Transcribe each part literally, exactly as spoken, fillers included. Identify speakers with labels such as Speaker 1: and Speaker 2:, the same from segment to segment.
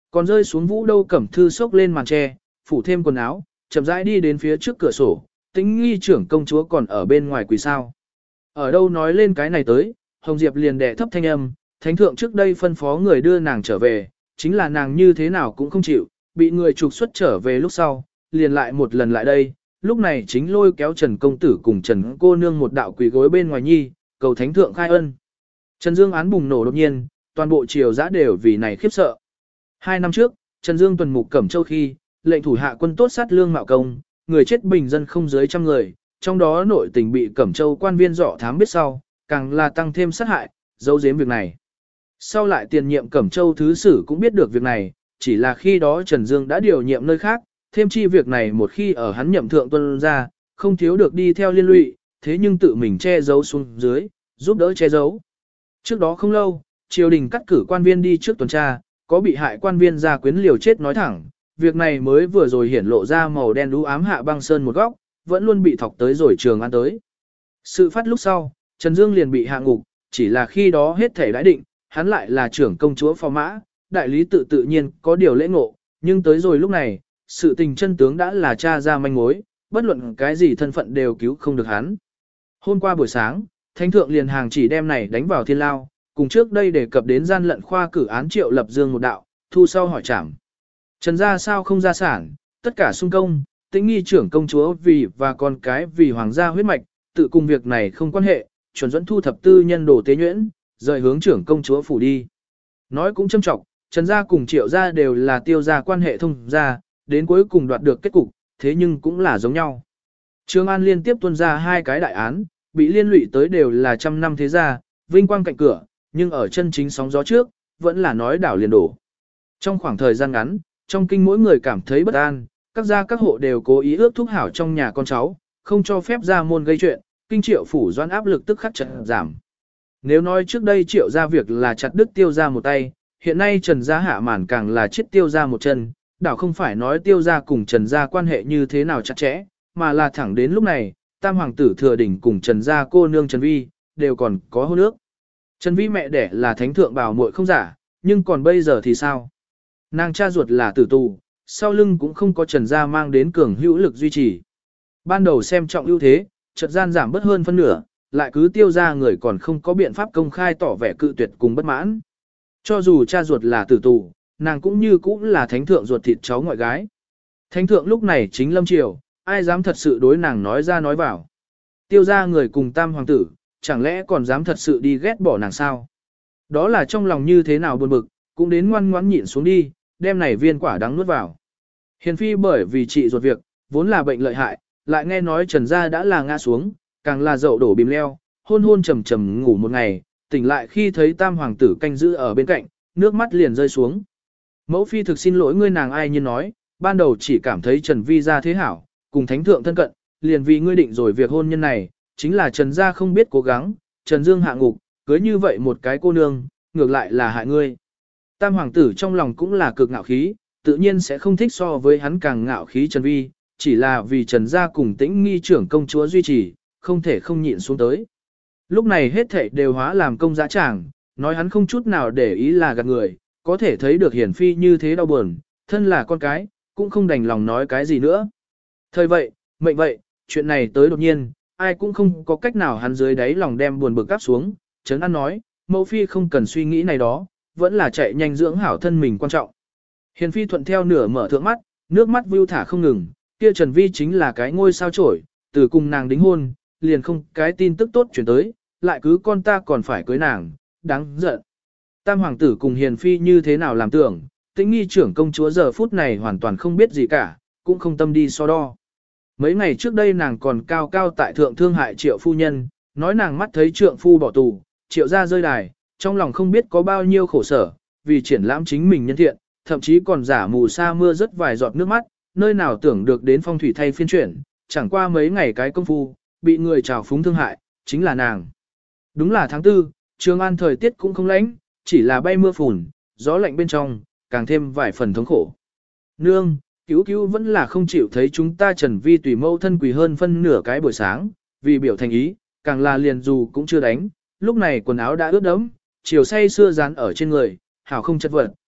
Speaker 1: Còn rơi xuống vũ đâu cẩm thư xốc lên màn tre, phủ thêm quần áo, chậm rãi đi đến phía trước cửa sổ, Tĩnh Nghi trưởng công chúa còn ở bên ngoài quỳ sao. Ở đâu nói lên cái này tới, Hồng Diệp liền đè thấp thanh âm, thánh thượng trước đây phân phó người đưa nàng trở về, chính là nàng như thế nào cũng không chịu, bị người trục xuất trở về lúc sau, liền lại một lần lại đây, lúc này chính lôi kéo Trần công tử cùng Trần cô nương một đạo quỳ gối bên ngoài nhi, cầu thánh thượng khai ân. Trần Dương án bùng nổ đột nhiên, toàn bộ triều dã đều vì này khiếp sợ. Hai năm trước, Trần Dương tuần mục Cẩm Châu khi, lệnh thủ hạ quân tốt sát lương mạo công, người chết bình dân không dưới trăm người, trong đó nội tình bị Cẩm Châu quan viên dọ thám biết sau, càng là tăng thêm sát hại, giấu giếm việc này. Sau lại tiền nhiệm Cẩm Châu thứ sử cũng biết được việc này, chỉ là khi đó Trần Dương đã điều nhiệm nơi khác, thêm chi việc này một khi ở hắn nhậm thượng tuân ra, không thiếu được đi theo liên lụy, thế nhưng tự mình che giấu xuống dưới, giúp đỡ che giấu. Trước đó không lâu, triều đình cắt cử quan viên đi trước tuần tra, có bị hại quan viên ra quyến liều chết nói thẳng, việc này mới vừa rồi hiển lộ ra màu đen đú ám hạ băng sơn một góc, vẫn luôn bị thọc tới rồi Trường An tới. Sự phát lúc sau, Trần Dương liền bị hạ ngục, chỉ là khi đó hết thể đã định, hắn lại là trưởng công chúa phò mã, đại lý tự tự nhiên có điều lễ ngộ, nhưng tới rồi lúc này, sự tình chân tướng đã là tra ra manh mối, bất luận cái gì thân phận đều cứu không được hắn. Hôm qua buổi sáng, Thánh thượng liền hàng chỉ đem này đánh vào thiên lao, cùng trước đây đề cập đến gian lận khoa cử án Triệu Lập Dương một đạo, thu sau hỏi trảm. Trần gia sao không gia sản, tất cả sung công, Tĩnh Nghi trưởng công chúa vì và con cái vì hoàng gia huyết mạch, tự cùng việc này không quan hệ, chuẩn dẫn thu thập tư nhân đồ tế nhuyễn, rời hướng trưởng công chúa phủ đi. Nói cũng châm trọng, Trần gia cùng Triệu gia đều là tiêu gia quan hệ thông gia, đến cuối cùng đoạt được kết cục, thế nhưng cũng là giống nhau. Trường An liên tiếp tuân ra hai cái đại án, bị liên lụy tới đều là trăm năm thế gia, vinh quang cạnh cửa, nhưng ở chân chính sóng gió trước, vẫn là nói đảo liền đổ. Trong khoảng thời gian ngắn, trong kinh mỗi người cảm thấy bất an, các gia các hộ đều cố ý ước thúc hảo trong nhà con cháu, không cho phép ra môn gây chuyện, kinh Triệu phủ doãn áp lực tức khắc chợt giảm. Nếu nói trước đây Triệu gia việc là chặt đứt Tiêu gia một tay, hiện nay Trần gia hạ màn càng là chết Tiêu gia một chân, đảo không phải nói Tiêu gia cùng Trần gia quan hệ như thế nào chặt chẽ, mà là thẳng đến lúc này, tam hoàng tử Thừa Đỉnh cùng Trần gia cô nương Trần Vi, đều còn có hôn ước. Trần Vi mẹ đẻ là thánh thượng bảo muội không giả, nhưng còn bây giờ thì sao? Nàng cha ruột là tử tù, sau lưng cũng không có Trần gia mang đến cường hữu lực duy trì. Ban đầu xem trọng ưu thế, chợt gian giảm bớt hơn phân nửa, lại cứ Tiêu gia người còn không có biện pháp công khai tỏ vẻ cự tuyệt cùng bất mãn. Cho dù cha ruột là tử tù, nàng cũng như cũng là thánh thượng ruột thịt cháu ngoại gái. Thánh thượng lúc này chính lâm triều, ai dám thật sự đối nàng nói ra nói vào. Tiêu gia người cùng tam hoàng tử, chẳng lẽ còn dám thật sự đi ghét bỏ nàng sao? Đó là trong lòng như thế nào buồn bực, cũng đến ngoan ngoãn nhịn xuống đi, đem này viên quả đắng nuốt vào. Hiền phi bởi vì trị ruột việc, vốn là bệnh lợi hại, lại nghe nói Trần gia đã là ngã xuống, càng là dậu đổ bìm leo, hôn hôn trầm trầm ngủ một ngày, tỉnh lại khi thấy tam hoàng tử canh giữ ở bên cạnh, nước mắt liền rơi xuống. Mẫu phi thực xin lỗi ngươi, nàng ai nhiên nói, ban đầu chỉ cảm thấy Trần vi gia thế hảo, cùng thánh thượng thân cận, liền vì ngươi định rồi việc hôn nhân này, chính là Trần gia không biết cố gắng, Trần Dương hạ ngục, cưới như vậy một cái cô nương, ngược lại là hại ngươi. Tam hoàng tử trong lòng cũng là cực ngạo khí, tự nhiên sẽ không thích so với hắn càng ngạo khí Trần Vi, chỉ là vì Trần gia cùng Tĩnh Nghi trưởng công chúa duy trì, không thể không nhịn xuống tới. Lúc này hết thảy đều hóa làm công dã tràng, nói hắn không chút nào để ý là gạt người, có thể thấy được hiển phi như thế đau buồn, thân là con cái, cũng không đành lòng nói cái gì nữa. Thời vậy, mệnh vậy, chuyện này tới đột nhiên, ai cũng không có cách nào hắn dưới đáy lòng đem buồn bực áp xuống, Trấn An nói, mẫu phi không cần suy nghĩ này đó, vẫn là chạy nhanh dưỡng hảo thân mình quan trọng. Hiền phi thuận theo nửa mở thượng mắt, nước mắt vưu thả không ngừng, kia Trần Vi chính là cái ngôi sao chổi, từ cùng nàng đính hôn, liền không cái tin tức tốt chuyển tới, lại cứ con ta còn phải cưới nàng, đáng giận. Tam hoàng tử cùng Hiền phi như thế nào làm tưởng, Tĩnh Nghi trưởng công chúa giờ phút này hoàn toàn không biết gì cả, cũng không tâm đi so đo. Mấy ngày trước đây nàng còn cao cao tại thượng thương hại Triệu phu nhân, nói nàng mắt thấy trượng phu bỏ tù, Triệu gia rơi đài, trong lòng không biết có bao nhiêu khổ sở, vì triển lãm chính mình nhân thiện, thậm chí còn giả mù sa mưa rất vài giọt nước mắt, nơi nào tưởng được đến phong thủy thay phiên chuyển, chẳng qua mấy ngày cái công phu, bị người trào phúng thương hại, chính là nàng. Đúng là tháng tư, Trường An thời tiết cũng không lạnh, chỉ là bay mưa phùn, gió lạnh bên trong, càng thêm vài phần thống khổ. Nương, cứu cứu vẫn là không chịu thấy chúng ta Trần Vi tùy mâu thân quỳ hơn phân nửa cái buổi sáng, vì biểu thành ý, càng là liền dù cũng chưa đánh, lúc này quần áo đã ướt đẫm, chiều say xưa dán ở trên người, hảo không chất vật,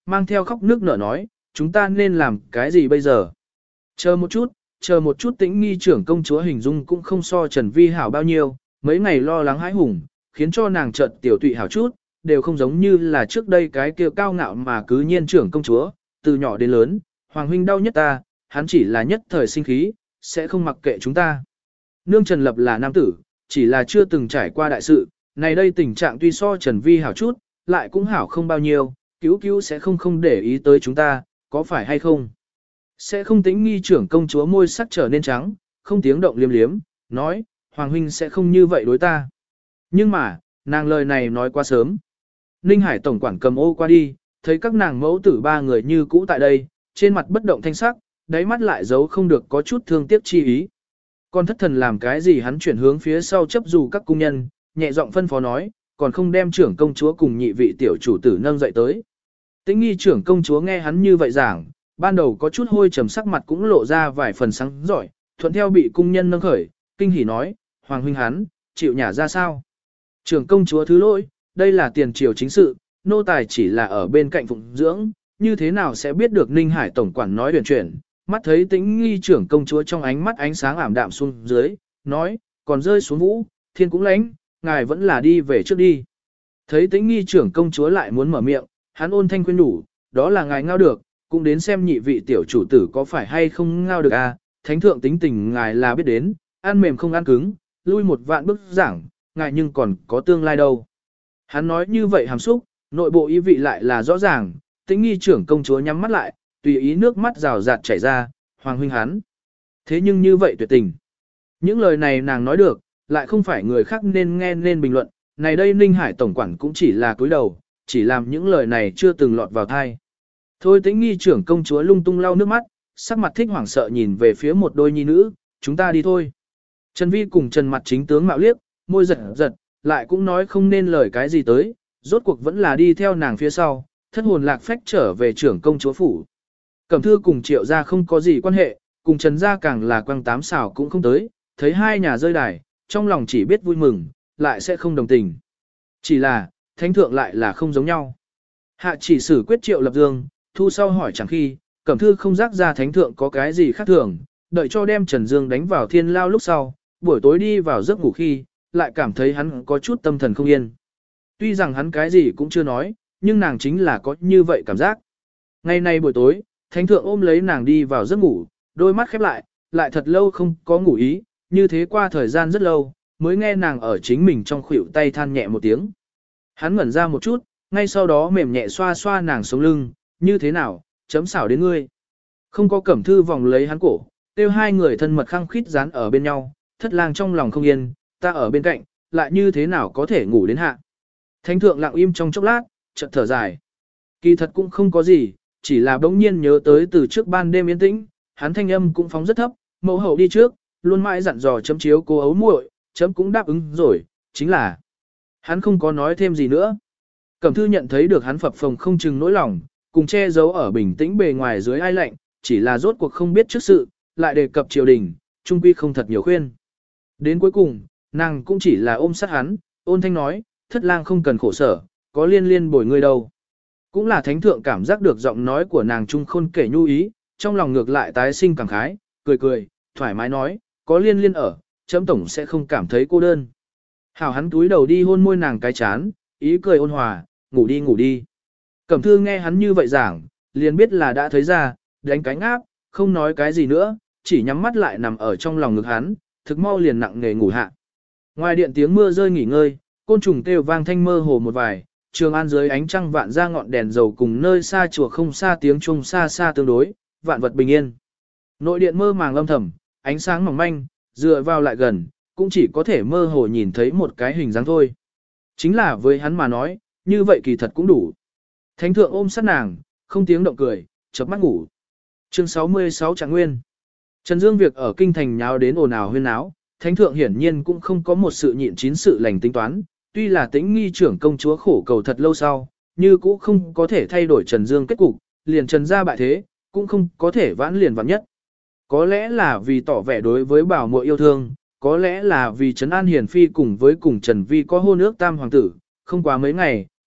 Speaker 1: mang theo khóc nước nở nói, chúng ta nên làm cái gì bây giờ? Chờ một chút, chờ một chút Tĩnh Nghi trưởng công chúa hình dung cũng không so Trần Vi hảo bao nhiêu, mấy ngày lo lắng hãi hùng, khiến cho nàng chợt tiểu tụy hảo chút, đều không giống như là trước đây cái kia cao ngạo mà cứ nhiên trưởng công chúa, từ nhỏ đến lớn, Hoàng huynh đau nhất ta, hắn chỉ là nhất thời sinh khí, sẽ không mặc kệ chúng ta. Nương Trần Lập là nam tử, chỉ là chưa từng trải qua đại sự, này đây tình trạng tuy so Trần Vi hảo chút, lại cũng hảo không bao nhiêu, cứu cứu sẽ không không để ý tới chúng ta, có phải hay không? Sẽ không. Tĩnh Nghi trưởng công chúa môi sắc trở nên trắng, không tiếng động liếm liếm, nói, Hoàng huynh sẽ không như vậy đối ta. Nhưng mà, nàng lời này nói quá sớm. Ninh Hải tổng quản cầm ô qua đi, thấy các nàng mẫu tử ba người như cũ tại đây, trên mặt bất động thanh sắc, đáy mắt lại giấu không được có chút thương tiếc chi ý. Con thất thần làm cái gì, hắn chuyển hướng phía sau chấp dù các cung nhân, nhẹ giọng phân phó nói, còn không đem trưởng công chúa cùng nhị vị tiểu chủ tử nâng dậy tới. Tĩnh Nghi trưởng công chúa nghe hắn như vậy giảng, ban đầu có chút hôi trầm sắc mặt cũng lộ ra vài phần sáng giỏi, thuận theo bị cung nhân nâng khởi, kinh hỉ nói, Hoàng huynh hắn, chịu nhả ra sao? Trưởng công chúa thứ lỗi, đây là tiền triều chính sự, nô tài chỉ là ở bên cạnh phụng dưỡng, như thế nào sẽ biết được Ninh Hải tổng quản nói huyền chuyển, mắt thấy Tĩnh Nghi trưởng công chúa trong ánh mắt ánh sáng ảm đạm xuống dưới, nói, còn rơi xuống vũ, thiên cũng lãnh, ngài vẫn là đi về trước đi. Thấy Tĩnh Nghi trưởng công chúa lại muốn mở miệng, hắn ôn thanh khuyên đủ, đó là ngài ngao được, cũng đến xem nhị vị tiểu chủ tử có phải hay không ngao được à, thánh thượng tính tình ngài là biết đến, ăn mềm không ăn cứng, lui một vạn bước giảng, ngài nhưng còn có tương lai đâu. Hắn nói như vậy hàm xúc, nội bộ ý vị lại là rõ ràng, Tĩnh Nghi trưởng công chúa nhắm mắt lại, tùy ý nước mắt rào rạt chảy ra, Hoàng huynh hắn. Thế nhưng như vậy tuyệt tình. Những lời này nàng nói được, lại không phải người khác nên nghe nên bình luận, này đây Ninh Hải tổng quản cũng chỉ là cúi đầu, chỉ làm những lời này chưa từng lọt vào thai. Thôi Tĩnh Nghi trưởng công chúa lung tung lau nước mắt, sắc mặt thích hoảng sợ nhìn về phía một đôi nhi nữ, chúng ta đi thôi. Trần Vi cùng Trần Mặt chính tướng mạo liếc, môi giật giật, lại cũng nói không nên lời cái gì tới, rốt cuộc vẫn là đi theo nàng phía sau, thất hồn lạc phách trở về trưởng công chúa phủ. Cẩm Thư cùng Triệu gia không có gì quan hệ, cùng Trần gia càng là quăng tám xảo cũng không tới, thấy hai nhà rơi đài, trong lòng chỉ biết vui mừng, lại sẽ không đồng tình. Chỉ là, thánh thượng lại là không giống nhau. Hạ chỉ xử quyết Triệu Lập Dương, thu sau hỏi chẳng khi, Cẩm Thư không rắc ra thánh thượng có cái gì khác thường, đợi cho đem Trần Dương đánh vào thiên lao lúc sau, buổi tối đi vào giấc ngủ khi, lại cảm thấy hắn có chút tâm thần không yên. Tuy rằng hắn cái gì cũng chưa nói, nhưng nàng chính là có như vậy cảm giác. Ngày nay buổi tối, thánh thượng ôm lấy nàng đi vào giấc ngủ, đôi mắt khép lại, lại thật lâu không có ngủ ý, như thế qua thời gian rất lâu, mới nghe nàng ở chính mình trong khuỷu tay than nhẹ một tiếng. Hắn ngẩn ra một chút, ngay sau đó mềm nhẹ xoa xoa nàng sống lưng, như thế nào, chấm xảo đến ngươi. Không có Cẩm Thư vòng lấy hắn cổ, tiêu hai người thân mật khăng khít dán ở bên nhau, thất lang trong lòng không yên, ta ở bên cạnh, lại như thế nào có thể ngủ đến hạ. Thánh thượng lặng im trong chốc lát, chợt thở dài. Kỳ thật cũng không có gì, chỉ là bỗng nhiên nhớ tới từ trước ban đêm yên tĩnh, hắn thanh âm cũng phóng rất thấp, mẫu hậu đi trước, luôn mãi dặn dò chấm chiếu cô ấu muội, chấm cũng đáp ứng rồi, chính là. Hắn không có nói thêm gì nữa. Cẩm Thư nhận thấy được hắn phập phồng không chừng nỗi lòng, cùng che giấu ở bình tĩnh bề ngoài dưới ai lạnh, chỉ là rốt cuộc không biết trước sự, lại đề cập triều đình, trung quy không thật nhiều khuyên. Đến cuối cùng, nàng cũng chỉ là ôm sát hắn, ôn thanh nói, thất lang không cần khổ sở, có liên liên bồi ngươi đâu. Cũng là thánh thượng cảm giác được giọng nói của nàng trung khôn kể nhu ý, trong lòng ngược lại tái sinh cảm khái, cười cười, thoải mái nói, có liên liên ở, chấm tổng sẽ không cảm thấy cô đơn. Hảo hắn túi đầu đi hôn môi nàng cái chán, ý cười ôn hòa, ngủ đi ngủ đi. Cẩm Thư nghe hắn như vậy giảng, liền biết là đã thấy ra, đánh cánh áp, không nói cái gì nữa, chỉ nhắm mắt lại nằm ở trong lòng ngực hắn, thực mau liền nặng nề ngủ hạ. Ngoài điện tiếng mưa rơi nghỉ ngơi, côn trùng kêu vang thanh mơ hồ một vài, Trường An dưới ánh trăng vạn ra ngọn đèn dầu cùng nơi xa chùa không xa tiếng chuông xa xa tương đối, vạn vật bình yên. Nội điện mơ màng âm thầm, ánh sáng mỏng manh, dựa vào lại gần, cũng chỉ có thể mơ hồ nhìn thấy một cái hình dáng thôi. Chính là với hắn mà nói, như vậy kỳ thật cũng đủ. Thánh thượng ôm sát nàng, không tiếng động cười, chớp mắt ngủ. Chương sáu mươi sáu Trạng Nguyên. Trần Dương việc ở kinh thành nháo đến ồn ào huyên náo, thánh thượng hiển nhiên cũng không có một sự nhịn chín sự lành tính toán, tuy là Tĩnh Nghi trưởng công chúa khổ cầu thật lâu sau, như cũ không có thể thay đổi Trần Dương kết cục, liền Trần gia bại thế, cũng không có thể vãn liền vãn nhất. Có lẽ là vì tỏ vẻ đối với bảo muội yêu thương, có lẽ là vì Trấn An Hiền Phi cùng với cùng Trần Vi có hôn ước tam hoàng tử, không quá mấy ngày,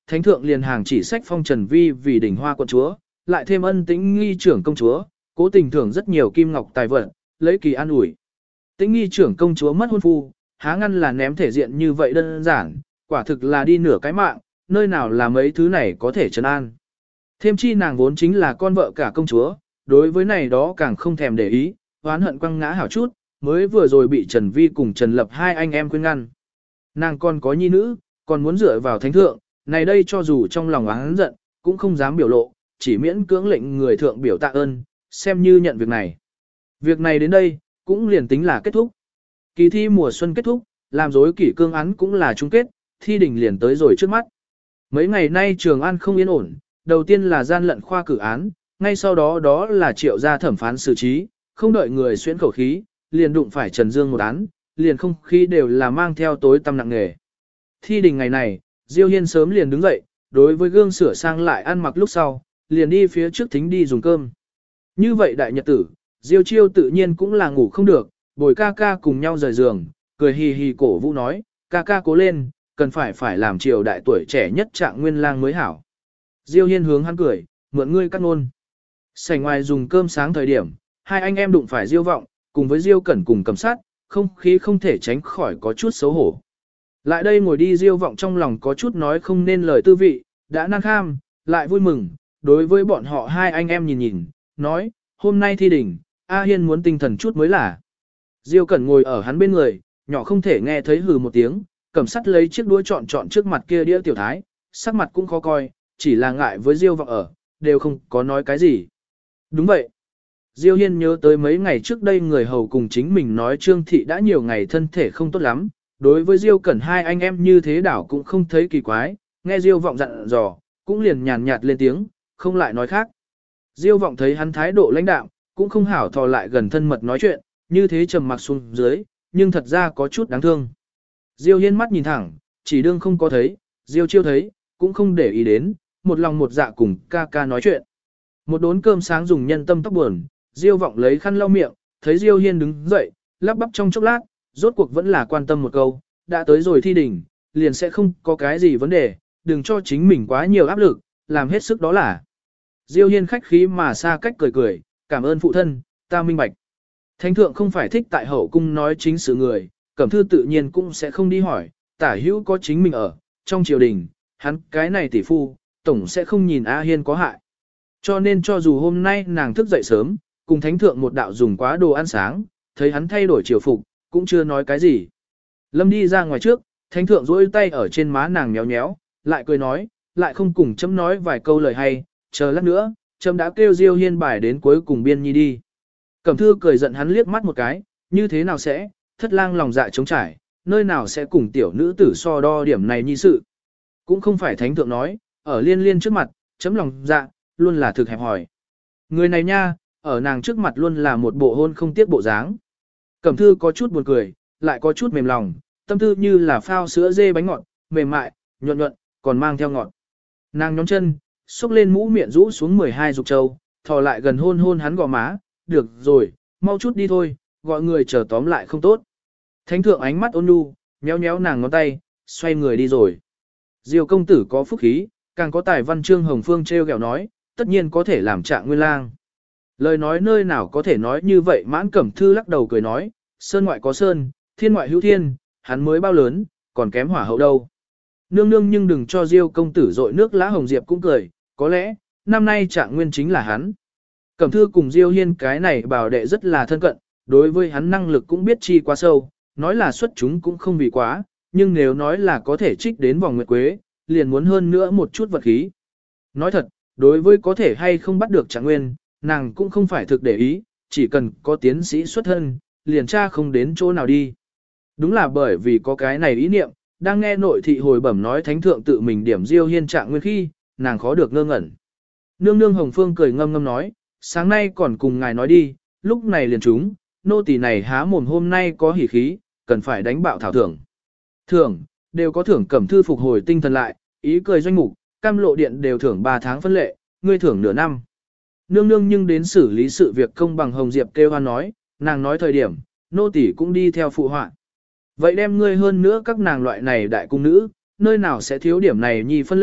Speaker 1: thánh thượng liền hàng chỉ sách phong Trần Vi vì đỉnh hoa quận chúa, lại thêm ân tĩnh nghi trưởng công chúa, cố tình thưởng rất nhiều kim ngọc tài vật, lấy kỳ an ủi. Tĩnh nghi trưởng công chúa mất hôn phu, há ngăn là ném thể diện như vậy đơn giản, quả thực là đi nửa cái mạng, nơi nào là mấy thứ này có thể trấn an. Thêm chi nàng vốn chính là con vợ cả công chúa, đối với này đó càng không thèm để ý, oán hận quăng ngã hảo chút, mới vừa rồi bị Trần Vi cùng Trần Lập hai anh em khuyên ngăn. Nàng còn có nhi nữ, còn muốn dựa vào thánh thượng, này đây cho dù trong lòng oán giận, cũng không dám biểu lộ, chỉ miễn cưỡng lệnh người thượng biểu tạ ơn, xem như nhận việc này. Việc này đến đây, cũng liền tính là kết thúc. Kỳ thi mùa xuân kết thúc, làm dối kỷ cương án cũng là chung kết, thi đình liền tới rồi trước mắt. Mấy ngày nay Trường An không yên ổn, đầu tiên là gian lận khoa cử án, ngay sau đó đó là triệu gia thẩm phán xử trí, không đợi người xuyễn khẩu khí, liền đụng phải Trần Dương một án, liền không khí đều là mang theo tối tăm nặng nề. Thi đình ngày này, Diêu Hiên sớm liền đứng dậy, đối với gương sửa sang lại ăn mặc lúc sau, liền đi phía trước thính đi dùng cơm. Như vậy đại nhật tử, Diêu Chiêu tự nhiên cũng là ngủ không được, bồi ca ca cùng nhau rời giường, cười hì hì cổ vũ nói, ca ca cố lên, cần phải phải làm triều đại tuổi trẻ nhất Trạng Nguyên lang mới hảo. Diêu Hiên hướng hắn cười, mượn ngươi cắt ngôn. Sảnh ngoài dùng cơm sáng thời điểm, hai anh em đụng phải Diêu Vọng, cùng với Diêu Cẩn cùng cầm sát, không khí không thể tránh khỏi có chút xấu hổ. Lại đây ngồi đi Diêu Vọng trong lòng có chút nói không nên lời tư vị, đã năng kham, lại vui mừng, đối với bọn họ hai anh em nhìn nhìn, nói, hôm nay thi đỉnh, A Hiên muốn tinh thần chút mới là. Diêu Cẩn ngồi ở hắn bên người, nhỏ không thể nghe thấy hừ một tiếng, cầm sắt lấy chiếc đũa chọn chọn trước mặt kia đĩa tiểu thái, sắc mặt cũng khó coi, chỉ là ngại với Diêu Vọng ở, đều không có nói cái gì. Đúng vậy. Diêu Hiên nhớ tới mấy ngày trước đây người hầu cùng chính mình nói Trương Thị đã nhiều ngày thân thể không tốt lắm, đối với Diêu Cẩn hai anh em như thế đảo cũng không thấy kỳ quái, nghe Diêu Vọng dặn dò, cũng liền nhàn nhạt lên tiếng, không lại nói khác. Diêu Vọng thấy hắn thái độ lãnh đạm, cũng không hảo thò lại gần thân mật nói chuyện, như thế trầm mặc xuống dưới, nhưng thật ra có chút đáng thương. Diêu Hiên mắt nhìn thẳng, chỉ đương không có thấy, Diêu Chiêu thấy, cũng không để ý đến, một lòng một dạ cùng ca ca nói chuyện. Một đốn cơm sáng dùng nhân tâm tóc buồn, Diêu Vọng lấy khăn lau miệng, thấy Diêu Hiên đứng dậy, lắp bắp trong chốc lát, rốt cuộc vẫn là quan tâm một câu, đã tới rồi thi đỉnh, liền sẽ không có cái gì vấn đề, đừng cho chính mình quá nhiều áp lực, làm hết sức đó là. Diêu Hiên khách khí mà xa cách cười cười, cảm ơn phụ thân, ta minh bạch. Thánh thượng không phải thích tại hậu cung nói chính sự người, Cẩm Thư tự nhiên cũng sẽ không đi hỏi, tả hữu có chính mình ở, trong triều đình, hắn cái này tỷ phu, tổng sẽ không nhìn A Hiên có hại. Cho nên cho dù hôm nay nàng thức dậy sớm, cùng thánh thượng một đạo dùng quá đồ ăn sáng, thấy hắn thay đổi triều phục, cũng chưa nói cái gì. Lâm đi ra ngoài trước, thánh thượng duỗi tay ở trên má nàng nhéo nhéo, lại cười nói, lại không cùng chấm nói vài câu lời hay, chờ lát nữa, chấm đã kêu Diêu Hiên bài đến cuối cùng biên nhi đi. Cẩm Thư cười giận hắn liếc mắt một cái, như thế nào sẽ, thất lang lòng dạ trống trải, nơi nào sẽ cùng tiểu nữ tử so đo điểm này nhi sự. Cũng không phải thánh thượng nói, ở liên liên trước mặt, chấm lòng dạ, luôn là thực hẹp hỏi. Người này nha, ở nàng trước mặt luôn là một bộ hôn không tiếc bộ dáng. Cẩm Thư có chút buồn cười, lại có chút mềm lòng, tâm tư như là phao sữa dê bánh ngọt, mềm mại, nhuận nhuận, còn mang theo ngọt. Nàng nhóm chân, xúc lên mũ miệng rũ xuống mười hai dục châu, thò lại gần hôn hôn hắn gò má, được rồi, mau chút đi thôi, gọi người chờ tóm lại không tốt. Thánh thượng ánh mắt ôn nhu, nhéo nhéo nàng ngón tay, xoay người đi rồi. Diêu công tử có phúc khí, càng có tài văn Trương Hồng Phương treo gẹo nói, tất nhiên có thể làm Trạng Nguyên lang. Lời nói nơi nào có thể nói như vậy, Mãn Cẩm Thư lắc đầu cười nói, sơn ngoại có sơn, thiên ngoại hữu thiên, hắn mới bao lớn, còn kém hỏa hậu đâu. Nương nương nhưng đừng cho Diêu công tử dội nước lá hồng diệp cũng cười, có lẽ, năm nay Trạng Nguyên chính là hắn. Cẩm Thư cùng Diêu Hiên cái này bảo đệ rất là thân cận, đối với hắn năng lực cũng biết chi quá sâu, nói là xuất chúng cũng không vì quá, nhưng nếu nói là có thể trích đến vòng nguyệt quế, liền muốn hơn nữa một chút vật khí. Nói thật, đối với có thể hay không bắt được Trạng Nguyên, nàng cũng không phải thực để ý, chỉ cần có tiến sĩ xuất thân, liền tra không đến chỗ nào đi. Đúng là bởi vì có cái này ý niệm, đang nghe nội thị hồi bẩm nói thánh thượng tự mình điểm Diêu Hiên Trạng Nguyên khi, nàng khó được ngơ ngẩn. Nương nương Hồng Phương cười ngâm ngâm nói, sáng nay còn cùng ngài nói đi, lúc này liền chúng, nô tỳ này há mồm hôm nay có hỉ khí, cần phải đánh bạo thảo thưởng. Thưởng, đều có thưởng. Cẩm Thư phục hồi tinh thần lại, ý cười doanh mục, cam lộ điện đều thưởng ba tháng phân lệ, ngươi thưởng nửa năm. Nương nương nhưng đến xử lý sự việc công bằng Hồng Diệp kêu hoan nói, nàng nói thời điểm, nô tỳ cũng đi theo phụ họa. Vậy đem ngươi hơn nữa các nàng loại này đại cung nữ, nơi nào sẽ thiếu điểm này nhi phân lệ,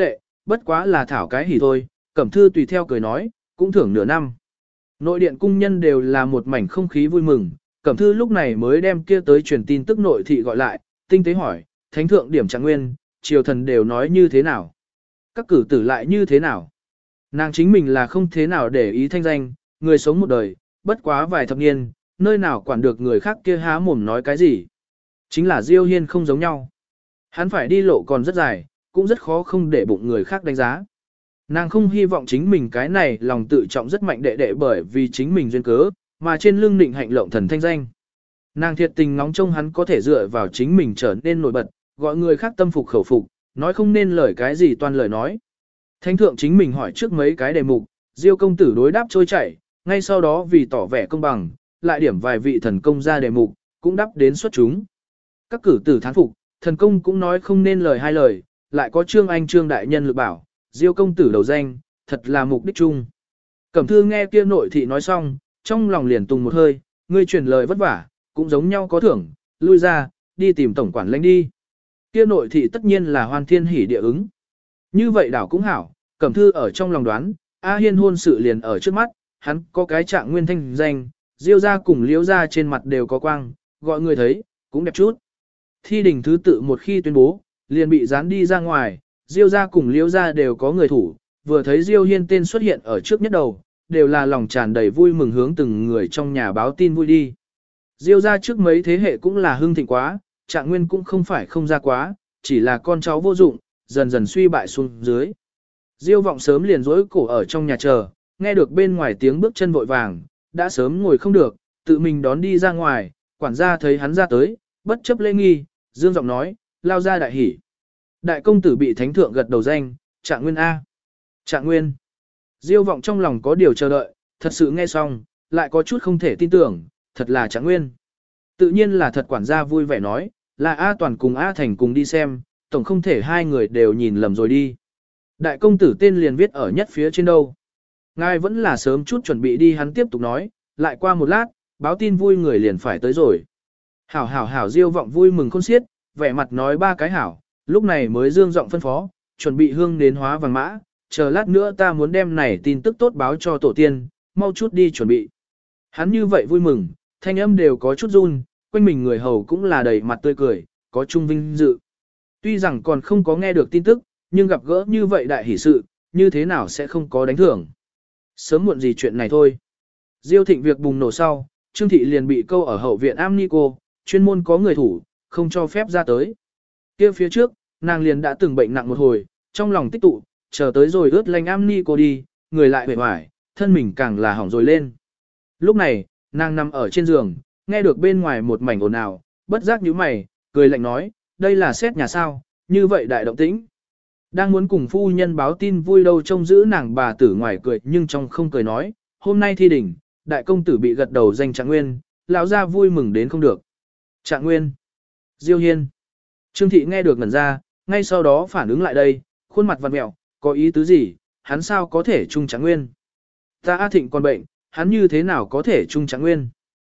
Speaker 1: bất quá là thảo cái hỉ thôi, Cẩm Thư tùy theo cười nói, cũng thưởng nửa năm. Nội điện cung nhân đều là một mảnh không khí vui mừng, Cẩm Thư lúc này mới đem kia tới truyền tin tức nội thị gọi lại, tinh tế hỏi, thánh thượng điểm Trạng Nguyên, triều thần đều nói như thế nào? Các cử tử lại như thế nào? Nàng chính mình là không thế nào để ý thanh danh, người sống một đời, bất quá vài thập niên, nơi nào quản được người khác kia há mồm nói cái gì. Chính là Diêu Hiên không giống nhau. Hắn phải đi lộ còn rất dài, cũng rất khó không để bụng người khác đánh giá. Nàng không hy vọng chính mình cái này lòng tự trọng rất mạnh đệ đệ bởi vì chính mình duyên cớ, mà trên lưng định hạnh lộng thần thanh danh. Nàng thiệt tình ngóng trông hắn có thể dựa vào chính mình trở nên nổi bật, gọi người khác tâm phục khẩu phục, nói không nên lời cái gì toàn lời nói. Thánh thượng chính mình hỏi trước mấy cái đề mục, Diêu công tử đối đáp trôi chảy, ngay sau đó vì tỏ vẻ công bằng, lại điểm vài vị thần công ra đề mục, cũng đáp đến xuất chúng. Các cử tử thán phục, thần công cũng nói không nên lời hai lời, lại có Trương Anh Trương đại nhân lực bảo, Diêu công tử đầu danh, thật là mục đích chung. Cẩm Thư nghe kia nội thị nói xong, trong lòng liền tùng một hơi, ngươi truyền lời vất vả, cũng giống nhau có thưởng, lui ra, đi tìm tổng quản lãnh đi. Kia nội thị tất nhiên là hoan thiên hỉ địa ứng. Như vậy đảo cũng hảo, Cẩm Thư ở trong lòng đoán, A Hiên hôn sự liền ở trước mắt, hắn có cái Trạng Nguyên thanh danh, Diêu ra cùng Liễu ra trên mặt đều có quang, gọi người thấy, cũng đẹp chút. Thi đình thứ tự một khi tuyên bố, liền bị dán đi ra ngoài, Diêu ra cùng Liễu ra đều có người thủ, vừa thấy Diêu Hiên tên xuất hiện ở trước nhất đầu, đều là lòng tràn đầy vui mừng hướng từng người trong nhà báo tin vui đi. Diêu ra trước mấy thế hệ cũng là hưng thịnh quá, Trạng Nguyên cũng không phải không ra quá, chỉ là con cháu vô dụng, dần dần suy bại xuống dưới. Diêu vọng sớm liền rỗi cổ ở trong nhà chờ, nghe được bên ngoài tiếng bước chân vội vàng, đã sớm ngồi không được, tự mình đón đi ra ngoài, quản gia thấy hắn ra tới, bất chấp lễ nghi, dương giọng nói, lao ra đại hỉ. Đại công tử bị thánh thượng gật đầu danh, Trạng Nguyên A. Trạng Nguyên. Diêu vọng trong lòng có điều chờ đợi, thật sự nghe xong, lại có chút không thể tin tưởng, thật là Trạng Nguyên. Tự nhiên là thật quản gia vui vẻ nói, là A Toàn cùng A Thành cùng đi xem, tổng không thể hai người đều nhìn lầm rồi đi. Đại công tử tên liền viết ở nhất phía trên đâu. Ngài vẫn là sớm chút chuẩn bị đi hắn tiếp tục nói, lại qua một lát, báo tin vui người liền phải tới rồi. Hảo hảo hảo Diêu vọng vui mừng khôn xiết, vẻ mặt nói ba cái hảo, lúc này mới dương giọng phân phó, chuẩn bị hương đến hóa vàng mã, chờ lát nữa ta muốn đem này tin tức tốt báo cho tổ tiên, mau chút đi chuẩn bị. Hắn như vậy vui mừng, thanh âm đều có chút run, quanh mình người hầu cũng là đầy mặt tươi cười, có trung vinh dự. Tuy rằng còn không có nghe được tin tức, nhưng gặp gỡ như vậy đại hỷ sự, như thế nào sẽ không có đánh thưởng. Sớm muộn gì chuyện này thôi. Diêu Thịnh việc bùng nổ sau, Trương Thị liền bị câu ở hậu viện Am Ni Cô, chuyên môn có người thủ, không cho phép ra tới. Kia phía trước, nàng liền đã từng bệnh nặng một hồi, trong lòng tích tụ, chờ tới rồi ướt lành Am Ni Cô đi, người lại bề hoài, thân mình càng là hỏng rồi lên. Lúc này, nàng nằm ở trên giường, nghe được bên ngoài một mảnh ồn ào, bất giác nhíu mày, cười lạnh nói, đây là xét nhà sao, như vậy đại động tĩnh. Đang muốn cùng phu nhân báo tin vui đâu trông giữ nàng bà tử ngoài cười nhưng trong không cười nói, hôm nay thi đỉnh, đại công tử bị gật đầu danh Trạng Nguyên, lão gia vui mừng đến không được. Trạng Nguyên, Diêu Hiên. Trương Thị nghe được ngẩn ra, ngay sau đó phản ứng lại đây, khuôn mặt vặn mẹo, có ý tứ gì, hắn sao có thể chung Trạng Nguyên. Ta A Thịnh còn bệnh, hắn như thế nào có thể chung Trạng Nguyên.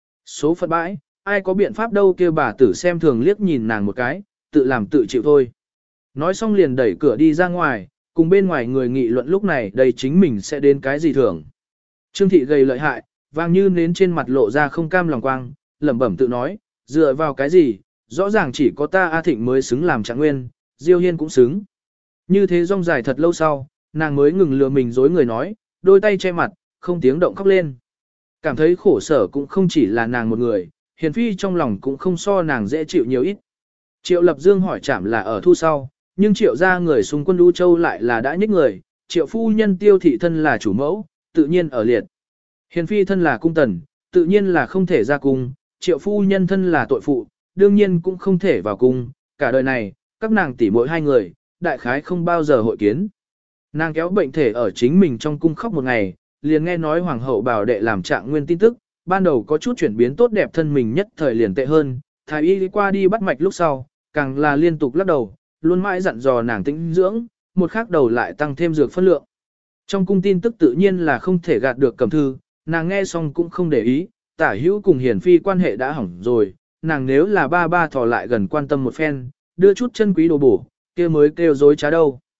Speaker 1: Số phận bãi, ai có biện pháp đâu kêu bà tử xem thường liếc nhìn nàng một cái, tự làm tự chịu thôi. Nói xong liền đẩy cửa đi ra ngoài, cùng bên ngoài người nghị luận lúc này đây chính mình sẽ đến cái gì thưởng. Trương Thị gầy lợi hại, vàng như nến trên mặt lộ ra không cam lòng quang, lẩm bẩm tự nói, dựa vào cái gì, rõ ràng chỉ có ta A Thịnh mới xứng làm Trạng Nguyên, Diêu Hiên cũng xứng. Như thế rong dài thật lâu sau, nàng mới ngừng lừa mình dối người nói, đôi tay che mặt, không tiếng động khóc lên. Cảm thấy khổ sở cũng không chỉ là nàng một người, Hiền Phi trong lòng cũng không so nàng dễ chịu nhiều ít. Triệu Lập Dương hỏi chảm là ở thu sau, nhưng Triệu gia người xung quân Đu Châu lại là đã nhích người, Triệu phu nhân Tiêu thị thân là chủ mẫu, tự nhiên ở liệt. Hiền Phi thân là cung tần, tự nhiên là không thể ra cung, Triệu phu nhân thân là tội phụ, đương nhiên cũng không thể vào cung, cả đời này, các nàng tỷ muội hai người, đại khái không bao giờ hội kiến. Nàng kéo bệnh thể ở chính mình trong cung khóc một ngày, liền nghe nói hoàng hậu bảo đệ làm Trạng Nguyên tin tức, ban đầu có chút chuyển biến tốt đẹp thân mình nhất thời liền tệ hơn, thái y đi qua đi bắt mạch lúc sau, càng là liên tục lắc đầu, luôn mãi dặn dò nàng tĩnh dưỡng, một khắc đầu lại tăng thêm dược phân lượng. Trong cung tin tức tự nhiên là không thể gạt được Cẩm Thư, nàng nghe xong cũng không để ý, tả hữu cùng Hiền Phi quan hệ đã hỏng rồi, nàng nếu là ba ba thò lại gần quan tâm một phen, đưa chút chân quý đồ bổ, kia mới kêu dối trá đâu.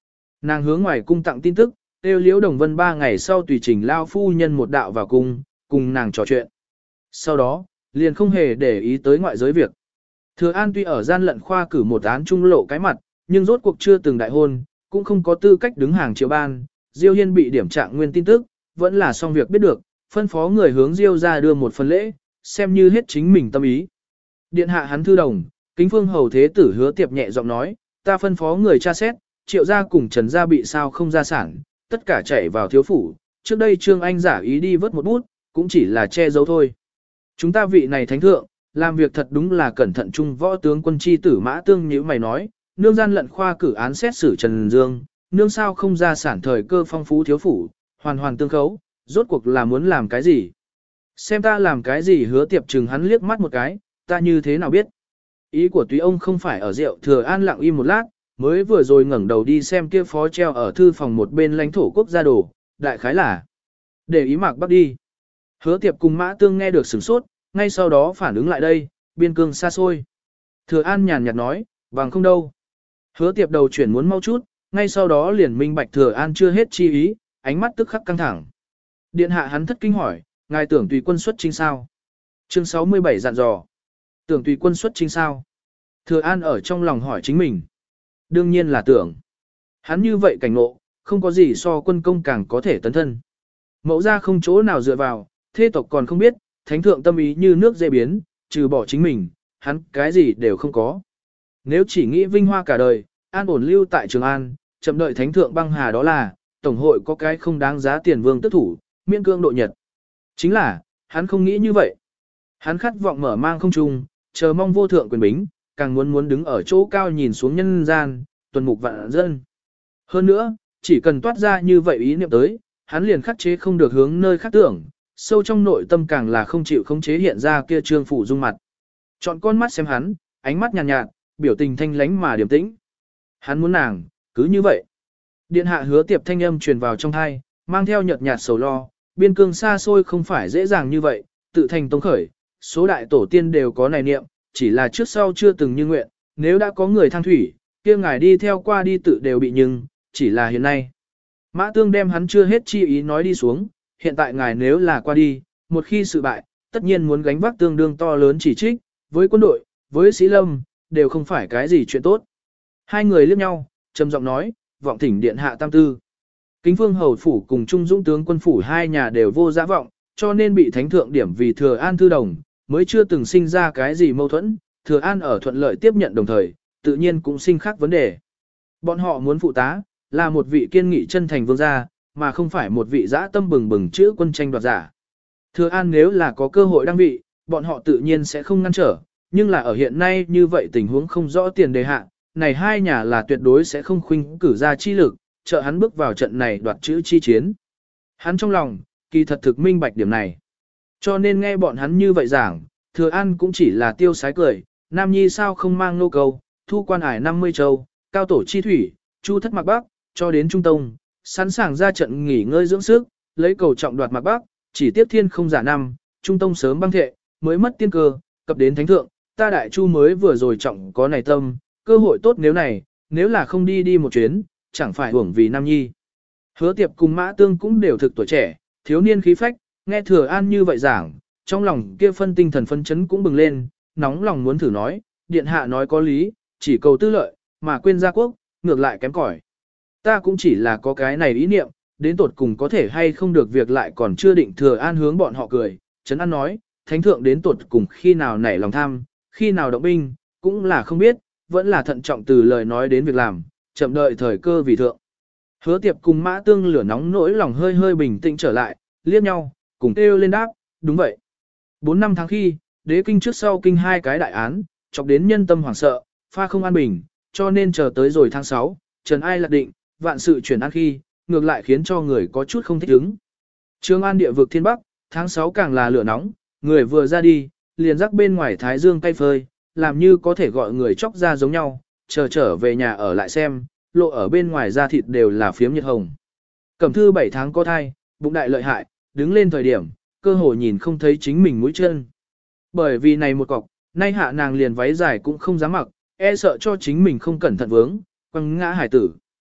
Speaker 1: Nàng hướng ngoài cung tặng tin tức, kêu Liễu Đồng Vân ba ngày sau tùy trình lao phu nhân một đạo vào cung, cùng nàng trò chuyện. Sau đó, liền không hề để ý tới ngoại giới việc. Thừa An tuy ở gian lận khoa cử một án trung lộ cái mặt, nhưng rốt cuộc chưa từng đại hôn, cũng không có tư cách đứng hàng triệu ban. Diêu Hiên bị điểm trạng nguyên tin tức, vẫn là xong việc biết được, phân phó người hướng Diêu ra đưa một phần lễ, xem như hết chính mình tâm ý. Điện hạ hắn thư đồng, Kính Phương hầu thế tử Hứa Tiệp nhẹ giọng nói, ta phân phó người tra xét, Triệu gia cùng Trần gia bị sao không gia sản, tất cả chạy vào thiếu phủ, trước đây Trương Anh giả ý đi vớt một bút, cũng chỉ là che giấu thôi. Chúng ta vị này thánh thượng, làm việc thật đúng là cẩn thận trung võ tướng quân chi tử Mã Tương như mày nói, nương gian lận khoa cử án xét xử Trần Dương, nương sao không gia sản thời cơ phong phú thiếu phủ, hoàn hoàn tương khấu, rốt cuộc là muốn làm cái gì? Xem ta làm cái gì Hứa Tiệp chừng hắn liếc mắt một cái, ta như thế nào biết? Ý của túy ông không phải ở rượu Thừa An lặng im một lát, mới vừa rồi ngẩng đầu đi xem kia phó treo ở thư phòng một bên lãnh thổ quốc gia đồ, đại khái là để ý Mạc Bắc đi. Hứa Tiệp cùng Mã Tương nghe được sửng sốt, ngay sau đó phản ứng lại đây, biên cương xa xôi. Thừa An nhàn nhạt nói, bằng không đâu. Hứa Tiệp đầu chuyển muốn mau chút, ngay sau đó liền minh bạch Thừa An chưa hết chi ý, ánh mắt tức khắc căng thẳng. Điện hạ hắn thất kinh hỏi, ngài tưởng tùy quân xuất chinh sao? Chương sáu mươi bảy dặn dò. Tưởng tùy quân xuất chinh sao? Thừa An ở trong lòng hỏi chính mình. Đương nhiên là tưởng. Hắn như vậy cảnh ngộ, không có gì so quân công càng có thể tấn thân. Mẫu ra không chỗ nào dựa vào, thế tộc còn không biết, thánh thượng tâm ý như nước dễ biến, trừ bỏ chính mình, hắn cái gì đều không có. Nếu chỉ nghĩ vinh hoa cả đời, an ổn lưu tại Trường An, chậm đợi thánh thượng băng hà đó là, tổng hội có cái không đáng giá tiền vương tức thủ, miễn cương độ nhật. Chính là, hắn không nghĩ như vậy. Hắn khát vọng mở mang không trung, chờ mong vô thượng quyền bính, càng muốn muốn đứng ở chỗ cao nhìn xuống nhân gian, tuần mục vạn dân. Hơn nữa, chỉ cần toát ra như vậy ý niệm tới, hắn liền khắc chế không được hướng nơi khác tưởng, sâu trong nội tâm càng là không chịu khống chế hiện ra kia trương phủ dung mặt. Chọn con mắt xem hắn, ánh mắt nhàn nhạt, nhạt, biểu tình thanh lánh mà điềm tĩnh. Hắn muốn nàng, cứ như vậy. Điện hạ Hứa Tiệp thanh âm truyền vào trong thai, mang theo nhợt nhạt sầu lo, biên cương xa xôi không phải dễ dàng như vậy, tự thành tông khởi, số đại tổ tiên đều có này niệm, chỉ là trước sau chưa từng như nguyện, nếu đã có người thăng thủy, kia ngài đi theo qua đi tự đều bị nhưng, chỉ là hiện nay. Mã Tương đem hắn chưa hết chi ý nói đi xuống, hiện tại ngài nếu là qua đi, một khi sự bại, tất nhiên muốn gánh vác tương đương to lớn chỉ trích, với quân đội, với sĩ lâm, đều không phải cái gì chuyện tốt. Hai người liếc nhau, trầm giọng nói, vọng thỉnh điện hạ tam tư. Kính Phương hầu phủ cùng Trung Dũng tướng quân phủ hai nhà đều vô giá vọng, cho nên bị thánh thượng điểm vì Thừa An thư đồng, mới chưa từng sinh ra cái gì mâu thuẫn, Thừa An ở thuận lợi tiếp nhận đồng thời, tự nhiên cũng sinh khác vấn đề. Bọn họ muốn phụ tá, là một vị kiên nghị chân thành vương gia, mà không phải một vị dã tâm bừng bừng chữ quân tranh đoạt giả. Thừa An nếu là có cơ hội đăng vị, bọn họ tự nhiên sẽ không ngăn trở, nhưng là ở hiện nay như vậy tình huống không rõ tiền đề hạ, này hai nhà là tuyệt đối sẽ không khuynh cử ra chi lực, trợ hắn bước vào trận này đoạt chữ chi chiến. Hắn trong lòng, kỳ thật thực minh bạch điểm này. Cho nên nghe bọn hắn như vậy giảng, Thừa An cũng chỉ là tiêu sái cười, Nam Nhi sao không mang nô cầu, thu quan ải năm mươi châu, cao tổ chi thủy, chu thất mạc bắc, cho đến trung tông, sẵn sàng ra trận nghỉ ngơi dưỡng sức, lấy cầu trọng đoạt mạc bắc, chỉ tiếp thiên không giả năm, trung tông sớm băng thệ, mới mất tiên cơ, cập đến thánh thượng, ta đại chu mới vừa rồi trọng có này tâm, cơ hội tốt nếu này, nếu là không đi đi một chuyến, chẳng phải hưởng vì Nam Nhi. Hứa Tiệp cùng Mã Tương cũng đều thực tuổi trẻ, thiếu niên khí phách, nghe Thừa An như vậy giảng, trong lòng kia phân tinh thần phân chấn cũng bừng lên, nóng lòng muốn thử nói, điện hạ nói có lý, chỉ cầu tư lợi, mà quên gia quốc, ngược lại kém cỏi. Ta cũng chỉ là có cái này ý niệm, đến tột cùng có thể hay không được việc lại còn chưa định. Thừa An hướng bọn họ cười, Trấn An nói, thánh thượng đến tột cùng khi nào nảy lòng tham, khi nào động binh, cũng là không biết, vẫn là thận trọng từ lời nói đến việc làm, chậm đợi thời cơ vì thượng. Hứa Tiệp cùng Mã Tương lửa nóng nỗi lòng hơi hơi bình tĩnh trở lại, liếc nhau, cùng kêu lên đáp, đúng vậy. Bốn năm tháng khi, đế kinh trước sau kinh hai cái đại án, chọc đến nhân tâm hoảng sợ, pha không an bình, cho nên chờ tới rồi tháng sáu, Trần Ai lạc định, vạn sự chuyển an khi, ngược lại khiến cho người có chút không thích ứng. Trường An địa vực thiên bắc, tháng sáu càng là lửa nóng, người vừa ra đi, liền rắc bên ngoài thái dương cay phơi, làm như có thể gọi người chóc ra giống nhau, chờ trở về nhà ở lại xem, lộ ở bên ngoài da thịt đều là phiếm nhiệt hồng. Cẩm Thư bảy tháng có thai, bụng đại lợi hại, đứng lên thời điểm, cơ hồ nhìn không thấy chính mình mũi chân. Bởi vì này một cọc, nay hạ nàng liền váy dài cũng không dám mặc, e sợ cho chính mình không cẩn thận vướng, quăng ngã hải tử.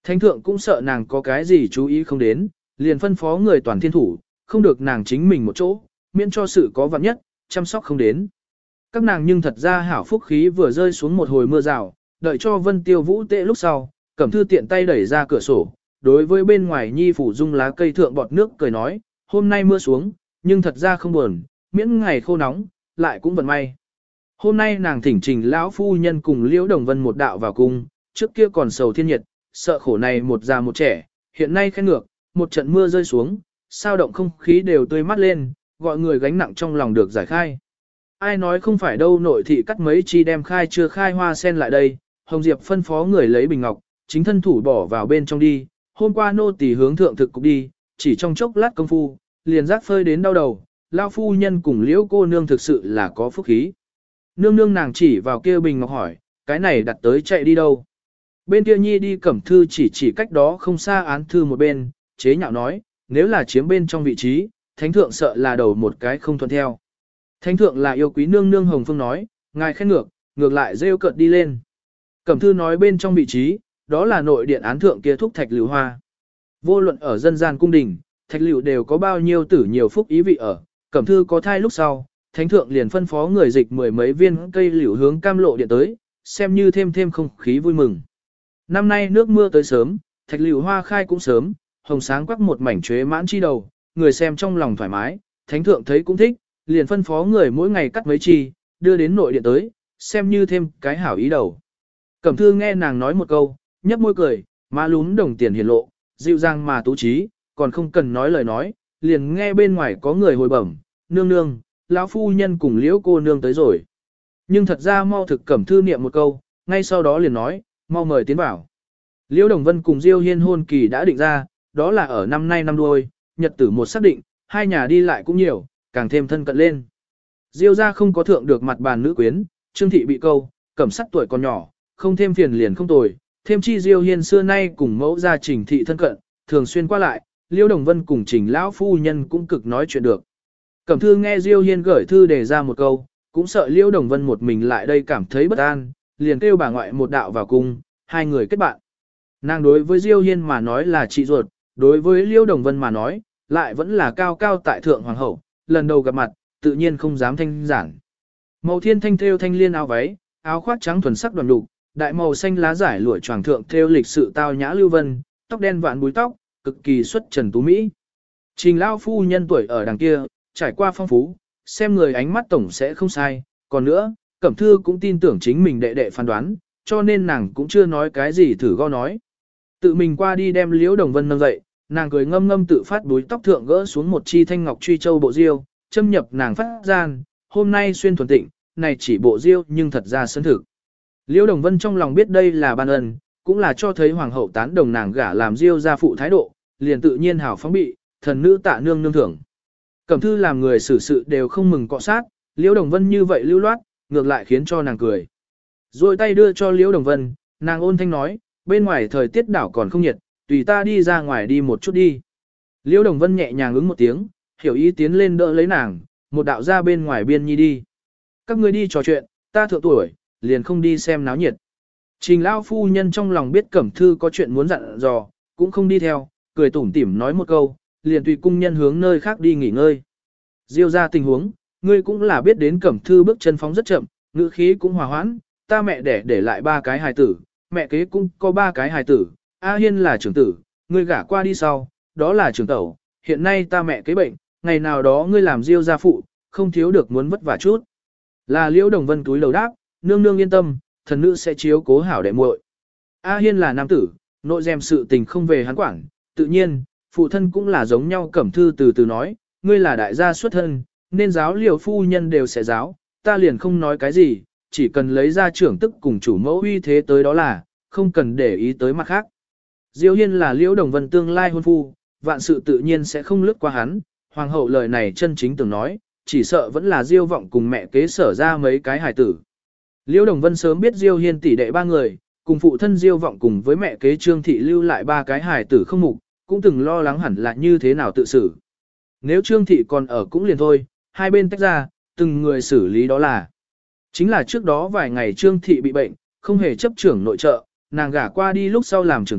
Speaker 1: Thánh thượng cũng sợ nàng có cái gì chú ý không đến, liền phân phó người toàn thiên thủ, không được nàng chính mình một chỗ, miễn cho sự có vạn nhất, chăm sóc không đến. Các nàng nhưng thật ra hảo phúc khí vừa rơi xuống một hồi mưa rào, đợi cho Vân Tiêu Vũ tệ lúc sau, Cẩm Thư tiện tay đẩy ra cửa sổ, đối với bên ngoài nhi phủ dung lá cây thượng bọt nước cười nói, hôm nay mưa xuống, nhưng thật ra không buồn, miễn ngày khô nóng, lại cũng vận may. Hôm nay nàng thỉnh trình lão phu nhân cùng Liễu Đồng Vân một đạo vào cung, trước kia còn sầu thiên nhiệt, sợ khổ này một già một trẻ, hiện nay khen ngược, một trận mưa rơi xuống, sao động không khí đều tươi mát lên, gọi người gánh nặng trong lòng được giải khai. Ai nói không phải đâu, nội thị cắt mấy chi đem khai chưa khai hoa sen lại đây, Hồng Diệp phân phó người lấy bình ngọc, chính thân thủ bỏ vào bên trong đi, hôm qua nô tỳ hướng thượng thực cục đi, chỉ trong chốc lát công phu, liền rác phơi đến đau đầu, lao phu nhân cùng Liễu cô nương thực sự là có phúc khí. Nương nương nàng chỉ vào kia bình ngọc hỏi, cái này đặt tới chạy đi đâu? Bên kia nhi đi Cẩm Thư chỉ chỉ cách đó không xa án thư một bên, chế nhạo nói, nếu là chiếm bên trong vị trí, thánh thượng sợ là đầu một cái không thuận theo. Thánh thượng là yêu quý nương nương Hồng Phương nói, ngài khen ngược, ngược lại rêu cợt đi lên. Cẩm Thư nói bên trong vị trí, đó là nội điện án thượng kia thúc thạch lưu hoa. Vô luận ở dân gian cung đình, thạch lưu đều có bao nhiêu tử nhiều phúc ý vị ở, Cẩm Thư có thai lúc sau, thánh thượng liền phân phó người dịch mười mấy viên cây liễu hướng cam lộ điện tới, xem như thêm thêm không khí vui mừng. Năm nay nước mưa tới sớm, thạch liễu hoa khai cũng sớm, hồng sáng quắc một mảnh chuế mãn chi đầu, người xem trong lòng thoải mái, thánh thượng thấy cũng thích, liền phân phó người mỗi ngày cắt mấy chi, đưa đến nội điện tới, xem như thêm cái hảo ý đầu. Cẩm Thư nghe nàng nói một câu, nhấp môi cười, má lún đồng tiền hiển lộ, dịu dàng mà tú trí, còn không cần nói lời nói, liền nghe bên ngoài có người hồi bẩm, nương nương, lão phu nhân cùng Liễu cô nương tới rồi. Nhưng thật ra mau thực Cẩm Thư niệm một câu, ngay sau đó liền nói, mau mời tiến vào. Liễu Đồng Vân cùng Diêu Hiên hôn kỳ đã định ra, đó là ở năm nay năm đuôi, nhật tử một xác định, hai nhà đi lại cũng nhiều, càng thêm thân cận lên. Diêu gia không có thượng được mặt bàn nữ quyến, Trương thị bị câu, Cẩm Sắt tuổi còn nhỏ, không thêm phiền liền không tồi, thêm chi Diêu Hiên xưa nay cùng mẫu gia Trình thị thân cận, thường xuyên qua lại, Liễu Đồng Vân cùng Trình lão phu nhân cũng cực nói chuyện được. Cẩm Thư nghe Diêu Hiên gửi thư đề ra một câu, cũng sợ Liễu Đồng Vân một mình lại đây cảm thấy bất an, liền kêu bà ngoại một đạo vào cung, hai người kết bạn. Nàng đối với Diêu Hiên mà nói là chị ruột, đối với Liễu Đồng Vân mà nói, lại vẫn là cao cao tại thượng hoàng hậu, lần đầu gặp mặt, tự nhiên không dám thanh giản. Màu thiên thanh thêu thanh liên áo váy, áo khoác trắng thuần sắc đoàn đục, đại màu xanh lá giải lụa choàng thượng thêu lịch sự tao nhã lưu vân, tóc đen vạn búi tóc, cực kỳ xuất trần tú mỹ. Trình lão phu nhân tuổi ở đằng kia, trải qua phong phú, xem người ánh mắt tổng sẽ không sai, còn nữa, Cẩm Thư cũng tin tưởng chính mình đệ đệ phán đoán, cho nên nàng cũng chưa nói cái gì thử go nói. Tự mình qua đi đem Liễu Đồng Vân nâng dậy, nàng cười ngâm ngâm tự phát búi tóc thượng gỡ xuống một chi thanh ngọc truy châu bộ diêu, châm nhập nàng phát gian, hôm nay xuyên thuần tịnh, này chỉ bộ diêu nhưng thật ra sân thực. Liễu Đồng Vân trong lòng biết đây là ban ân, cũng là cho thấy hoàng hậu tán đồng nàng gả làm diêu gia phụ thái độ, liền tự nhiên hảo phóng bị, thần nữ tạ nương nương thưởng. Cẩm Thư làm người xử sự đều không mừng cọ sát, Liễu Đồng Vân như vậy lưu loát, ngược lại khiến cho nàng cười. Rồi tay đưa cho Liễu Đồng Vân, nàng ôn thanh nói, bên ngoài thời tiết đảo còn không nhiệt, tùy ta đi ra ngoài đi một chút đi. Liễu Đồng Vân nhẹ nhàng ứng một tiếng, hiểu ý tiến lên đỡ lấy nàng, một đạo ra bên ngoài biên nhi đi. Các ngươi đi trò chuyện, ta thượng tuổi, liền không đi xem náo nhiệt. Trình lão phu nhân trong lòng biết Cẩm Thư có chuyện muốn dặn dò, cũng không đi theo, cười tủm tỉm nói một câu, liền tùy cung nhân hướng nơi khác đi nghỉ ngơi. Diêu ra tình huống, ngươi cũng là biết đến Cẩm Thư bước chân phóng rất chậm, ngữ khí cũng hòa hoãn, ta mẹ đẻ để lại ba cái hài tử, mẹ kế cũng có ba cái hài tử, A Hiên là trưởng tử, ngươi gả qua đi sau, đó là trưởng tẩu, hiện nay ta mẹ kế bệnh, ngày nào đó ngươi làm Diêu gia phụ, không thiếu được muốn vất vả chút. Là Liễu Đồng Vân túi lầu đáp, nương nương yên tâm, thần nữ sẽ chiếu cố hảo đệ muội. A Hiên là nam tử, nội dèm sự tình không về hắn quản, tự nhiên, phụ thân cũng là giống nhau. Cẩm Thư từ từ nói, ngươi là đại gia xuất thân, nên giáo Liễu phu nhân đều sẽ giáo, ta liền không nói cái gì, chỉ cần lấy ra trưởng tức cùng chủ mẫu uy thế tới đó là, không cần để ý tới mặt khác. Diêu Hiên là Liễu Đồng Vân tương lai hôn phu, vạn sự tự nhiên sẽ không lướt qua hắn, hoàng hậu lời này chân chính tưởng nói, chỉ sợ vẫn là Diêu Vọng cùng mẹ kế sở ra mấy cái hài tử. Liễu Đồng Vân sớm biết Diêu Hiên tỷ đệ ba người, cùng phụ thân Diêu Vọng cùng với mẹ kế Trương thị lưu lại ba cái hài tử không mục, cũng từng lo lắng hẳn là như thế nào tự xử. Nếu Trương thị còn ở cũng liền thôi, hai bên tách ra, từng người xử lý đó là. Chính là trước đó vài ngày Trương thị bị bệnh, không hề chấp trưởng nội trợ, nàng gả qua đi lúc sau làm trưởng tức,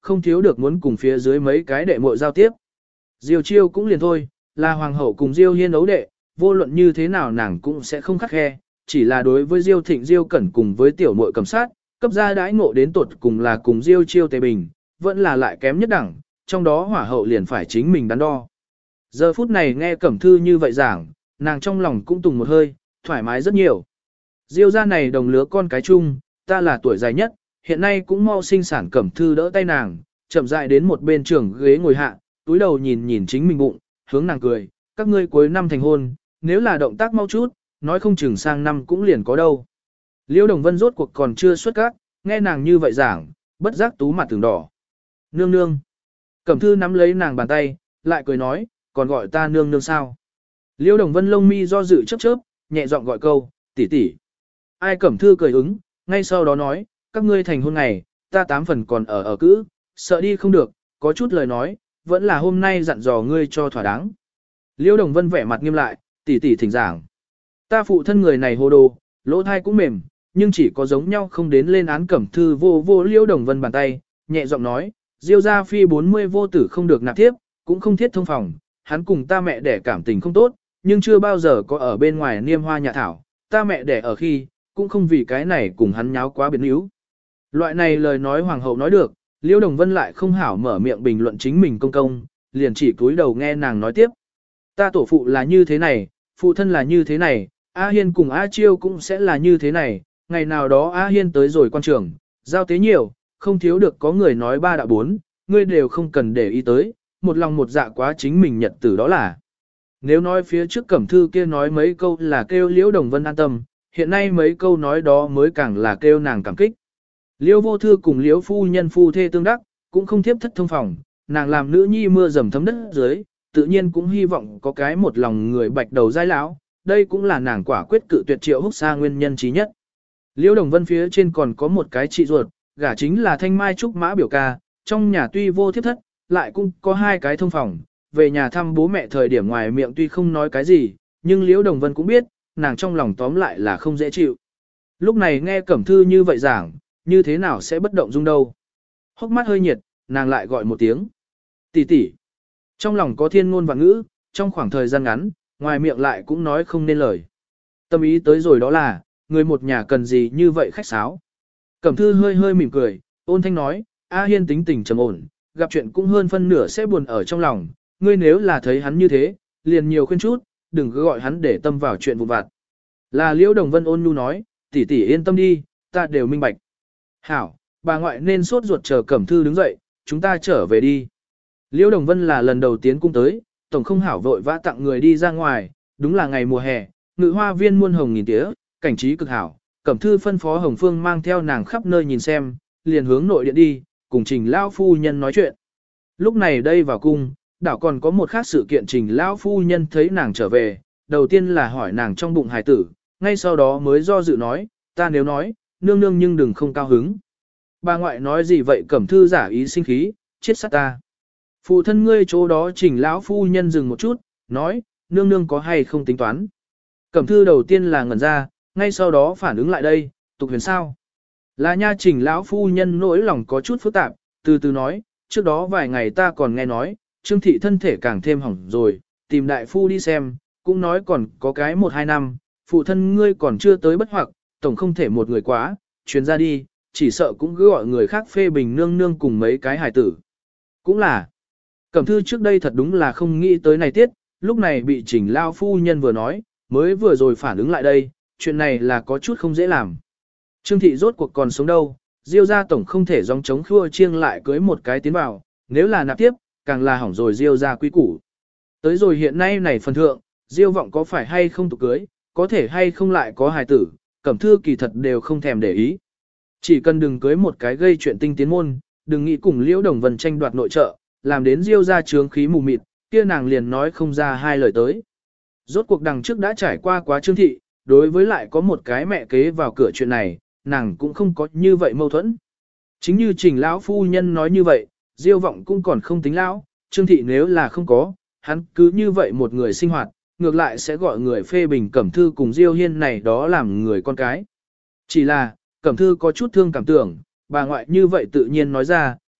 Speaker 1: không thiếu được muốn cùng phía dưới mấy cái đệ muội giao tiếp. Diêu Chiêu cũng liền thôi, là hoàng hậu cùng Diêu Hiên ấu đệ, vô luận như thế nào nàng cũng sẽ không khắc khe, chỉ là đối với Diêu Thịnh Diêu Cẩn cùng với tiểu muội Cẩm Sát, cấp gia đãi ngộ đến tột cùng là cùng Diêu Chiêu Tề Bình, vẫn là lại kém nhất đẳng, trong đó hỏa hậu liền phải chính mình đắn đo. Giờ phút này nghe Cẩm Thư như vậy giảng, nàng trong lòng cũng tùng một hơi, thoải mái rất nhiều. Diêu gia này đồng lứa con cái chung, ta là tuổi dài nhất, hiện nay cũng mau sinh sản. Cẩm Thư đỡ tay nàng, chậm rãi đến một bên trường ghế ngồi hạ, túi đầu nhìn nhìn chính mình bụng, hướng nàng cười, các ngươi cuối năm thành hôn, nếu là động tác mau chút, nói không chừng sang năm cũng liền có đâu. Liêu Đồng Vân rốt cuộc còn chưa xuất các, nghe nàng như vậy giảng, bất giác tú mặt từng đỏ. Nương nương. Cẩm Thư nắm lấy nàng bàn tay, lại cười nói, còn gọi ta nương nương sao? Liêu Đồng Vân lông mi do dự chớp chớp, nhẹ giọng gọi câu, tỷ tỷ. Ai? Cẩm Thư cười ứng, ngay sau đó nói, các ngươi thành hôn ngày, ta tám phần còn ở ở cữ, sợ đi không được, có chút lời nói, vẫn là hôm nay dặn dò ngươi cho thỏa đáng. Liêu Đồng Vân vẻ mặt nghiêm lại, tỷ tỷ thỉnh giảng. Ta phụ thân người này hồ đồ, lỗ thai cũng mềm, nhưng chỉ có giống nhau không đến lên án. Cẩm Thư vô vô Liêu Đồng Vân bàn tay, nhẹ giọng nói, Diêu gia phi bốn mươi vô tử không được nạp tiếp, cũng không thiết thông phòng, hắn cùng ta mẹ đẻ cảm tình không tốt, nhưng chưa bao giờ có ở bên ngoài niêm hoa nhà thảo, ta mẹ đẻ ở khi, cũng không vì cái này cùng hắn nháo quá biến yếu. Loại này lời nói hoàng hậu nói được, Liêu Đồng Vân lại không hảo mở miệng bình luận chính mình công công, liền chỉ cúi đầu nghe nàng nói tiếp. Ta tổ phụ là như thế này, phụ thân là như thế này, A Hiên cùng A Chiêu cũng sẽ là như thế này, ngày nào đó A Hiên tới rồi quan trường, giao tế nhiều, không thiếu được có người nói ba đạo bốn, ngươi đều không cần để ý tới, một lòng một dạ quá chính mình nhật tử đó là. Nếu nói phía trước Cẩm Thư kia nói mấy câu là kêu Liễu Đồng Vân an tâm, hiện nay mấy câu nói đó mới càng là kêu nàng cảm kích. Liễu Vô Thư cùng Liễu phu nhân phu thê tương đắc, cũng không thiếp thất thông phòng, nàng làm nữ nhi mưa dầm thấm đất dưới, tự nhiên cũng hy vọng có cái một lòng người bạch đầu giai lão, đây cũng là nàng quả quyết cự tuyệt Triệu Húc Sa nguyên nhân chí nhất. Liễu Đồng Vân phía trên còn có một cái chị ruột, gả chính là Thanh Mai Trúc Mã biểu ca, trong nhà tuy vô thiếp thất, lại cũng có hai cái thông phòng, về nhà thăm bố mẹ thời điểm ngoài miệng tuy không nói cái gì, nhưng Liễu Đồng Vân cũng biết, nàng trong lòng tóm lại là không dễ chịu. Lúc này nghe Cẩm Thư như vậy giảng, như thế nào sẽ bất động dung đâu. Hốc mắt hơi nhiệt, nàng lại gọi một tiếng. Tỷ tỷ. Trong lòng có thiên ngôn và ngữ, trong khoảng thời gian ngắn, ngoài miệng lại cũng nói không nên lời. Tâm ý tới rồi đó là, người một nhà cần gì như vậy khách sáo. Cẩm Thư hơi hơi mỉm cười, ôn thanh nói, A Hiên tính tình trầm ổn, gặp chuyện cũng hơn phân nửa sẽ buồn ở trong lòng, ngươi nếu là thấy hắn như thế, liền nhiều khuyên chút, đừng cứ gọi hắn để tâm vào chuyện vụn vặt. Là Liễu Đồng Vân ôn nhu nói, tỷ tỷ yên tâm đi, ta đều minh bạch. Hảo, bà ngoại nên sốt ruột chờ Cẩm Thư đứng dậy, chúng ta trở về đi. Liễu Đồng Vân là lần đầu tiến cung tới, tổng không hảo vội vã tặng người đi ra ngoài, đúng là ngày mùa hè, ngự hoa viên muôn hồng nghìn tía, cảnh trí cực hảo. Cẩm Thư phân phó Hồng Phương mang theo nàng khắp nơi nhìn xem, liền hướng nội điện đi, cùng Trình lão phu nhân nói chuyện. Lúc này đây vào cung, đảo còn có một khác sự kiện. Trình lão phu nhân thấy nàng trở về, đầu tiên là hỏi nàng trong bụng hài tử, ngay sau đó mới do dự nói, ta nếu nói, nương nương nhưng đừng không cao hứng. Bà ngoại nói gì vậy? Cẩm Thư giả ý sinh khí, chết sát ta. Phụ thân ngươi chỗ đó. Trình lão phu nhân dừng một chút, nói, nương nương có hay không tính toán. Cẩm Thư đầu tiên là ngẩn ra, ngay sau đó phản ứng lại đây, tục huyền sao. Là nha. Trình lão phu nhân nỗi lòng có chút phức tạp, từ từ nói, trước đó vài ngày ta còn nghe nói, Trương thị thân thể càng thêm hỏng rồi, tìm đại phu đi xem, cũng nói còn có cái một hai năm, phụ thân ngươi còn chưa tới bất hoặc, tổng không thể một người quá, chuyến ra đi, chỉ sợ cũng cứ gọi người khác phê bình nương nương cùng mấy cái hài tử. Cũng là, Cẩm Thư trước đây thật đúng là không nghĩ tới này tiết, lúc này bị Trình lão phu nhân vừa nói, mới vừa rồi phản ứng lại đây, chuyện này là có chút không dễ làm. Trương thị rốt cuộc còn sống đâu, Diêu gia tổng không thể gióng chống khua chiêng lại cưới một cái tiến vào, nếu là nạp tiếp, càng là hỏng rồi Diêu gia quý củ. Tới rồi hiện nay này phần thượng, Diêu vọng có phải hay không tục cưới, có thể hay không lại có hài tử, Cẩm Thư kỳ thật đều không thèm để ý. Chỉ cần đừng cưới một cái gây chuyện tinh tiến môn, đừng nghĩ cùng Liễu Đồng Vân tranh đoạt nội trợ, làm đến Diêu gia trướng khí mù mịt, kia nàng liền nói không ra hai lời tới. Rốt cuộc đằng trước đã trải qua quá Trương thị, đối với lại có một cái mẹ kế vào cửa chuyện này, nàng cũng không có như vậy mâu thuẫn. Chính như Trình lão phu nhân nói như vậy, Diêu vọng cũng còn không tính lão, Trương thị nếu là không có, hắn cứ như vậy một người sinh hoạt, ngược lại sẽ gọi người phê bình Cẩm Thư cùng Diêu Hiên này đó làm người con cái. Chỉ là, Cẩm Thư có chút thương cảm tưởng, bà ngoại như vậy tự nhiên nói ra,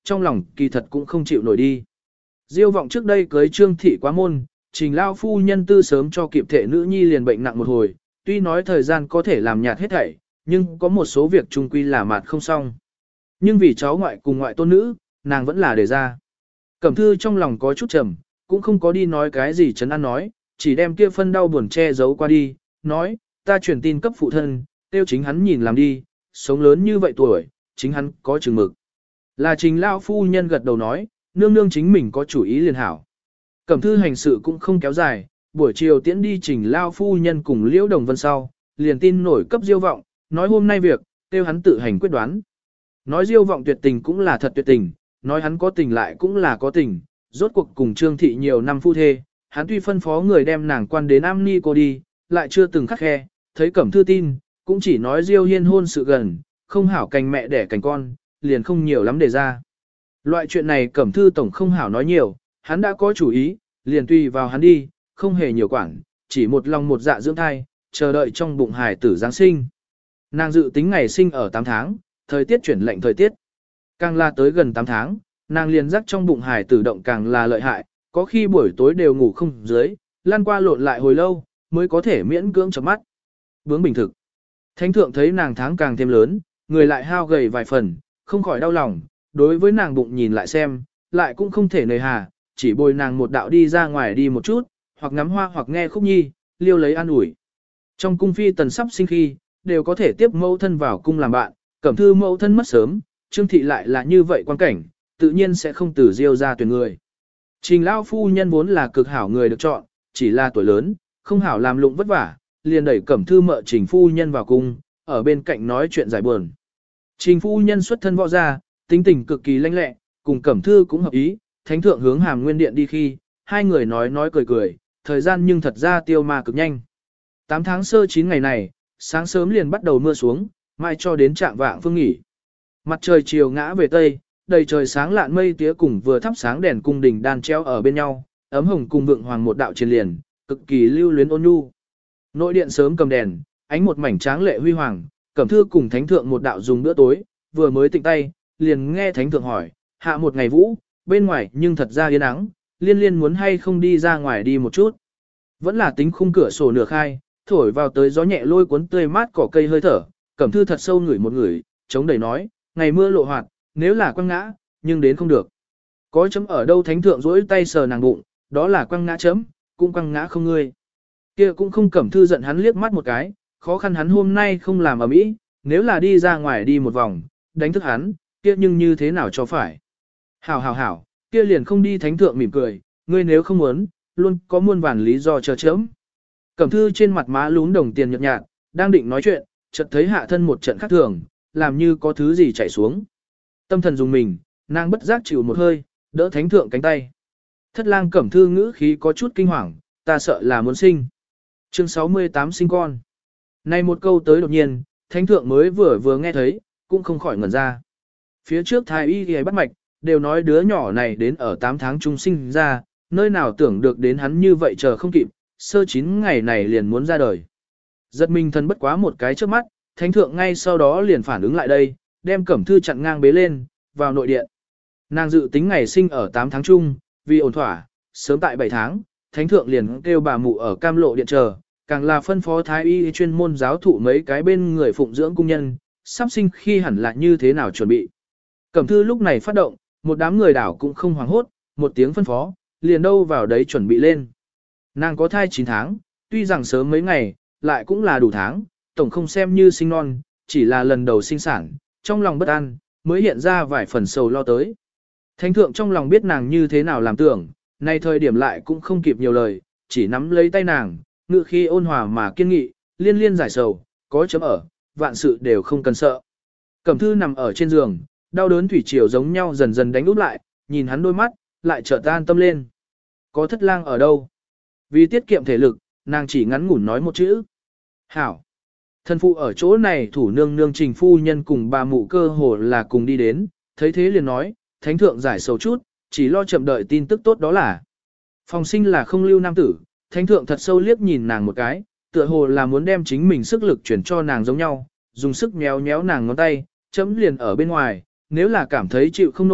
Speaker 1: trong lòng kỳ thật cũng không chịu nổi đi. Diêu vọng trước đây cưới Trương thị quá môn, Trình lao phu nhân tư sớm cho kịp thể nữ nhi liền bệnh nặng một hồi, tuy nói thời gian có thể làm nhạt hết thảy, nhưng có một số việc trung quy là mạt không xong. Nhưng vì cháu ngoại cùng ngoại tôn nữ, nàng vẫn là để ra. Cẩm Thư trong lòng có chút trầm, cũng không có đi nói cái gì trấn an nói, chỉ đem kia phân đau buồn che giấu qua đi, nói, ta truyền tin cấp phụ thân, tiêu chính hắn nhìn làm đi, sống lớn như vậy tuổi, chính hắn có chừng mực. Là Trình lao phu nhân gật đầu nói, nương nương chính mình có chủ ý liền hảo. Cẩm Thư hành sự cũng không kéo dài, buổi chiều tiễn đi Trình lao phu nhân cùng Liễu Đồng Vân sau, liền tin nổi cấp Diêu vọng, nói hôm nay việc, tiêu hắn tự hành quyết đoán. Nói Diêu vọng tuyệt tình cũng là thật tuyệt tình, nói hắn có tình lại cũng là có tình, rốt cuộc cùng Trương thị nhiều năm phu thê, hắn tuy phân phó người đem nàng quan đến Am Ni cô đi, lại chưa từng khắc khe, thấy Cẩm Thư tin, cũng chỉ nói Diêu hiên hôn sự gần, không hảo cành mẹ đẻ cành con, liền không nhiều lắm để ra. Loại chuyện này Cẩm Thư tổng không hảo nói nhiều, hắn đã có chủ ý, liền tùy vào hắn đi, không hề nhiều quản, chỉ một lòng một dạ dưỡng thai, chờ đợi trong bụng hài tử Giáng sinh. Nàng dự tính ngày sinh ở tám tháng, thời tiết chuyển lạnh thời tiết. Càng là tới gần tám tháng, nàng liền rắc trong bụng hài tử động càng là lợi hại, có khi buổi tối đều ngủ không dưới, lan qua lộn lại hồi lâu, mới có thể miễn cưỡng chấm mắt. Bướng bình thực. Thánh thượng thấy nàng tháng càng thêm lớn, người lại hao gầy vài phần, không khỏi đau lòng, đối với nàng bụng nhìn lại xem, lại cũng không thể nề hà, chỉ bồi nàng một đạo đi ra ngoài đi một chút, hoặc ngắm hoa hoặc nghe khúc nhi, liêu lấy an ủi. Trong cung phi tần sắp sinh khi, đều có thể tiếp mẫu thân vào cung làm bạn, Cẩm Thư mẫu thân mất sớm, Trương thị lại là như vậy quan cảnh, tự nhiên sẽ không từ Diêu ra tuyển người. Trình lao phu nhân vốn là cực hảo người được chọn, chỉ là tuổi lớn, không hảo làm lụng vất vả, liền đẩy Cẩm Thư mợ Trình phu nhân vào cung, ở bên cạnh nói chuyện giải buồn. Trình phu nhân xuất thân võ gia, tính tình cực kỳ lanh lẹ, cùng Cẩm Thư cũng hợp ý, thánh thượng hướng Hàm Nguyên điện đi khi, hai người nói nói cười cười, thời gian nhưng thật ra tiêu ma cực nhanh. tám tháng sơ chín ngày này, sáng sớm liền bắt đầu mưa xuống, mai cho đến trạng vạng phương nghỉ. Mặt trời chiều ngã về tây, đầy trời sáng lạn mây tía cùng vừa thắp sáng đèn cung đình đan treo ở bên nhau, ấm hồng cùng vượng hoàng một đạo trên liền, cực kỳ lưu luyến ôn nhu. Nội điện sớm cầm đèn, ánh một mảnh tráng lệ huy hoàng, Cẩm Thư cùng thánh thượng một đạo dùng bữa tối, vừa mới tịnh tay, liền nghe thánh thượng hỏi, hạ một ngày vũ, bên ngoài nhưng thật ra yên ắng, liên liên muốn hay không đi ra ngoài đi một chút. Vẫn là tính khung cửa sổ nửa khai, thổi vào tới gió nhẹ lôi cuốn tươi mát cỏ cây hơi thở, Cẩm Thư thật sâu ngửi một ngửi, chống đẩy nói, ngày mưa lộ hoạt, nếu là quăng ngã, nhưng đến không được. Có chấm ở đâu thánh thượng rỗi tay sờ nàng bụng, đó là quăng ngã chấm, cũng quăng ngã không ngươi. Kia cũng không Cẩm Thư giận hắn liếc mắt một cái, khó khăn hắn hôm nay không làm ở mỹ, nếu là đi ra ngoài đi một vòng, đánh thức hắn, kia nhưng như thế nào cho phải. Hảo hảo hảo, kia liền không đi thánh thượng mỉm cười, ngươi nếu không muốn, luôn có muôn vàn lý do chờ chấm. Cẩm Thư trên mặt má lún đồng tiền nhợt nhạt, đang định nói chuyện, chợt thấy hạ thân một trận khác thường, làm như có thứ gì chảy xuống. Tâm thần dùng mình, nàng bất giác chịu một hơi, đỡ thánh thượng cánh tay. Thất lang Cẩm Thư ngữ khí có chút kinh hoàng, ta sợ là muốn sinh. Chương sáu mươi tám sinh con. Này một câu tới đột nhiên, thánh thượng mới vừa vừa nghe thấy, cũng không khỏi ngẩn ra. Phía trước thái y y bắt mạch, đều nói đứa nhỏ này đến ở tám tháng trung sinh ra, nơi nào tưởng được đến hắn như vậy chờ không kịp, sơ chín ngày này liền muốn ra đời. Giật mình thần bất quá một cái trước mắt, thánh thượng ngay sau đó liền phản ứng lại đây, đem Cẩm Thư chặn ngang bế lên, vào nội điện. Nàng dự tính ngày sinh ở tám tháng chung, vì ổn thỏa, sớm tại bảy tháng, thánh thượng liền kêu bà mụ ở cam lộ điện chờ, càng là phân phó thái y chuyên môn giáo thụ mấy cái bên người phụng dưỡng cung nhân, sắp sinh khi hẳn là như thế nào chuẩn bị. Cẩm Thư lúc này phát động, một đám người đảo cũng không hoảng hốt, một tiếng phân phó, liền đâu vào đấy chuẩn bị lên. Nàng có thai chín tháng, tuy rằng sớm mấy ngày, lại cũng là đủ tháng, tổng không xem như sinh non, chỉ là lần đầu sinh sản, trong lòng bất an, mới hiện ra vài phần sầu lo tới. Thánh thượng trong lòng biết nàng như thế nào làm tưởng, nay thời điểm lại cũng không kịp nhiều lời, chỉ nắm lấy tay nàng, ngự khi ôn hòa mà kiên nghị, liên liên giải sầu, có chấm ở, vạn sự đều không cần sợ. Cẩm Thư nằm ở trên giường, đau đớn thủy triều giống nhau dần dần đánh úp lại, nhìn hắn đôi mắt, lại chợt an tâm lên. Có thất lang ở đâu? Vì tiết kiệm thể lực, nàng chỉ ngắn ngủn nói một chữ. Hảo. Thân phụ ở chỗ này thủ nương nương Trình phu nhân cùng bà mụ cơ hồ là cùng đi đến, thấy thế liền nói, thánh thượng giải sầu chút, chỉ lo chậm đợi tin tức tốt đó là. Phòng sinh là không lưu nam tử, thánh thượng thật sâu liếc nhìn nàng một cái, tựa hồ là muốn đem chính mình sức lực chuyển cho nàng giống nhau, dùng sức nhéo nhéo nàng ngón tay, chấm liền ở bên ngoài, nếu là cảm thấy chịu không nổi,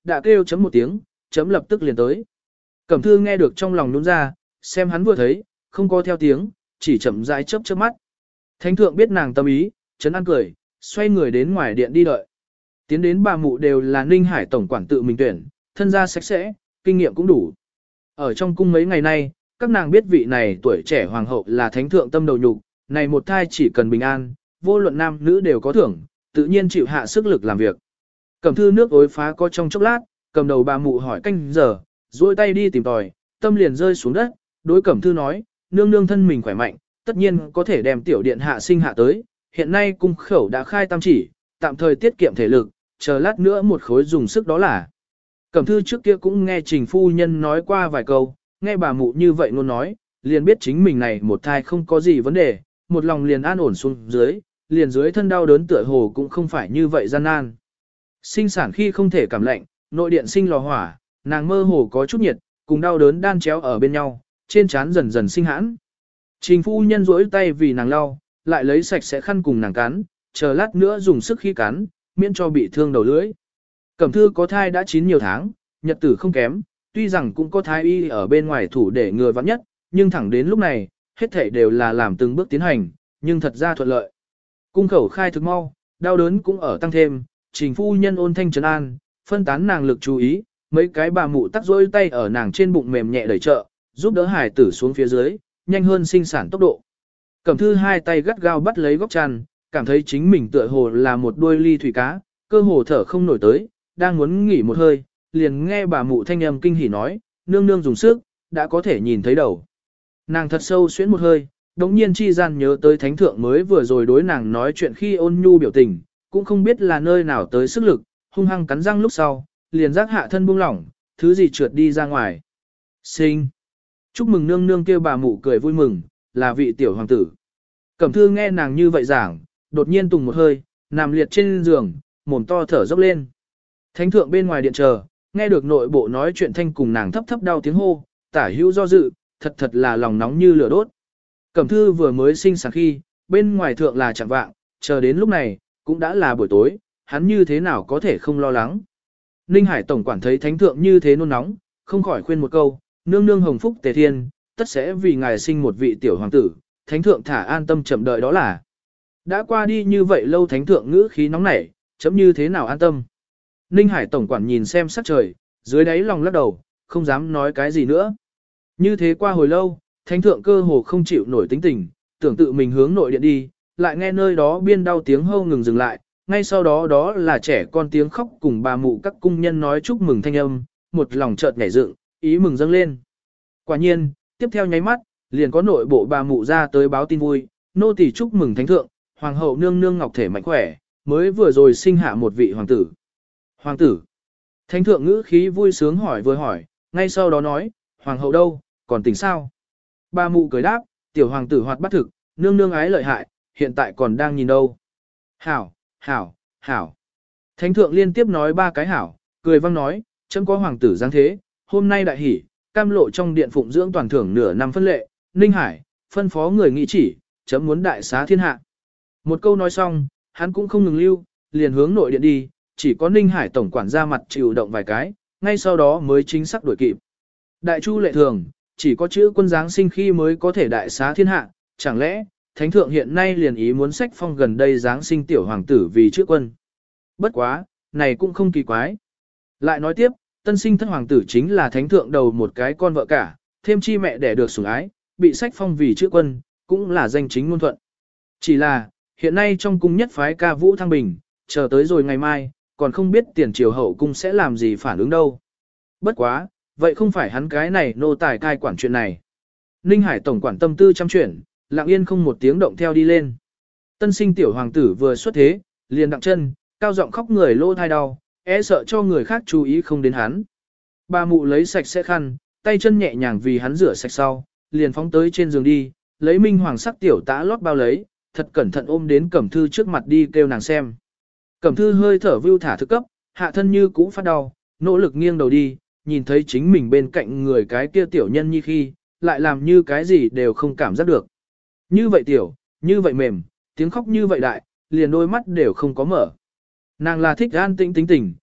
Speaker 1: đã kêu chấm một tiếng, chấm lập tức liền tới. Cẩm thư nghe được trong lòng nhún ra, xem hắn vừa thấy, không có theo tiếng, chỉ chậm rãi chớp chớp mắt. Thánh thượng biết nàng tâm ý, chấn an cười, xoay người đến ngoài điện đi đợi. Tiến đến bà mụ đều là Ninh Hải tổng quản tự mình tuyển, thân gia sạch sẽ, kinh nghiệm cũng đủ. Ở trong cung mấy ngày nay, các nàng biết vị này tuổi trẻ hoàng hậu là thánh thượng tâm đầu nhục, này một thai chỉ cần bình an, vô luận nam nữ đều có thưởng, tự nhiên chịu hạ sức lực làm việc. Cẩm thư nước ối phá có trong chốc lát, cầm đầu bà mụ hỏi canh giờ, duỗi tay đi tìm tòi, tâm liền rơi xuống đất, đối Cẩm thư nói, nương nương thân mình khỏe mạnh, tất nhiên có thể đem tiểu điện hạ sinh hạ tới, hiện nay cung khẩu đã khai tam chỉ, tạm thời tiết kiệm thể lực, chờ lát nữa một khối dùng sức đó là. Cẩm thư trước kia cũng nghe trình phu nhân nói qua vài câu, nghe bà mụ như vậy luôn nói, liền biết chính mình này một thai không có gì vấn đề, một lòng liền an ổn xuống dưới, liền dưới thân đau đớn tựa hồ cũng không phải như vậy gian nan. Sinh sản khi không thể cảm lạnh, nội điện sinh lò hỏa, nàng mơ hồ có chút nhiệt, cùng đau đớn đan chéo ở bên nhau, trên trán dần dần sinh hãn. Trình phu nhân duỗi tay vì nàng lau, lại lấy sạch sẽ khăn cùng nàng cắn, chờ lát nữa dùng sức khi cắn, miễn cho bị thương đầu lưỡi. Cẩm thư có thai đã chín nhiều tháng, nhật tử không kém, tuy rằng cũng có thái y ở bên ngoài thủ để ngừa vắng nhất, nhưng thẳng đến lúc này, hết thảy đều là làm từng bước tiến hành, nhưng thật ra thuận lợi. Cung khẩu khai thực mau, đau đớn cũng ở tăng thêm, trình phu nhân ôn thanh trấn an, phân tán nàng lực chú ý, mấy cái bà mụ tắc rỗi tay ở nàng trên bụng mềm nhẹ đẩy trợ, giúp đỡ hải tử xuống phía dưới, nhanh hơn sinh sản tốc độ. Cẩm thư hai tay gắt gao bắt lấy góc chăn, cảm thấy chính mình tựa hồ là một đuôi ly thủy cá, cơ hồ thở không nổi tới, đang muốn nghỉ một hơi, liền nghe bà mụ thanh âm kinh hỉ nói, nương nương dùng sức, đã có thể nhìn thấy đầu. Nàng thật sâu xuyến một hơi, đống nhiên chi gian nhớ tới thánh thượng mới vừa rồi đối nàng nói chuyện khi ôn nhu biểu tình, cũng không biết là nơi nào tới sức lực, hung hăng cắn răng lúc sau, liền giác hạ thân buông lỏng, thứ gì trượt đi ra ngoài. Sinh! Chúc mừng nương nương kêu bà mụ cười vui mừng, là vị tiểu hoàng tử. Cẩm thư nghe nàng như vậy giảng, đột nhiên tùng một hơi, nằm liệt trên giường, mồm to thở dốc lên. Thánh thượng bên ngoài điện chờ, nghe được nội bộ nói chuyện thanh cùng nàng thấp thấp đau tiếng hô, tả hữu do dự, thật thật là lòng nóng như lửa đốt. Cẩm thư vừa mới sinh sản khi, bên ngoài thượng là chẳng vạng, chờ đến lúc này, cũng đã là buổi tối, hắn như thế nào có thể không lo lắng. Ninh Hải tổng quản thấy thánh thượng như thế nôn nóng, không khỏi khuyên một câu, nương nương hồng phúc tề thiên, tất sẽ vì ngài sinh một vị tiểu hoàng tử, thánh thượng thả an tâm chậm đợi đó là. Đã qua đi như vậy lâu thánh thượng ngữ khí nóng nảy, chấm như thế nào an tâm. Ninh Hải tổng quản nhìn xem sắc trời, dưới đáy lòng lắc đầu, không dám nói cái gì nữa. Như thế qua hồi lâu, thánh thượng cơ hồ không chịu nổi tính tình, tưởng tự mình hướng nội điện đi, lại nghe nơi đó biên đau tiếng hâu ngừng dừng lại, ngay sau đó đó là trẻ con tiếng khóc cùng bà mụ các cung nhân nói chúc mừng thanh âm, một lòng chợt nhảy dựng, ý mừng dâng lên. Quả nhiên, tiếp theo nháy mắt, liền có nội bộ bà mụ ra tới báo tin vui, nô tỳ chúc mừng thánh thượng, hoàng hậu nương nương ngọc thể mạnh khỏe, mới vừa rồi sinh hạ một vị hoàng tử. Hoàng tử. Thánh thượng ngữ khí vui sướng hỏi vừa hỏi, ngay sau đó nói, hoàng hậu đâu, còn tỉnh sao? Bà mụ cười đáp, tiểu hoàng tử hoạt bát thực, nương nương ái lợi hại, hiện tại còn đang nhìn đâu. Hảo, hảo, hảo. Thánh thượng liên tiếp nói ba cái hảo, cười vang nói, chấm có hoàng tử giáng thế, hôm nay đại hỷ, cam lộ trong điện phụng dưỡng toàn thưởng nửa năm phân lệ, Ninh Hải, phân phó người nghị chỉ, chấm muốn đại xá thiên hạ. Một câu nói xong, hắn cũng không ngừng lưu, liền hướng nội điện đi, chỉ có Ninh Hải tổng quản ra mặt chịu động vài cái, ngay sau đó mới chính xác đuổi kịp. Đại chu lệ thường, chỉ có chữ quân giáng sinh khi mới có thể đại xá thiên hạ, chẳng lẽ, thánh thượng hiện nay liền ý muốn sách phong gần đây giáng sinh tiểu hoàng tử vì chữ quân. Bất quá, này cũng không kỳ quái. Lại nói tiếp, tân sinh thất hoàng tử chính là thánh thượng đầu một cái con vợ cả, thêm chi mẹ đẻ được sủng ái, bị sách phong vì chữ quân, cũng là danh chính ngôn thuận. Chỉ là, hiện nay trong cung nhất phái ca vũ thăng bình, chờ tới rồi ngày mai, còn không biết tiền triều hậu cung sẽ làm gì phản ứng đâu. Bất quá, vậy không phải hắn cái này nô tài cai quản chuyện này. Ninh Hải tổng quản tâm tư chăm chuyển, lặng yên không một tiếng động theo đi lên. Tân sinh tiểu hoàng tử vừa xuất thế, liền đặng chân, cao giọng khóc người lô thai đau, e sợ cho người khác chú ý không đến hắn. Bà mụ lấy sạch sẽ khăn, tay chân nhẹ nhàng vì hắn rửa sạch sau, liền phóng tới trên giường đi, lấy minh hoàng sắc tiểu tã lót bao lấy, thật cẩn thận ôm đến Cẩm Thư trước mặt đi kêu nàng xem. Cẩm Thư hơi thở vưu thả thức cấp, hạ thân như cũ phát đau, nỗ lực nghiêng đầu đi, nhìn thấy chính mình bên cạnh người cái kia tiểu nhân như khi, lại làm như cái gì đều không cảm giác được. Như vậy tiểu, như vậy mềm, tiếng khóc như vậy đại, liền đôi mắt đều không có mở. Nàng là thích an tĩnh tính tình,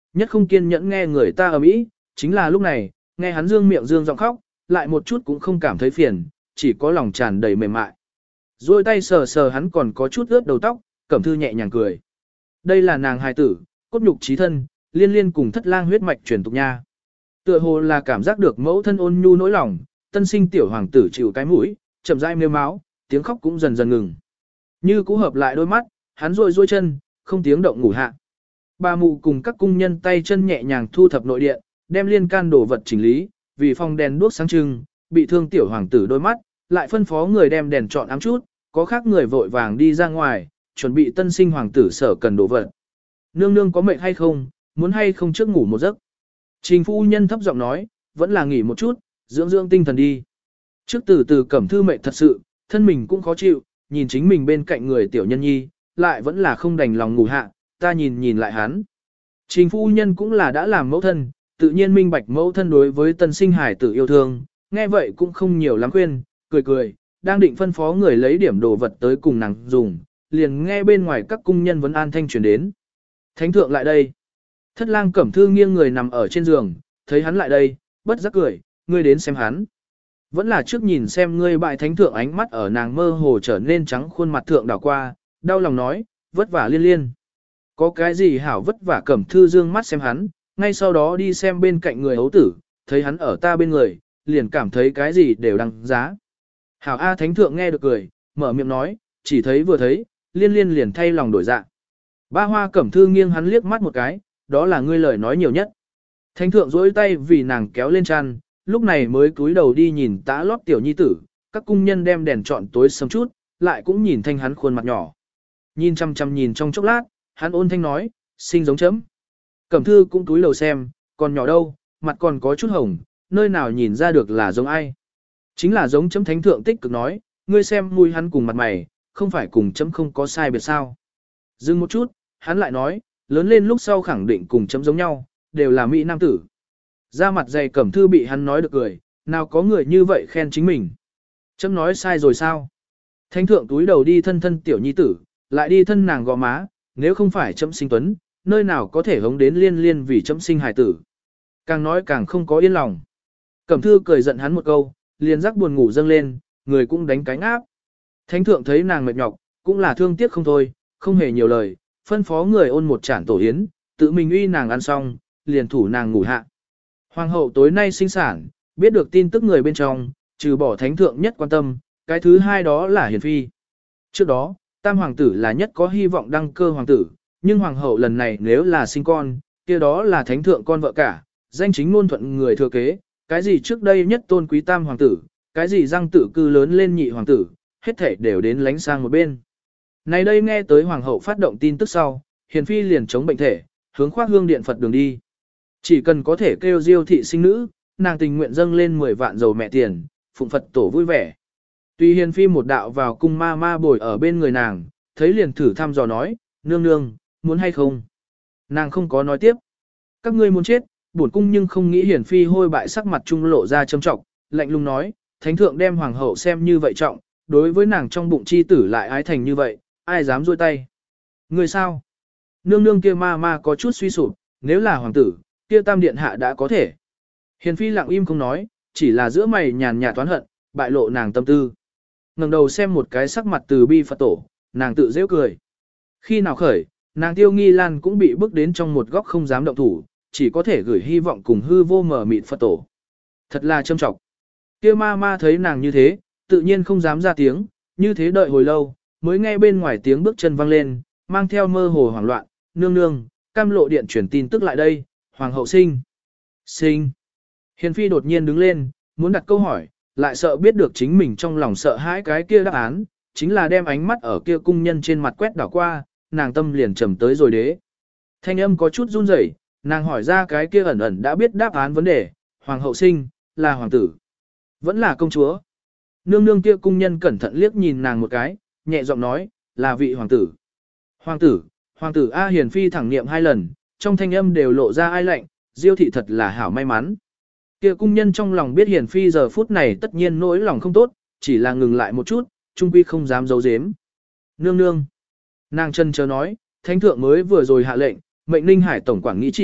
Speaker 1: nhất không kiên nhẫn nghe người ta ầm ĩ, chính là lúc này, nghe hắn dương miệng dương giọng khóc, lại một chút cũng không cảm thấy phiền, chỉ có lòng tràn đầy mềm mại. Rồi tay sờ sờ hắn còn có chút ướt đầu tóc, Cẩm Thư nhẹ nhàng cười. Đây là nàng hài tử, cốt nhục trí thân, liên liên cùng thất lang huyết mạch truyền tục nha. Tựa hồ là cảm giác được mẫu thân ôn nhu nỗi lòng, tân sinh tiểu hoàng tử chịu cái mũi, chậm rãi mêu máu, tiếng khóc cũng dần dần ngừng. Như cũ hợp lại đôi mắt, hắn rôi rôi chân, không tiếng động ngủ hạ. Bà mụ cùng các cung nhân tay chân nhẹ nhàng thu thập nội điện, đem liên can đồ vật chỉnh lý, vì phòng đèn đuốc sáng trưng, bị thương tiểu hoàng tử đôi mắt, lại phân phó người đem đèn chọn ám chút, có khác người vội vàng đi ra ngoài, chuẩn bị tân sinh hoàng tử sở cần đồ vật. Nương nương có mệt hay không, muốn hay không trước ngủ một giấc. Trình phu nhân thấp giọng nói, vẫn là nghỉ một chút, dưỡng dưỡng tinh thần đi. Trước từ từ Cẩm Thư mệt thật sự, thân mình cũng khó chịu, nhìn chính mình bên cạnh người tiểu nhân nhi, lại vẫn là không đành lòng ngủ hạ, ta nhìn nhìn lại hắn. Trình phu nhân cũng là đã làm mẫu thân, tự nhiên minh bạch mẫu thân đối với tân sinh hải tử yêu thương, nghe vậy cũng không nhiều lắm khuyên, cười cười, đang định phân phó người lấy điểm đồ vật tới cùng nàng dùng, liền nghe bên ngoài các cung nhân vấn an thanh truyền đến. Thánh thượng lại đây. Thất lang Cẩm Thư nghiêng người nằm ở trên giường, thấy hắn lại đây, bất giác cười, ngươi đến xem hắn. Vẫn là trước nhìn xem ngươi bại thánh thượng, ánh mắt ở nàng mơ hồ trở nên trắng khuôn mặt thượng đảo qua, đau lòng nói, vất vả liên liên. Có cái gì hảo vất vả Cẩm Thư dương mắt xem hắn, ngay sau đó đi xem bên cạnh người hấu tử, thấy hắn ở ta bên người, liền cảm thấy cái gì đều đăng giá. Hảo A thánh thượng nghe được cười, mở miệng nói, chỉ thấy vừa thấy, liên liên liền thay lòng đổi dạ. Ba hoa Cẩm Thư nghiêng hắn liếc mắt một cái, đó là ngươi lời nói nhiều nhất. Thánh thượng dỗi tay vì nàng kéo lên chăn, lúc này mới cúi đầu đi nhìn tã lót tiểu nhi tử, các cung nhân đem đèn trọn tối sớm chút, lại cũng nhìn thanh hắn khuôn mặt nhỏ. Nhìn chăm chăm nhìn trong chốc lát, hắn ôn thanh nói, sinh giống chấm. Cẩm Thư cũng cúi đầu xem, còn nhỏ đâu, mặt còn có chút hồng, nơi nào nhìn ra được là giống ai. Chính là giống chấm. Thánh thượng tích cực nói, ngươi xem mùi hắn cùng mặt mày, không phải cùng chấm không có sai biệt sao. Dừng một chút, hắn lại nói, lớn lên lúc sau khẳng định cùng chấm giống nhau, đều là mỹ nam tử. Ra mặt dày Cẩm Thư bị hắn nói được cười, nào có người như vậy khen chính mình. Chấm nói sai rồi sao? Thánh thượng túi đầu đi thân thân tiểu nhi tử, lại đi thân nàng gò má, nếu không phải chấm sinh tuấn, nơi nào có thể hống đến liên liên vì chấm sinh hài tử. Càng nói càng không có yên lòng. Cẩm Thư cười giận hắn một câu, liền rắc buồn ngủ dâng lên, người cũng đánh cánh áp. Thánh thượng thấy nàng mệt nhọc, cũng là thương tiếc không thôi, không hề nhiều lời, phân phó người ôn một chản tổ yến, tự mình uy nàng ăn xong, liền thủ nàng ngủ hạ. Hoàng hậu tối nay sinh sản, biết được tin tức người bên trong, trừ bỏ thánh thượng nhất quan tâm, cái thứ hai đó là hiền phi. Trước đó, tam hoàng tử là nhất có hy vọng đăng cơ hoàng tử, nhưng hoàng hậu lần này nếu là sinh con, kia đó là thánh thượng con vợ cả, danh chính ngôn thuận người thừa kế, cái gì trước đây nhất tôn quý tam hoàng tử, cái gì răng tử cư lớn lên nhị hoàng tử, hết thể đều đến lánh sang một bên. Này đây nghe tới hoàng hậu phát động tin tức sau, hiền phi liền chống bệnh thể, hướng khoác hương điện Phật đường đi. Chỉ cần có thể kêu diêu thị sinh nữ, nàng tình nguyện dâng lên mười vạn dầu mẹ tiền, phụng Phật tổ vui vẻ. Tuy hiền phi một đạo vào cung ma ma bồi ở bên người nàng, thấy liền thử thăm dò nói, nương nương, muốn hay không? Nàng không có nói tiếp. Các ngươi muốn chết, bổn cung nhưng không nghĩ hiền phi hôi bại sắc mặt trung lộ ra châm trọng, lạnh lùng nói, thánh thượng đem hoàng hậu xem như vậy trọng, đối với nàng trong bụng chi tử lại ái thành như vậy, ai dám rôi tay? Người sao? Nương nương kia ma ma có chút suy sụp, nếu là hoàng tử, kia tam điện hạ đã có thể. Hiền phi lặng im không nói, chỉ là giữa mày nhàn nhạt toán hận, bại lộ nàng tâm tư. Ngẩng đầu xem một cái sắc mặt từ bi Phật tổ, nàng tự dễ cười. Khi nào khởi, nàng Tiêu Nghi Lan cũng bị bước đến trong một góc không dám động thủ, chỉ có thể gửi hy vọng cùng hư vô mở mịt Phật tổ. Thật là châm trọng. Kia ma ma thấy nàng như thế, tự nhiên không dám ra tiếng, như thế đợi hồi lâu, mới nghe bên ngoài tiếng bước chân vang lên, mang theo mơ hồ hoảng loạn, nương nương, cam lộ điện chuyển tin tức lại đây, hoàng hậu sinh. Sinh. Hiền phi đột nhiên đứng lên, muốn đặt câu hỏi, lại sợ biết được chính mình trong lòng sợ hãi cái kia đáp án, chính là đem ánh mắt ở kia cung nhân trên mặt quét đảo qua, nàng tâm liền trầm tới rồi đế. Thanh âm có chút run rẩy, nàng hỏi ra cái kia ẩn ẩn đã biết đáp án vấn đề, hoàng hậu sinh, là hoàng tử, vẫn là công chúa. Nương nương kia cung nhân cẩn thận liếc nhìn nàng một cái, nhẹ giọng nói, là vị hoàng tử. Hoàng tử, hoàng tử A. Hiền phi thẳng niệm hai lần, trong thanh âm đều lộ ra ai lạnh, diêu thị thật là hảo may mắn. Kia cung nhân trong lòng biết Hiền phi giờ phút này tất nhiên nỗi lòng không tốt, chỉ là ngừng lại một chút, trung quy không dám giấu giếm. Nương nương. Nàng chân chờ nói, thánh thượng mới vừa rồi hạ lệnh, mệnh Ninh Hải tổng quản nghĩ chỉ,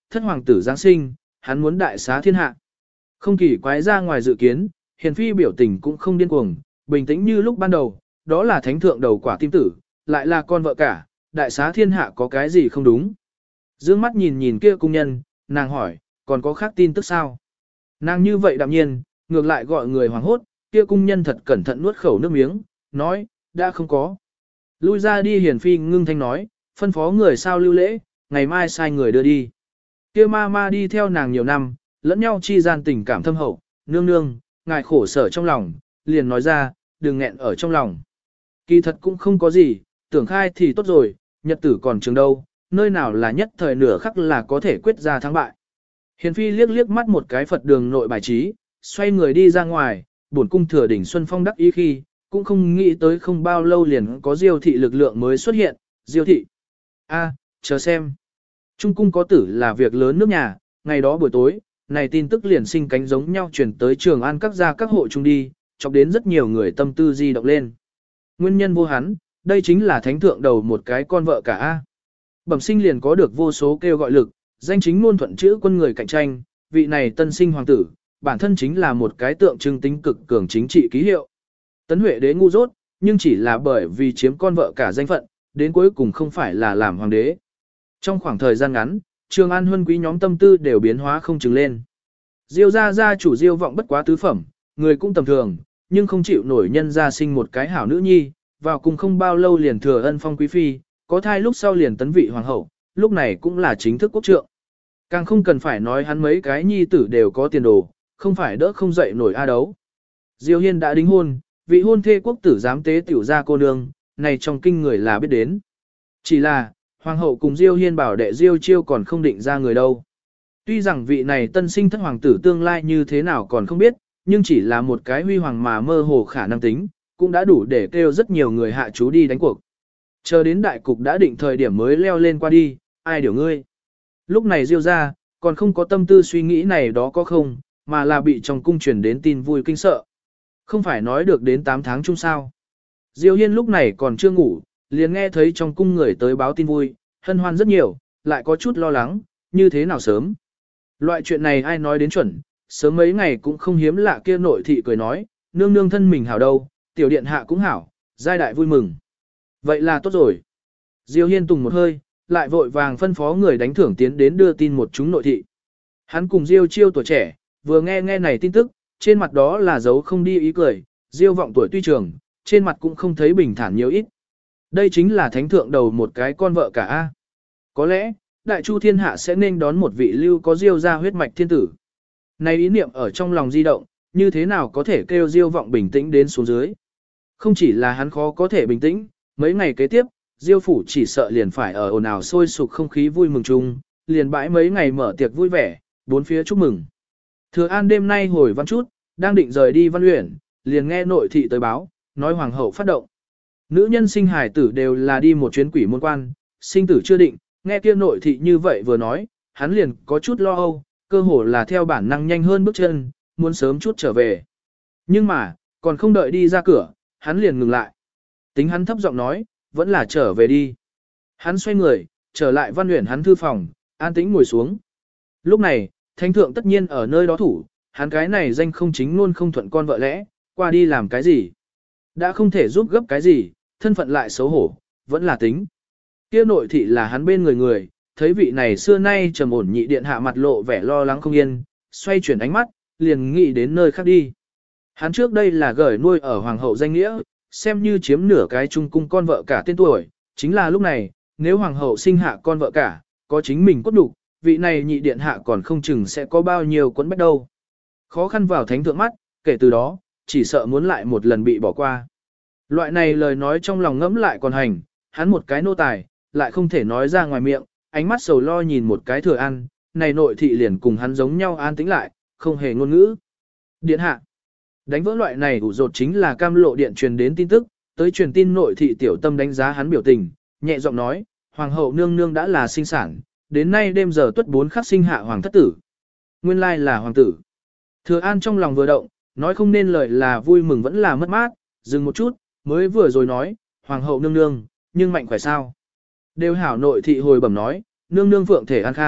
Speaker 1: thất hoàng tử Giáng sinh, hắn muốn đại xá thiên hạ. Không kỳ quái ra ngoài dự kiến, hiền phi biểu tình cũng không điên cuồng, bình tĩnh như lúc ban đầu, đó là thánh thượng đầu quả tim tử, lại là con vợ cả, đại xá thiên hạ có cái gì không đúng. Dương mắt nhìn nhìn kia cung nhân, nàng hỏi, còn có khác tin tức sao? Nàng như vậy đạm nhiên, ngược lại gọi người hoảng hốt, kia cung nhân thật cẩn thận nuốt khẩu nước miếng, nói, đã không có. Lui ra đi hiền phi ngưng thanh nói, phân phó người sao lưu lễ, ngày mai sai người đưa đi. Kia ma ma đi theo nàng nhiều năm, lẫn nhau chi gian tình cảm thâm hậu, nương nương, ngài khổ sở trong lòng, liền nói ra, đừng nghẹn ở trong lòng. Kỳ thật cũng không có gì, tưởng khai thì tốt rồi, nhật tử còn trường đâu, nơi nào là nhất thời nửa khắc là có thể quyết ra thắng bại. Hiền phi liếc liếc mắt một cái Phật đường nội bài trí, xoay người đi ra ngoài, bổn cung thừa đỉnh Xuân Phong đắc ý khi, cũng không nghĩ tới không bao lâu liền có diêu thị lực lượng mới xuất hiện, diêu thị. A, chờ xem. Trung cung có tử là việc lớn nước nhà, ngày đó buổi tối, này tin tức liền sinh cánh giống nhau truyền tới Trường An các gia các hộ chung đi, chọc đến rất nhiều người tâm tư di động lên. Nguyên nhân vô hắn, đây chính là thánh thượng đầu một cái con vợ cả A. Bẩm sinh liền có được vô số kêu gọi lực, danh chính ngôn thuận chữ quân người cạnh tranh, vị này tân sinh hoàng tử, bản thân chính là một cái tượng trưng tính cực cường chính trị ký hiệu. Tấn Huệ đế ngu dốt, nhưng chỉ là bởi vì chiếm con vợ cả danh phận, đến cuối cùng không phải là làm hoàng đế. Trong khoảng thời gian ngắn, Trường An huân quý nhóm tâm tư đều biến hóa không chừng lên. Diêu gia gia chủ Diêu vọng bất quá tứ phẩm, người cũng tầm thường, nhưng không chịu nổi nhân gia sinh một cái hảo nữ nhi, vào cùng không bao lâu liền thừa ân phong quý phi, có thai lúc sau liền tấn vị hoàng hậu, lúc này cũng là chính thức quốc trượng. Càng không cần phải nói hắn mấy cái nhi tử đều có tiền đồ, không phải đỡ không dậy nổi a đấu. Diêu Hiên đã đính hôn, vị hôn thê quốc tử giám tế tiểu gia cô nương, này trong kinh người là biết đến. Chỉ là, hoàng hậu cùng Diêu Hiên bảo đệ Diêu Chiêu còn không định ra người đâu. Tuy rằng vị này tân sinh thất hoàng tử tương lai như thế nào còn không biết, nhưng chỉ là một cái huy hoàng mà mơ hồ khả năng tính, cũng đã đủ để kêu rất nhiều người hạ chú đi đánh cuộc. Chờ đến đại cục đã định thời điểm mới leo lên qua đi, ai điều ngươi. Lúc này Diêu ra, còn không có tâm tư suy nghĩ này đó có không, mà là bị trong cung truyền đến tin vui kinh sợ. Không phải nói được đến tám tháng chung sao. Diêu Hiên lúc này còn chưa ngủ, liền nghe thấy trong cung người tới báo tin vui, hân hoan rất nhiều, lại có chút lo lắng, như thế nào sớm. Loại chuyện này ai nói đến chuẩn, sớm mấy ngày cũng không hiếm lạ kia nội thị cười nói, nương nương thân mình hảo đâu, tiểu điện hạ cũng hảo, giai đại vui mừng. Vậy là tốt rồi. Diêu Hiên tùng một hơi, lại vội vàng phân phó người đánh thưởng tiến đến đưa tin một chúng nội thị. Hắn cùng Diêu Chiêu tuổi trẻ, vừa nghe nghe này tin tức, trên mặt đó là dấu không đi ý cười, Diêu vọng tuổi tuy trường, trên mặt cũng không thấy bình thản nhiều ít. Đây chính là thánh thượng đầu một cái con vợ cả A. Có lẽ, đại chu thiên hạ sẽ nên đón một vị lưu có Diêu ra huyết mạch thiên tử. Này ý niệm ở trong lòng di động, như thế nào có thể kêu Diêu vọng bình tĩnh đến xuống dưới. Không chỉ là hắn khó có thể bình tĩnh, mấy ngày kế tiếp, Diêu phủ chỉ sợ liền phải ở ồn ào sôi sục không khí vui mừng chung, liền bãi mấy ngày mở tiệc vui vẻ, bốn phía chúc mừng. Thừa An đêm nay hồi văn chút, đang định rời đi Văn Uyển, liền nghe nội thị tới báo, nói hoàng hậu phát động. Nữ nhân sinh hài tử đều là đi một chuyến quỷ môn quan, sinh tử chưa định, nghe kia nội thị như vậy vừa nói, hắn liền có chút lo âu, cơ hồ là theo bản năng nhanh hơn bước chân, muốn sớm chút trở về. Nhưng mà, còn không đợi đi ra cửa, hắn liền ngừng lại. Tính hắn thấp giọng nói, vẫn là trở về đi. Hắn xoay người, trở lại Văn Uyển hắn thư phòng, an tĩnh ngồi xuống. Lúc này, thánh thượng tất nhiên ở nơi đó thủ, hắn cái này danh không chính luôn không thuận con vợ lẽ, qua đi làm cái gì. Đã không thể giúp gấp cái gì, thân phận lại xấu hổ, vẫn là tính. Kia nội thị là hắn bên người người, thấy vị này xưa nay trầm ổn nhị điện hạ mặt lộ vẻ lo lắng không yên, xoay chuyển ánh mắt, liền nghĩ đến nơi khác đi. Hắn trước đây là gởi nuôi ở hoàng hậu danh nghĩa, xem như chiếm nửa cái trung cung con vợ cả tên tuổi, chính là lúc này, nếu hoàng hậu sinh hạ con vợ cả, có chính mình cốt đủ, vị này nhị điện hạ còn không chừng sẽ có bao nhiêu quấn bách đâu. Khó khăn vào thánh thượng mắt, kể từ đó, chỉ sợ muốn lại một lần bị bỏ qua. Loại này lời nói trong lòng ngẫm lại còn hành, hắn một cái nô tài, lại không thể nói ra ngoài miệng, ánh mắt sầu lo nhìn một cái Thừa An, này nội thị liền cùng hắn giống nhau an tĩnh lại, không hề ngôn ngữ. Điện hạ, đánh vỡ loại này ủ rột chính là cam lộ điện truyền đến tin tức, tới truyền tin nội thị tiểu tâm đánh giá hắn biểu tình, nhẹ giọng nói, hoàng hậu nương nương đã là sinh sản, đến nay đêm giờ tuất bốn khắc sinh hạ hoàng thất tử. Nguyên lai là hoàng tử. Thừa An trong lòng vừa động, nói không nên lời là vui mừng vẫn là mất mát, dừng một chút, mới vừa rồi nói, hoàng hậu nương nương, nhưng mạnh khỏe sao. Đều hảo nội thị hồi bẩm nói, nương nương phượng thể an khang,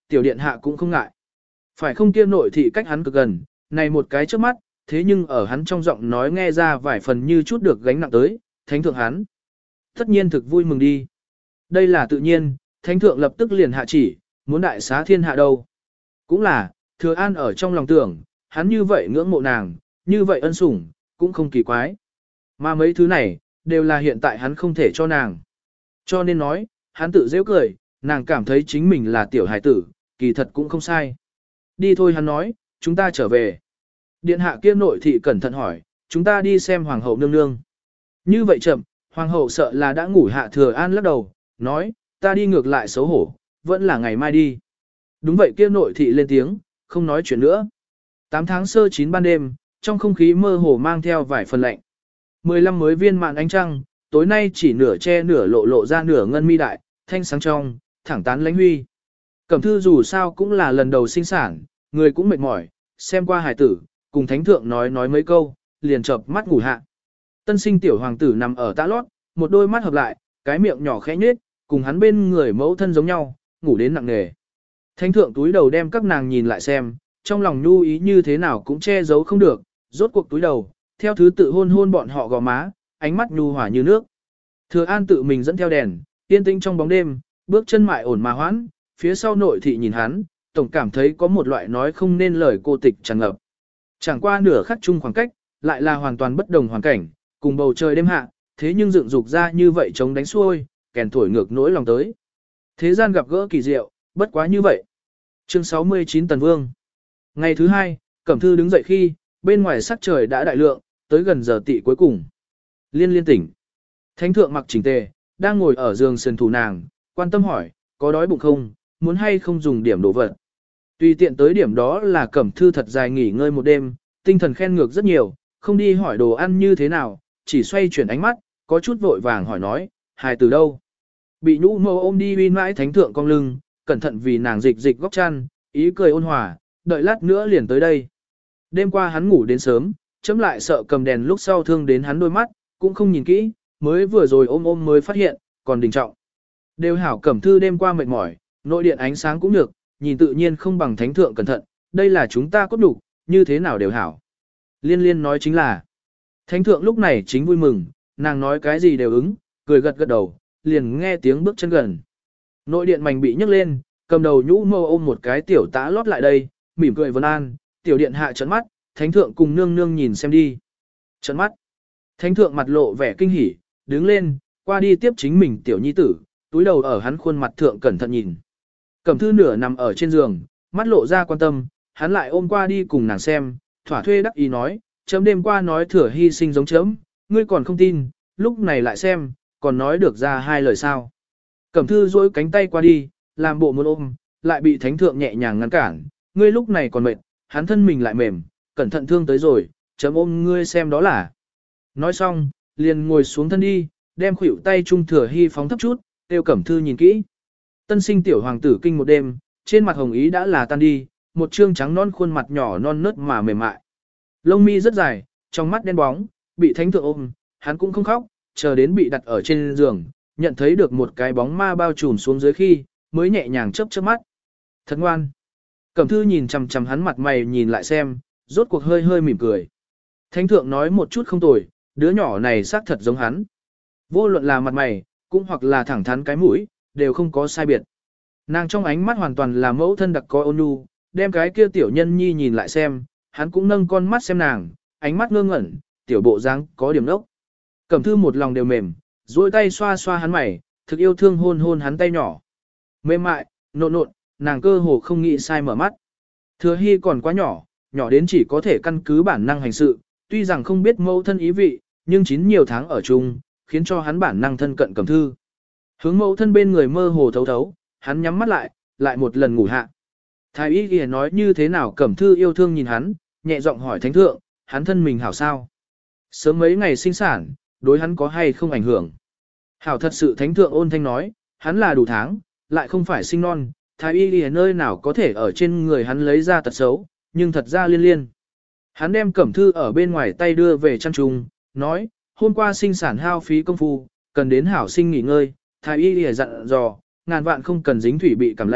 Speaker 1: tiểu điện hạ cũng không ngại. Phải không kia nội thị cách hắn cực gần, này một cái trước mắt, thế nhưng ở hắn trong giọng nói nghe ra vài phần như chút được gánh nặng tới, thánh thượng hắn. Tất nhiên thực vui mừng đi. Đây là tự nhiên, thánh thượng lập tức liền hạ chỉ, muốn đại xá thiên hạ đâu. Cũng là, thừa an ở trong lòng tưởng, hắn như vậy ngưỡng mộ nàng, như vậy ân sủng, cũng không kỳ quái. Mà mấy thứ này, đều là hiện tại hắn không thể cho nàng. Cho nên nói, hắn tự dễ cười, nàng cảm thấy chính mình là tiểu hải tử, kỳ thật cũng không sai. Đi thôi hắn nói, chúng ta trở về. Điện hạ kia nội thị cẩn thận hỏi, chúng ta đi xem hoàng hậu nương nương. Như vậy chậm, hoàng hậu sợ là đã ngủ hạ thừa an lắc đầu, nói, ta đi ngược lại xấu hổ, vẫn là ngày mai đi. Đúng vậy kia nội thị lên tiếng, không nói chuyện nữa. tám tháng sơ chín ban đêm, trong không khí mơ hồ mang theo vài phần lạnh. mười lăm mới viên mạn ánh trăng, tối nay chỉ nửa che nửa lộ lộ ra nửa ngân mi đại, thanh sáng trong, thẳng tán lánh huy. Cẩm thư dù sao cũng là lần đầu sinh sản, người cũng mệt mỏi, xem qua hải tử, cùng thánh thượng nói nói mấy câu, liền chợp mắt ngủ hạ. Tân sinh tiểu hoàng tử nằm ở tã lót, một đôi mắt hợp lại, cái miệng nhỏ khẽ nhếch, cùng hắn bên người mẫu thân giống nhau, ngủ đến nặng nề. Thánh thượng túi đầu đem các nàng nhìn lại xem, trong lòng nhu ý như thế nào cũng che giấu không được, rốt cuộc túi đầu, theo thứ tự hôn hôn bọn họ gò má, ánh mắt nhu hòa như nước. Thừa An tự mình dẫn theo đèn, yên tĩnh trong bóng đêm, bước chân mại ổn mà hoãn, phía sau nội thị nhìn hắn, tổng cảm thấy có một loại nói không nên lời cô tịch tràn ngập. Chẳng qua nửa khắc chung khoảng cách, lại là hoàn toàn bất đồng hoàn cảnh, cùng bầu trời đêm hạ, thế nhưng dựng dục ra như vậy chống đánh xuôi, kèn thổi ngược nỗi lòng tới. Thế gian gặp gỡ kỳ diệu, bất quá như vậy. Chương sáu mươi chín Tần Vương. Ngày thứ hai, Cẩm Thư đứng dậy khi, bên ngoài sắc trời đã đại lượng, tới gần giờ tị cuối cùng. Liên liên tỉnh. Thánh thượng mặc chỉnh tề, đang ngồi ở giường sườn thủ nàng, quan tâm hỏi, có đói bụng không, muốn hay không dùng điểm đồ vật. Tùy tiện tới điểm đó là Cẩm Thư thật dài nghỉ ngơi một đêm, tinh thần khen ngược rất nhiều, không đi hỏi đồ ăn như thế nào, chỉ xoay chuyển ánh mắt, có chút vội vàng hỏi nói, hài từ đâu. Bị nhũ mâu ôm đi uy mãi thánh thượng cong lưng, cẩn thận vì nàng dịch dịch góc chăn, ý cười ôn hòa, đợi lát nữa liền tới đây. Đêm qua hắn ngủ đến sớm, chấm lại sợ cầm đèn lúc sau thương đến hắn đôi mắt, cũng không nhìn kỹ, mới vừa rồi ôm ôm mới phát hiện, còn đình trọng. Đều hảo Cẩm Thư đêm qua mệt mỏi, nội điện ánh sáng cũng được, nhìn tự nhiên không bằng thánh thượng cẩn thận, đây là chúng ta cốt đủ, như thế nào đều hảo. Liên liên nói chính là, thánh thượng lúc này chính vui mừng, nàng nói cái gì đều ứng, cười gật gật đầu, liền nghe tiếng bước chân gần. Nội điện mảnh bị nhấc lên, cầm đầu nhũ mâu ôm một cái tiểu tã lót lại đây, mỉm cười vân an, tiểu điện hạ trợn mắt, thánh thượng cùng nương nương nhìn xem đi. Trợn mắt. Thánh thượng mặt lộ vẻ kinh hỉ, đứng lên, qua đi tiếp chính mình tiểu nhi tử, túi đầu ở hắn khuôn mặt thượng cẩn thận nhìn. Cẩm Thư nửa nằm ở trên giường, mắt lộ ra quan tâm, hắn lại ôm qua đi cùng nàng xem, thỏa thuê đắc ý nói, chấm đêm qua nói thừa hy sinh giống chấm, ngươi còn không tin, lúc này lại xem, còn nói được ra hai lời sao. Cẩm Thư duỗi cánh tay qua đi, làm bộ muốn ôm, lại bị thánh thượng nhẹ nhàng ngăn cản, ngươi lúc này còn mệt, hắn thân mình lại mềm, cẩn thận thương tới rồi, chấm ôm ngươi xem đó là. Nói xong, liền ngồi xuống thân đi, đem khuỷu tay trung thừa hy phóng thấp chút, tiêu Cẩm Thư nhìn kỹ. Tân sinh tiểu hoàng tử kinh một đêm, trên mặt hồng ý đã là tan đi, một trương trắng non khuôn mặt nhỏ non nớt mà mềm mại. Lông mi rất dài, trong mắt đen bóng, bị thánh thượng ôm, hắn cũng không khóc, chờ đến bị đặt ở trên giường, nhận thấy được một cái bóng ma bao trùm xuống dưới khi, mới nhẹ nhàng chớp chớp mắt. Thật ngoan. Cẩm Thư nhìn chằm chằm hắn mặt mày nhìn lại xem, rốt cuộc hơi hơi mỉm cười. Thánh thượng nói một chút không tồi, đứa nhỏ này xác thật giống hắn. Vô luận là mặt mày, cũng hoặc là thẳng thắn cái mũi, đều không có sai biệt. Nàng trong ánh mắt hoàn toàn là mẫu thân đặc có ôn nhu, đem cái kia tiểu nhân nhi nhìn lại xem, hắn cũng nâng con mắt xem nàng, ánh mắt ngơ ngẩn, tiểu bộ dáng có điểm đốc. Cẩm Thư một lòng đều mềm, duỗi tay xoa xoa hắn mày, thực yêu thương hôn hôn hắn tay nhỏ. Mềm mại, nộn nộn, nàng cơ hồ không nghĩ sai mở mắt. Thừa hy còn quá nhỏ, nhỏ đến chỉ có thể căn cứ bản năng hành sự, tuy rằng không biết mẫu thân ý vị, nhưng chín nhiều tháng ở chung, khiến cho hắn bản năng thân cận Cẩm Thư. Hướng mẫu thân bên người mơ hồ thấu thấu, hắn nhắm mắt lại, lại một lần ngủ hạ. Thái y kìa nói như thế nào Cẩm Thư yêu thương nhìn hắn, nhẹ giọng hỏi thánh thượng, hắn thân mình hảo sao? Sớm mấy ngày sinh sản, đối hắn có hay không ảnh hưởng? Hảo thật sự thánh thượng ôn thanh nói, hắn là đủ tháng, lại không phải sinh non, thái y kìa nơi nào có thể ở trên người hắn lấy ra tật xấu, nhưng thật ra liên liên. Hắn đem Cẩm Thư ở bên ngoài tay đưa về chăn trùng, nói, hôm qua sinh sản hao phí công phu, cần đến hảo sinh nghỉ ngơi, thái y kìa dặn dò, ngàn vạn không cần dính thủy bị cảm lạnh,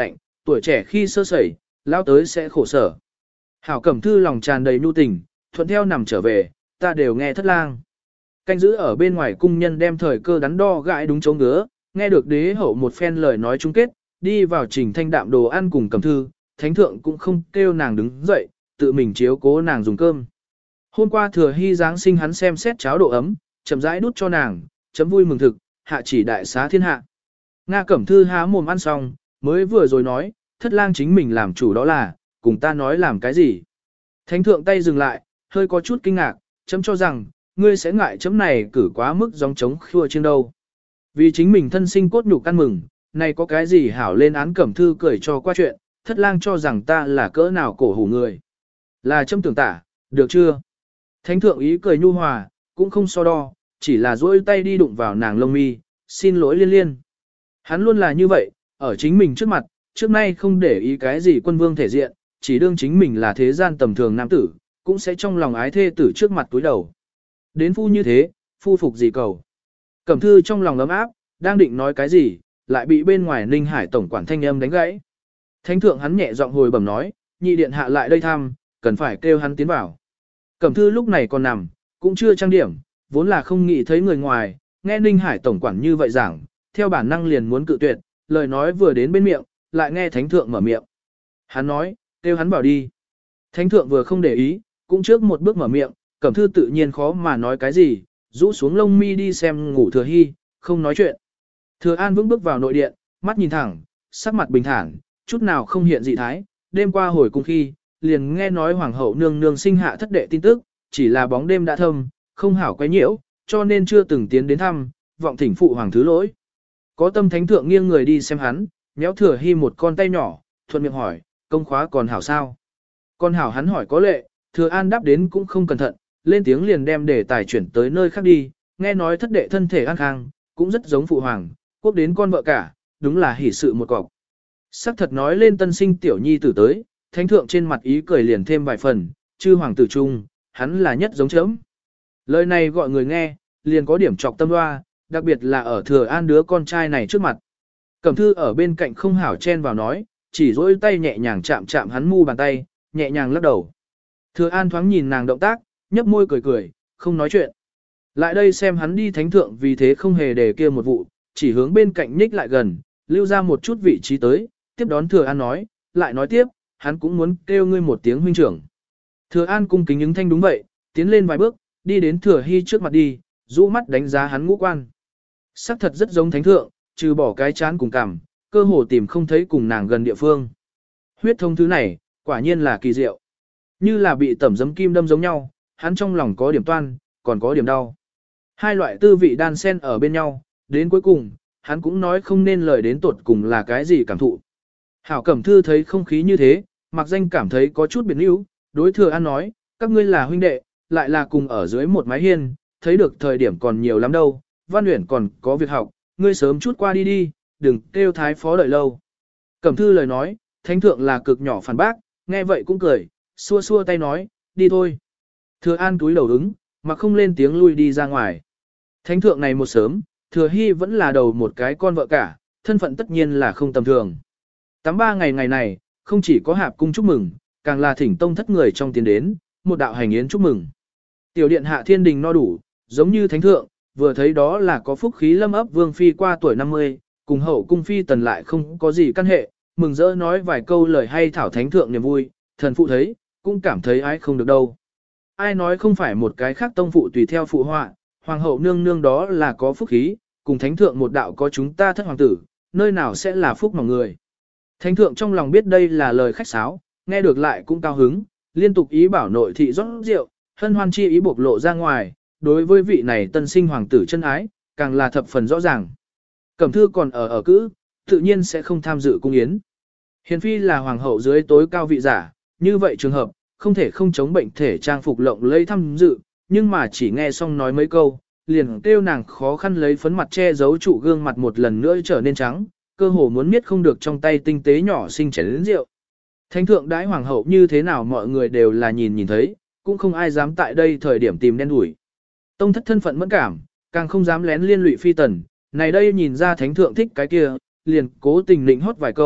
Speaker 1: tuổi trẻ khi sơ sẩy, lao tới sẽ khổ sở. Hảo Cẩm Thư lòng tràn đầy nhu tình, thuận theo nằm trở về, ta đều nghe thất lang. Canh giữ ở bên ngoài cung nhân đem thời cơ đắn đo gãi đúng chỗ ngứa, nghe được đế hậu một phen lời nói chung kết, đi vào trình thanh đạm đồ ăn cùng Cẩm Thư, thánh thượng cũng không kêu nàng đứng dậy, tự mình chiếu cố nàng dùng cơm. Hôm qua thừa hy giáng sinh hắn xem xét cháo độ ấm, chậm rãi đút cho nàng, chấm vui mừng thực, hạ chỉ đại xá thiên hạ. Nga Cẩm Thư há mồm ăn xong, mới vừa rồi nói, thất lang chính mình làm chủ đó là, cùng ta nói làm cái gì. Thánh thượng tay dừng lại, hơi có chút kinh ngạc, chấm cho rằng, ngươi sẽ ngại chấm này cử quá mức gióng trống khua trên đâu. Vì chính mình thân sinh cốt nhục căn mừng, này có cái gì hảo lên án Cẩm Thư cười cho qua chuyện, thất lang cho rằng ta là cỡ nào cổ hủ người. Là chấm tưởng tả, được chưa? Thánh thượng ý cười nhu hòa, cũng không so đo, chỉ là duỗi tay đi đụng vào nàng lông mi, xin lỗi liên liên. Hắn luôn là như vậy, ở chính mình trước mặt, trước nay không để ý cái gì quân vương thể diện, chỉ đương chính mình là thế gian tầm thường nam tử, cũng sẽ trong lòng ái thê tử trước mặt túi đầu. Đến phu như thế, phu phục gì cầu. Cẩm Thư trong lòng ấm áp, đang định nói cái gì, lại bị bên ngoài Ninh Hải tổng quản thanh âm đánh gãy. Thánh thượng hắn nhẹ giọng hồi bẩm nói, nhị điện hạ lại đây thăm, cần phải kêu hắn tiến vào. Cẩm Thư lúc này còn nằm, cũng chưa trang điểm, vốn là không nghĩ thấy người ngoài, nghe Ninh Hải tổng quản như vậy giảng, theo bản năng liền muốn cự tuyệt, lời nói vừa đến bên miệng, lại nghe thánh thượng mở miệng. Hắn nói, kêu hắn bảo đi. Thánh thượng vừa không để ý, cũng trước một bước mở miệng, Cẩm Thư tự nhiên khó mà nói cái gì, rũ xuống lông mi đi xem ngủ Thừa Hy, không nói chuyện. Thừa An vững bước vào nội điện, mắt nhìn thẳng, sắc mặt bình thản, chút nào không hiện dị thái, đêm qua hồi cung khi, liền nghe nói hoàng hậu nương nương sinh hạ thất đệ tin tức, chỉ là bóng đêm đã thâm, không hảo quấy nhiễu, cho nên chưa từng tiến đến thăm, vọng thỉnh phụ hoàng thứ lỗi. Có tâm thánh thượng nghiêng người đi xem hắn, nhéo Thừa Hy một con tay nhỏ, thuận miệng hỏi, công khóa còn hảo sao? Con hảo hắn hỏi có lệ, Thừa An đáp đến cũng không cẩn thận, lên tiếng liền đem đề tài chuyển tới nơi khác đi, nghe nói thất đệ thân thể an khang, cũng rất giống phụ hoàng, quốc đến con vợ cả, đúng là hỷ sự một cọc. Sắc thật nói lên tân sinh tiểu nhi tử tới, thánh thượng trên mặt ý cười liền thêm vài phần, chư hoàng tử trung, hắn là nhất giống chớm. Lời này gọi người nghe, liền có điểm trọc tâm hoa, đặc biệt là ở Thừa An đứa con trai này trước mặt. Cẩm Thư ở bên cạnh không hảo chen vào nói, chỉ dỗi tay nhẹ nhàng chạm chạm hắn mu bàn tay, nhẹ nhàng lắc đầu. Thừa An thoáng nhìn nàng động tác, nhấp môi cười cười, không nói chuyện. Lại đây xem hắn đi thánh thượng vì thế không hề để kia một vụ, chỉ hướng bên cạnh nhích lại gần, lưu ra một chút vị trí tới, tiếp đón Thừa An nói, lại nói tiếp, hắn cũng muốn kêu ngươi một tiếng huynh trưởng. Thừa An cung kính ứng thanh đúng vậy, tiến lên vài bước, đi đến Thừa Hy trước mặt đi, rũ mắt đánh giá hắn ngũ quan. Sắc thật rất giống thánh thượng, trừ bỏ cái chán cùng cằm, cơ hồ tìm không thấy cùng nàng gần địa phương. Huyết thông thứ này, quả nhiên là kỳ diệu. Như là bị tẩm giấm kim đâm giống nhau, hắn trong lòng có điểm toan, còn có điểm đau. Hai loại tư vị đan xen ở bên nhau, đến cuối cùng, hắn cũng nói không nên lời đến tột cùng là cái gì cảm thụ. Hảo Cẩm Thư thấy không khí như thế, mặc danh cảm thấy có chút biệt níu, đối Thừa An nói, các ngươi là huynh đệ, lại là cùng ở dưới một mái hiên, thấy được thời điểm còn nhiều lắm đâu, Văn Uyển còn có việc học, ngươi sớm chút qua đi đi, đừng kêu thái phó đợi lâu. Cẩm Thư lời nói, thánh thượng là cực nhỏ phản bác, nghe vậy cũng cười, xua xua tay nói, đi thôi. Thừa An túi đầu ứng, mà không lên tiếng lui đi ra ngoài. Thánh thượng này một sớm, Thừa Hy vẫn là đầu một cái con vợ cả, thân phận tất nhiên là không tầm thường. Tám ba ngày ngày này, không chỉ có hạp cung chúc mừng, càng là thỉnh tông thất người trong tiến đến, một đạo hành yến chúc mừng. Tiểu điện hạ thiên đình no đủ, giống như thánh thượng, vừa thấy đó là có phúc khí lâm ấp vương phi qua tuổi năm mươi, cùng hậu cung phi tần lại không có gì căn hệ, mừng rỡ nói vài câu lời hay thảo thánh thượng niềm vui, thần phụ thấy, cũng cảm thấy ái không được đâu. Ai nói không phải một cái khác tông phụ tùy theo phụ họa, hoàng hậu nương nương đó là có phúc khí, cùng thánh thượng một đạo có chúng ta thất hoàng tử, nơi nào sẽ là phúc mỏng người. Thánh thượng trong lòng biết đây là lời khách sáo, nghe được lại cũng cao hứng, liên tục ý bảo nội thị rót rượu, hân hoan chi ý bộc lộ ra ngoài, đối với vị này tân sinh hoàng tử chân ái, càng là thập phần rõ ràng. Cẩm Thư còn ở ở cữ, tự nhiên sẽ không tham dự cung yến. Hiền phi là hoàng hậu dưới tối cao vị giả, như vậy trường hợp, không thể không chống bệnh thể trang phục lộng lẫy tham dự, nhưng mà chỉ nghe xong nói mấy câu, liền kêu nàng khó khăn lấy phấn mặt che giấu trụ gương mặt một lần nữa trở nên trắng, cơ hồ muốn miết không được trong tay tinh tế nhỏ xinh chén lớn rượu. Thánh thượng đãi hoàng hậu như thế nào mọi người đều là nhìn nhìn thấy, cũng không ai dám tại đây thời điểm tìm đen đuổi. Tông thất thân phận mẫn cảm, càng không dám lén liên lụy phi tần, này đây nhìn ra thánh thượng thích cái kia, liền cố tình định hót vài câu,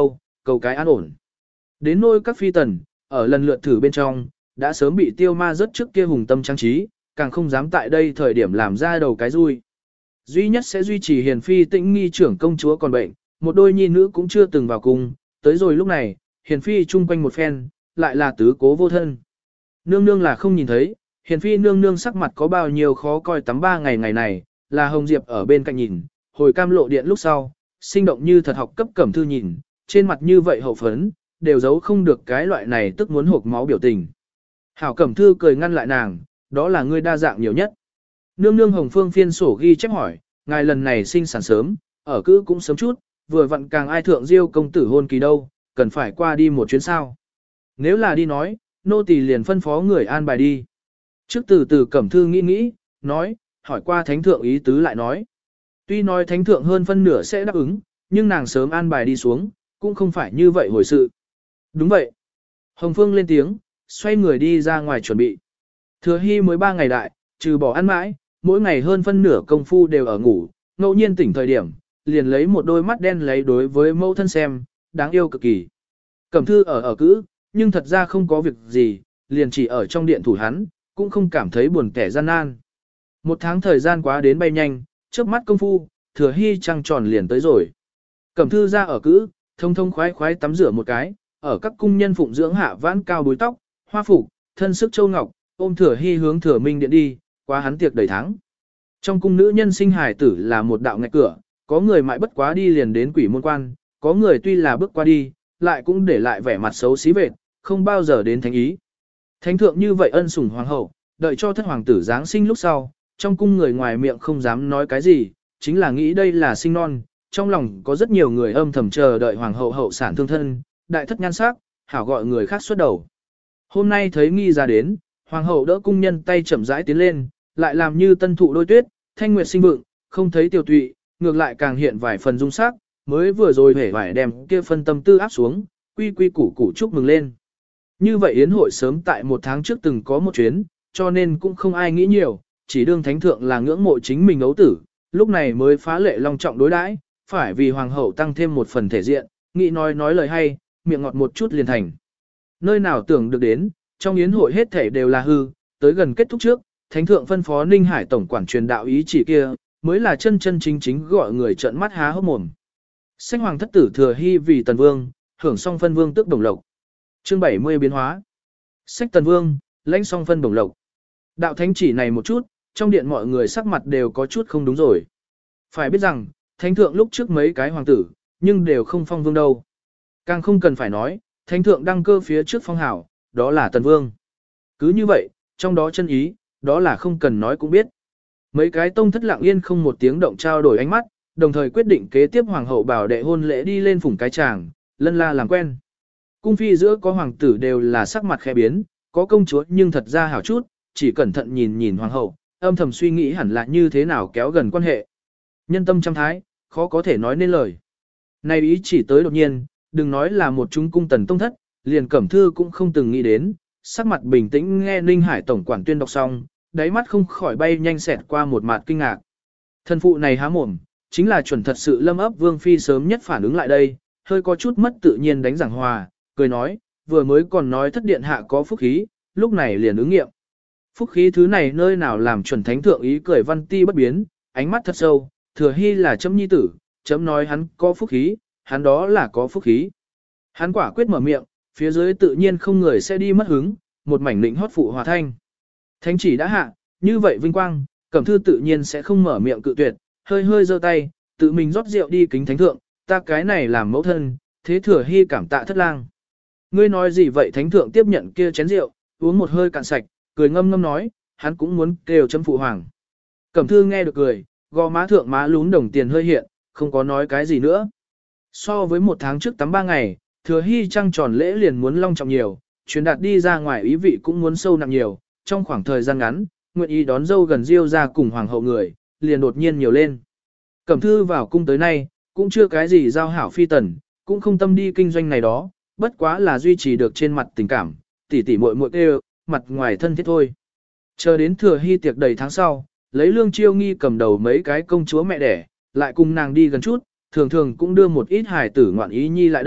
Speaker 1: cầu cái an ổn. Đến nôi các phi tần, ở lần lượt thử bên trong, đã sớm bị tiêu ma rất trước kia hùng tâm trang trí, càng không dám tại đây thời điểm làm ra đầu cái rui. Duy nhất sẽ duy trì hiền phi tĩnh nghi trưởng công chúa còn bệnh, một đôi nhi nữ cũng chưa từng vào cung, tới rồi lúc này, hiền phi chung quanh một phen, lại là tứ cố vô thân. Nương nương là không nhìn thấy, hiền phi nương nương sắc mặt có bao nhiêu khó coi tắm ba ngày ngày này, là Hồng Diệp ở bên cạnh nhìn, hồi cam lộ điện lúc sau, sinh động như thật học cấp cẩm thư nhìn, trên mặt như vậy hậu phấn, đều giấu không được cái loại này tức muốn hộp máu biểu tình. Hảo cẩm thư cười ngăn lại nàng, đó là ngươi đa dạng nhiều nhất. Nương nương Hồng Phương phiên sổ ghi chép hỏi, ngài lần này sinh sản sớm, ở cữ cũng sớm chút, vừa vặn càng ai thượng diêu công tử hôn kỳ đâu, cần phải qua đi một chuyến sao. Nếu là đi nói, nô tỳ liền phân phó người an bài đi. Trước từ từ cẩm thư nghĩ nghĩ, nói, hỏi qua thánh thượng ý tứ lại nói. Tuy nói thánh thượng hơn phân nửa sẽ đáp ứng, nhưng nàng sớm an bài đi xuống, cũng không phải như vậy hồi sự. Đúng vậy. Hồng Phương lên tiếng, xoay người đi ra ngoài chuẩn bị. Thừa Hy mới ba ngày đại, trừ bỏ ăn mãi, mỗi ngày hơn phân nửa công phu đều ở ngủ, ngẫu nhiên tỉnh thời điểm, liền lấy một đôi mắt đen lấy đối với mẫu thân xem, đáng yêu cực kỳ. Cẩm thư ở ở cữ, nhưng thật ra không có việc gì, liền chỉ ở trong điện thủ hắn, cũng không cảm thấy buồn kẻ gian nan. Một tháng thời gian quá đến bay nhanh, trước mắt công phu, Thừa Hy trăng tròn liền tới rồi. Cẩm thư ra ở cữ, thông thông khoái khoái tắm rửa một cái, ở các cung nhân phụng dưỡng hạ vãn cao búi tóc, hoa phục, thân sức châu ngọc, ôm Thừa Hy hướng Thừa Minh điện đi, qua hắn tiệc đầy tháng. Trong cung nữ nhân sinh hài tử là một đạo ngạch cửa, có người mãi bất quá đi liền đến quỷ môn quan, có người tuy là bước qua đi, lại cũng để lại vẻ mặt xấu xí vệt, không bao giờ đến thánh ý. Thánh thượng như vậy ân sủng hoàng hậu, đợi cho thất hoàng tử giáng sinh lúc sau, trong cung người ngoài miệng không dám nói cái gì, chính là nghĩ đây là sinh non, trong lòng có rất nhiều người âm thầm chờ đợi hoàng hậu hậu sản thương thân, đại thất nhan sắc, hảo gọi người khác xuất đầu. Hôm nay thấy nghi ra đến, hoàng hậu đỡ cung nhân tay chậm rãi tiến lên, lại làm như tân thụ đôi tuyết, thanh nguyệt sinh vượng, không thấy tiêu tụy, ngược lại càng hiện vài phần dung sắc, mới vừa rồi hể vải đem kia phân tâm tư áp xuống, quy quy củ củ chúc mừng lên. Như vậy yến hội sớm tại một tháng trước từng có một chuyến, cho nên cũng không ai nghĩ nhiều, chỉ đương thánh thượng là ngưỡng mộ chính mình ấu tử, lúc này mới phá lệ long trọng đối đãi, phải vì hoàng hậu tăng thêm một phần thể diện, nghĩ nói nói lời hay, miệng ngọt một chút liền thành. Nơi nào tưởng được đến, trong yến hội hết thể đều là hư, tới gần kết thúc trước, thánh thượng phân phó Ninh Hải tổng quản truyền đạo ý chỉ kia, mới là chân chân chính chính gọi người trợn mắt há hốc mồm. Sách hoàng thất tử Thừa Hy vì tần vương, hưởng song phân vương tước đồng lộc. Chương bảy mươi biến hóa. Sách tần vương, lãnh song phân đồng lộc. Đạo thánh chỉ này một chút, trong điện mọi người sắc mặt đều có chút không đúng rồi. Phải biết rằng, thánh thượng lúc trước mấy cái hoàng tử, nhưng đều không phong vương đâu. Càng không cần phải nói, thánh thượng đăng cơ phía trước phong hảo, đó là tần vương. Cứ như vậy, trong đó chân ý, đó là không cần nói cũng biết. Mấy cái tông thất lặng yên không một tiếng động trao đổi ánh mắt, đồng thời quyết định kế tiếp hoàng hậu bảo đệ hôn lễ đi lên phủng cái tràng, lân la làm quen. Cung phi giữa có hoàng tử đều là sắc mặt khẽ biến, có công chúa nhưng thật ra hảo chút, chỉ cẩn thận nhìn nhìn hoàng hậu, âm thầm suy nghĩ hẳn là như thế nào kéo gần quan hệ. Nhân tâm trăm thái, khó có thể nói nên lời. Này ý chỉ tới đột nhiên, đừng nói là một chúng cung tần tông thất, liền cẩm thư cũng không từng nghĩ đến, sắc mặt bình tĩnh nghe Ninh Hải tổng quản tuyên đọc xong, đáy mắt không khỏi bay nhanh xẹt qua một mặt kinh ngạc. Thân phụ này há mồm, chính là chuẩn thật sự lâm ấp vương phi sớm nhất phản ứng lại đây, hơi có chút mất tự nhiên đánh giảng hòa, cười nói, vừa mới còn nói thất điện hạ có phúc khí, lúc này liền ứng nghiệm. Phúc khí thứ này nơi nào làm chuẩn thánh thượng ý cười văn ti bất biến, ánh mắt thật sâu, Thừa Hy là chấm nhi tử, chấm nói hắn có phúc khí, hắn đó là có phúc khí. Hắn quả quyết mở miệng, phía dưới tự nhiên không người sẽ đi mất hứng, một mảnh lĩnh hót phụ hòa thanh. Thánh chỉ đã hạ, như vậy vinh quang, cẩm thư tự nhiên sẽ không mở miệng cự tuyệt, hơi hơi giơ tay, tự mình rót rượu đi kính thánh thượng, ta cái này làm mẫu thân, thế Thừa Hy cảm tạ thất lang. Ngươi nói gì vậy thánh thượng tiếp nhận kia chén rượu, uống một hơi cạn sạch, cười ngâm ngâm nói, hắn cũng muốn kêu chấm phụ hoàng. Cẩm thư nghe được cười, gò má thượng má lún đồng tiền hơi hiện, không có nói cái gì nữa. So với một tháng trước tắm ba ngày, Thừa Hy trăng tròn lễ liền muốn long trọng nhiều, truyền đạt đi ra ngoài ý vị cũng muốn sâu nặng nhiều, trong khoảng thời gian ngắn, nguyện ý đón dâu gần diêu ra cùng hoàng hậu người, liền đột nhiên nhiều lên. Cẩm thư vào cung tới nay, cũng chưa cái gì giao hảo phi tần, cũng không tâm đi kinh doanh này đó, bất quá là duy trì được trên mặt tình cảm, tỉ tỉ muội muội kêu, mặt ngoài thân thiết thôi. Chờ đến Thừa Hy tiệc đầy tháng sau, lấy Lương Chiêu Nghi cầm đầu mấy cái công chúa mẹ đẻ, lại cùng nàng đi gần chút, thường thường cũng đưa một ít hài tử ngoạn ý nhi lại đây,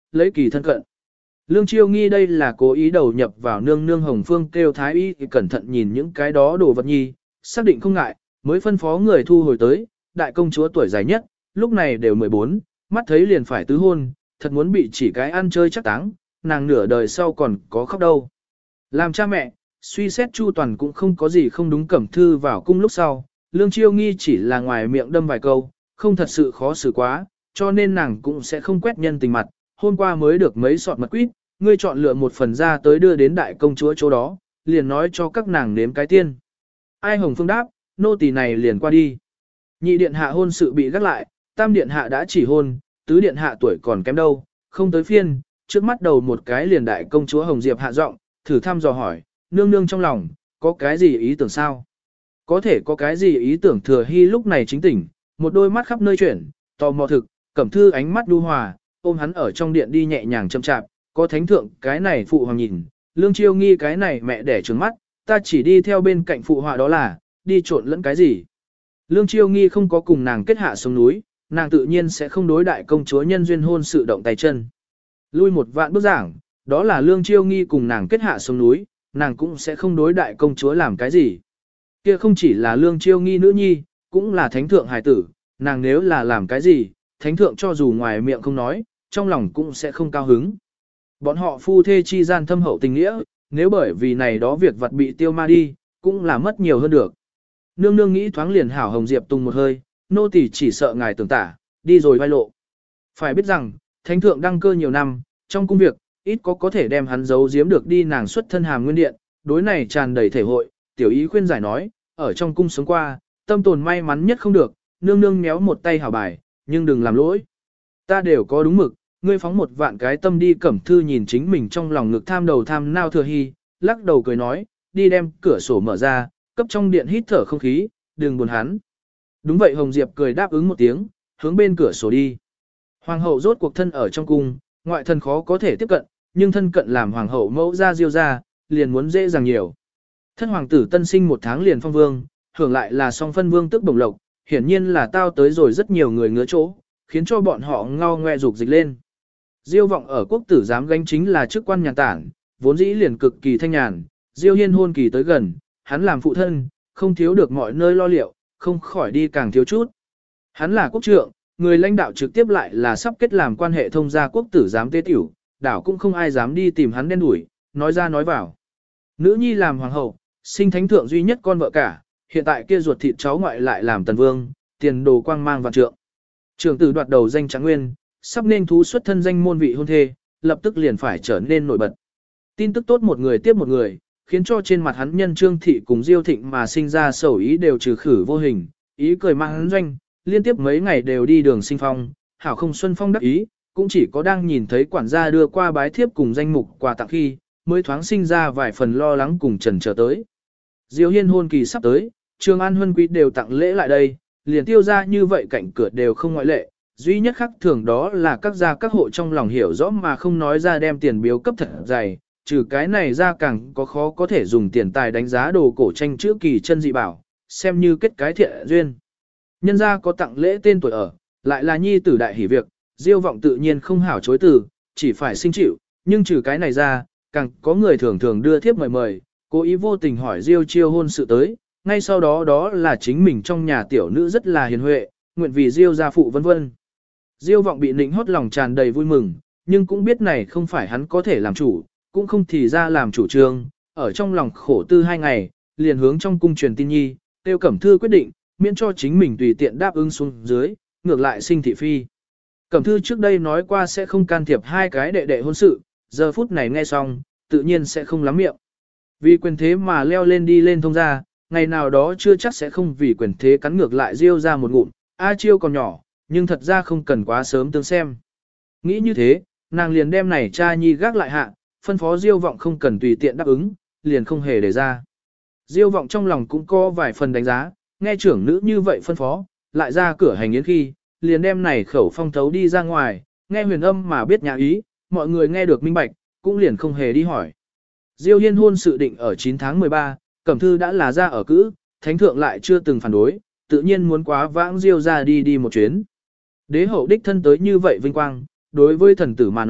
Speaker 1: lấy kỳ thân cận. Lương Chiêu nghi đây là cố ý đầu nhập vào nương nương Hồng Phương kêu thái y cẩn thận nhìn những cái đó đồ vật nhi, xác định không ngại, mới phân phó người thu hồi tới, đại công chúa tuổi dài nhất, lúc này đều mười bốn, mắt thấy liền phải tứ hôn, thật muốn bị chỉ cái ăn chơi chắc táng, nàng nửa đời sau còn có khóc đâu. Làm cha mẹ, suy xét chu toàn cũng không có gì không đúng. Cẩm Thư vào cung lúc sau, Lương Chiêu nghi chỉ là ngoài miệng đâm vài câu, không thật sự khó xử quá, cho nên nàng cũng sẽ không quét nhân tình mặt. Hôm qua mới được mấy sọt mật quýt, ngươi chọn lựa một phần ra tới đưa đến đại công chúa chỗ đó, liền nói cho các nàng nếm cái tiên. Ai Hồng Phương đáp, nô tỳ này liền qua đi. Nhị điện hạ hôn sự bị gác lại, tam điện hạ đã chỉ hôn, tứ điện hạ tuổi còn kém đâu, không tới phiên, trước mắt đầu một cái liền đại công chúa Hồng Diệp hạ giọng, thử thăm dò hỏi, nương nương trong lòng, có cái gì ý tưởng sao? Có thể có cái gì ý tưởng Thừa Hy lúc này chính tỉnh, một đôi mắt khắp nơi chuyển, tò mò thực, Cẩm Thư ánh mắt đu hòa, ôm hắn ở trong điện đi nhẹ nhàng chậm chạp, có thánh thượng cái này phụ hoàng nhìn, Lương Chiêu nghi cái này mẹ đẻ trừng mắt, ta chỉ đi theo bên cạnh phụ họa đó là, đi trộn lẫn cái gì. Lương Chiêu nghi không có cùng nàng kết hạ xuống núi, nàng tự nhiên sẽ không đối đại công chúa nhân duyên hôn sự động tay chân. Lui một vạn bước giảng, đó là Lương Chiêu nghi cùng nàng kết hạ xuống núi, nàng cũng sẽ không đối đại công chúa làm cái gì. Kia không chỉ là Lương Chiêu nghi nữ nhi, cũng là thánh thượng hài tử, nàng nếu là làm cái gì, thánh thượng cho dù ngoài miệng không nói, trong lòng cũng sẽ không cao hứng. Bọn họ phu thê chi gian thâm hậu tình nghĩa, nếu bởi vì này đó việc vật bị tiêu ma đi, cũng là mất nhiều hơn được. Nương nương nghĩ thoáng liền hảo Hồng Diệp tung một hơi, nô tỳ chỉ sợ ngài tưởng tả, đi rồi vai lộ. Phải biết rằng, thánh thượng đăng cơ nhiều năm, trong công việc, ít có có thể đem hắn giấu giếm được đi nàng xuất thân hàm nguyên điện, đối này tràn đầy thể hội, tiểu ý khuyên giải nói, ở trong cung sống qua, tâm tồn may mắn nhất không được, nương nương méo một tay hảo bài, nhưng đừng làm lỗi. Ta đều có đúng mực, ngươi phóng một vạn cái tâm đi. Cẩm Thư nhìn chính mình trong lòng ngực tham đầu tham nao Thừa Hy, lắc đầu cười nói, đi đem cửa sổ mở ra, cấp trong điện hít thở không khí, đừng buồn hắn. Đúng vậy Hồng Diệp cười đáp ứng một tiếng, hướng bên cửa sổ đi. Hoàng hậu rốt cuộc thân ở trong cung, ngoại thân khó có thể tiếp cận, nhưng thân cận làm hoàng hậu mẫu ra diêu ra, liền muốn dễ dàng nhiều. Thân hoàng tử tân sinh một tháng liền phong vương, hưởng lại là song phân vương tức bổng lộc, hiển nhiên là tao tới rồi rất nhiều người ngứa chỗ, khiến cho bọn họ ngao ngoe dục dịch lên. Diêu vọng ở quốc tử giám gánh chính là chức quan nhàn tản, vốn dĩ liền cực kỳ thanh nhàn, Diêu Hiên hôn kỳ tới gần, hắn làm phụ thân, không thiếu được mọi nơi lo liệu, không khỏi đi càng thiếu chút. Hắn là quốc trượng, người lãnh đạo trực tiếp lại là sắp kết làm quan hệ thông gia quốc tử giám tế tiểu, đảo cũng không ai dám đi tìm hắn đen đuổi, nói ra nói vào. Nữ nhi làm hoàng hậu, sinh thánh thượng duy nhất con vợ cả, hiện tại kia ruột thịt cháu ngoại lại làm tần vương, tiền đồ quang mang vạn trượng. Trưởng tử đoạt đầu danh Trạng Nguyên, sắp nên thú xuất thân danh môn vị hôn thê, lập tức liền phải trở nên nổi bật. Tin tức tốt một người tiếp một người, khiến cho trên mặt hắn nhân Trương Thị cùng Diêu Thịnh mà sinh ra sầu ý đều trừ khử vô hình, ý cười mang hắn doanh, liên tiếp mấy ngày đều đi đường sinh phong, hảo không xuân phong đắc ý, cũng chỉ có đang nhìn thấy quản gia đưa qua bái thiếp cùng danh mục quà tặng khi, mới thoáng sinh ra vài phần lo lắng cùng trần trở tới. Diêu Hiên hôn kỳ sắp tới, Trường An huân quý đều tặng lễ lại đây, liền tiêu ra như vậy cạnh cửa đều không ngoại lệ, duy nhất khác thường đó là các gia các hộ trong lòng hiểu rõ mà không nói ra đem tiền biếu cấp thật dày, trừ cái này ra càng có khó có thể dùng tiền tài đánh giá đồ cổ tranh chữ kỳ chân dị bảo, xem như kết cái thiện duyên. Nhân gia có tặng lễ tên tuổi ở, lại là nhi tử đại hỷ việc, Diêu vọng tự nhiên không hảo chối từ, chỉ phải sinh chịu, nhưng trừ cái này ra, càng có người thường thường đưa thiếp mời mời, cố ý vô tình hỏi Diêu chiêu hôn sự tới, ngay sau đó đó là chính mình trong nhà tiểu nữ rất là hiền huệ, nguyện vì Diêu gia phụ vân vân. Diêu vọng bị nịnh hót lòng tràn đầy vui mừng, nhưng cũng biết này không phải hắn có thể làm chủ, cũng không thì ra làm chủ trương, ở trong lòng khổ tư hai ngày, liền hướng trong cung truyền tin nhi, tiêu Cẩm Thư quyết định, miễn cho chính mình tùy tiện đáp ứng xuống dưới, ngược lại sinh thị phi. Cẩm Thư trước đây nói qua sẽ không can thiệp hai cái đệ đệ hôn sự, giờ phút này nghe xong, tự nhiên sẽ không lắm miệng. Vì quyền thế mà leo lên đi lên thông ra, ngày nào đó chưa chắc sẽ không vì quyền thế cắn ngược lại Diêu ra một ngụm, A Chiêu còn nhỏ, nhưng thật ra không cần quá sớm tương xem. Nghĩ như thế, nàng liền đem này cha nhi gác lại hạ, phân phó Diêu vọng không cần tùy tiện đáp ứng, liền không hề để ra. Diêu vọng trong lòng cũng có vài phần đánh giá, nghe trưởng nữ như vậy phân phó, lại ra cửa hành yến khi, liền đem này khẩu phong thấu đi ra ngoài, nghe huyền âm mà biết nhà ý, mọi người nghe được minh bạch, cũng liền không hề đi hỏi. Diêu Hiên hôn sự định ở chín tháng mười ba, Cẩm Thư đã là ra ở cữ, thánh thượng lại chưa từng phản đối, tự nhiên muốn quá vãng Diêu ra đi đi một chuyến. Đế hậu đích thân tới như vậy vinh quang, đối với thần tử mà nói,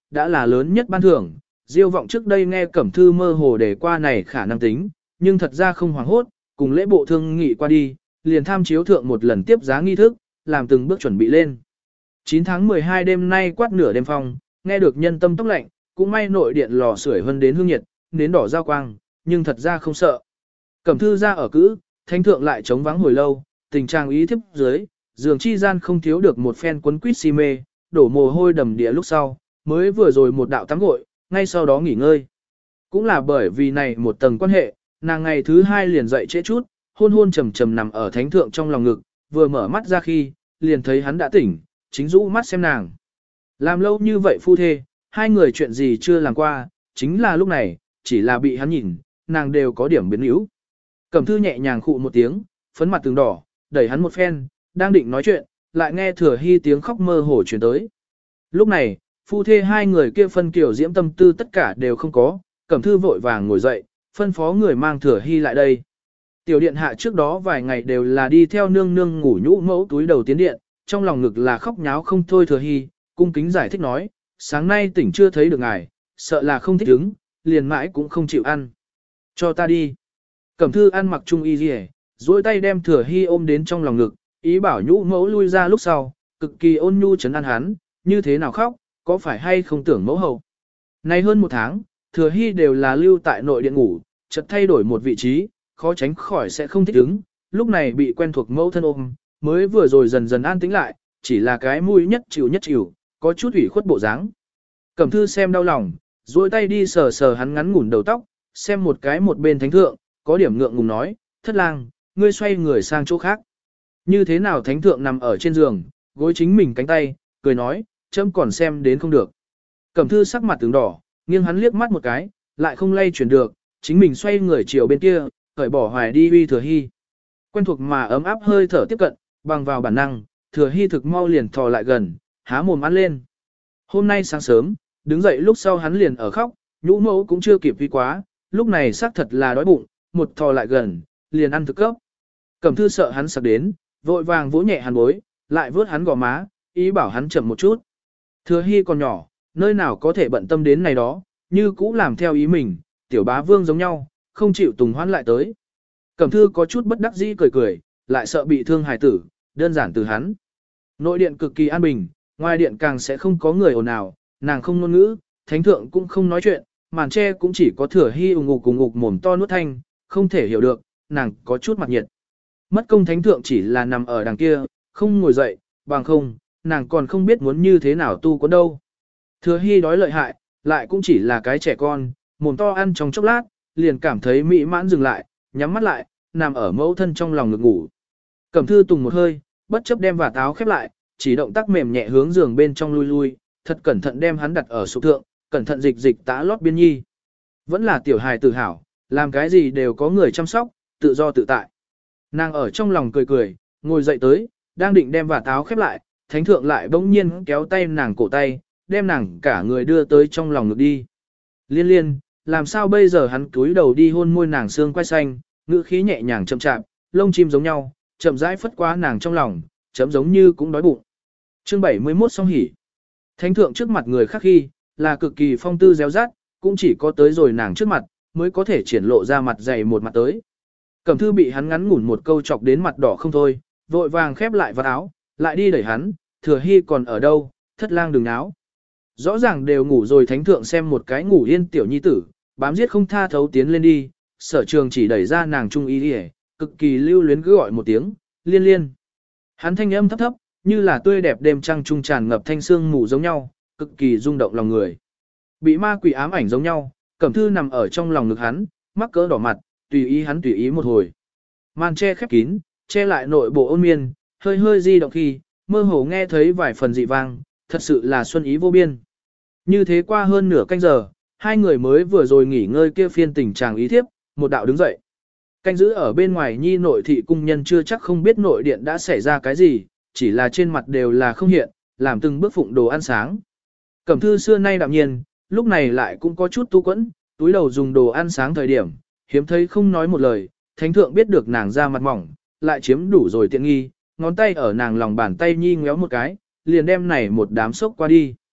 Speaker 1: đã là lớn nhất ban thưởng. Diêu vọng trước đây nghe Cẩm Thư mơ hồ để qua này khả năng tính, nhưng thật ra không hoảng hốt, cùng lễ bộ thương nghị qua đi, liền tham chiếu thượng một lần tiếp giá nghi thức, làm từng bước chuẩn bị lên. chín tháng mười hai đêm nay quát nửa đêm phong, nghe được nhân tâm tóc lạnh, cũng may nội điện lò sưởi hơn đến hương nhiệt, nến đỏ giao quang, nhưng thật ra không sợ. Cẩm Thư ra ở cữ, thánh thượng lại trống vắng hồi lâu, tình trạng ý thiếp dưới, giường chi gian không thiếu được một phen quấn quýt si mê, đổ mồ hôi đầm địa lúc sau, mới vừa rồi một đạo tắm gội, ngay sau đó nghỉ ngơi. Cũng là bởi vì này một tầng quan hệ, nàng ngày thứ hai liền dậy trễ chút, hôn hôn trầm trầm nằm ở thánh thượng trong lòng ngực, vừa mở mắt ra khi, liền thấy hắn đã tỉnh, chính rũ mắt xem nàng. Làm lâu như vậy phu thê, hai người chuyện gì chưa làm qua, chính là lúc này, chỉ là bị hắn nhìn, nàng đều có điểm biến yếu. Cẩm Thư nhẹ nhàng khụ một tiếng, phấn mặt từng đỏ, đẩy hắn một phen, đang định nói chuyện, lại nghe Thừa Hy tiếng khóc mơ hồ truyền tới. Lúc này, phu thê hai người kia phân kiểu diễm tâm tư tất cả đều không có, Cẩm Thư vội vàng ngồi dậy, phân phó người mang Thừa Hy lại đây. Tiểu điện hạ trước đó vài ngày đều là đi theo nương nương ngủ nhũ mẫu túi đầu tiến điện, trong lòng ngực là khóc nháo không thôi. Thừa Hy, cung kính giải thích nói, sáng nay tỉnh chưa thấy được ngài, sợ là không thích ứng, liền mãi cũng không chịu ăn. Cho ta đi. Cẩm Thư ăn mặc trung y rìa, duỗi tay đem Thừa Hy ôm đến trong lòng ngực, ý bảo nhũ mẫu lui ra lúc sau, cực kỳ ôn nhu trấn an hắn, như thế nào khóc, có phải hay không tưởng mẫu hậu. Nay hơn một tháng, Thừa Hy đều là lưu tại nội điện ngủ, chợt thay đổi một vị trí, khó tránh khỏi sẽ không thích ứng, lúc này bị quen thuộc mẫu thân ôm, mới vừa rồi dần dần an tĩnh lại, chỉ là cái mũi nhất chịu nhất chịu, có chút ủy khuất bộ dáng. Cẩm Thư xem đau lòng, duỗi tay đi sờ sờ hắn ngắn ngủn đầu tóc, xem một cái một bên thánh thượng, có điểm ngượng ngùng nói, thất lang, ngươi xoay người sang chỗ khác. Như thế nào thánh thượng nằm ở trên giường, gối chính mình cánh tay, cười nói, chấm còn xem đến không được. Cẩm Thư sắc mặt tướng đỏ, nghiêng hắn liếc mắt một cái, lại không lay chuyển được, chính mình xoay người chiều bên kia, cởi bỏ hoài đi uy Thừa Hy. Quen thuộc mà ấm áp hơi thở tiếp cận, bằng vào bản năng, Thừa Hy thực mau liền thò lại gần, há mồm ăn lên. Hôm nay sáng sớm, đứng dậy lúc sau hắn liền ở khóc, nhũ mẫu cũng chưa kịp vi quá, lúc này xác thật là đói bụng, một thò lại gần, liền ăn thực cấp. Cẩm Thư sợ hắn sặc đến, vội vàng vỗ nhẹ hắn bối, lại vớt hắn gò má, ý bảo hắn chậm một chút. Thừa Hy còn nhỏ, nơi nào có thể bận tâm đến này đó, như cũ làm theo ý mình, tiểu bá vương giống nhau, không chịu tùng hoãn lại tới. Cẩm Thư có chút bất đắc dĩ cười cười, lại sợ bị thương hài tử, đơn giản từ hắn. Nội điện cực kỳ an bình, ngoài điện càng sẽ không có người ồn ào, nàng không ngôn ngữ, thánh thượng cũng không nói chuyện, màn tre cũng chỉ có Thừa Hy ủng ngục cùng ngục mồm to nuốt thanh, không thể hiểu được, nàng có chút mặt nhiệt. Mất công thánh thượng chỉ là nằm ở đằng kia, không ngồi dậy, bằng không, nàng còn không biết muốn như thế nào tu có đâu. Thừa Hy đói lợi hại, lại cũng chỉ là cái trẻ con, mồm to ăn trong chốc lát, liền cảm thấy mỹ mãn dừng lại, nhắm mắt lại, nằm ở mẫu thân trong lòng ngực ngủ. Cẩm Thư tùng một hơi, bất chấp đem vạt áo khép lại, chỉ động tác mềm nhẹ hướng giường bên trong lui lui, thật cẩn thận đem hắn đặt ở sụp thượng, cẩn thận dịch dịch tã lót biên nhi. Vẫn là tiểu hài tự hào, làm cái gì đều có người chăm sóc, tự do tự tại. Nàng ở trong lòng cười cười, ngồi dậy tới, đang định đem vạt áo khép lại, thánh thượng lại bỗng nhiên kéo tay nàng cổ tay, đem nàng cả người đưa tới trong lòng ngực đi. Liên liên, làm sao bây giờ hắn cúi đầu đi hôn môi nàng xương quai xanh, ngữ khí nhẹ nhàng chậm chạp, lông chim giống nhau, chậm rãi phất qua nàng trong lòng, chấm giống như cũng đói bụng. Chương bảy mươi mốt song hỉ. Thánh thượng trước mặt người khác khi, là cực kỳ phong tư réo rát, cũng chỉ có tới rồi nàng trước mặt, mới có thể triển lộ ra mặt dày một mặt tới. Cẩm Thư bị hắn ngắn ngủn một câu chọc đến mặt đỏ không thôi, vội vàng khép lại vạt áo, lại đi đẩy hắn, Thừa Hy còn ở đâu, thất lang đừng náo. Rõ ràng đều ngủ rồi thánh thượng xem một cái ngủ yên tiểu nhi tử, bám giết không tha thấu tiến lên đi, sở trường chỉ đẩy ra nàng trung y đi, cực kỳ lưu luyến cứ gọi một tiếng, liên liên. Hắn thanh âm thấp thấp, như là tươi đẹp đêm trăng trung tràn ngập thanh sương mù giống nhau, cực kỳ rung động lòng người. Bị ma quỷ ám ảnh giống nhau, Cẩm Thư nằm ở trong lòng ngực hắn, mắc cỡ đỏ mặt, tùy ý hắn tùy ý một hồi. Màn che khép kín, che lại nội bộ ôn miên, hơi hơi di động khi, mơ hồ nghe thấy vài phần dị vang, thật sự là xuân ý vô biên. Như thế qua hơn nửa canh giờ, hai người mới vừa rồi nghỉ ngơi kia phiên tình trạng ý thiếp, một đạo đứng dậy. Canh giữ ở bên ngoài nhi nội thị cung nhân chưa chắc không biết nội điện đã xảy ra cái gì, chỉ là trên mặt đều là không hiện, làm từng bước phụng đồ ăn sáng. Cẩm Thư xưa nay đạm nhiên, lúc này lại cũng có chút tu quẫn, túi đầu dùng đồ ăn sáng thời điểm, hiếm thấy không nói một lời, thánh thượng biết được nàng ra mặt mỏng, lại chiếm đủ rồi tiện nghi, ngón tay ở nàng lòng bàn tay nhi ngéo một cái, liền đem này một đám sốc qua đi.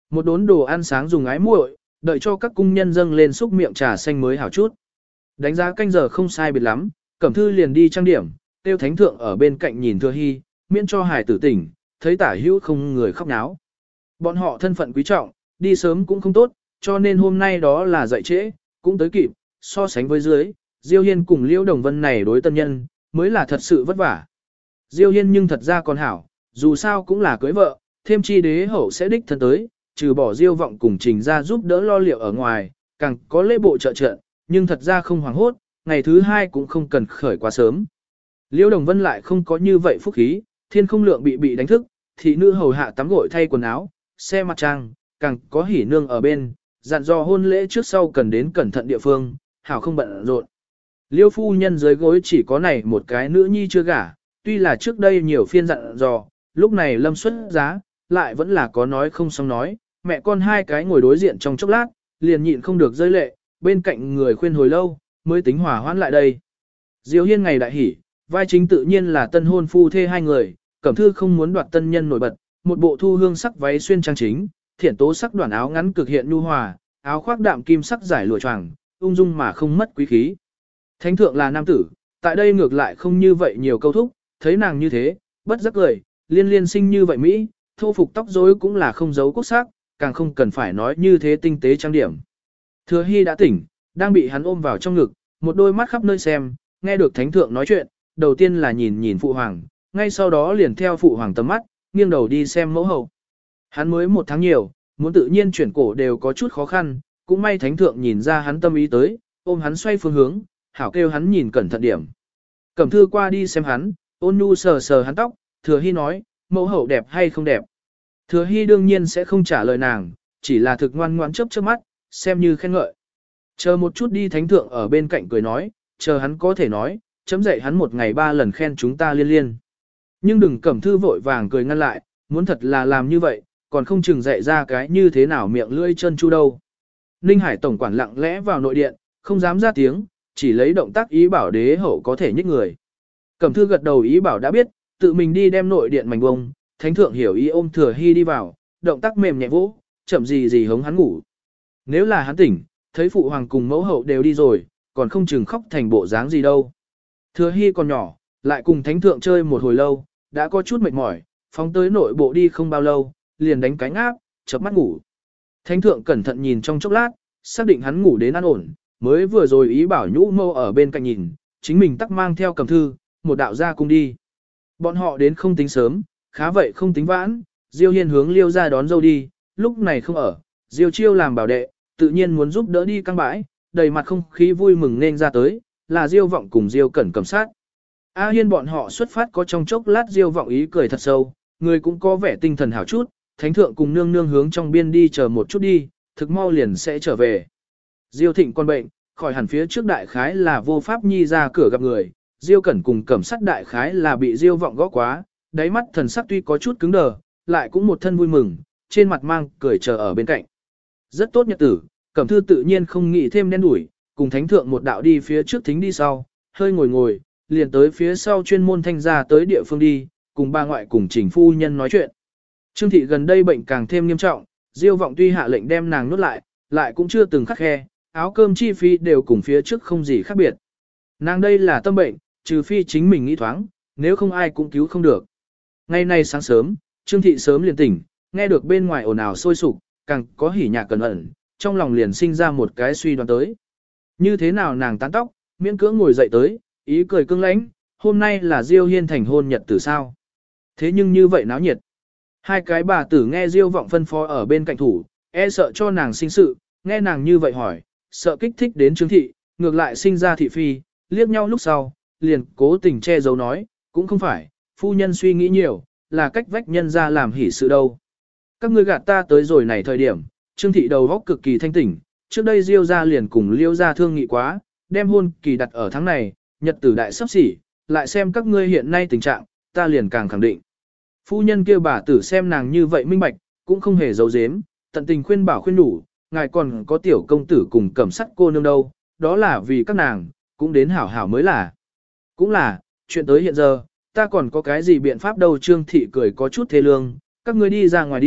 Speaker 1: Một đốn đồ ăn sáng dùng ái muội, đợi cho các cung nhân dâng lên xúc miệng trà xanh mới hảo chút. Đánh giá canh giờ không sai biệt lắm, Cẩm Thư liền đi trang điểm, tiêu thánh thượng ở bên cạnh nhìn Thừa Hy, miễn cho hải tử tỉnh, thấy tả hữu không người khóc náo. Bọn họ thân phận quý trọng, đi sớm cũng không tốt, cho nên hôm nay đó là dậy trễ, cũng tới kịp, so sánh với dưới, Diêu Hiên cùng Liễu Đồng Vân này đối tân nhân, mới là thật sự vất vả. Diêu Hiên nhưng thật ra còn hảo, dù sao cũng là cưới vợ, thêm chi đế hậu sẽ đích thân tới, trừ bỏ Diêu Vọng cùng Trình ra giúp đỡ lo liệu ở ngoài, càng có lễ bộ trợ trận, nhưng thật ra không hoảng hốt, ngày thứ hai cũng không cần khởi quá sớm. Liễu Đồng Vân lại không có như vậy phúc khí, thiên không lượng bị bị đánh thức, thị nữ hầu hạ tắm gội thay quần áo, xe mặt trang, càng có hỉ nương ở bên, dặn dò hôn lễ trước sau cần đến cẩn thận địa phương, hảo không bận rộn. Liêu phu nhân dưới gối chỉ có này một cái nữ nhi chưa gả, tuy là trước đây nhiều phiên dặn dò, lúc này lâm xuất giá, lại vẫn là có nói không xong nói, mẹ con hai cái ngồi đối diện trong chốc lát, liền nhịn không được rơi lệ, bên cạnh người khuyên hồi lâu, mới tính hòa hoãn lại đây. Diêu Hiên ngày đại hỉ, vai chính tự nhiên là tân hôn phu thê hai người, Cẩm Thư không muốn đoạt tân nhân nổi bật, một bộ thu hương sắc váy xuyên trang chính, thiển tố sắc đoạn áo ngắn cực hiện nhu hòa, áo khoác đạm kim sắc giải lụa choàng, ung dung mà không mất quý khí. Thánh thượng là nam tử, tại đây ngược lại không như vậy nhiều câu thúc, thấy nàng như thế, bất giác cười, liên liên sinh như vậy Mỹ, thô phục tóc rối cũng là không giấu quốc sắc, càng không cần phải nói như thế tinh tế trang điểm. Thừa Hy đã tỉnh, đang bị hắn ôm vào trong ngực, một đôi mắt khắp nơi xem, nghe được thánh thượng nói chuyện, đầu tiên là nhìn nhìn phụ hoàng, ngay sau đó liền theo phụ hoàng tầm mắt, nghiêng đầu đi xem mẫu hậu. Hắn mới một tháng nhiều, muốn tự nhiên chuyển cổ đều có chút khó khăn, cũng may thánh thượng nhìn ra hắn tâm ý tới, ôm hắn xoay phương hướng, hảo kêu hắn nhìn cẩn thận điểm. Cẩm Thư qua đi xem hắn, ôn nhu sờ sờ hắn tóc, Thừa Hy nói, mẫu hậu đẹp hay không đẹp. Thừa Hy đương nhiên sẽ không trả lời nàng, chỉ là thực ngoan ngoãn chớp chớp mắt, xem như khen ngợi. Chờ một chút đi thánh thượng ở bên cạnh cười nói, chờ hắn có thể nói, chấm dậy hắn một ngày ba lần khen chúng ta liên liên. Nhưng đừng Cẩm Thư vội vàng cười ngăn lại, muốn thật là làm như vậy, còn không chừng dạy ra cái như thế nào miệng lưỡi chân chu đâu. Ninh Hải tổng quản lặng lẽ vào nội điện, không dám ra tiếng, chỉ lấy động tác ý bảo đế hậu có thể nhích người. Cẩm Thư gật đầu ý bảo đã biết, tự mình đi đem nội điện mảnh bông, thánh thượng hiểu ý ôm Thừa Hy đi vào, động tác mềm nhẹ vỗ, chậm gì gì hống hắn ngủ. Nếu là hắn tỉnh, thấy phụ hoàng cùng mẫu hậu đều đi rồi, còn không chừng khóc thành bộ dáng gì đâu. Thừa Hy còn nhỏ, lại cùng thánh thượng chơi một hồi lâu, đã có chút mệt mỏi, phóng tới nội bộ đi không bao lâu, liền đánh cánh áp, chớp mắt ngủ. Thánh thượng cẩn thận nhìn trong chốc lát, xác định hắn ngủ đến an ổn, mới vừa rồi ý bảo nhũ mâu ở bên cạnh nhìn, chính mình tắc mang theo Cẩm Thư, một đạo ra cung đi. Bọn họ đến không tính sớm, khá vậy không tính vãn, Diêu Hiên hướng Liêu ra đón dâu đi, lúc này không ở, Diêu Chiêu làm bảo đệ, tự nhiên muốn giúp đỡ đi căng bãi, đầy mặt không khí vui mừng nên ra tới, là Diêu Vọng cùng Diêu Cẩn cầm sát. A Hiên bọn họ xuất phát có trong chốc lát Diêu Vọng ý cười thật sâu, người cũng có vẻ tinh thần hảo chút, thánh thượng cùng nương nương hướng trong biên đi chờ một chút đi, thực mau liền sẽ trở về. Diêu Thịnh con bệnh, khỏi hẳn phía trước đại khái là vô pháp nhi ra cửa gặp người, Diêu Cẩn cùng cẩm sắt đại khái là bị Diêu Vọng gõ quá, đáy mắt thần sắc tuy có chút cứng đờ, lại cũng một thân vui mừng, trên mặt mang cười chờ ở bên cạnh. Rất tốt nhật tử, Cẩm Thư tự nhiên không nghĩ thêm đen đủi, cùng thánh thượng một đạo đi phía trước thính đi sau, hơi ngồi ngồi, liền tới phía sau chuyên môn thanh ra tới địa phương đi, cùng bà ngoại cùng Trình phu nhân nói chuyện. Trương thị gần đây bệnh càng thêm nghiêm trọng, Diêu Vọng tuy hạ lệnh đem nàng nuốt lại, lại cũng chưa từng khắc khe, áo cơm chi phí đều cùng phía trước không gì khác biệt. Nàng đây là tâm bệnh, trừ phi chính mình nghĩ thoáng, nếu không ai cũng cứu không được. Ngày nay sáng sớm, Trương thị sớm liền tỉnh, nghe được bên ngoài ồn ào sôi sục, càng có hỉ nhạc cẩn ẩn, trong lòng liền sinh ra một cái suy đoán tới. Như thế nào nàng tán tóc, miễn cưỡng ngồi dậy tới, ý cười cưng lãnh, hôm nay là Diêu Hiên thành hôn nhật tử sao. Thế nhưng như vậy náo nhiệt. Hai cái bà tử nghe Diêu Vọng phân phó ở bên cạnh thủ, e sợ cho nàng sinh sự, nghe nàng như vậy hỏi, sợ kích thích đến Trương thị, ngược lại sinh ra thị phi, liếc nhau lúc sau, liền cố tình che giấu nói, cũng không phải, phu nhân suy nghĩ nhiều, là cách vách nhân ra làm hỉ sự đâu. Các ngươi gạt ta tới rồi này thời điểm, Trương thị đầu óc cực kỳ thanh tỉnh, trước đây Diêu gia liền cùng Liêu gia thương nghị quá, đem hôn kỳ đặt ở tháng này, nhật tử đại sắp xỉ, lại xem các ngươi hiện nay tình trạng, ta liền càng khẳng định. Phu nhân kia bà tử xem nàng như vậy minh bạch, cũng không hề giấu giếm, tận tình khuyên bảo khuyên đủ, ngài còn có tiểu công tử cùng cẩm sắt cô nương đâu, đó là vì các nàng, cũng đến hảo hảo mới là. Cũng là, chuyện tới hiện giờ, ta còn có cái gì biện pháp đâu. Trương thị cười có chút thế lương, các ngươi đi ra ngoài đi,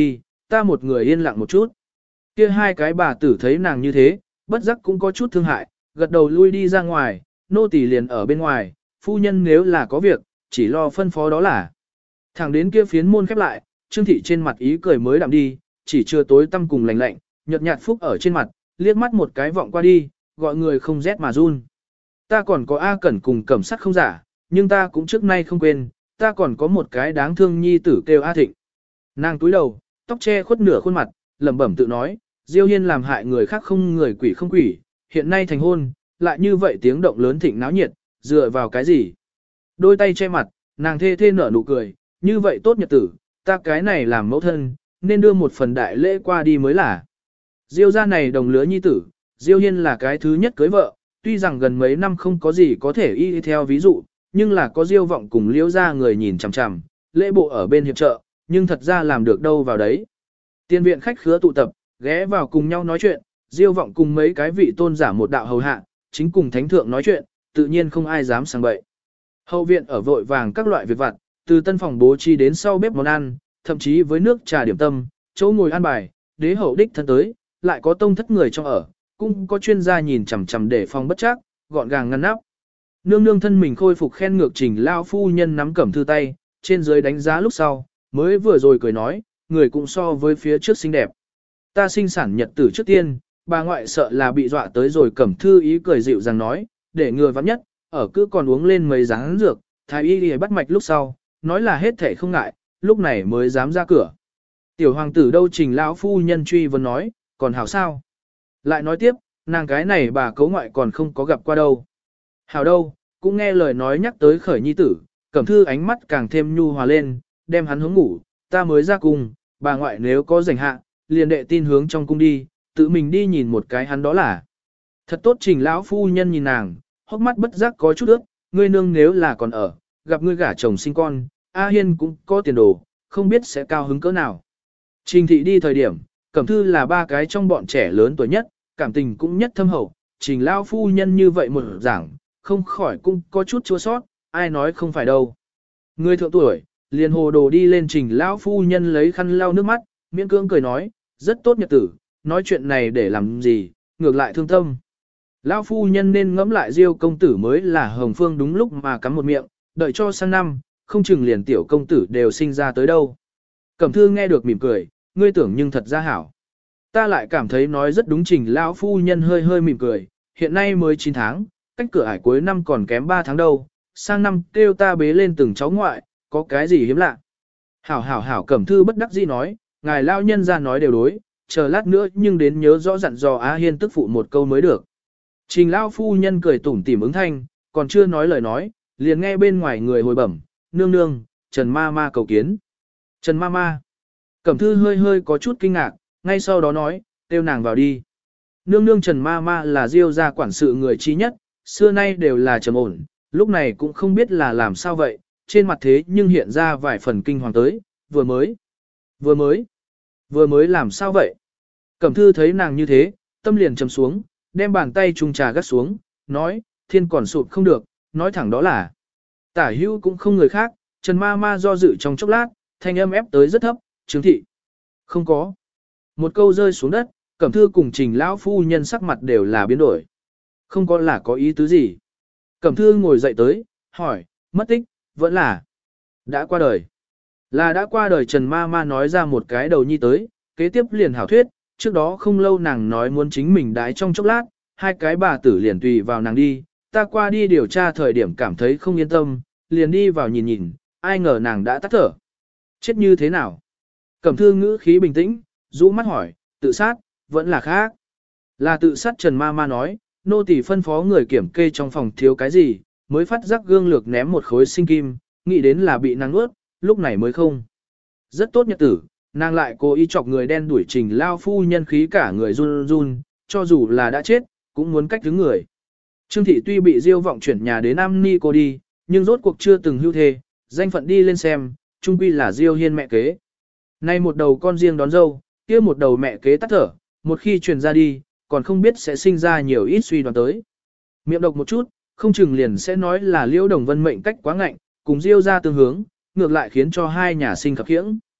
Speaker 1: ta một người yên lặng một chút. Kia hai cái bà tử thấy nàng như thế, bất giác cũng có chút thương hại, gật đầu lui đi ra ngoài, nô tỳ liền ở bên ngoài, phu nhân nếu là có việc, chỉ lo phân phó đó là. Thẳng đến kia phiến môn khép lại, Trương thị trên mặt ý cười mới đạm đi, chỉ chưa tối tăm cùng lạnh lạnh, nhợt nhạt phúc ở trên mặt, liếc mắt một cái vọng qua đi, gọi người không rét mà run. Ta còn có A Cẩn cùng Cẩm Sắt không giả, nhưng ta cũng trước nay không quên, ta còn có một cái đáng thương nhi tử kêu A Thịnh. Nàng túi đầu, tóc che khuất nửa khuôn mặt, lẩm bẩm tự nói, Diêu Hiên làm hại người khác không người quỷ không quỷ, hiện nay thành hôn, lại như vậy tiếng động lớn thịnh náo nhiệt, dựa vào cái gì? Đôi tay che mặt, nàng thê thê nở nụ cười, như vậy tốt nhật tử, ta cái này làm mẫu thân, nên đưa một phần đại lễ qua đi mới là. Diêu gia này đồng lứa nhi tử, Diêu Hiên là cái thứ nhất cưới vợ, tuy rằng gần mấy năm không có gì có thể y theo ví dụ, nhưng là có Diêu vọng cùng Liễu gia người nhìn chằm chằm, lễ bộ ở bên hiệp trợ, nhưng thật ra làm được đâu vào đấy. Tiên viện khách khứa tụ tập, ghé vào cùng nhau nói chuyện, Diêu vọng cùng mấy cái vị tôn giả một đạo hầu hạ, chính cùng thánh thượng nói chuyện, tự nhiên không ai dám sang bậy. Hậu viện ở vội vàng các loại việc vặt, từ tân phòng bố trí đến sau bếp món ăn, thậm chí với nước trà điểm tâm, chỗ ngồi ăn bài, đế hậu đích thân tới, lại có tông thất người trong ở, cũng có chuyên gia nhìn chằm chằm để phòng bất chắc, gọn gàng ngăn nắp. Nương nương thân mình khôi phục khen ngược Trình lao phu nhân nắm cẩm thư tay, trên dưới đánh giá lúc sau, mới vừa rồi cười nói, người cũng so với phía trước xinh đẹp. Ta sinh sản nhật tử trước tiên, bà ngoại sợ là bị dọa tới rồi cẩm thư ý cười dịu dàng nói, để người vắng nhất, ở cứ còn uống lên mấy dáng dược, thái y đi bắt mạch lúc sau, nói là hết thể không ngại, lúc này mới dám ra cửa. Tiểu hoàng tử đâu Trình lão phu nhân truy vấn nói, còn hảo sao? Lại nói tiếp, nàng cái này bà cấu ngoại còn không có gặp qua đâu. Hảo đâu, cũng nghe lời nói nhắc tới khởi nhi tử, cẩm thư ánh mắt càng thêm nhu hòa lên, đem hắn hướng ngủ, ta mới ra cung, bà ngoại nếu có rảnh hạ, liền đệ tin hướng trong cung đi, tự mình đi nhìn một cái hắn đó là. Thật tốt Trình lão phu nhân nhìn nàng, hốc mắt bất giác có chút ướt, ngươi nương nếu là còn ở, gặp ngươi gả chồng sinh con, A Hiên cũng có tiền đồ, không biết sẽ cao hứng cỡ nào. Trình thị đi thời điểm, Cẩm Thư là ba cái trong bọn trẻ lớn tuổi nhất, cảm tình cũng nhất thâm hậu, Trình lão phu nhân như vậy một giảng, không khỏi cũng có chút chua sót, ai nói không phải đâu. Người thượng tuổi, liền hồ đồ đi lên Trình lão phu nhân lấy khăn lau nước mắt, miễn cưỡng cười nói, rất tốt nhật tử, nói chuyện này để làm gì, ngược lại thương tâm. Lão phu nhân nên ngẫm lại Diêu công tử mới là Hồng Phương đúng lúc mà cắm một miệng, đợi cho sang năm, không chừng liền tiểu công tử đều sinh ra tới đâu. Cẩm Thư nghe được mỉm cười, ngươi tưởng nhưng thật ra hảo. Ta lại cảm thấy nói rất đúng Trình lão phu nhân hơi hơi mỉm cười, hiện nay mới chín tháng, cách cửa ải cuối năm còn kém ba tháng đâu, sang năm kêu ta bế lên từng cháu ngoại, có cái gì hiếm lạ. Hảo hảo hảo Cẩm Thư bất đắc dĩ nói, ngài lão nhân ra nói đều đối, chờ lát nữa nhưng đến nhớ rõ dặn dò Á Hiên tức phụ một câu mới được. Trình lão phu nhân cười tủm tỉm ứng thanh, còn chưa nói lời nói, liền nghe bên ngoài người hồi bẩm, nương nương, Trần ma ma cầu kiến. Trần ma ma. Cẩm Thư hơi hơi có chút kinh ngạc, ngay sau đó nói, kêu nàng vào đi. Nương nương Trần ma ma là Diêu gia quản sự người trí nhất, xưa nay đều là trầm ổn, lúc này cũng không biết là làm sao vậy, trên mặt thế nhưng hiện ra vài phần kinh hoàng tới, vừa mới, vừa mới, vừa mới làm sao vậy. Cẩm Thư thấy nàng như thế, tâm liền trầm xuống, đem bàn tay trung trà gắt xuống, nói, thiên còn sụp không được, nói thẳng đó là. Tả hữu cũng không người khác, Trần ma ma do dự trong chốc lát, thanh âm ép tới rất thấp, Trương thị. Không có. Một câu rơi xuống đất, Cẩm Thư cùng Trình lão phu nhân sắc mặt đều là biến đổi. Không có là có ý tứ gì. Cẩm Thư ngồi dậy tới, hỏi, mất tích, vẫn là. Đã qua đời. Là đã qua đời Trần ma ma nói ra một cái đầu nhi tới, kế tiếp liền hảo thuyết, trước đó không lâu nàng nói muốn chính mình đái trong chốc lát, hai cái bà tử liền tùy vào nàng đi, ta qua đi điều tra thời điểm cảm thấy không yên tâm, liền đi vào nhìn nhìn, ai ngờ nàng đã tắt thở. Chết như thế nào? Cẩm Thư ngữ khí bình tĩnh, rũ mắt hỏi, tự sát, vẫn là khác. Là tự sát Trần ma ma nói, nô tỳ phân phó người kiểm kê trong phòng thiếu cái gì, mới phát giác gương lược ném một khối sinh kim, nghĩ đến là bị nàng ướt, lúc này mới không. Rất tốt nhật tử, nàng lại cố ý chọc người đen đuổi Trình lao phu nhân khí cả người run run, cho dù là đã chết, cũng muốn cách đứng người. Trương thị tuy bị Diêu vọng chuyển nhà đến Am Ni cô đi, nhưng rốt cuộc chưa từng hưu thề, danh phận đi lên xem, chung quy là Diêu Hiên mẹ kế. Nay một đầu con riêng đón dâu, kia một đầu mẹ kế tắt thở, một khi truyền ra đi, còn không biết sẽ sinh ra nhiều ít suy đoán tới. Miệng độc một chút, không chừng liền sẽ nói là Liễu Đồng Vân mệnh cách quá ngạnh, cùng Diêu ra tương hướng, ngược lại khiến cho hai nhà sinh khập khiễng.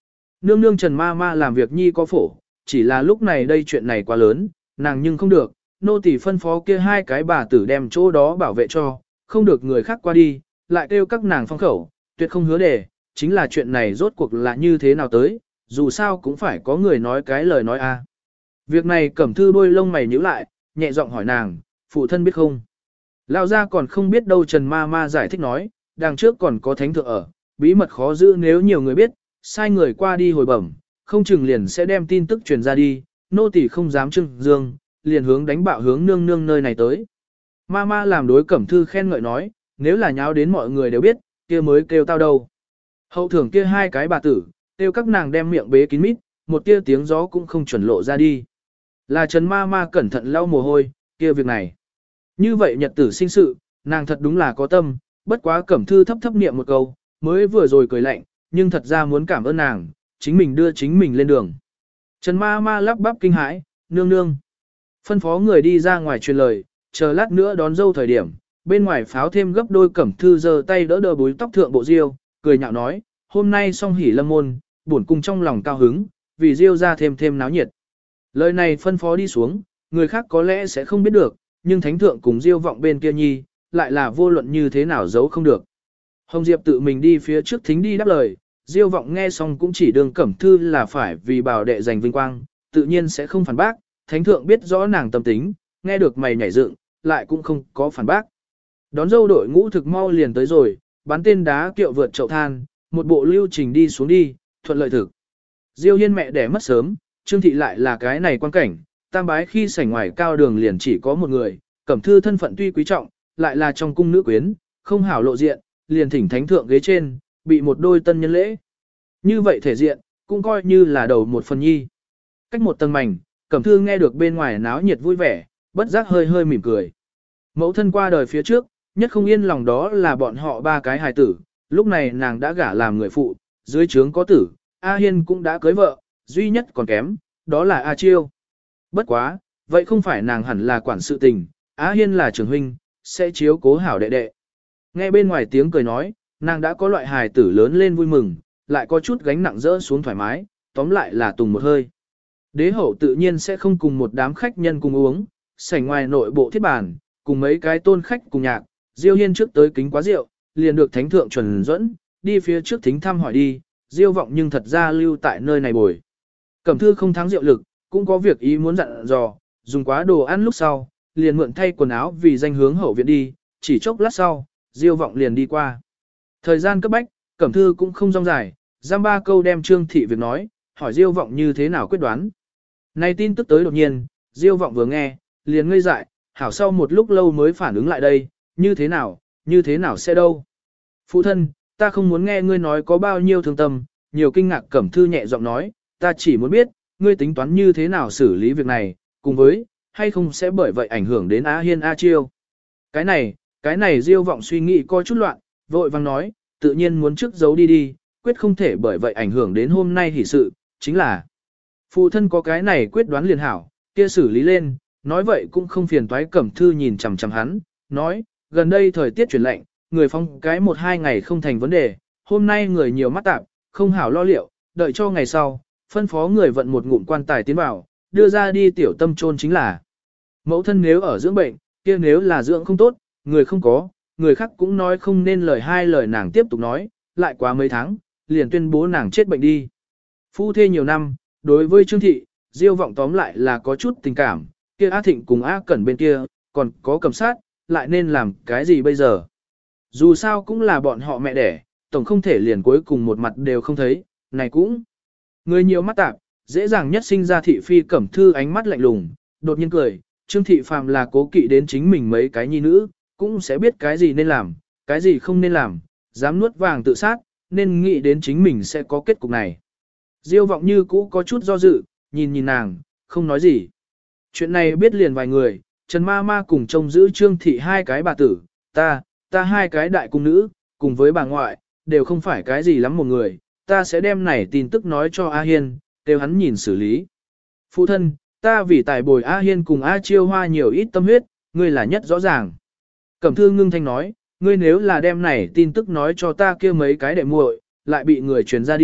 Speaker 1: Nương nương Trần ma ma làm việc nhi có phổ, chỉ là lúc này đây chuyện này quá lớn, nàng nhưng không được, nô tỳ phân phó kia hai cái bà tử đem chỗ đó bảo vệ cho, không được người khác qua đi, lại kêu các nàng phong khẩu, tuyệt không hứa đề, chính là chuyện này rốt cuộc là như thế nào tới, dù sao cũng phải có người nói cái lời nói a. Việc này Cẩm Thư đôi lông mày nhíu lại, nhẹ giọng hỏi nàng, phụ thân biết không? Lão gia còn không biết đâu. Trần ma ma giải thích nói, đằng trước còn có thánh thượng ở, bí mật khó giữ, nếu nhiều người biết, sai người qua đi hồi bẩm, không chừng liền sẽ đem tin tức truyền ra đi, nô tỳ không dám trưng dương, liền hướng đánh bạo hướng nương nương nơi này tới. Ma ma làm đối Cẩm Thư khen ngợi nói, nếu là nháo đến mọi người đều biết, kia mới kêu tao đâu. Hậu thưởng kia hai cái bà tử, kêu các nàng đem miệng bế kín mít, một tia tiếng gió cũng không chuẩn lộ ra đi. Là Trần ma ma cẩn thận lau mồ hôi, kia việc này. Như vậy nhật tử sinh sự, nàng thật đúng là có tâm, bất quá Cẩm Thư thấp thấp niệm một câu, mới vừa rồi cười lạnh, nhưng thật ra muốn cảm ơn nàng, chính mình đưa chính mình lên đường. Trần ma ma lắp bắp kinh hãi, nương nương. Phân phó người đi ra ngoài truyền lời, chờ lát nữa đón dâu thời điểm, bên ngoài pháo thêm gấp đôi. Cẩm Thư giơ tay đỡ đỡ búi tóc thượng bộ diêu, cười nhạo nói, hôm nay song hỉ lâm môn, bổn cung trong lòng cao hứng, vì diêu ra thêm thêm náo nhiệt. Lời này phân phó đi xuống, người khác có lẽ sẽ không biết được, nhưng thánh thượng cùng diêu vọng bên kia nhi, lại là vô luận như thế nào giấu không được. Hồng Diệp tự mình đi phía trước thính đi đáp lời, diêu vọng nghe xong cũng chỉ đường Cẩm Thư là phải vì bảo đệ giành vinh quang, tự nhiên sẽ không phản bác, thánh thượng biết rõ nàng tâm tính, nghe được mày nhảy dựng, lại cũng không có phản bác. Đón dâu đội ngũ thực mau liền tới rồi, bắn tên đá kiệu vượt chậu than, một bộ lưu trình đi xuống đi, thuận lợi thực. Diêu Hiên mẹ đẻ mất sớm, Trương thị lại là cái này quan cảnh, tam bái khi sảnh ngoài cao đường liền chỉ có một người, Cẩm Thư thân phận tuy quý trọng, lại là trong cung nữ quyến, không hảo lộ diện, liền thỉnh thánh thượng ghế trên, bị một đôi tân nhân lễ. Như vậy thể diện, cũng coi như là đầu một phần nhi. Cách một tầng mảnh, Cẩm Thư nghe được bên ngoài náo nhiệt vui vẻ, bất giác hơi hơi mỉm cười. Mẫu thân qua đời phía trước, nhất không yên lòng đó là bọn họ ba cái hài tử, lúc này nàng đã gả làm người phụ, dưới trướng có tử, A Hiên cũng đã cưới vợ, duy nhất còn kém, đó là A Chiêu. Bất quá, vậy không phải nàng hẳn là quản sự tình, A Hiên là trưởng huynh, sẽ chiếu cố hảo đệ đệ. Nghe bên ngoài tiếng cười nói, nàng đã có loại hài tử lớn lên vui mừng, lại có chút gánh nặng rỡ xuống thoải mái, tóm lại là tùng một hơi. Đế hậu tự nhiên sẽ không cùng một đám khách nhân cùng uống, sảnh ngoài nội bộ thiết bàn, cùng mấy cái tôn khách cùng nhạc, Diêu Hiên trước tới kính quá rượu, liền được thánh thượng chuẩn dẫn, đi phía trước thính thăm hỏi đi, Diêu vọng nhưng thật ra lưu tại nơi này bồi. Cẩm Thư không thắng rượu lực, cũng có việc ý muốn dặn dò, dùng quá đồ ăn lúc sau, liền mượn thay quần áo vì danh hướng hậu viện đi, chỉ chốc lát sau, Diêu vọng liền đi qua. Thời gian cấp bách, Cẩm Thư cũng không rong dài, giam ba câu đem Trương thị việc nói, hỏi Diêu vọng như thế nào quyết đoán. Này tin tức tới đột nhiên, Diêu vọng vừa nghe, liền ngây dại, hảo sau một lúc lâu mới phản ứng lại đây, như thế nào, như thế nào sẽ đâu. Phụ thân, ta không muốn nghe ngươi nói có bao nhiêu thương tâm, nhiều kinh ngạc. Cẩm Thư nhẹ giọng nói, ta chỉ muốn biết, ngươi tính toán như thế nào xử lý việc này, cùng với, hay không sẽ bởi vậy ảnh hưởng đến A Hiên A Chiêu. Cái này, cái này Diêu vọng suy nghĩ coi chút loạn, vội vang nói, tự nhiên muốn trước giấu đi đi, quyết không thể bởi vậy ảnh hưởng đến hôm nay hỷ sự, chính là phụ thân có cái này quyết đoán liền hảo, kia xử lý lên, nói vậy cũng không phiền toái. Cẩm Thư nhìn chằm chằm hắn, nói, gần đây thời tiết chuyển lạnh, người phong cái một hai ngày không thành vấn đề, hôm nay người nhiều mắt tạp, không hảo lo liệu, đợi cho ngày sau, phân phó người vận một ngụm quan tài tiến vào, đưa ra đi tiểu tâm chôn chính là. Mẫu thân nếu ở dưỡng bệnh, kia nếu là dưỡng không tốt, người không có, người khác cũng nói không nên lời hai lời. Nàng tiếp tục nói, lại quá mấy tháng, liền tuyên bố nàng chết bệnh đi. Phu thê nhiều năm, đối với Trương thị, Diêu vọng tóm lại là có chút tình cảm, kia A Thịnh cùng A Cẩn bên kia, còn có Cẩm Sát, lại nên làm cái gì bây giờ? Dù sao cũng là bọn họ mẹ đẻ, tổng không thể liền cuối cùng một mặt đều không thấy, này cũng. Người nhiều mắt tạp, dễ dàng nhất sinh ra thị phi. Cẩm Thư ánh mắt lạnh lùng, đột nhiên cười, Trương thị phàm là cố kỵ đến chính mình mấy cái nhi nữ, cũng sẽ biết cái gì nên làm, cái gì không nên làm, dám nuốt vàng tự sát, nên nghĩ đến chính mình sẽ có kết cục này. Diêu vọng như cũ có chút do dự, nhìn nhìn nàng, không nói gì. Chuyện này biết liền vài người, Trần ma ma cùng trông giữ Trương thị hai cái bà tử, ta, ta hai cái đại cung nữ, cùng với bà ngoại, đều không phải cái gì lắm một người, ta sẽ đem này tin tức nói cho A Hiên, kêu hắn nhìn xử lý. Phụ thân, ta vì tài bồi A Hiên cùng A Chiêu hoa nhiều ít tâm huyết, ngươi là nhất rõ ràng. Cẩm Thư ngưng thanh nói, ngươi nếu là đem này tin tức nói cho ta kia mấy cái đệ muội, lại bị người truyền ra đi,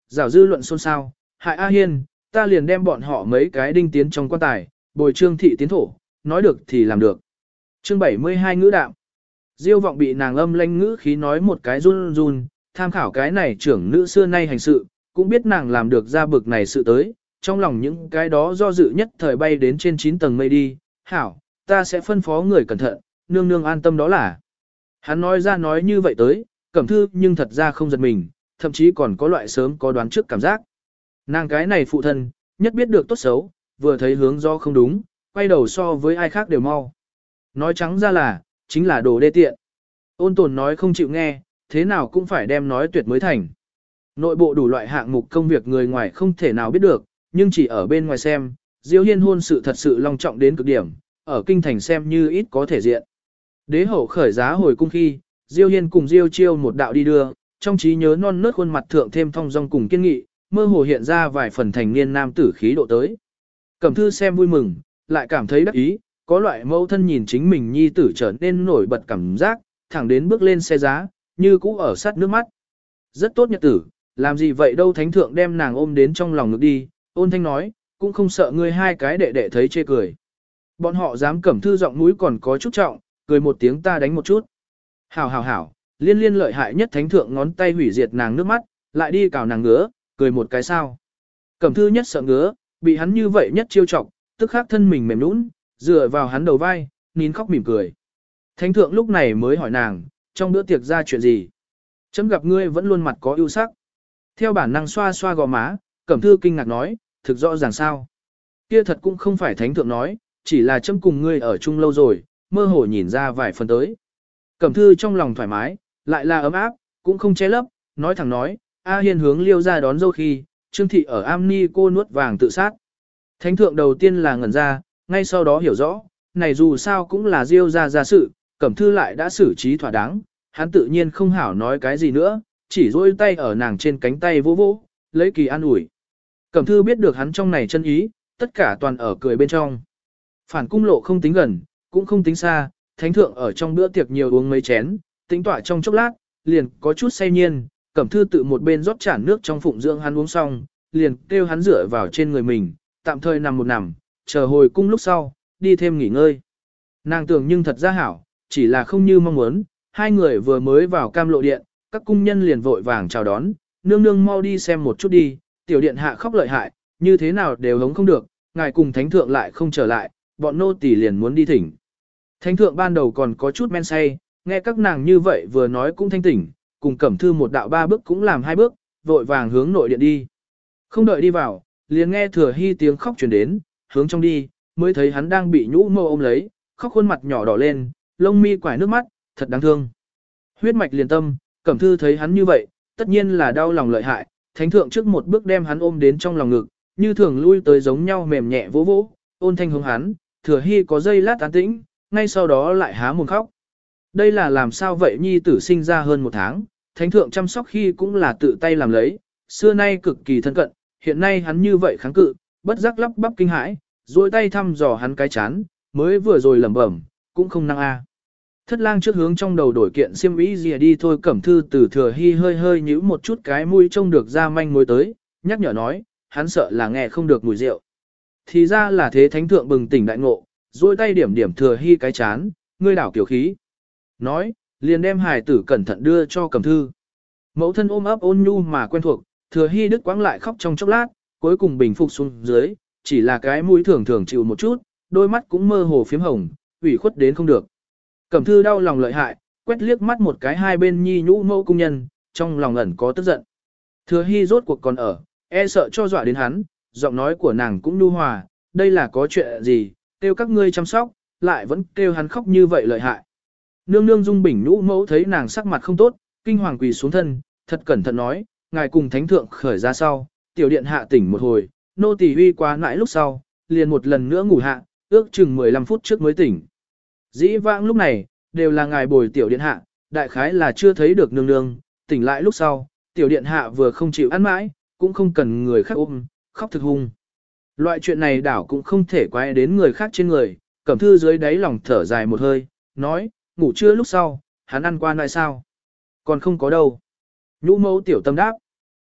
Speaker 1: rảo dư luận xôn xao, hại A Hiên, ta liền đem bọn họ mấy cái đinh tiến trong quan tài, bồi trương thị tiến thổ, nói được thì làm được. Chương bảy mươi hai ngữ đạm. Diêu vọng bị nàng âm lanh ngữ khí nói một cái run run, tham khảo cái này trưởng nữ xưa nay hành sự, cũng biết nàng làm được ra bực này sự tới, trong lòng những cái đó do dự nhất thời bay đến trên chín tầng mây đi, hảo, ta sẽ phân phó người cẩn thận, nương nương an tâm đó là. Hắn nói ra nói như vậy tới, Cẩm Thư nhưng thật ra không giật mình, thậm chí còn có loại sớm có đoán trước cảm giác. Nàng cái này phụ thân, nhất biết được tốt xấu, vừa thấy hướng do không đúng, quay đầu so với ai khác đều mau. Nói trắng ra là, chính là đồ đê tiện. Ôn tồn nói không chịu nghe, thế nào cũng phải đem nói tuyệt mới thành. Nội bộ đủ loại hạng mục công việc người ngoài không thể nào biết được, nhưng chỉ ở bên ngoài xem, Diêu Hiên hôn sự thật sự long trọng đến cực điểm, ở kinh thành xem như ít có thể diện. Đế hậu khởi giá hồi cung khi, Diêu Hiên cùng Diêu Chiêu một đạo đi đưa, trong trí nhớ non nớt khuôn mặt thượng thêm thong dong cùng kiên nghị, mơ hồ hiện ra vài phần thành niên nam tử khí độ tới. Cẩm Thư xem vui mừng, lại cảm thấy đắc ý, có loại mẫu thân nhìn chính mình nhi tử trở nên nổi bật cảm giác, thẳng đến bước lên xe giá, như cũ ở sát nước mắt. Rất tốt nhật tử, làm gì vậy đâu, thánh thượng đem nàng ôm đến trong lòng ngực đi, ôn thanh nói, cũng không sợ ngươi hai cái đệ đệ thấy chê cười. Bọn họ dám Cẩm Thư giọng mũi còn có chút trọng, cười một tiếng ta đánh một chút. Hảo hảo hảo, liên liên lợi hại nhất thánh thượng ngón tay hủy diệt nàng nước mắt, lại đi cào nàng ngứa, cười một cái sao. Cẩm Thư nhất sợ ngứa, bị hắn như vậy nhất chiêu chọc, tức khắc thân mình mềm nũng, dựa vào hắn đầu vai, nín khóc mỉm cười. Thánh thượng lúc này mới hỏi nàng, trong bữa tiệc ra chuyện gì? Chấm gặp ngươi vẫn luôn mặt có ưu sắc. Theo bản năng xoa xoa gò má, Cẩm Thư kinh ngạc nói, thực rõ ràng sao. Kia thật cũng không phải thánh thượng nói, chỉ là chấm cùng ngươi ở chung lâu rồi, mơ hồ nhìn ra vài phần tới. Cẩm Thư trong lòng thoải mái, lại là ấm áp, cũng không che lấp, nói thẳng nói, A Hiên hướng Liêu ra đón dâu khi, Trương thị ở Am Ni cô nuốt vàng tự sát. Thánh thượng đầu tiên là ngẩn ra, ngay sau đó hiểu rõ, này dù sao cũng là Diêu ra ra sự, Cẩm Thư lại đã xử trí thỏa đáng, hắn tự nhiên không hảo nói cái gì nữa, chỉ duỗi tay ở nàng trên cánh tay vỗ vỗ, lấy kỳ an ủi. Cẩm Thư biết được hắn trong này chân ý, tất cả toàn ở cười bên trong. Phản cung lộ không tính gần, cũng không tính xa, thánh thượng ở trong bữa tiệc nhiều uống mấy chén, tính tỏa trong chốc lát, liền có chút say nhiên, Cẩm Thư tự một bên rót chản nước trong phụng dưỡng hắn uống xong, liền kêu hắn rửa vào trên người mình, tạm thời nằm một nằm, chờ hồi cung lúc sau, đi thêm nghỉ ngơi. Nàng tưởng nhưng thật ra hảo, chỉ là không như mong muốn, hai người vừa mới vào cam lộ điện, các cung nhân liền vội vàng chào đón, nương nương mau đi xem một chút đi, tiểu điện hạ khóc lợi hại, như thế nào đều hống không được, ngài cùng thánh thượng lại không trở lại, bọn nô tỳ liền muốn đi thỉnh. Thánh thượng ban đầu còn có chút men say, nghe các nàng như vậy vừa nói cũng thanh tỉnh, cùng Cẩm Thư một đạo ba bước cũng làm hai bước, vội vàng hướng nội điện đi. Không đợi đi vào, liền nghe Thừa Hy tiếng khóc truyền đến, hướng trong đi, mới thấy hắn đang bị nhũ mâu ôm lấy, khóc khuôn mặt nhỏ đỏ lên, lông mi quải nước mắt, thật đáng thương. Huyết mạch liền tâm, Cẩm Thư thấy hắn như vậy, tất nhiên là đau lòng lợi hại, thánh thượng trước một bước đem hắn ôm đến trong lòng ngực, như thường lui tới giống nhau mềm nhẹ vỗ vỗ, ôn thanh hướng hắn, Thừa Hy có giây lát an tĩnh, ngay sau đó lại há mồm khóc. Đây là làm sao vậy, nhi tử sinh ra hơn một tháng, thánh thượng chăm sóc khi cũng là tự tay làm lấy, xưa nay cực kỳ thân cận, hiện nay hắn như vậy kháng cự, bất giác lắp bắp kinh hãi, duỗi tay thăm dò hắn cái chán, mới vừa rồi lẩm bẩm, cũng không năng a. Thất lang trước hướng trong đầu đổi kiện xiêm y gì đi thôi. Cẩm Thư từ Thừa Hy hơi hơi nhíu một chút cái mũi trông được ra manh mối tới, nhắc nhở nói, hắn sợ là nghe không được mùi rượu. Thì ra là thế, thánh thượng bừng tỉnh đại ngộ, duỗi tay điểm điểm Thừa Hy cái chán, ngươi đảo kiểu khí. Nói, liền đem hài tử cẩn thận đưa cho Cẩm Thư. Mẫu thân ôm ấp ôn nhu mà quen thuộc, Thừa Hy đứt quãng lại khóc trong chốc lát, cuối cùng bình phục xuống dưới, chỉ là cái mũi thường thường chịu một chút, đôi mắt cũng mơ hồ phím hồng, ủy khuất đến không được. Cẩm Thư đau lòng lợi hại, quét liếc mắt một cái hai bên nhi nhũ mẫu cung nhân, trong lòng ẩn có tức giận. Thừa Hy rốt cuộc còn ở, e sợ cho dọa đến hắn, giọng nói của nàng cũng nhu hòa, đây là có chuyện gì, kêu các ngươi chăm sóc, lại vẫn kêu hắn khóc như vậy lợi hại. Nương nương Dung Bình nhũ mẫu thấy nàng sắc mặt không tốt, kinh hoàng quỳ xuống thân, thật cẩn thận nói, ngài cùng thánh thượng khởi ra sau, tiểu điện hạ tỉnh một hồi, nô tỳ huy quá nãi lúc sau, liền một lần nữa ngủ hạ, ước chừng mười lăm phút trước mới tỉnh. Dĩ vãng lúc này, đều là ngài bồi tiểu điện hạ, đại khái là chưa thấy được nương nương, tỉnh lại lúc sau, tiểu điện hạ vừa không chịu ăn mãi, cũng không cần người khác ôm, khóc thực hung. Loại chuyện này đảo cũng không thể quay đến người khác trên người, Cẩm Thư dưới đáy lòng thở dài một hơi, nói, ngủ trưa lúc sau, hắn ăn qua lại sao? Còn không có đâu. Nhũ mẫu tiểu tâm đáp.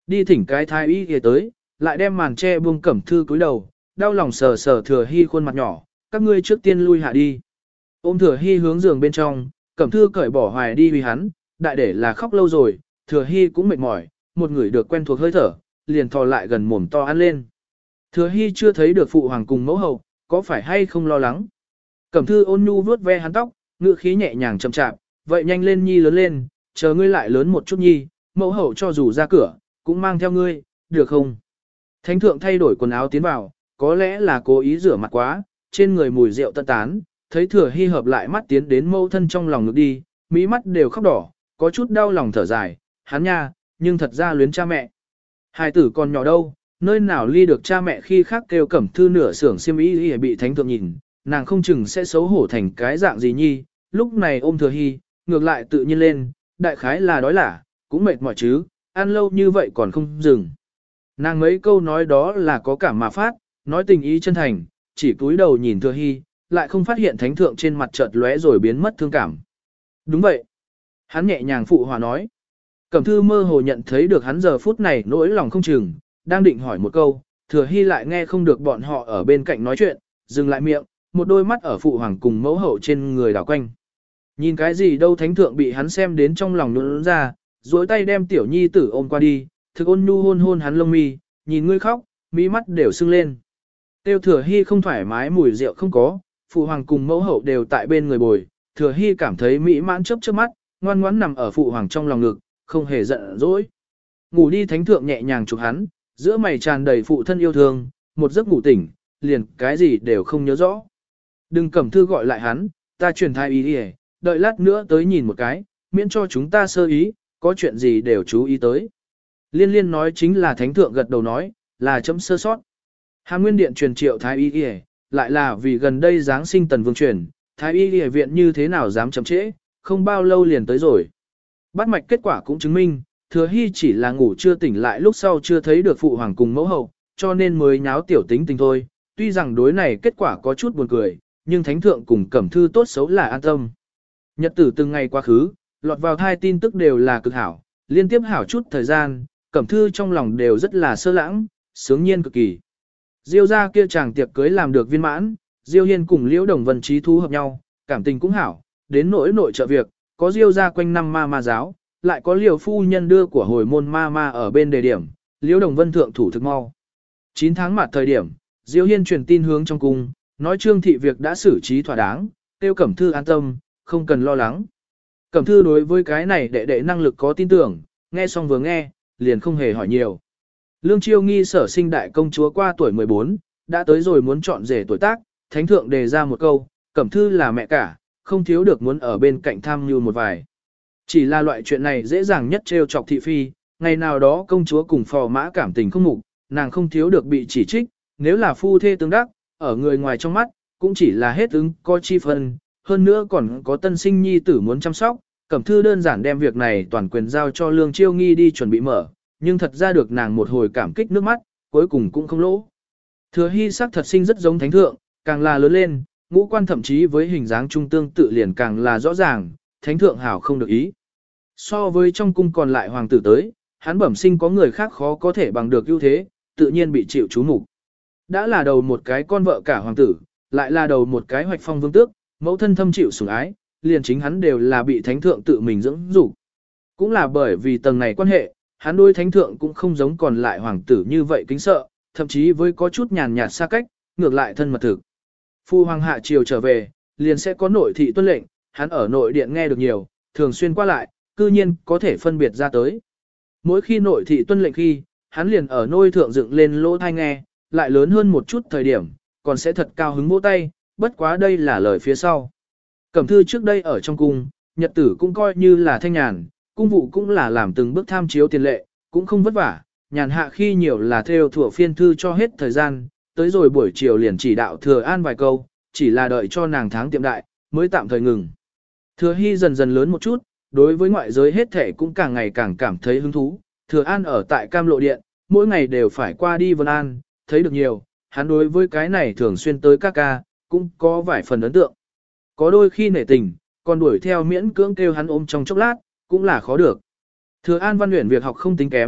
Speaker 1: Đi thỉnh cái thái y kia tới, lại đem màn che buông Cẩm Thư cúi đầu, đau lòng sờ sờ Thừa Hy khuôn mặt nhỏ, các ngươi trước tiên lui hạ đi. Ôm Thừa Hy hướng giường bên trong, Cẩm Thư cởi bỏ hoài đi vì hắn, đại để là khóc lâu rồi, Thừa Hy cũng mệt mỏi, một người được quen thuộc hơi thở, liền thò lại gần mồm to ăn lên. Thừa Hy chưa thấy được phụ hoàng cùng mẫu hậu, có phải hay không lo lắng. Cẩm Thư ôn nhu vuốt ve hắn tóc, ngữ khí nhẹ nhàng chậm chạp, vậy nhanh lên nhi lớn lên, chờ ngươi lại lớn một chút nhi, mẫu hậu cho dù ra cửa, cũng mang theo ngươi, được không? Thánh thượng thay đổi quần áo tiến vào, có lẽ là cố ý rửa mặt quá, trên người mùi rượu tân tán, thấy Thừa Hy hợp lại mắt tiến đến mâu thân trong lòng ngực đi, mỹ mắt đều khóc đỏ, có chút đau lòng thở dài, hắn nha, nhưng thật ra luyến cha mẹ. Hai tử còn nhỏ đâu, nơi nào ly được cha mẹ khi khác kêu Cẩm Thư nửa xưởng xiêm y y bị thánh thượng nhìn, nàng không chừng sẽ xấu hổ thành cái dạng gì nhi, lúc này ôm Thừa Hy, ngược lại tự nhiên lên, đại khái là đói lả, cũng mệt mỏi chứ, ăn lâu như vậy còn không dừng. Nàng mấy câu nói đó là có cảm mà phát, nói tình ý chân thành, chỉ cúi đầu nhìn Thừa Hy, lại không phát hiện thánh thượng trên mặt chợt lóe rồi biến mất thương cảm. Đúng vậy. Hắn nhẹ nhàng phụ hòa nói. Cẩm Thư mơ hồ nhận thấy được hắn giờ phút này nỗi lòng không chừng, đang định hỏi một câu, Thừa Hy lại nghe không được bọn họ ở bên cạnh nói chuyện, dừng lại miệng, một đôi mắt ở phụ hoàng cùng mẫu hậu trên người đảo quanh. Nhìn cái gì đâu thánh thượng bị hắn xem đến trong lòng nôn ra, duỗi tay đem tiểu nhi tử ôm qua đi, thực ôn nhu hôn hôn hắn lông mi, nhìn ngươi khóc, mỹ mắt đều sưng lên. Tiêu Thừa Hy không thoải mái mùi rượu không có, phụ hoàng cùng mẫu hậu đều tại bên người bồi, Thừa Hy cảm thấy mỹ mãn chớp chớp mắt, ngoan ngoãn nằm ở phụ hoàng trong lòng ngực, không hề giận dỗi. Ngủ đi thánh thượng nhẹ nhàng chụp hắn, giữa mày tràn đầy phụ thân yêu thương, một giấc ngủ tỉnh, liền cái gì đều không nhớ rõ. Đừng Cẩm Thư gọi lại hắn, ta truyền thai ý đi, đợi lát nữa tới nhìn một cái, miễn cho chúng ta sơ ý, có chuyện gì đều chú ý tới. Liên liên nói chính là thánh thượng gật đầu nói, là chấm sơ sót. Hàm Nguyên Điện truyền triệu thái y y, lại là vì gần đây giáng sinh tần vương truyền, thái y y viện như thế nào dám chậm trễ, không bao lâu liền tới rồi. Bắt mạch kết quả cũng chứng minh, Thừa Hy chỉ là ngủ chưa tỉnh lại lúc sau chưa thấy được phụ hoàng cùng mẫu hậu, cho nên mới nháo tiểu tính tình thôi. Tuy rằng đối này kết quả có chút buồn cười, nhưng thánh thượng cùng Cẩm Thư tốt xấu là an tâm. Nhật tử từng ngày quá khứ, lọt vào thai tin tức đều là cực hảo, liên tiếp hảo chút thời gian, Cẩm Thư trong lòng đều rất là sơ lãng, sướng nhiên cực kỳ. Diêu gia kia chàng tiệc cưới làm được viên mãn, Diêu Hiên cùng Liễu Đồng Vân trí thú hợp nhau, cảm tình cũng hảo, đến nỗi nội trợ việc, có Diêu gia quanh năm ma ma giáo, lại có Liễu phu nhân đưa của hồi môn ma ma ở bên đề điểm, Liễu Đồng Vân thượng thủ thực mau. chín tháng mặt thời điểm, Diêu Hiên truyền tin hướng trong cung, nói Trương thị việc đã xử trí thỏa đáng, tiêu Cẩm Thư an tâm, không cần lo lắng. Cẩm Thư đối với cái này đệ đệ năng lực có tin tưởng, nghe xong vừa nghe, liền không hề hỏi nhiều. Lương Chiêu Nghi sở sinh đại công chúa qua tuổi mười bốn, đã tới rồi muốn chọn rể tuổi tác, thánh thượng đề ra một câu, Cẩm Thư là mẹ cả, không thiếu được muốn ở bên cạnh tham mưu một vài. Chỉ là loại chuyện này dễ dàng nhất trêu chọc thị phi, ngày nào đó công chúa cùng phò mã cảm tình không mục, nàng không thiếu được bị chỉ trích, nếu là phu thê tương đắc, ở người ngoài trong mắt, cũng chỉ là hết ứng có chi phân, hơn nữa còn có tân sinh nhi tử muốn chăm sóc, Cẩm Thư đơn giản đem việc này toàn quyền giao cho Lương Chiêu Nghi đi chuẩn bị mở, nhưng thật ra được nàng một hồi cảm kích nước mắt, cuối cùng cũng không lỗ. Thừa Hy sắc thật sinh rất giống thánh thượng, càng là lớn lên, ngũ quan thậm chí với hình dáng trung tương tự liền càng là rõ ràng, thánh thượng hảo không được ý. So với trong cung còn lại hoàng tử tới, hắn bẩm sinh có người khác khó có thể bằng được ưu thế, tự nhiên bị chịu chú mục. Đã là đầu một cái con vợ cả hoàng tử, lại là đầu một cái hoạch phong vương tước, mẫu thân thâm chịu sủng ái, liền chính hắn đều là bị thánh thượng tự mình dưỡng dục. Cũng là bởi vì tầng này quan hệ, hắn đối thánh thượng cũng không giống còn lại hoàng tử như vậy kính sợ, thậm chí với có chút nhàn nhạt xa cách, ngược lại thân mật thực. Phu hoàng hạ triều trở về, liền sẽ có nội thị tuân lệnh, hắn ở nội điện nghe được nhiều, thường xuyên qua lại, cư nhiên có thể phân biệt ra tới. Mỗi khi nội thị tuân lệnh khi, hắn liền ở nôi thượng dựng lên lỗ thai nghe, lại lớn hơn một chút thời điểm, còn sẽ thật cao hứng vỗ tay, bất quá đây là lời phía sau. Cẩm Thư trước đây ở trong cung, nhật tử cũng coi như là thanh nhàn, cung vụ cũng là làm từng bước tham chiếu tiền lệ, cũng không vất vả, nhàn hạ khi nhiều là theo thuộc phiên thư cho hết thời gian, tới rồi buổi chiều liền chỉ đạo Thừa An vài câu, chỉ là đợi cho nàng tháng tiệm đại, mới tạm thời ngừng. Thừa Hy dần dần lớn một chút, đối với ngoại giới hết thể cũng càng ngày càng cảm thấy hứng thú, Thừa An ở tại Cam Lộ Điện, mỗi ngày đều phải qua đi Vân An, thấy được nhiều, hắn đối với cái này thường xuyên tới ca ca, cũng có vài phần ấn tượng. Có đôi khi nể tình, còn đuổi theo miễn cưỡng kêu hắn ôm trong chốc lát, cũng là khó được. Thừa An Văn Uyển việc học không tính kém,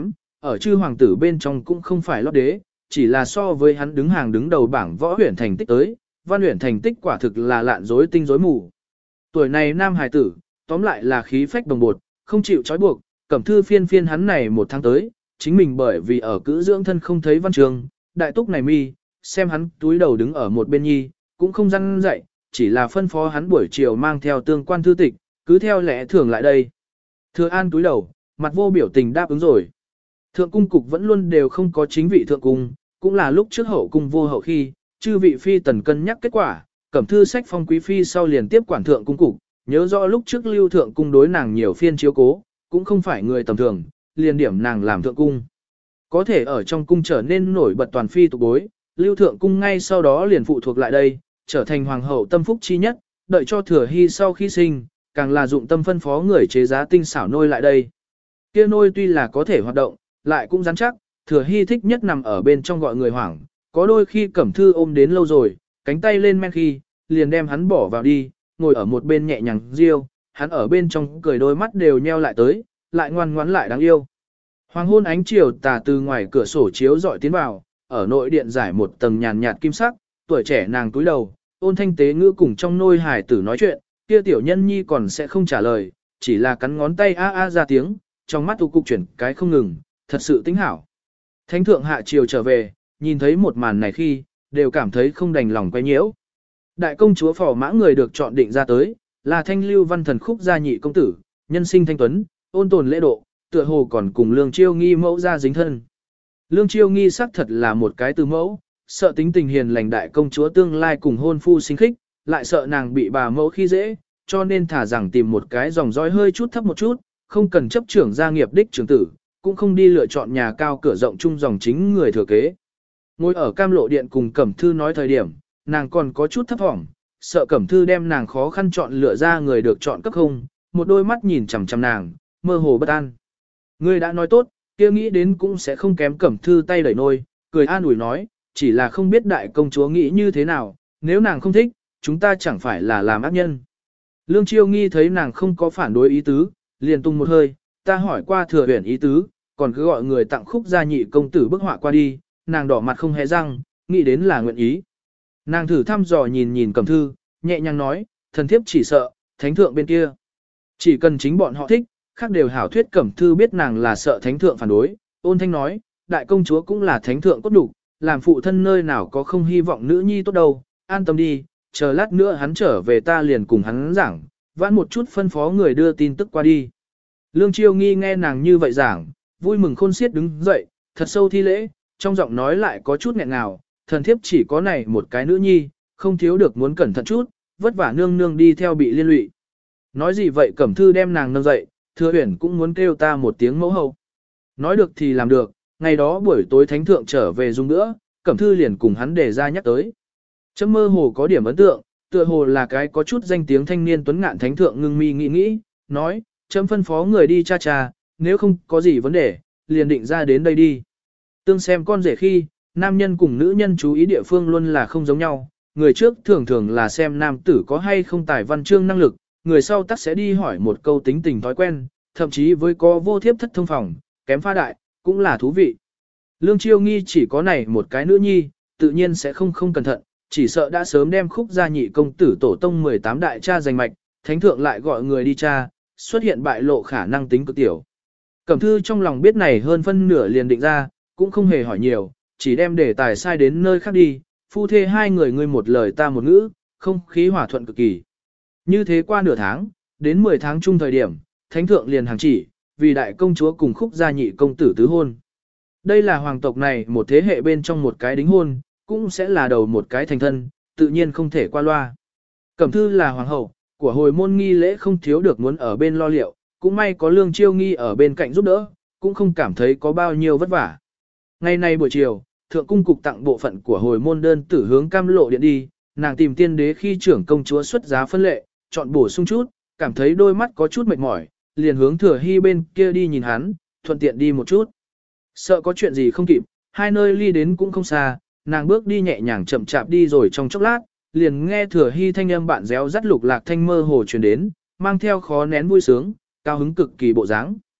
Speaker 1: ở chư hoàng tử bên trong cũng không phải lót đế, chỉ là so với hắn đứng hàng đứng đầu bảng võ huyền thành tích tới, văn huyền thành tích quả thực là lạn rối tinh rối mù. Tuổi này nam hài tử, tóm lại là khí phách đồng bột, không chịu trói buộc, Cẩm Thư phiên phiên hắn này một tháng tới, chính mình bởi vì ở cữ dưỡng thân không thấy văn trường, đại túc này mi, xem hắn túi đầu đứng ở một bên nhi, cũng không răn dậy, chỉ là phân phó hắn buổi chiều mang theo tương quan thư tịch, cứ theo lẽ thường lại đây. Thừa An túi đầu, mặt vô biểu tình đáp ứng rồi. Thượng cung cục vẫn luôn đều không có chính vị thượng cung, cũng là lúc trước hậu cung vô hậu khi, chư vị phi tần cân nhắc kết quả, Cẩm Thư sách phong quý phi sau liền tiếp quản thượng cung cục, nhớ rõ lúc trước lưu thượng cung đối nàng nhiều phiên chiếu cố, cũng không phải người tầm thường, liền điểm nàng làm thượng cung. Có thể ở trong cung trở nên nổi bật toàn phi tục bối, lưu thượng cung ngay sau đó liền phụ thuộc lại đây, trở thành hoàng hậu tâm phúc chi nhất, đợi cho thừa hy sau khi sinh, càng là dụng tâm phân phó người chế giá tinh xảo nôi lại đây. Kia nôi tuy là có thể hoạt động, lại cũng rắn chắc, thừa hy thích nhất nằm ở bên trong gọi người hoảng, có đôi khi Cẩm Thư ôm đến lâu rồi, cánh tay lên men khi, liền đem hắn bỏ vào đi, ngồi ở một bên nhẹ nhàng riêu, hắn ở bên trong cười đôi mắt đều nheo lại tới, lại ngoan ngoãn lại đáng yêu. Hoàng hôn ánh chiều tà từ ngoài cửa sổ chiếu dọi tiến vào, ở nội điện giải một tầng nhàn nhạt kim sắc, tuổi trẻ nàng túi đầu, ôn thanh tế ngữ cùng trong nôi hài tử nói chuyện, kia tiểu nhân nhi còn sẽ không trả lời, chỉ là cắn ngón tay a a ra tiếng, trong mắt u cục chuyển cái không ngừng, thật sự tính hảo. Thánh thượng hạ chiều trở về, nhìn thấy một màn này khi, đều cảm thấy không đành lòng quay nhiễu. Đại công chúa phò mã người được chọn định ra tới, là thanh lưu văn thần khúc gia nhị công tử, nhân sinh thanh tuấn, ôn tồn lễ độ, tựa hồ còn cùng Lương Chiêu Nghi mẫu ra dính thân. Lương Chiêu Nghi xác thật là một cái từ mẫu, sợ tính tình hiền lành đại công chúa tương lai cùng hôn phu sinh khích, lại sợ nàng bị bà mẫu khi dễ, cho nên thả rằng tìm một cái dòng dõi hơi chút thấp một chút, không cần chấp trưởng gia nghiệp đích trưởng tử, cũng không đi lựa chọn nhà cao cửa rộng chung dòng chính người thừa kế. Ngồi ở Cam Lộ Điện cùng Cẩm Thư nói thời điểm, nàng còn có chút thấp thỏm, sợ Cẩm Thư đem nàng khó khăn chọn lựa ra người được chọn cấp không, một đôi mắt nhìn chằm chằm nàng, mơ hồ bất an. Ngươi đã nói tốt, kia nghĩ đến cũng sẽ không kém Cẩm Thư tay đẩy nôi, cười an ủi nói, chỉ là không biết đại công chúa nghĩ như thế nào, nếu nàng không thích, chúng ta chẳng phải là làm ác nhân. Lương Chiêu Nghi thấy nàng không có phản đối ý tứ, liền tung một hơi, ta hỏi qua thừa huyển ý tứ, còn cứ gọi người tặng khúc gia nhị công tử bức họa qua đi, nàng đỏ mặt không hề răng, nghĩ đến là nguyện ý. Nàng thử thăm dò nhìn nhìn Cẩm Thư, nhẹ nhàng nói, thần thiếp chỉ sợ, thánh thượng bên kia. Chỉ cần chính bọn họ thích, khác đều hảo thuyết. Cẩm Thư biết nàng là sợ thánh thượng phản đối, ôn thanh nói, đại công chúa cũng là thánh thượng cốt đủ, làm phụ thân nơi nào có không hy vọng nữ nhi tốt đâu, an tâm đi, chờ lát nữa hắn trở về ta liền cùng hắn giảng, vãn một chút phân phó người đưa tin tức qua đi. Lương Chiêu Nghi nghe nàng như vậy giảng, vui mừng khôn xiết đứng dậy, thật sâu thi lễ, trong giọng nói lại có chút nghẹn ngào, thần thiếp chỉ có này một cái nữ nhi, không thiếu được muốn cẩn thận chút, vất vả nương nương đi theo bị liên lụy. Nói gì vậy Cẩm Thư đem nàng nâng dậy, Thừa Uyển cũng muốn kêu ta một tiếng mẫu hậu. Nói được thì làm được, ngày đó buổi tối thánh thượng trở về dùng nữa, Cẩm Thư liền cùng hắn để ra nhắc tới. Chấm mơ hồ có điểm ấn tượng, tựa hồ là cái có chút danh tiếng thanh niên tuấn ngạn thánh thượng ngưng mi nghĩ nghĩ, nói, chấm phân phó người đi cha cha, nếu không có gì vấn đề, liền định ra đến đây đi. Tương xem con rể khi, nam nhân cùng nữ nhân chú ý địa phương luôn là không giống nhau, người trước thường thường là xem nam tử có hay không tài văn chương năng lực, người sau tắc sẽ đi hỏi một câu tính tình thói quen, thậm chí với có vô thiếp thất thông phòng, kém pha đại, cũng là thú vị. Lương Chiêu Nghi chỉ có này một cái nữ nhi, tự nhiên sẽ không không cẩn thận, chỉ sợ đã sớm đem khúc gia nhị công tử tổ tông mười tám đại cha giành mạch, thánh thượng lại gọi người đi tra, xuất hiện bại lộ khả năng tính cực tiểu. Cẩm Thư trong lòng biết này hơn phân nửa liền định ra, cũng không hề hỏi nhiều, chỉ đem đề tài sai đến nơi khác đi, phu thê hai người ngươi một lời ta một ngữ, không khí hòa thuận cực kỳ. Như thế qua nửa tháng, đến mười tháng chung thời điểm, thánh thượng liền hàng chỉ, vì đại công chúa cùng khúc gia nhị công tử tứ hôn. Đây là hoàng tộc này một thế hệ bên trong một cái đính hôn, cũng sẽ là đầu một cái thành thân, tự nhiên không thể qua loa. Cẩm Thư là hoàng hậu, của hồi môn nghi lễ không thiếu được muốn ở bên lo liệu, cũng may có Lương Chiêu Nghi ở bên cạnh giúp đỡ, cũng không cảm thấy có bao nhiêu vất vả. Ngày nay buổi chiều, thượng cung cục tặng bộ phận của hồi môn đơn tử hướng Cam Lộ Điện đi, nàng tìm tiên đế khi trưởng công chúa xuất giá phân lệ, chọn bổ sung chút, cảm thấy đôi mắt có chút mệt mỏi, liền hướng Thừa Hy bên kia đi nhìn hắn, thuận tiện đi một chút. Sợ có chuyện gì không kịp, hai nơi ly đến cũng không xa, nàng bước đi nhẹ nhàng chậm chạp đi rồi trong chốc lát, liền nghe Thừa Hy thanh âm bạn réo rắt lục lạc thanh mơ hồ truyền đến, mang theo khó nén vui sướng, cao hứng cực kỳ bộ dáng.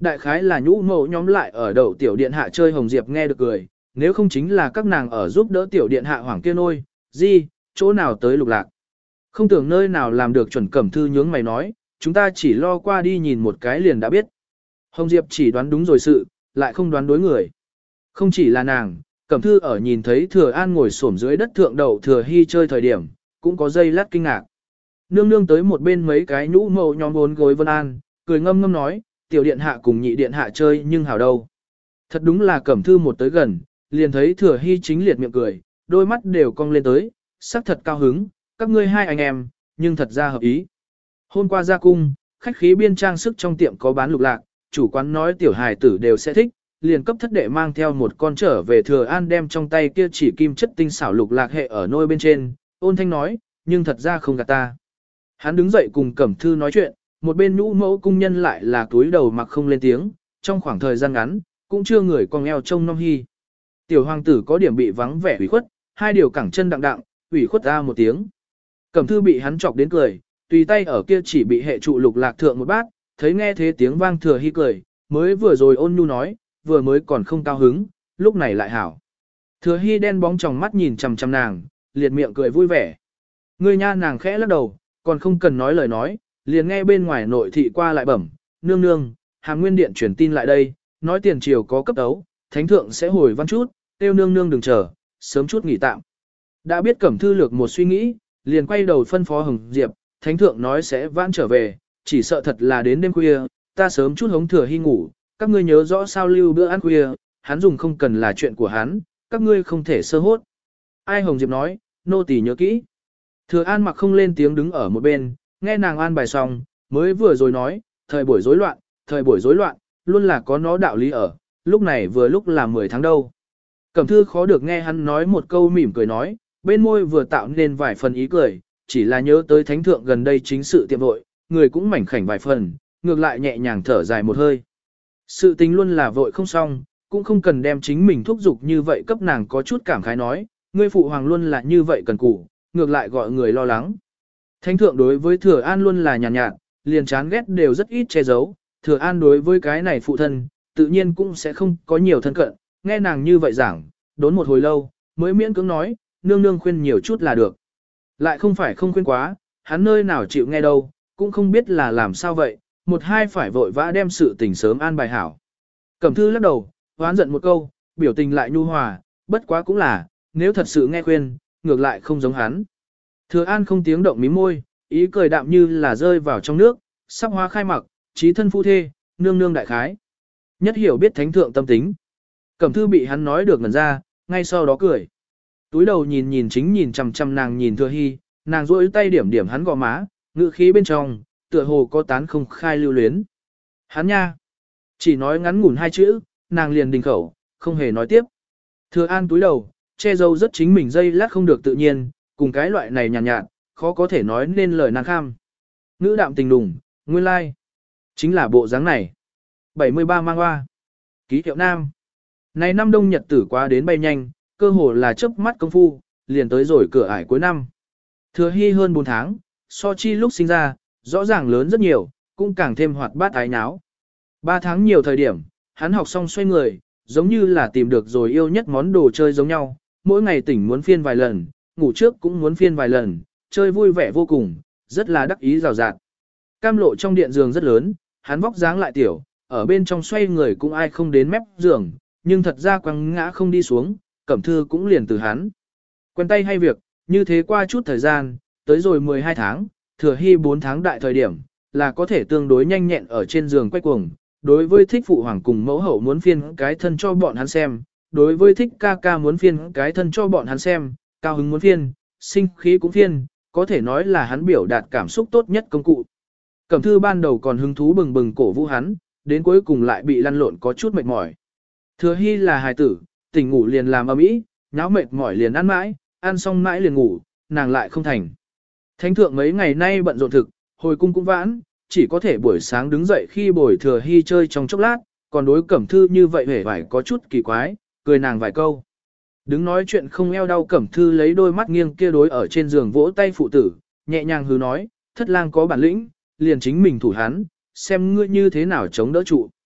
Speaker 1: Đại khái là nhũ mẫu nhóm lại ở đầu tiểu điện hạ chơi Hồng Diệp nghe được cười, nếu không chính là các nàng ở giúp đỡ tiểu điện hạ hoảng kia nôi, gì, chỗ nào tới lục lạc. Không tưởng nơi nào làm được chuẩn cẩm thư nhướng mày nói, chúng ta chỉ lo qua đi nhìn một cái liền đã biết. Hồng Diệp chỉ đoán đúng rồi sự, lại không đoán đối người. Không chỉ là nàng, cẩm thư ở nhìn thấy thừa an ngồi xổm dưới đất thượng đầu thừa hy chơi thời điểm, cũng có dây lát kinh ngạc. Nương nương tới một bên mấy cái nhũ mẫu nhóm bốn gối vân an, cười ngâm ngâm nói, tiểu điện hạ cùng nhị điện hạ chơi nhưng hảo đâu. Thật đúng là cẩm thư một tới gần, liền thấy thừa hy chính liệt miệng cười, đôi mắt đều cong lên tới, sắc thật cao hứng, các ngươi hai anh em, nhưng thật ra hợp ý. Hôm qua ra cung, khách khí biên trang sức trong tiệm có bán lục lạc, chủ quán nói tiểu hài tử đều sẽ thích, liền cấp thất đệ mang theo một con trở về thừa an đem trong tay kia chỉ kim chất tinh xảo lục lạc hệ ở nôi bên trên, ôn thanh nói, nhưng thật ra không gạt ta. Hắn đứng dậy cùng cẩm thư nói chuyện, một bên nhũ mẫu cung nhân lại là túi đầu mặc không lên tiếng, trong khoảng thời gian ngắn, cũng chưa người con eo trông nom hy. Tiểu hoàng tử có điểm bị vắng vẻ ủy khuất, hai điều cẳng chân đặng đặng, ủy khuất ra một tiếng. Cẩm thư bị hắn chọc đến cười, tùy tay ở kia chỉ bị hệ trụ lục lạc thượng một bát, thấy nghe thế tiếng vang thừa hy cười, mới vừa rồi ôn nhu nói, vừa mới còn không cao hứng, lúc này lại hảo. Thừa hy đen bóng tròng mắt nhìn chằm chằm nàng, liệt miệng cười vui vẻ. Ngươi nha nàng khẽ lắc đầu, còn không cần nói lời nói, liền nghe bên ngoài nội thị qua lại bẩm, nương nương, Hàm Nguyên Điện truyền tin lại đây, nói tiền triều có cấp đấu, thánh thượng sẽ hồi văn chút, tiêu nương nương đừng chờ, sớm chút nghỉ tạm. Đã biết Cẩm Thư lược một suy nghĩ, liền quay đầu phân phó Hồng Diệp, thánh thượng nói sẽ vãn trở về, chỉ sợ thật là đến đêm khuya, ta sớm chút hống thừa hy ngủ, các ngươi nhớ rõ sao lưu bữa ăn khuya, hắn dùng không cần là chuyện của hắn, các ngươi không thể sơ hốt. Ai Hồng Diệp nói, nô tỳ nhớ kỹ. Thừa An mặc không lên tiếng đứng ở một bên, nghe nàng an bài xong, mới vừa rồi nói, thời buổi rối loạn, thời buổi rối loạn, luôn là có nó đạo lý ở, lúc này vừa lúc là mười tháng đâu. Cẩm Thư khó được nghe hắn nói một câu mỉm cười nói, bên môi vừa tạo nên vài phần ý cười, chỉ là nhớ tới thánh thượng gần đây chính sự tiệm vội, người cũng mảnh khảnh vài phần, ngược lại nhẹ nhàng thở dài một hơi. Sự tình luôn là vội không xong, cũng không cần đem chính mình thúc giục như vậy cấp nàng có chút cảm khái nói, ngươi phụ hoàng luôn là như vậy cần cù, ngược lại gọi người lo lắng. Thánh thượng đối với Thừa An luôn là nhàn nhạt, nhạt, liền chán ghét đều rất ít che giấu, Thừa An đối với cái này phụ thân, tự nhiên cũng sẽ không có nhiều thân cận, nghe nàng như vậy giảng, đốn một hồi lâu, mới miễn cưỡng nói, nương nương khuyên nhiều chút là được. Lại không phải không khuyên quá, hắn nơi nào chịu nghe đâu, cũng không biết là làm sao vậy, một hai phải vội vã đem sự tình sớm an bài hảo. Cẩm Thư lắc đầu, hoán giận một câu, biểu tình lại nhu hòa, bất quá cũng là, nếu thật sự nghe khuyên, ngược lại không giống hắn. Thừa An không tiếng động mím môi, ý cười đạm như là rơi vào trong nước, sắp hóa khai mặc, trí thân phu thê, nương nương đại khái. Nhất hiểu biết thánh thượng tâm tính. Cẩm Thư bị hắn nói được ngần ra, ngay sau đó cười. Túi đầu nhìn nhìn chính nhìn chằm chằm nàng nhìn Thừa Hy, nàng duỗi tay điểm điểm hắn gò má, ngữ khí bên trong, tựa hồ có tán không khai lưu luyến. Hắn nha, chỉ nói ngắn ngủn hai chữ, nàng liền đình khẩu, không hề nói tiếp. Thừa An túi đầu, che dâu rất chính mình dây lát không được tự nhiên, cùng cái loại này nhàn nhạt, nhạt, khó có thể nói nên lời nàng kham. Ngữ đạm tình đùng, nguyên lai, like. Chính là bộ dáng này. bảy mươi ba mang hoa. Ký hiệu nam. Này năm đông nhật tử quá đến bay nhanh, cơ hồ là chớp mắt công phu, liền tới rồi cửa ải cuối năm. Thừa Hy hơn bốn tháng, so chi lúc sinh ra, rõ ràng lớn rất nhiều, cũng càng thêm hoạt bát ái náo. ba tháng nhiều thời điểm, hắn học xong xoay người, giống như là tìm được rồi yêu nhất món đồ chơi giống nhau, mỗi ngày tỉnh muốn phiên vài lần, ngủ trước cũng muốn phiên vài lần, chơi vui vẻ vô cùng, rất là đắc ý rào rạt. Cam lộ trong điện giường rất lớn, hắn vóc dáng lại tiểu, ở bên trong xoay người cũng ai không đến mép giường, nhưng thật ra quăng ngã không đi xuống, Cẩm Thư cũng liền từ hắn. Quen tay hay việc, như thế qua chút thời gian, tới rồi mười hai tháng, Thừa Hy bốn tháng đại thời điểm, là có thể tương đối nhanh nhẹn ở trên giường quay cuồng. Đối với thích phụ hoàng cùng mẫu hậu muốn phiên cái thân cho bọn hắn xem, đối với thích ca ca muốn phiên cái thân cho bọn hắn xem, cao hứng muốn phiên, sinh khí cũng phiên, có thể nói là hắn biểu đạt cảm xúc tốt nhất công cụ. Cẩm Thư ban đầu còn hứng thú bừng bừng cổ vũ hắn, đến cuối cùng lại bị lăn lộn có chút mệt mỏi. Thừa Hy là hài tử, tỉnh ngủ liền làm ầm ĩ, nháo mệt mỏi liền ăn mãi, ăn xong mãi liền ngủ, nàng lại không thành. Thánh thượng mấy ngày nay bận rộn thực, hồi cung cũng vãn, chỉ có thể buổi sáng đứng dậy khi bồi Thừa Hy chơi trong chốc lát, còn đối Cẩm Thư như vậy hề phải có chút kỳ quái, cười nàng vài câu. Đứng nói chuyện không eo đau Cẩm Thư lấy đôi mắt nghiêng kia đối ở trên giường vỗ tay phụ tử, nhẹ nhàng hứ nói, thất lang có bản lĩnh, liền chính mình thủ hắn, xem ngươi như thế nào chống đỡ trụ.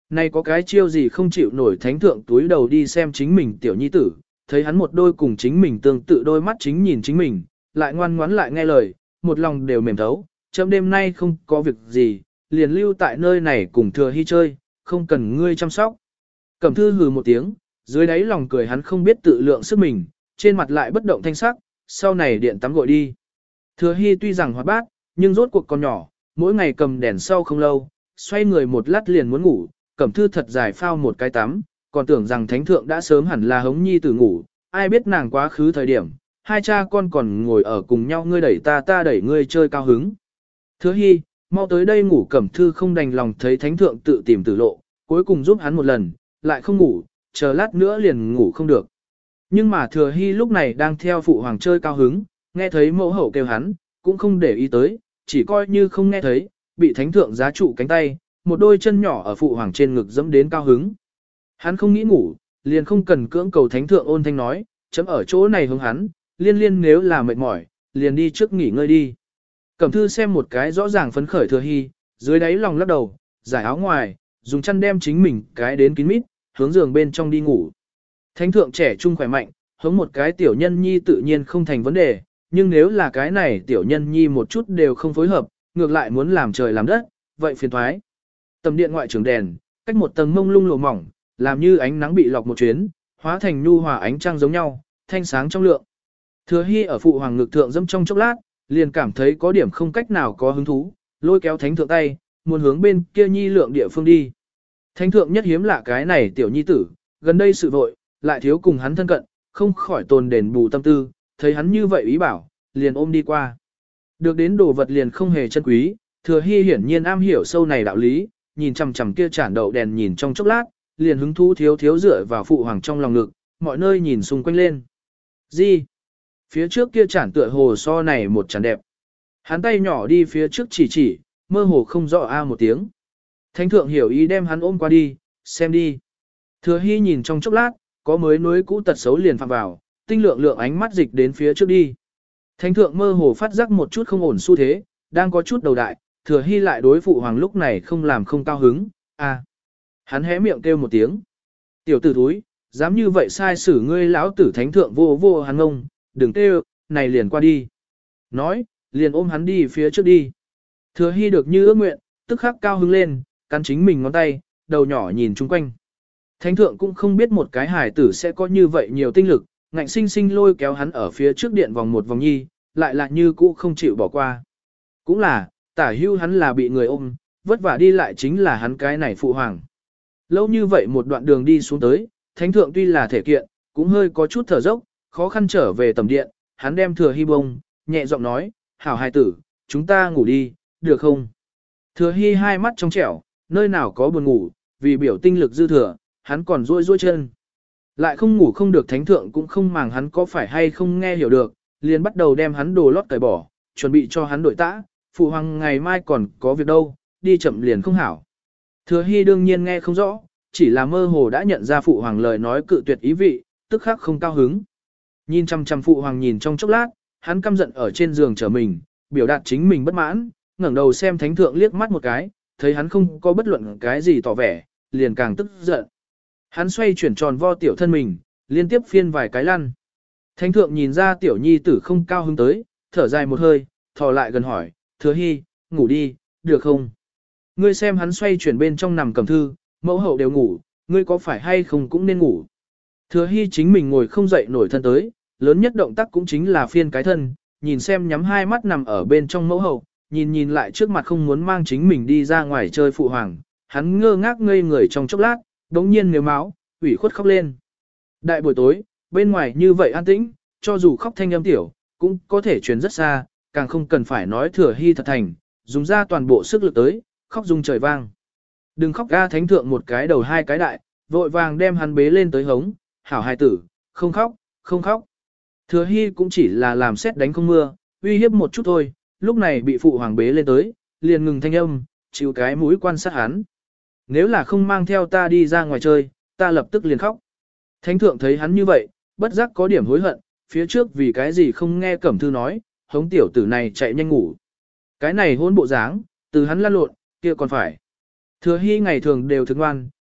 Speaker 1: Này có cái chiêu gì không chịu nổi thánh thượng túi đầu đi xem chính mình tiểu nhi tử, thấy hắn một đôi cùng chính mình tương tự đôi mắt chính nhìn chính mình, lại ngoan ngoãn lại nghe lời, một lòng đều mềm thấu, chấm đêm nay không có việc gì, liền lưu tại nơi này cùng thừa hy chơi, không cần ngươi chăm sóc. Cẩm thư hừ một tiếng, dưới đáy lòng cười hắn không biết tự lượng sức mình, trên mặt lại bất động thanh sắc, sau này điện tắm gội đi. Thừa hy tuy rằng hoạt bát, nhưng rốt cuộc còn nhỏ, mỗi ngày cầm đèn sau không lâu, xoay người một lát liền muốn ngủ, Cẩm thư thật dài phao một cái tắm, còn tưởng rằng thánh thượng đã sớm hẳn là hống nhi tử ngủ, ai biết nàng quá khứ thời điểm, hai cha con còn ngồi ở cùng nhau ngươi đẩy ta ta đẩy ngươi chơi cao hứng. Thừa hy, mau tới đây ngủ. Cẩm thư không đành lòng thấy thánh thượng tự tìm tử lộ, cuối cùng giúp hắn một lần, lại không ngủ, chờ lát nữa liền ngủ không được. Nhưng mà thừa hy lúc này đang theo phụ hoàng chơi cao hứng, nghe thấy mẫu hậu kêu hắn, cũng không để ý tới, chỉ coi như không nghe thấy, bị thánh thượng giá trụ cánh tay, một đôi chân nhỏ ở phụ hoàng trên ngực dẫm đến cao hứng. Hắn không nghĩ ngủ, liền không cần cưỡng cầu thánh thượng ôn thanh nói, chấm ở chỗ này hướng hắn, liên liên nếu là mệt mỏi, liền đi trước nghỉ ngơi đi. Cẩm thư xem một cái rõ ràng phấn khởi thừa hy, dưới đáy lòng lắc đầu, giải áo ngoài, dùng chăn đem chính mình cái đến kín mít, hướng giường bên trong đi ngủ. Thánh thượng trẻ trung khỏe mạnh, hống một cái tiểu nhân nhi tự nhiên không thành vấn đề, nhưng nếu là cái này tiểu nhân nhi một chút đều không phối hợp, ngược lại muốn làm trời làm đất, vậy phiền thoái. Tầm điện ngoại trường đèn, cách một tầng mông lung lụa mỏng, làm như ánh nắng bị lọc một chuyến, hóa thành nhu hòa ánh trăng giống nhau, thanh sáng trong lượng. Thừa hy ở phụ hoàng ngực thượng dẫm trong chốc lát, liền cảm thấy có điểm không cách nào có hứng thú, lôi kéo thánh thượng tay, muốn hướng bên kia nhi lượng địa phương đi. Thánh thượng nhất hiếm lạ cái này tiểu nhi tử, gần đây sự vội, lại thiếu cùng hắn thân cận, không khỏi tồn đền bù tâm tư, thấy hắn như vậy ý bảo, liền ôm đi qua. Được đến đồ vật liền không hề chân quý, thừa hy hiển nhiên am hiểu sâu này đạo lý, nhìn chằm chằm kia chản đậu đèn nhìn trong chốc lát, liền hứng thú thiếu thiếu dựa vào phụ hoàng trong lòng ngực, mọi nơi nhìn xung quanh lên. Gì? Phía trước kia chản tựa hồ so này một chản đẹp. Hắn tay nhỏ đi phía trước chỉ chỉ, mơ hồ không rõ a một tiếng. Thánh thượng hiểu ý đem hắn ôm qua đi, xem đi. Thừa hy nhìn trong chốc lát, có mới núi cũ tật xấu liền phạm vào, tinh lượng lượng ánh mắt dịch đến phía trước đi. Thánh thượng mơ hồ phát giác một chút không ổn xu thế, đang có chút đầu đại, thừa hy lại đối phụ hoàng lúc này không làm không cao hứng, à. Hắn hé miệng kêu một tiếng. Tiểu tử thúi, dám như vậy sai xử ngươi lão tử thánh thượng vô vô hắn ngông, đừng kêu, này liền qua đi. Nói, liền ôm hắn đi phía trước đi. Thừa hy được như ước nguyện, tức khắc cao hứng lên, cắn chính mình ngón tay, đầu nhỏ nhìn chung quanh. Thánh thượng cũng không biết một cái hài tử sẽ có như vậy nhiều tinh lực, ngạnh sinh sinh lôi kéo hắn ở phía trước điện vòng một vòng nhi, lại là như cũ không chịu bỏ qua. Cũng là, tả hưu hắn là bị người ôm, vất vả đi lại chính là hắn cái này phụ hoàng. Lâu như vậy một đoạn đường đi xuống tới, thánh thượng tuy là thể kiện, cũng hơi có chút thở dốc, khó khăn trở về tầm điện, hắn đem thừa hy bông, nhẹ giọng nói, hảo hài tử, chúng ta ngủ đi, được không? Thừa hy hai mắt trong trẻo, nơi nào có buồn ngủ, vì biểu tinh lực dư thừa, hắn còn ruôi ruôi chân. Lại không ngủ không được thánh thượng cũng không màng hắn có phải hay không nghe hiểu được, liền bắt đầu đem hắn đồ lót cởi bỏ, chuẩn bị cho hắn đổi tã, phụ hoàng ngày mai còn có việc đâu, đi chậm liền không hảo. Thừa hy đương nhiên nghe không rõ, chỉ là mơ hồ đã nhận ra phụ hoàng lời nói cự tuyệt ý vị, tức khắc không cao hứng. Nhìn chăm chăm phụ hoàng nhìn trong chốc lát, hắn căm giận ở trên giường trở mình, biểu đạt chính mình bất mãn, ngẩng đầu xem thánh thượng liếc mắt một cái, thấy hắn không có bất luận cái gì tỏ vẻ, liền càng tức giận. Hắn xoay chuyển tròn vo tiểu thân mình, liên tiếp phiên vài cái lăn. Thánh thượng nhìn ra tiểu nhi tử không cao hứng tới, thở dài một hơi, thò lại gần hỏi, thừa hy, ngủ đi, được không? Ngươi xem hắn xoay chuyển bên trong nằm cầm thư, mẫu hậu đều ngủ, ngươi có phải hay không cũng nên ngủ. Thừa hy chính mình ngồi không dậy nổi thân tới, lớn nhất động tác cũng chính là phiên cái thân, nhìn xem nhắm hai mắt nằm ở bên trong mẫu hậu, nhìn nhìn lại trước mặt không muốn mang chính mình đi ra ngoài chơi phụ hoàng, hắn ngơ ngác ngây người trong chốc lát, đống nhiên nếu máu, ủy khuất khóc lên. Đại buổi tối, bên ngoài như vậy an tĩnh, cho dù khóc thanh âm tiểu, cũng có thể truyền rất xa, càng không cần phải nói thừa hy thật thành, dùng ra toàn bộ sức lực tới, khóc rung trời vang. Đừng khóc ga thánh thượng một cái đầu hai cái đại, vội vàng đem hắn bế lên tới hống, hảo hài tử, không khóc, không khóc. Thừa hy cũng chỉ là làm xét đánh không mưa, uy hiếp một chút thôi, lúc này bị phụ hoàng bế lên tới, liền ngừng thanh âm, chịu cái mũi quan sát hắn. Nếu là không mang theo ta đi ra ngoài chơi, ta lập tức liền khóc. Thánh thượng thấy hắn như vậy, bất giác có điểm hối hận, phía trước vì cái gì không nghe Cẩm Thư nói, hống tiểu tử này chạy nhanh ngủ. Cái này hôn bộ dáng, từ hắn lăn lộn, kia còn phải. Thừa hy ngày thường đều thức ngoan,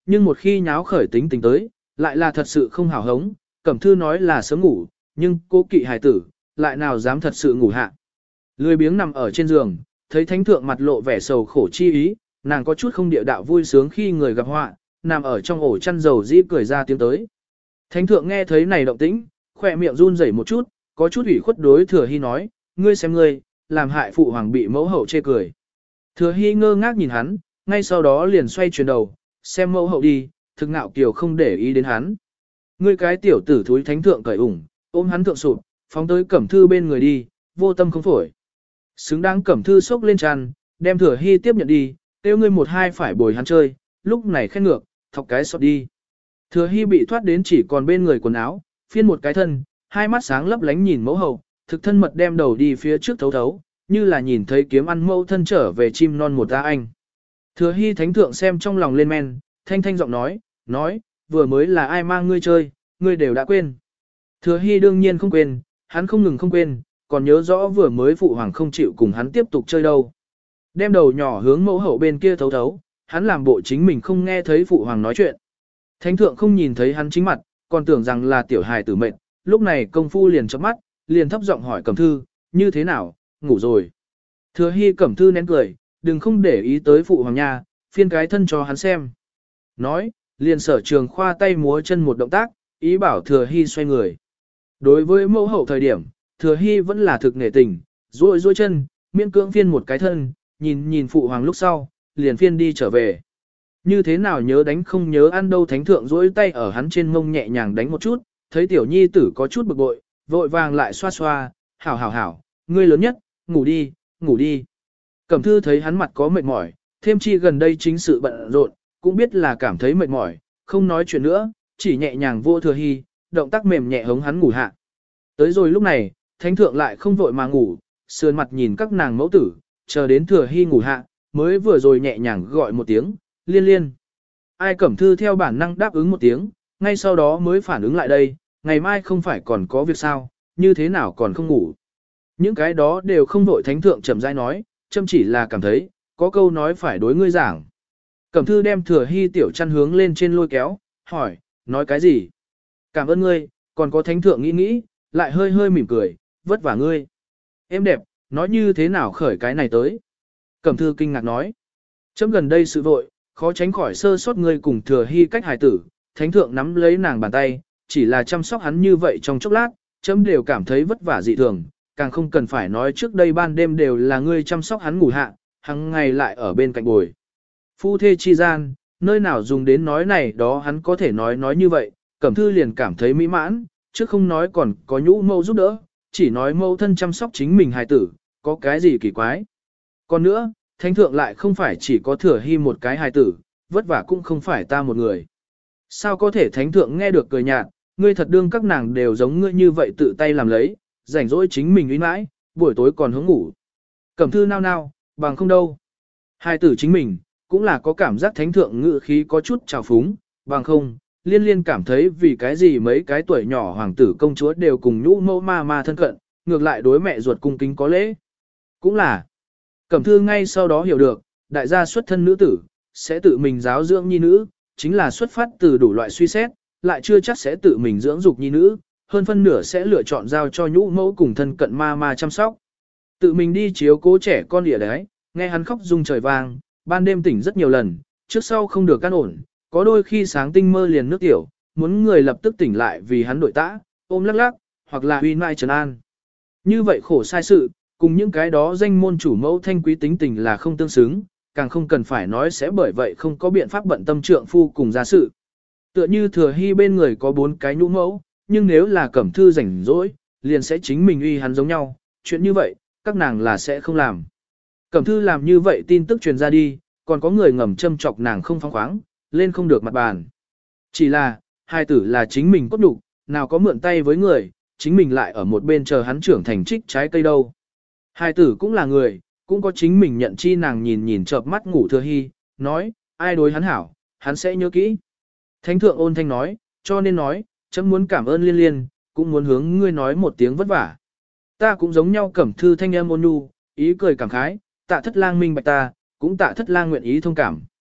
Speaker 1: nhưng một khi nháo khởi tính tình tới, lại là thật sự không hào hống, Cẩm Thư nói là sớm ngủ, nhưng cô kỵ hài tử, lại nào dám thật sự ngủ hạ. Lười biếng nằm ở trên giường, thấy thánh thượng mặt lộ vẻ sầu khổ chi ý, nàng có chút không địa đạo vui sướng khi người gặp họa, nằm ở trong ổ chăn dầu dĩ cười ra tiếng tới. Thánh thượng nghe thấy này động tĩnh, khỏe miệng run rẩy một chút, có chút ủy khuất đối Thừa Hy nói, ngươi xem ngươi, làm hại phụ hoàng bị mẫu hậu chê cười. Thừa Hy ngơ ngác nhìn hắn, ngay sau đó liền xoay chuyển đầu, xem mẫu hậu đi, thực ngạo kiều không để ý đến hắn. Ngươi cái tiểu tử thúi thánh thượng cởi ủng, ôm hắn thượng sụp, phóng tới Cẩm Thư bên người đi, vô tâm không phổi. Xứng đáng Cẩm Thư sốc lên tràn, đem Thừa Hy tiếp nhận đi, tiêu ngươi một hai phải bồi hắn chơi, lúc này khen ngược, thọc cái sọt đi. Thừa Hy bị thoát đến chỉ còn bên người quần áo, phiên một cái thân, hai mắt sáng lấp lánh nhìn mẫu hậu, thực thân mật đem đầu đi phía trước thấu thấu, như là nhìn thấy kiếm ăn mẫu thân trở về chim non một ta anh. Thừa Hy thánh thượng xem trong lòng lên men, thanh thanh giọng nói, nói, vừa mới là ai mang ngươi chơi, ngươi đều đã quên. Thừa Hy đương nhiên không quên, hắn không ngừng không quên, còn nhớ rõ vừa mới phụ hoàng không chịu cùng hắn tiếp tục chơi đâu. Đem đầu nhỏ hướng mẫu hậu bên kia thấu thấu, hắn làm bộ chính mình không nghe thấy phụ hoàng nói chuyện. Thánh thượng không nhìn thấy hắn chính mặt, còn tưởng rằng là tiểu hài tử mệnh, lúc này công phu liền chớp mắt, liền thấp giọng hỏi Cẩm Thư, như thế nào, ngủ rồi. Thừa Hy Cẩm Thư nén cười, đừng không để ý tới phụ hoàng nha, phiên cái thân cho hắn xem. Nói, liền sở trường khoa tay múa chân một động tác, ý bảo Thừa Hy xoay người. Đối với mẫu hậu thời điểm, Thừa Hy vẫn là thực nể tình, duỗi duỗi chân, miễn cưỡng phiên một cái thân, nhìn nhìn phụ hoàng lúc sau, liền phiên đi trở về. Như thế nào nhớ đánh không nhớ ăn đâu, thánh thượng duỗi tay ở hắn trên mông nhẹ nhàng đánh một chút, thấy tiểu nhi tử có chút bực bội, vội vàng lại xoa xoa, hảo hảo hảo, ngươi lớn nhất, ngủ đi, ngủ đi. Cẩm Thư thấy hắn mặt có mệt mỏi, thêm chi gần đây chính sự bận rộn, cũng biết là cảm thấy mệt mỏi, không nói chuyện nữa, chỉ nhẹ nhàng vô Thừa Hy, động tác mềm nhẹ hống hắn ngủ hạ. Tới rồi lúc này, thánh thượng lại không vội mà ngủ, sườn mặt nhìn các nàng mẫu tử, chờ đến Thừa Hy ngủ hạ, mới vừa rồi nhẹ nhàng gọi một tiếng, liên liên. Ai Cẩm Thư theo bản năng đáp ứng một tiếng, ngay sau đó mới phản ứng lại đây, ngày mai không phải còn có việc sao, như thế nào còn không ngủ. Những cái đó đều không vội, thánh thượng chậm rãi nói, châm chỉ là cảm thấy, có câu nói phải đối ngươi giảng. Cẩm Thư đem Thừa Hy tiểu chăn hướng lên trên lôi kéo, hỏi, nói cái gì? Cảm ơn ngươi, còn có thánh thượng nghĩ nghĩ, lại hơi hơi mỉm cười, vất vả ngươi. Em đẹp, nói như thế nào khởi cái này tới? Cẩm Thư kinh ngạc nói, chấm gần đây sự vội, khó tránh khỏi sơ sót ngươi cùng Thừa Hy cách hài tử, thánh thượng nắm lấy nàng bàn tay, chỉ là chăm sóc hắn như vậy trong chốc lát, chấm đều cảm thấy vất vả dị thường, càng không cần phải nói trước đây ban đêm đều là ngươi chăm sóc hắn ngủ hạ, hằng ngày lại ở bên cạnh bồi. Phu thê chi gian, nơi nào dùng đến nói này đó hắn có thể nói nói như vậy, Cẩm Thư liền cảm thấy mỹ mãn, chứ không nói còn có nhũ mâu giúp đỡ, chỉ nói mâu thân chăm sóc chính mình hài tử, có cái gì kỳ quái. Còn nữa, thánh thượng lại không phải chỉ có Thừa Hy một cái hài tử, vất vả cũng không phải ta một người. Sao có thể thánh thượng nghe được cười nhạt, ngươi thật đương các nàng đều giống ngươi như vậy tự tay làm lấy, rảnh rỗi chính mình uy mãi, buổi tối còn hướng ngủ. Cẩm Thư nao nao, bằng không đâu. Hài tử chính mình, cũng là có cảm giác thánh thượng ngự khí có chút trào phúng, bằng không, liên liên cảm thấy vì cái gì mấy cái tuổi nhỏ hoàng tử công chúa đều cùng nhũ mẫu ma ma thân cận, ngược lại đối mẹ ruột cung kính có lễ. Cũng là, Cẩm Thư ngay sau đó hiểu được, đại gia xuất thân nữ tử, sẽ tự mình giáo dưỡng nhi nữ, chính là xuất phát từ đủ loại suy xét, lại chưa chắc sẽ tự mình dưỡng dục nhi nữ, hơn phân nửa sẽ lựa chọn giao cho nhũ mẫu cùng thân cận ma ma chăm sóc. Tự mình đi chiếu cố trẻ con địa đấy, nghe hắn khóc rung trời vang, ban đêm tỉnh rất nhiều lần, trước sau không được căn ổn, có đôi khi sáng tinh mơ liền nước tiểu, muốn người lập tức tỉnh lại vì hắn đội tã, ôm lắc lắc, hoặc là huy mai trấn an. Như vậy khổ sai sự, cùng những cái đó danh môn chủ mẫu thanh quý tính tình là không tương xứng, càng không cần phải nói sẽ bởi vậy không có biện pháp bận tâm trượng phu cùng gia sự. Tựa như Thừa Hy bên người có bốn cái nhũ mẫu, nhưng nếu là Cẩm Thư rảnh rỗi, liền sẽ chính mình uy hắn giống nhau, chuyện như vậy, các nàng là sẽ không làm. Cẩm Thư làm như vậy tin tức truyền ra đi, còn có người ngầm châm chọc nàng không phóng khoáng, lên không được mặt bàn. Chỉ là, hai tử là chính mình cốt đủ, nào có mượn tay với người, chính mình lại ở một bên chờ hắn trưởng thành trích trái cây đâu. Hai tử cũng là người, cũng có chính mình nhận chi, nàng nhìn nhìn chợp mắt ngủ Thừa Hy, nói, ai đối hắn hảo, hắn sẽ nhớ kỹ. Thánh thượng ôn thanh nói, cho nên nói, chấm muốn cảm ơn liên liên, cũng muốn hướng ngươi nói một tiếng vất vả. Ta cũng giống nhau. Cẩm Thư thanh âm ôn nhu, ý cười cảm khái, tạ thất lang minh bạch ta, cũng tạ thất lang nguyện ý thông cảm.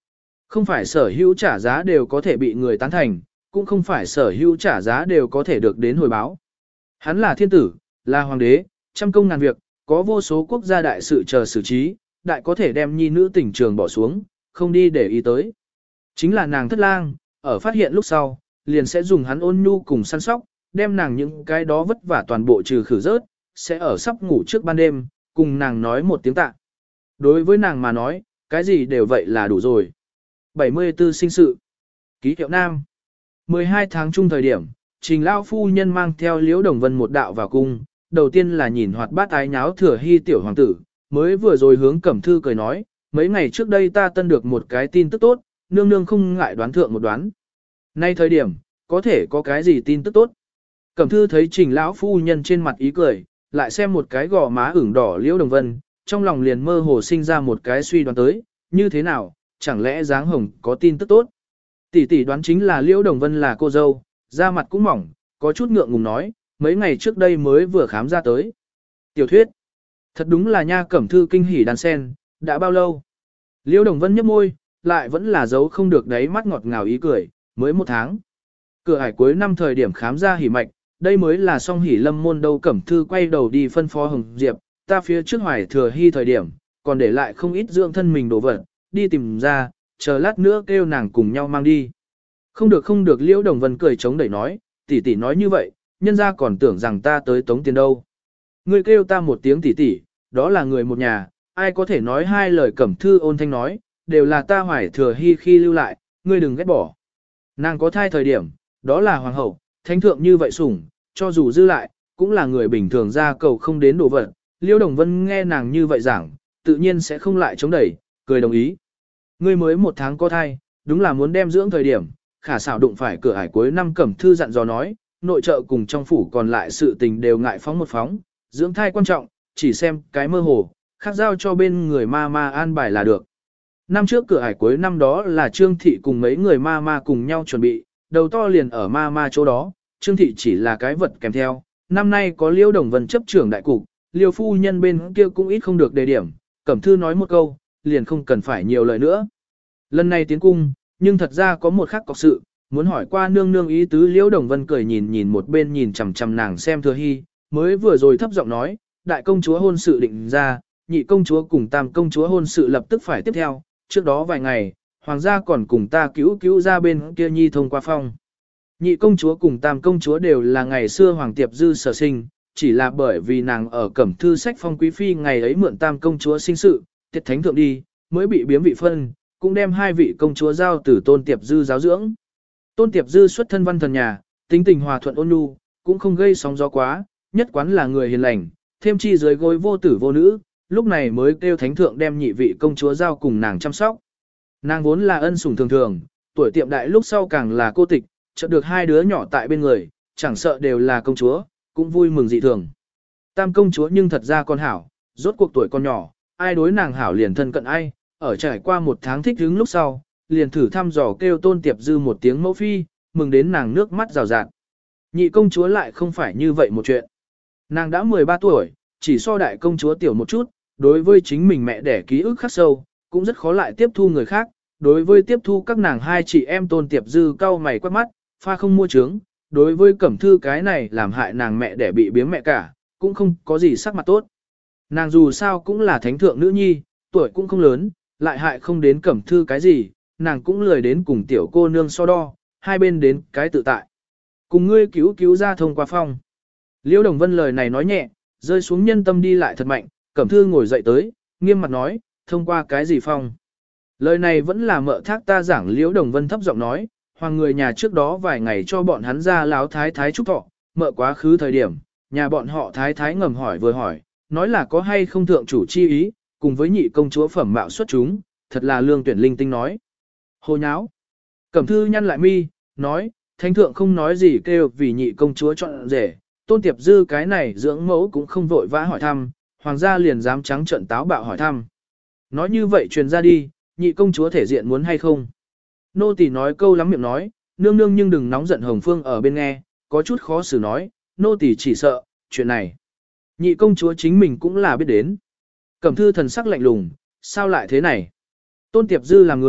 Speaker 1: Không phải sở hữu trả giá đều có thể bị người tán thành, cũng không phải sở hữu trả giá đều có thể được đến hồi báo. Hắn là thiên tử, là hoàng đế, trăm công ngàn việc, có vô số quốc gia đại sự chờ xử trí, đại có thể đem nhi nữ tình trường bỏ xuống, không đi để ý tới. Chính là nàng thất lang, ở phát hiện lúc sau, liền sẽ dùng hắn ôn nhu cùng săn sóc, đem nàng những cái đó vất vả toàn bộ trừ khử rớt, sẽ ở sắp ngủ trước ban đêm, cùng nàng nói một tiếng tạ. Đối với nàng mà nói, cái gì đều vậy là đủ rồi. bảy mươi tư sinh sự. Ký hiệu nam. mười hai tháng chung thời điểm, Trình lão phu nhân mang theo Liễu Đồng Vân một đạo vào cung, đầu tiên là nhìn hoạt bát ái nháo Thừa Hy tiểu hoàng tử, mới vừa rồi hướng Cẩm Thư cười nói, mấy ngày trước đây ta tân được một cái tin tức tốt, nương nương không ngại đoán thượng một đoán. Nay thời điểm, có thể có cái gì tin tức tốt? Cẩm Thư thấy Trình lão phu nhân trên mặt ý cười, lại xem một cái gò má ửng đỏ Liễu Đồng Vân, trong lòng liền mơ hồ sinh ra một cái suy đoán tới, như thế nào, chẳng lẽ dáng hồng có tin tức tốt? Tỷ tỷ đoán chính là Liễu Đồng Vân là cô dâu, da mặt cũng mỏng, có chút ngượng ngùng nói, mấy ngày trước đây mới vừa khám ra tới. Tiểu thuyết, thật đúng là nha. Cẩm Thư kinh hỉ đàn sen, đã bao lâu? Liễu Đồng Vân nhếch môi, lại vẫn là giấu không được đáy mắt ngọt ngào ý cười, mới một tháng. Cửa ải cuối năm thời điểm khám ra hỉ mạch, đây mới là song hỉ lâm môn đâu. Cẩm Thư quay đầu đi phân phó Hồng Diệp, ta phía trước Hoài Thừa Hy thời điểm, còn để lại không ít dưỡng thân mình đồ vật, đi tìm ra, chờ lát nữa kêu nàng cùng nhau mang đi. Không được không được. Liễu Đồng Vân cười chống đẩy nói, tỷ tỷ nói như vậy, nhân ra còn tưởng rằng ta tới tống tiền đâu. Ngươi kêu ta một tiếng tỷ tỷ, đó là người một nhà, ai có thể nói hai lời. Cẩm Thư ôn thanh nói, đều là ta Hoài Thừa Hy khi lưu lại, ngươi đừng ghét bỏ. Nàng có thai thời điểm, đó là hoàng hậu, thánh thượng như vậy sủng, cho dù dư lại, cũng là người bình thường ra cầu không đến đồ vật. Liễu Đồng Vân nghe nàng như vậy giảng, tự nhiên sẽ không lại chống đẩy, cười đồng ý. Ngươi mới một tháng có thai, đúng là muốn đem dưỡng thời điểm, khả xảo đụng phải cửa ải cuối năm. Cẩm Thư dặn dò nói, nội trợ cùng trong phủ còn lại sự tình đều ngại phóng một phóng, dưỡng thai quan trọng, chỉ xem cái mơ hồ, khác giao cho bên người ma ma an bài là được. Năm trước cửa ải cuối năm đó là Trương Thị cùng mấy người ma ma cùng nhau chuẩn bị, đầu to liền ở ma ma chỗ đó, Trương Thị chỉ là cái vật kèm theo. Năm nay có Liễu Đồng Vân chấp trưởng đại cục, Liêu phu nhân bên kia cũng ít không được đề điểm, Cẩm Thư nói một câu, liền không cần phải nhiều lời nữa. Lần này tiến cung, nhưng thật ra có một khác cọc sự, muốn hỏi qua nương nương ý tứ. Liễu Đồng Vân cười nhìn nhìn một bên nhìn chằm chằm nàng xem Thừa Hy, mới vừa rồi thấp giọng nói, đại công chúa hôn sự định ra, nhị công chúa cùng tam công chúa hôn sự lập tức phải tiếp theo, trước đó vài ngày, hoàng gia còn cùng ta cứu cứu ra bên kia nhi thông qua phong. Nhị công chúa cùng tam công chúa đều là ngày xưa hoàng tiệp dư sở sinh, chỉ là bởi vì nàng ở Cẩm Thư sách phong quý phi ngày ấy mượn tam công chúa sinh sự, tiết thánh thượng đi, mới bị biếm vị phân, cũng đem hai vị công chúa giao từ Tôn Tiệp Dư giáo dưỡng. Tôn Tiệp Dư xuất thân văn thần nhà, tính tình hòa thuận ôn nhu, cũng không gây sóng gió quá, nhất quán là người hiền lành, thêm chi dưới gối vô tử vô nữ, lúc này mới kêu thánh thượng đem nhị vị công chúa giao cùng nàng chăm sóc. Nàng vốn là ân sủng thường thường, tuổi tiệm đại lúc sau càng là cô tịch, chợt được hai đứa nhỏ tại bên người, chẳng sợ đều là công chúa, cũng vui mừng dị thường. Tam công chúa nhưng thật ra con hảo, rốt cuộc tuổi con nhỏ, ai đối nàng hảo liền thân cận ai, ở trải qua một tháng thích hứng lúc sau, liền thử thăm dò kêu Tôn Tiệp Dư một tiếng mẫu phi, mừng đến nàng nước mắt rào rạt. Nhị công chúa lại không phải như vậy một chuyện. Nàng đã mười ba tuổi, chỉ so đại công chúa tiểu một chút, đối với chính mình mẹ đẻ ký ức khắc sâu, cũng rất khó lại tiếp thu người khác. Đối với tiếp thu các nàng hai chị em Tôn Tiệp Dư cau mày quát mắt, pha không mua trướng. Đối với Cẩm Thư cái này làm hại nàng mẹ đẻ bị biếng mẹ cả, cũng không có gì sắc mặt tốt. Nàng dù sao cũng là thánh thượng nữ nhi, tuổi cũng không lớn, lại hại không đến Cẩm Thư cái gì, nàng cũng lười đến cùng tiểu cô nương so đo, hai bên đến cái tự tại. Cùng ngươi cứu cứu ra thông qua phong. Liễu Đồng Vân lời này nói nhẹ, rơi xuống nhân tâm đi lại thật mạnh, Cẩm Thư ngồi dậy tới, nghiêm mặt nói, thông qua cái gì phong. Lời này vẫn là mợ thác ta giảng. Liễu Đồng Vân thấp giọng nói, hoàng người nhà trước đó vài ngày cho bọn hắn ra láo thái thái chúc thọ, mợ quá khứ thời điểm, nhà bọn họ thái thái ngầm hỏi vừa hỏi, nói là có hay không thượng chủ chi ý, cùng với nhị công chúa phẩm mạo xuất chúng, thật là lương tuyển linh tinh nói. Hồ nháo. Cẩm Thư nhăn lại mi, nói, thánh thượng không nói gì kêu vì nhị công chúa chọn rể, Tôn Tiệp Dư cái này dưỡng mẫu cũng không vội vã hỏi thăm, hoàng gia liền dám trắng trợn táo bạo hỏi thăm. Nói như vậy truyền ra đi, nhị công chúa thể diện muốn hay không? Nô tỳ nói câu lắm miệng nói, nương nương nhưng đừng nóng giận. Hồng Phương ở bên nghe, có chút khó xử nói, nô tỳ chỉ sợ, chuyện này. Nhị công chúa chính mình cũng là biết đến. Cẩm Thư thần sắc lạnh lùng, sao lại thế này? Tôn Tiệp Dư là người,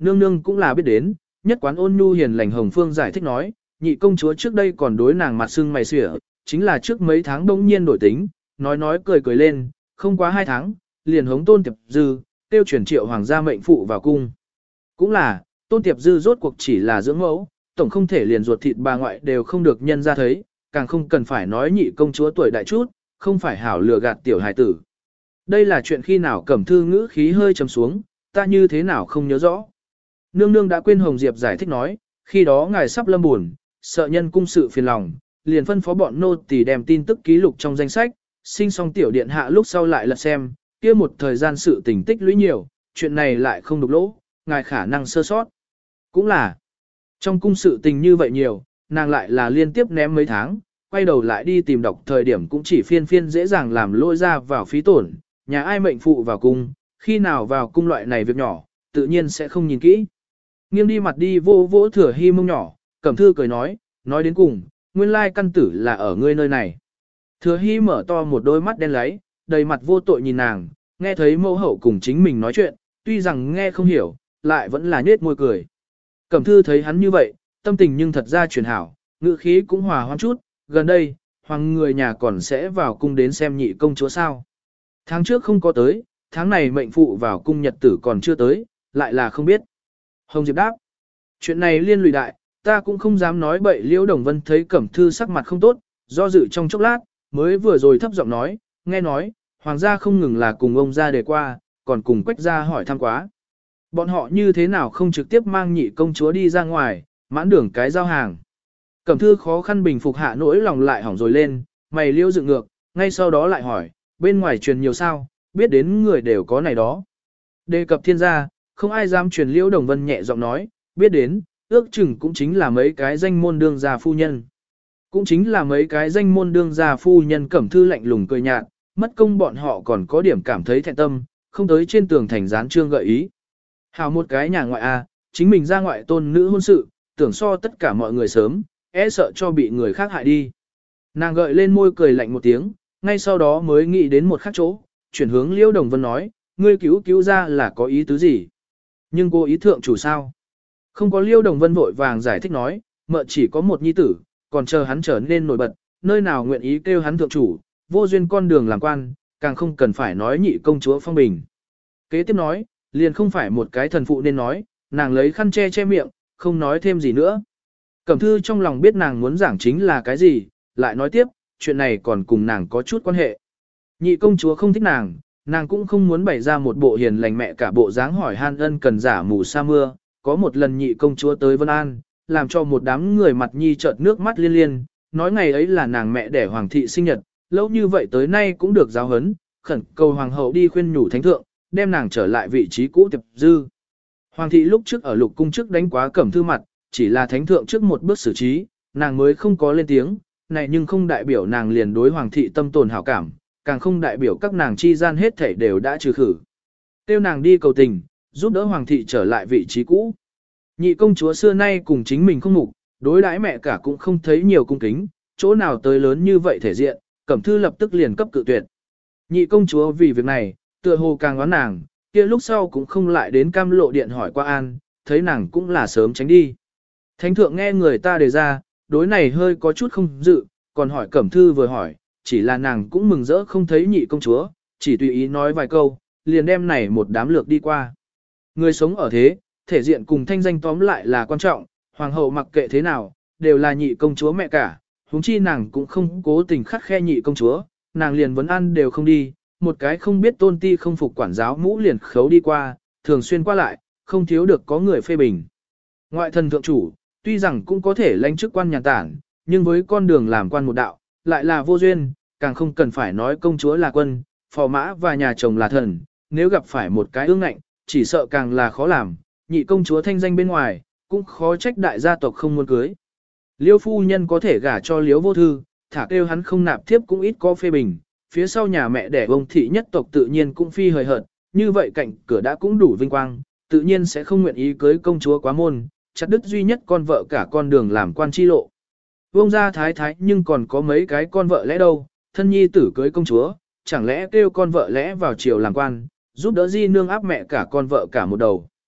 Speaker 1: nương nương cũng là biết đến, nhất quán ôn nhu hiền lành Hồng Phương giải thích nói, nhị công chúa trước đây còn đối nàng mặt sưng mày xỉa, chính là trước mấy tháng đông nhiên đổi tính, nói nói cười cười lên, không quá hai tháng, liền hống Tôn Tiệp Dư, tiêu chuyển triệu hoàng gia mệnh phụ vào cung. Cũng là, Tôn Tiệp Dư rốt cuộc chỉ là dưỡng mẫu, tổng không thể liền ruột thịt bà ngoại đều không được nhân ra thấy, càng không cần phải nói nhị công chúa tuổi đại chút, không phải hảo lừa gạt tiểu hài tử. Đây là chuyện khi nào Cẩm Thư ngữ khí hơi trầm xuống, ta như thế nào không nhớ rõ. Nương nương đã quên Hồng Diệp giải thích nói, khi đó ngài sắp lâm buồn, sợ nhân cung sự phiền lòng, liền phân phó bọn nô tỳ đem tin tức ký lục trong danh sách, sinh xong tiểu điện hạ lúc sau lại lật xem, kia một thời gian sự tình tích lũy nhiều, chuyện này lại không đục lỗ, ngài khả năng sơ sót. Cũng là, trong cung sự tình như vậy nhiều, nàng lại là liên tiếp ném mấy tháng, quay đầu lại đi tìm đọc thời điểm cũng chỉ phiên phiên dễ dàng làm lôi ra vào phí tổn, nhà ai mệnh phụ vào cung, khi nào vào cung loại này việc nhỏ, tự nhiên sẽ không nhìn kỹ. Nghiêng đi mặt đi vô vỗ Thừa Hy mông nhỏ, Cẩm Thư cười nói, nói đến cùng, nguyên lai căn tử là ở ngươi nơi này. Thừa Hy mở to một đôi mắt đen láy, đầy mặt vô tội nhìn nàng, nghe thấy mẫu hậu cùng chính mình nói chuyện, tuy rằng nghe không hiểu, lại vẫn là nhết môi cười. Cẩm Thư thấy hắn như vậy, tâm tình nhưng thật ra chuyển hảo, ngữ khí cũng hòa hoãn chút, gần đây, hoàng người nhà còn sẽ vào cung đến xem nhị công chúa sao. Tháng trước không có tới, tháng này mệnh phụ vào cung nhật tử còn chưa tới, lại là không biết. Hồng Diệp đáp, chuyện này liên lụy đại, ta cũng không dám nói bậy. Liễu Đồng Vân thấy Cẩm Thư sắc mặt không tốt, do dự trong chốc lát, mới vừa rồi thấp giọng nói, nghe nói, hoàng gia không ngừng là cùng ông ra đề qua, còn cùng Quách gia hỏi thăm quá. Bọn họ như thế nào không trực tiếp mang nhị công chúa đi ra ngoài, mãn đường cái giao hàng. Cẩm Thư khó khăn bình phục hạ nỗi lòng lại hỏng rồi lên, mày liễu dựng ngược, ngay sau đó lại hỏi, bên ngoài truyền nhiều sao, biết đến người đều có này đó. Đề cập thiên gia, không ai dám truyền. Liễu Đồng Vân nhẹ giọng nói, biết đến, ước chừng cũng chính là mấy cái danh môn đương gia phu nhân. Cũng chính là mấy cái danh môn đương gia phu nhân. Cẩm Thư lạnh lùng cười nhạt, mất công bọn họ còn có điểm cảm thấy thẹn tâm, không tới trên tường thành dán trương gợi ý. Hào một cái nhà ngoại a, chính mình ra ngoại tôn nữ hôn sự, tưởng so tất cả mọi người sớm, e sợ cho bị người khác hại đi. Nàng gợi lên môi cười lạnh một tiếng, ngay sau đó mới nghĩ đến một khác chỗ, chuyển hướng Liễu Đồng Vân nói, ngươi cứu cứu ra là có ý tứ gì? Nhưng cô ý thượng chủ sao? Không có. Liễu Đồng Vân vội vàng giải thích nói, mợ chỉ có một nhi tử, còn chờ hắn trở nên nổi bật, nơi nào nguyện ý kêu hắn thượng chủ, vô duyên con đường làm quan, càng không cần phải nói nhị công chúa phong bình. Kế tiếp nói, liền không phải một cái thần phụ nên nói, nàng lấy khăn che che miệng, không nói thêm gì nữa. Cẩm Thư trong lòng biết nàng muốn giảng chính là cái gì, lại nói tiếp, chuyện này còn cùng nàng có chút quan hệ. Nhị công chúa không thích nàng, nàng cũng không muốn bày ra một bộ hiền lành mẹ cả bộ dáng hỏi han ân cần giả mù sa mưa. Có một lần nhị công chúa tới Vân An, làm cho một đám người mặt nhi chợt nước mắt liên liên, nói ngày ấy là nàng mẹ đẻ hoàng thị sinh nhật, lâu như vậy tới nay cũng được giáo huấn, khẩn cầu hoàng hậu đi khuyên nhủ thánh thượng, đem nàng trở lại vị trí cũ Tiệp Dư. Hoàng thị lúc trước ở lục cung trước đánh quá Cẩm Thư mặt, chỉ là thánh thượng trước một bước xử trí, nàng mới không có lên tiếng, này nhưng không đại biểu nàng liền đối hoàng thị tâm tồn hảo cảm, càng không đại biểu các nàng chi gian hết thảy đều đã trừ khử. Tiêu nàng đi cầu tình, giúp đỡ hoàng thị trở lại vị trí cũ. Nhị công chúa xưa nay cùng chính mình không mục, đối đãi mẹ cả cũng không thấy nhiều cung kính, chỗ nào tới lớn như vậy thể diện, Cẩm Thư lập tức liền cấp cự tuyệt. Nhị công chúa vì việc này, tựa hồ càng oán nàng, kia lúc sau cũng không lại đến Cam Lộ điện hỏi qua an, thấy nàng cũng là sớm tránh đi. Thánh thượng nghe người ta đề ra, đối này hơi có chút không dự, còn hỏi Cẩm Thư vừa hỏi, chỉ là nàng cũng mừng rỡ không thấy nhị công chúa, chỉ tùy ý nói vài câu, liền đem này một đám lược đi qua. Người sống ở thế, thể diện cùng thanh danh tóm lại là quan trọng, hoàng hậu mặc kệ thế nào, đều là nhị công chúa mẹ cả, huống chi nàng cũng không cố tình khắt khe nhị công chúa, nàng liền vấn ăn đều không đi, một cái không biết tôn ti không phục quản giáo mũ liền khấu đi qua, thường xuyên qua lại, không thiếu được có người phê bình. Ngoại thần thượng chủ, tuy rằng cũng có thể lãnh chức quan nhàn tản, nhưng với con đường làm quan một đạo, lại là vô duyên, càng không cần phải nói công chúa là quân, phò mã và nhà chồng là thần, nếu gặp phải một cái ương ngạnh, chỉ sợ càng là khó làm, nhị công chúa thanh danh bên ngoài, cũng khó trách đại gia tộc không muốn cưới. Liêu phu nhân có thể gả cho Liêu vô thư, thả kêu hắn không nạp thiếp cũng ít có phê bình, phía sau nhà mẹ đẻ ông thị nhất tộc tự nhiên cũng phi hời hợt, như vậy cạnh cửa đã cũng đủ vinh quang, tự nhiên sẽ không nguyện ý cưới công chúa quá môn, chặt đứt duy nhất con vợ cả con đường làm quan chi lộ. Vông gia thái thái nhưng còn có mấy cái con vợ lẽ đâu, thân nhi tử cưới công chúa, chẳng lẽ kêu con vợ lẽ vào triều làm quan, giúp đỡ di nương áp mẹ cả con vợ cả một đầu.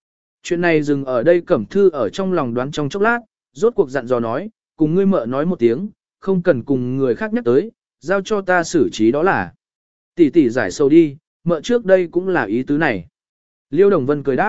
Speaker 1: Chuyện này dừng ở đây Cẩm Thư ở trong lòng đoán trong chốc lát, rốt cuộc dặn dò nói, cùng ngươi mợ nói một tiếng, không cần cùng người khác nhắc tới, giao cho ta xử trí đó là. Tỷ tỷ giải sầu đi, mợ trước đây cũng là ý tứ này. Liêu Đồng Vân cười đáp.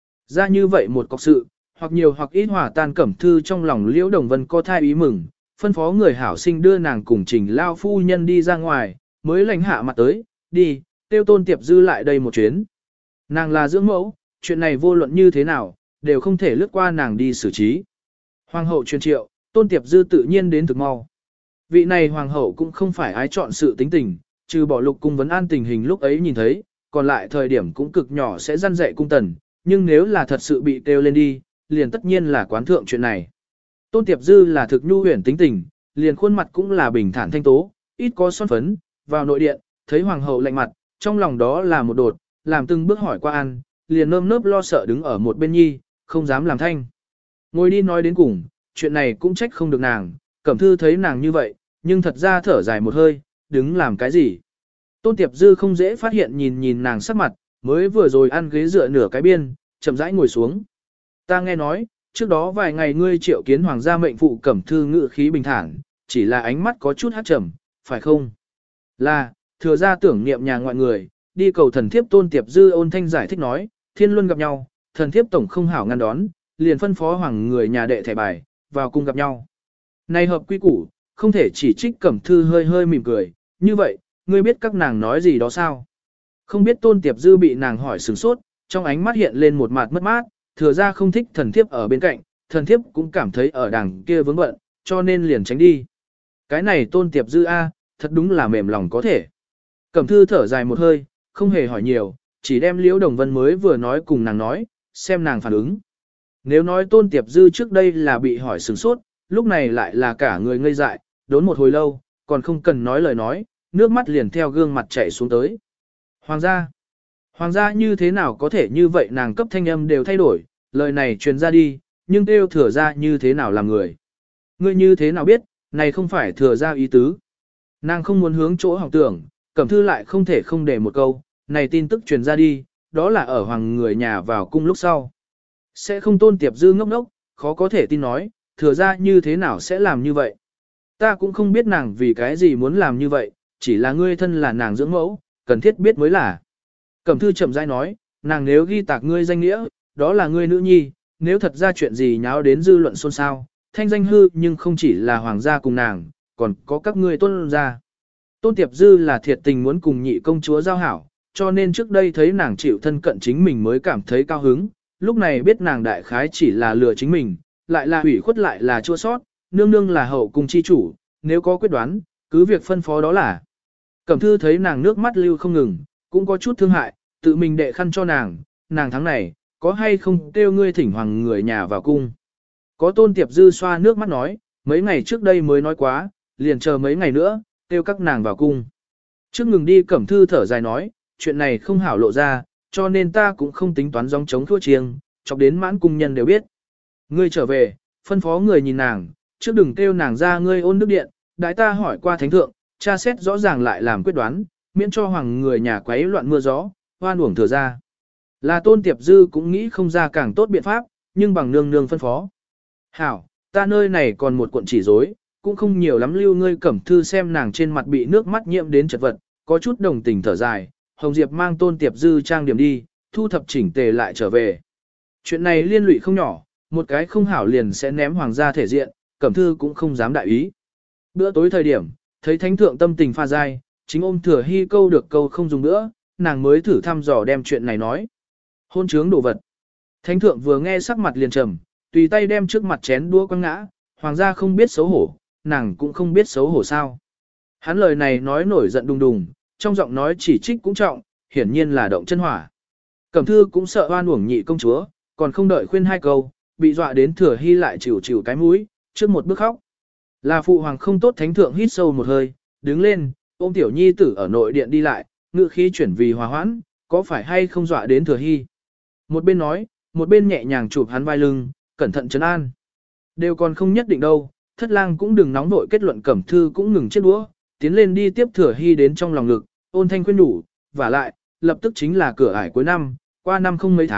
Speaker 1: Ra như vậy một cọc sự, hoặc nhiều hoặc ít hòa tan Cẩm Thư trong lòng Liêu Đồng Vân có thai ý mừng, phân phó người hảo sinh đưa nàng cùng Trình lao phu nhân đi ra ngoài, mới lãnh hạ mặt tới, đi, tiêu Tôn Tiệp Dư lại đây một chuyến. Nàng là dưỡng mẫu, chuyện này vô luận như thế nào, đều không thể lướt qua nàng đi xử trí. Hoàng hậu truyền triệu, Tôn Tiệp Dư tự nhiên đến thực mau. Vị này hoàng hậu cũng không phải ái chọn sự tính tình, trừ bỏ Lục cung vấn an tình hình lúc ấy nhìn thấy, còn lại thời điểm cũng cực nhỏ sẽ răn dạy cung tần, nhưng nếu là thật sự bị kêu lên đi, liền tất nhiên là quán thượng chuyện này. Tôn Tiệp Dư là thực nhu huyền tính tình, liền khuôn mặt cũng là bình thản thanh tố, ít có son phấn, vào nội điện, thấy hoàng hậu lạnh mặt, trong lòng đó là một đột, làm từng bước hỏi qua ăn, liền nơm nớp lo sợ đứng ở một bên nhi, không dám làm thanh. Ngồi đi nói đến cùng, chuyện này cũng trách không được nàng, Cẩm Thư thấy nàng như vậy, nhưng thật ra thở dài một hơi, đứng làm cái gì. Tôn Tiệp Dư không dễ phát hiện nhìn nhìn nàng sắc mặt, mới vừa rồi ăn ghế dựa nửa cái biên, chậm rãi ngồi xuống. Ta nghe nói, trước đó vài ngày ngươi triệu kiến hoàng gia mệnh phụ Cẩm Thư ngự khí bình thản, chỉ là ánh mắt có chút hát trầm, phải không? Là, thừa ra tưởng niệm nhà ngoại người, đi cầu thần thiếp Tôn Tiệp Dư ôn thanh giải thích nói, thiên luân gặp nhau, thần thiếp tổng không hảo ngăn đón, liền phân phó hoàng người nhà đệ thẻ bài, vào cung gặp nhau. Này hợp quy củ, không thể chỉ trích Cẩm Thư hơi hơi mỉm cười, như vậy, ngươi biết các nàng nói gì đó sao? Không biết Tôn Tiệp Dư bị nàng hỏi sửng sốt, trong ánh mắt hiện lên một mặt mất mát, thừa ra không thích thần thiếp ở bên cạnh, thần thiếp cũng cảm thấy ở đằng kia vướng bận, cho nên liền tránh đi. Cái này Tôn Tiệp Dư a, thật đúng là mềm lòng có thể. Cẩm Thư thở dài một hơi, không hề hỏi nhiều, chỉ đem Liễu Đồng Vân mới vừa nói cùng nàng nói, xem nàng phản ứng. Nếu nói Tôn Tiệp Dư trước đây là bị hỏi sửng sốt, lúc này lại là cả người ngây dại, đốn một hồi lâu, còn không cần nói lời nói, nước mắt liền theo gương mặt chảy xuống tới. Hoàng gia, hoàng gia như thế nào có thể như vậy, nàng cấp thanh âm đều thay đổi, lời này truyền ra đi, nhưng kêu thừa ra như thế nào làm người. Ngươi như thế nào biết, này không phải thừa ra ý tứ. Nàng không muốn hướng chỗ học tưởng, Cẩm Thư lại không thể không để một câu, này tin tức truyền ra đi, đó là ở hoàng người nhà vào cung lúc sau. Sẽ không Tôn Tiệp Dư ngốc ngốc, khó có thể tin nói, thừa ra như thế nào sẽ làm như vậy. Ta cũng không biết nàng vì cái gì muốn làm như vậy, chỉ là ngươi thân là nàng dưỡng mẫu, cần thiết biết mới là. Cẩm Thư chậm rãi nói, nàng nếu ghi tạc ngươi danh nghĩa, đó là ngươi nữ nhi, nếu thật ra chuyện gì nháo đến dư luận xôn xao, thanh danh hư nhưng không chỉ là hoàng gia cùng nàng, còn có các ngươi tôn gia. Tôn Tiệp Dư là thiệt tình muốn cùng nhị công chúa giao hảo, cho nên trước đây thấy nàng chịu thân cận chính mình mới cảm thấy cao hứng, lúc này biết nàng đại khái chỉ là lừa chính mình, lại là hủy khuất lại là chua sót, nương nương là hậu cung chi chủ, nếu có quyết đoán, cứ việc phân phó đó là. Cẩm Thư thấy nàng nước mắt lưu không ngừng, cũng có chút thương hại, tự mình đệ khăn cho nàng, nàng tháng này, có hay không kêu ngươi thỉnh hoàng người nhà vào cung. Có Tôn Tiệp Dư xoa nước mắt nói, mấy ngày trước đây mới nói quá, liền chờ mấy ngày nữa, kêu các nàng vào cung. Trước ngừng đi Cẩm Thư thở dài nói, chuyện này không hảo lộ ra, cho nên ta cũng không tính toán gióng chống thua chiêng, chọc đến mãn cung nhân đều biết. Ngươi trở về, phân phó người nhìn nàng, trước đừng kêu nàng ra ngươi ôn đức điện, đại ta hỏi qua thánh thượng, tra xét rõ ràng lại làm quyết đoán, miễn cho hoàng người nhà quấy loạn mưa gió, hoan uổng thừa ra. Là Tôn Tiệp Dư cũng nghĩ không ra càng tốt biện pháp, nhưng bằng nương nương phân phó. Hảo, ta nơi này còn một cuộn chỉ rối, cũng không nhiều lắm lưu. Ngươi Cẩm Thư xem nàng trên mặt bị nước mắt nhiễm đến chật vật, có chút đồng tình thở dài, Hồng Diệp mang Tôn Tiệp Dư trang điểm đi, thu thập chỉnh tề lại trở về. Chuyện này liên lụy không nhỏ, một cái không hảo liền sẽ ném hoàng gia thể diện, Cẩm Thư cũng không dám đại ý. Bữa tối thời điểm, thấy thánh thượng tâm tình pha dai, chính ôm Thừa Hy câu được câu không dùng nữa, nàng mới thử thăm dò đem chuyện này nói. Hôn trướng đồ vật. Thánh thượng vừa nghe sắc mặt liền trầm, tùy tay đem trước mặt chén đũa quăng ngã, hoàng gia không biết xấu hổ, nàng cũng không biết xấu hổ sao. Hắn lời này nói nổi giận đùng đùng, trong giọng nói chỉ trích cũng trọng, hiển nhiên là động chân hỏa. Cẩm Thư cũng sợ oan uổng nhị công chúa, còn không đợi khuyên hai câu, bị dọa đến Thừa Hy lại chịu chịu cái mũi, trước một bước khóc. Là phụ hoàng không tốt, thánh thượng hít sâu một hơi, đứng lên, ôm tiểu nhi tử ở nội điện đi lại, ngự khí chuyển vì hòa hoãn, có phải hay không dọa đến Thừa Hy. Một bên nói, một bên nhẹ nhàng chụp hắn vai lưng, cẩn thận trấn an. Đều còn không nhất định đâu, thất lang cũng đừng nóng nội. Kết luận Cẩm Thư cũng ngừng chết đũa, tiến lên đi tiếp Thừa Hy đến trong lòng ngực, ôn thanh khuyên nhủ, và lại, lập tức chính là cửa ải cuối năm, qua năm không mấy tháng,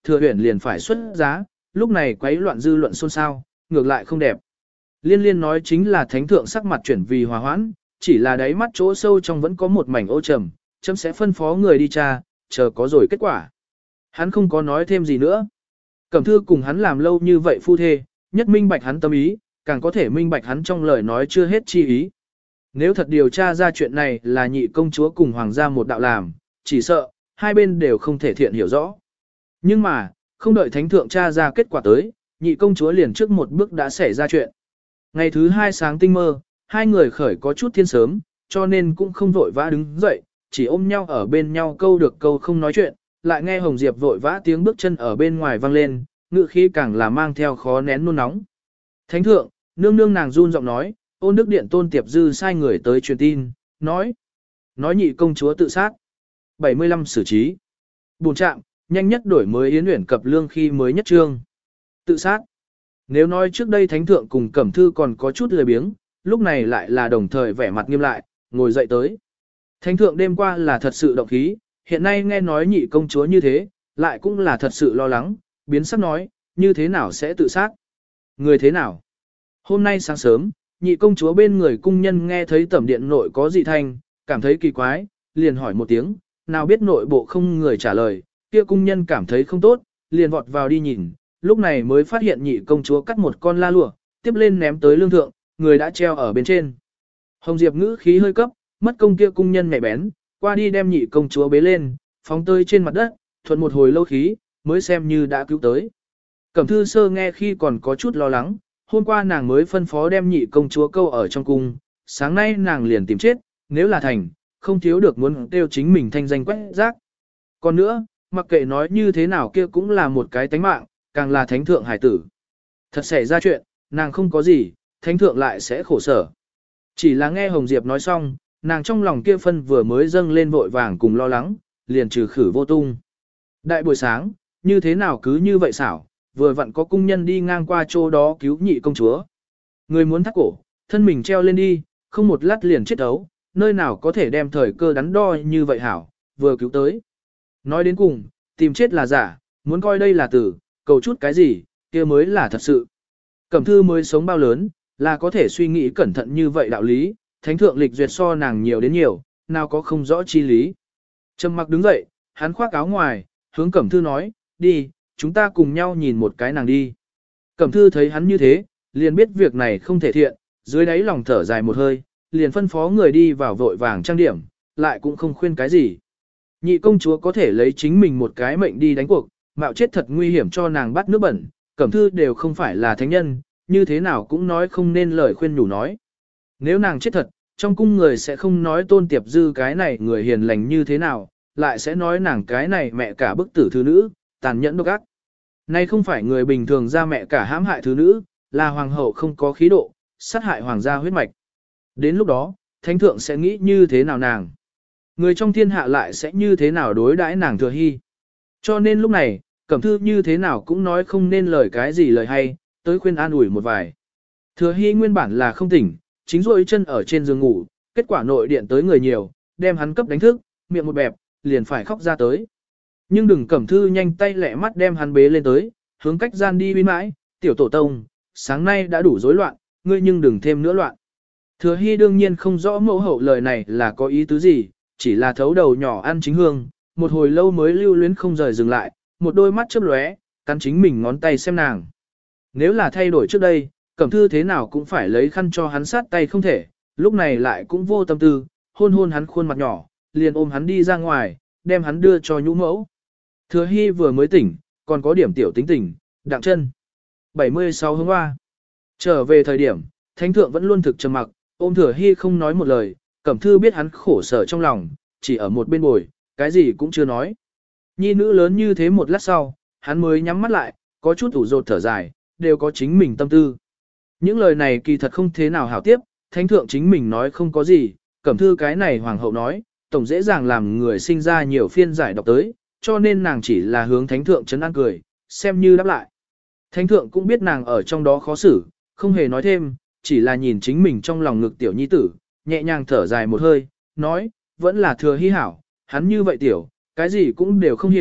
Speaker 1: thừa huyền liền phải xuất giá, lúc này quấy loạn dư luận xôn xao, ngược lại không đẹp. Liên liên nói chính là thánh thượng sắc mặt chuyển vì hòa hoãn, chỉ là đáy mắt chỗ sâu trong vẫn có một mảnh ô trầm, chấm sẽ phân phó người đi tra, chờ có rồi kết quả. Hắn không có nói thêm gì nữa. Cẩm thư cùng hắn làm lâu như vậy phu thê, nhất minh bạch hắn tâm ý, càng có thể minh bạch hắn trong lời nói chưa hết chi ý. Nếu thật điều tra ra chuyện này là nhị công chúa cùng hoàng gia một đạo làm, chỉ sợ, hai bên đều không thể thiện hiểu rõ. Nhưng mà, không đợi thánh thượng tra ra kết quả tới, nhị công chúa liền trước một bước đã xảy ra chuyện. Ngày thứ hai sáng tinh mơ, hai người khởi có chút thiên sớm, cho nên cũng không vội vã đứng dậy, chỉ ôm nhau ở bên nhau câu được câu không nói chuyện, lại nghe Hồng Diệp vội vã tiếng bước chân ở bên ngoài vang lên, ngự khí càng là mang theo khó nén nôn nóng. Thánh thượng, nương nương nàng run giọng nói, ôn đức điện Tôn Tiệp Dư sai người tới truyền tin, nói, nói nhị công chúa tự sát. bảy mươi lăm xử trí. Buồn chạm, nhanh nhất đổi mới yến uyển cập lương khi mới nhất trương. Tự sát. Nếu nói trước đây thánh thượng cùng Cẩm Thư còn có chút lười biếng, lúc này lại là đồng thời vẻ mặt nghiêm lại, ngồi dậy tới. Thánh thượng đêm qua là thật sự động khí, hiện nay nghe nói nhị công chúa như thế, lại cũng là thật sự lo lắng, biến sắc nói, như thế nào sẽ tự sát? Người thế nào? Hôm nay sáng sớm, nhị công chúa bên người cung nhân nghe thấy tẩm điện nội có dị thanh, cảm thấy kỳ quái, liền hỏi một tiếng, nào biết nội bộ không người trả lời, kia cung nhân cảm thấy không tốt, liền vọt vào đi nhìn, lúc này mới phát hiện nhị công chúa cắt một con la lụa, tiếp lên ném tới lương thượng, người đã treo ở bên trên. Hồng Diệp ngữ khí hơi cấp, mất công kia cung nhân nhạy bén, qua đi đem nhị công chúa bế lên, phóng tơi trên mặt đất, thuận một hồi lâu khí, mới xem như đã cứu tới. Cẩm Thư Sơ nghe khi còn có chút lo lắng, hôm qua nàng mới phân phó đem nhị công chúa câu ở trong cung, sáng nay nàng liền tìm chết, nếu là thành, không thiếu được muốn kêu chính mình thanh danh quét rác. Còn nữa, mặc kệ nói như thế nào kia cũng là một cái tánh mạng, càng là thánh thượng hải tử. Thật xảy ra chuyện, nàng không có gì, thánh thượng lại sẽ khổ sở. Chỉ là nghe Hồng Diệp nói xong, nàng trong lòng kia phân vừa mới dâng lên vội vàng cùng lo lắng, liền trừ khử vô tung. Đại buổi sáng, như thế nào cứ như vậy xảo, vừa vặn có cung nhân đi ngang qua chỗ đó cứu nhị công chúa. Người muốn thắt cổ, thân mình treo lên đi, không một lát liền chết ấu, nơi nào có thể đem thời cơ đắn đo như vậy hảo, vừa cứu tới. Nói đến cùng, tìm chết là giả, muốn coi đây là tử, cầu chút cái gì, kia mới là thật sự. Cẩm Thư mới sống bao lớn, là có thể suy nghĩ cẩn thận như vậy đạo lý, thánh thượng lịch duyệt so nàng nhiều đến nhiều, nào có không rõ chi lý. Trầm mặc đứng dậy, hắn khoác áo ngoài, hướng Cẩm Thư nói, đi, chúng ta cùng nhau nhìn một cái nàng đi. Cẩm Thư thấy hắn như thế, liền biết việc này không thể thiện, dưới đáy lòng thở dài một hơi, liền phân phó người đi vào vội vàng trang điểm, lại cũng không khuyên cái gì. Nhị công chúa có thể lấy chính mình một cái mệnh đi đánh cuộc, mạo chết thật nguy hiểm cho nàng bắt nước bẩn, Cẩm Thư đều không phải là thánh nhân, như thế nào cũng nói không nên lời khuyên nhủ nói. Nếu nàng chết thật, trong cung người sẽ không nói Tôn Tiệp Dư cái này người hiền lành như thế nào, lại sẽ nói nàng cái này mẹ cả bức tử thứ nữ, tàn nhẫn độc ác. Nay không phải người bình thường ra mẹ cả hãm hại thứ nữ, là hoàng hậu không có khí độ, sát hại hoàng gia huyết mạch. Đến lúc đó, thánh thượng sẽ nghĩ như thế nào nàng? Người trong thiên hạ lại sẽ như thế nào đối đãi nàng Thừa Hy? Cho nên lúc này, Cẩm Thư như thế nào cũng nói không nên lời cái gì lời hay, tới khuyên an ủi một vài. Thừa Hy nguyên bản là không tỉnh, chính rôi chân ở trên giường ngủ, kết quả nội điện tới người nhiều, đem hắn cấp đánh thức, miệng một bẹp, liền phải khóc ra tới. Nhưng đừng Cẩm Thư nhanh tay lẹ mắt đem hắn bế lên tới, hướng cách gian đi bên mãi, tiểu tổ tông, sáng nay đã đủ rối loạn, ngươi nhưng đừng thêm nữa loạn. Thừa Hy đương nhiên không rõ mẫu hậu lời này là có ý tứ gì, chỉ là thấu đầu nhỏ ăn chính hương, một hồi lâu mới lưu luyến không rời dừng lại, một đôi mắt chớp lóe, cắn chính mình ngón tay xem nàng. Nếu là thay đổi trước đây, Cẩm Thư thế nào cũng phải lấy khăn cho hắn sát tay không thể, lúc này lại cũng vô tâm tư, hôn hôn hắn khuôn mặt nhỏ, liền ôm hắn đi ra ngoài, đem hắn đưa cho nhũ mẫu. Thừa Hy vừa mới tỉnh, còn có điểm tiểu tính tỉnh, đặng chân. bảy mươi sáu hướng hoa. Trở về thời điểm, Thánh Thượng vẫn luôn thực trầm mặc, ôm Thừa Hy không nói một lời, Cẩm Thư biết hắn khổ sở trong lòng, chỉ ở một bên bồi, cái gì cũng chưa nói. Nhi nữ lớn như thế một lát sau, hắn mới nhắm mắt lại, có chút ủ rột thở dài, đều có chính mình tâm tư. Những lời này kỳ thật không thế nào hảo tiếp, Thánh Thượng chính mình nói không có gì, Cẩm Thư cái này Hoàng hậu nói, tổng dễ dàng làm người sinh ra nhiều phiên giải đọc tới, cho nên nàng chỉ là hướng Thánh Thượng trấn an cười, xem như đáp lại. Thánh Thượng cũng biết nàng ở trong đó khó xử, không hề nói thêm, chỉ là nhìn chính mình trong lòng ngực tiểu nhi tử, nhẹ nhàng thở dài một hơi, nói, vẫn là Thừa Hy hảo, hắn như vậy tiểu, cái gì cũng đều không hiểu,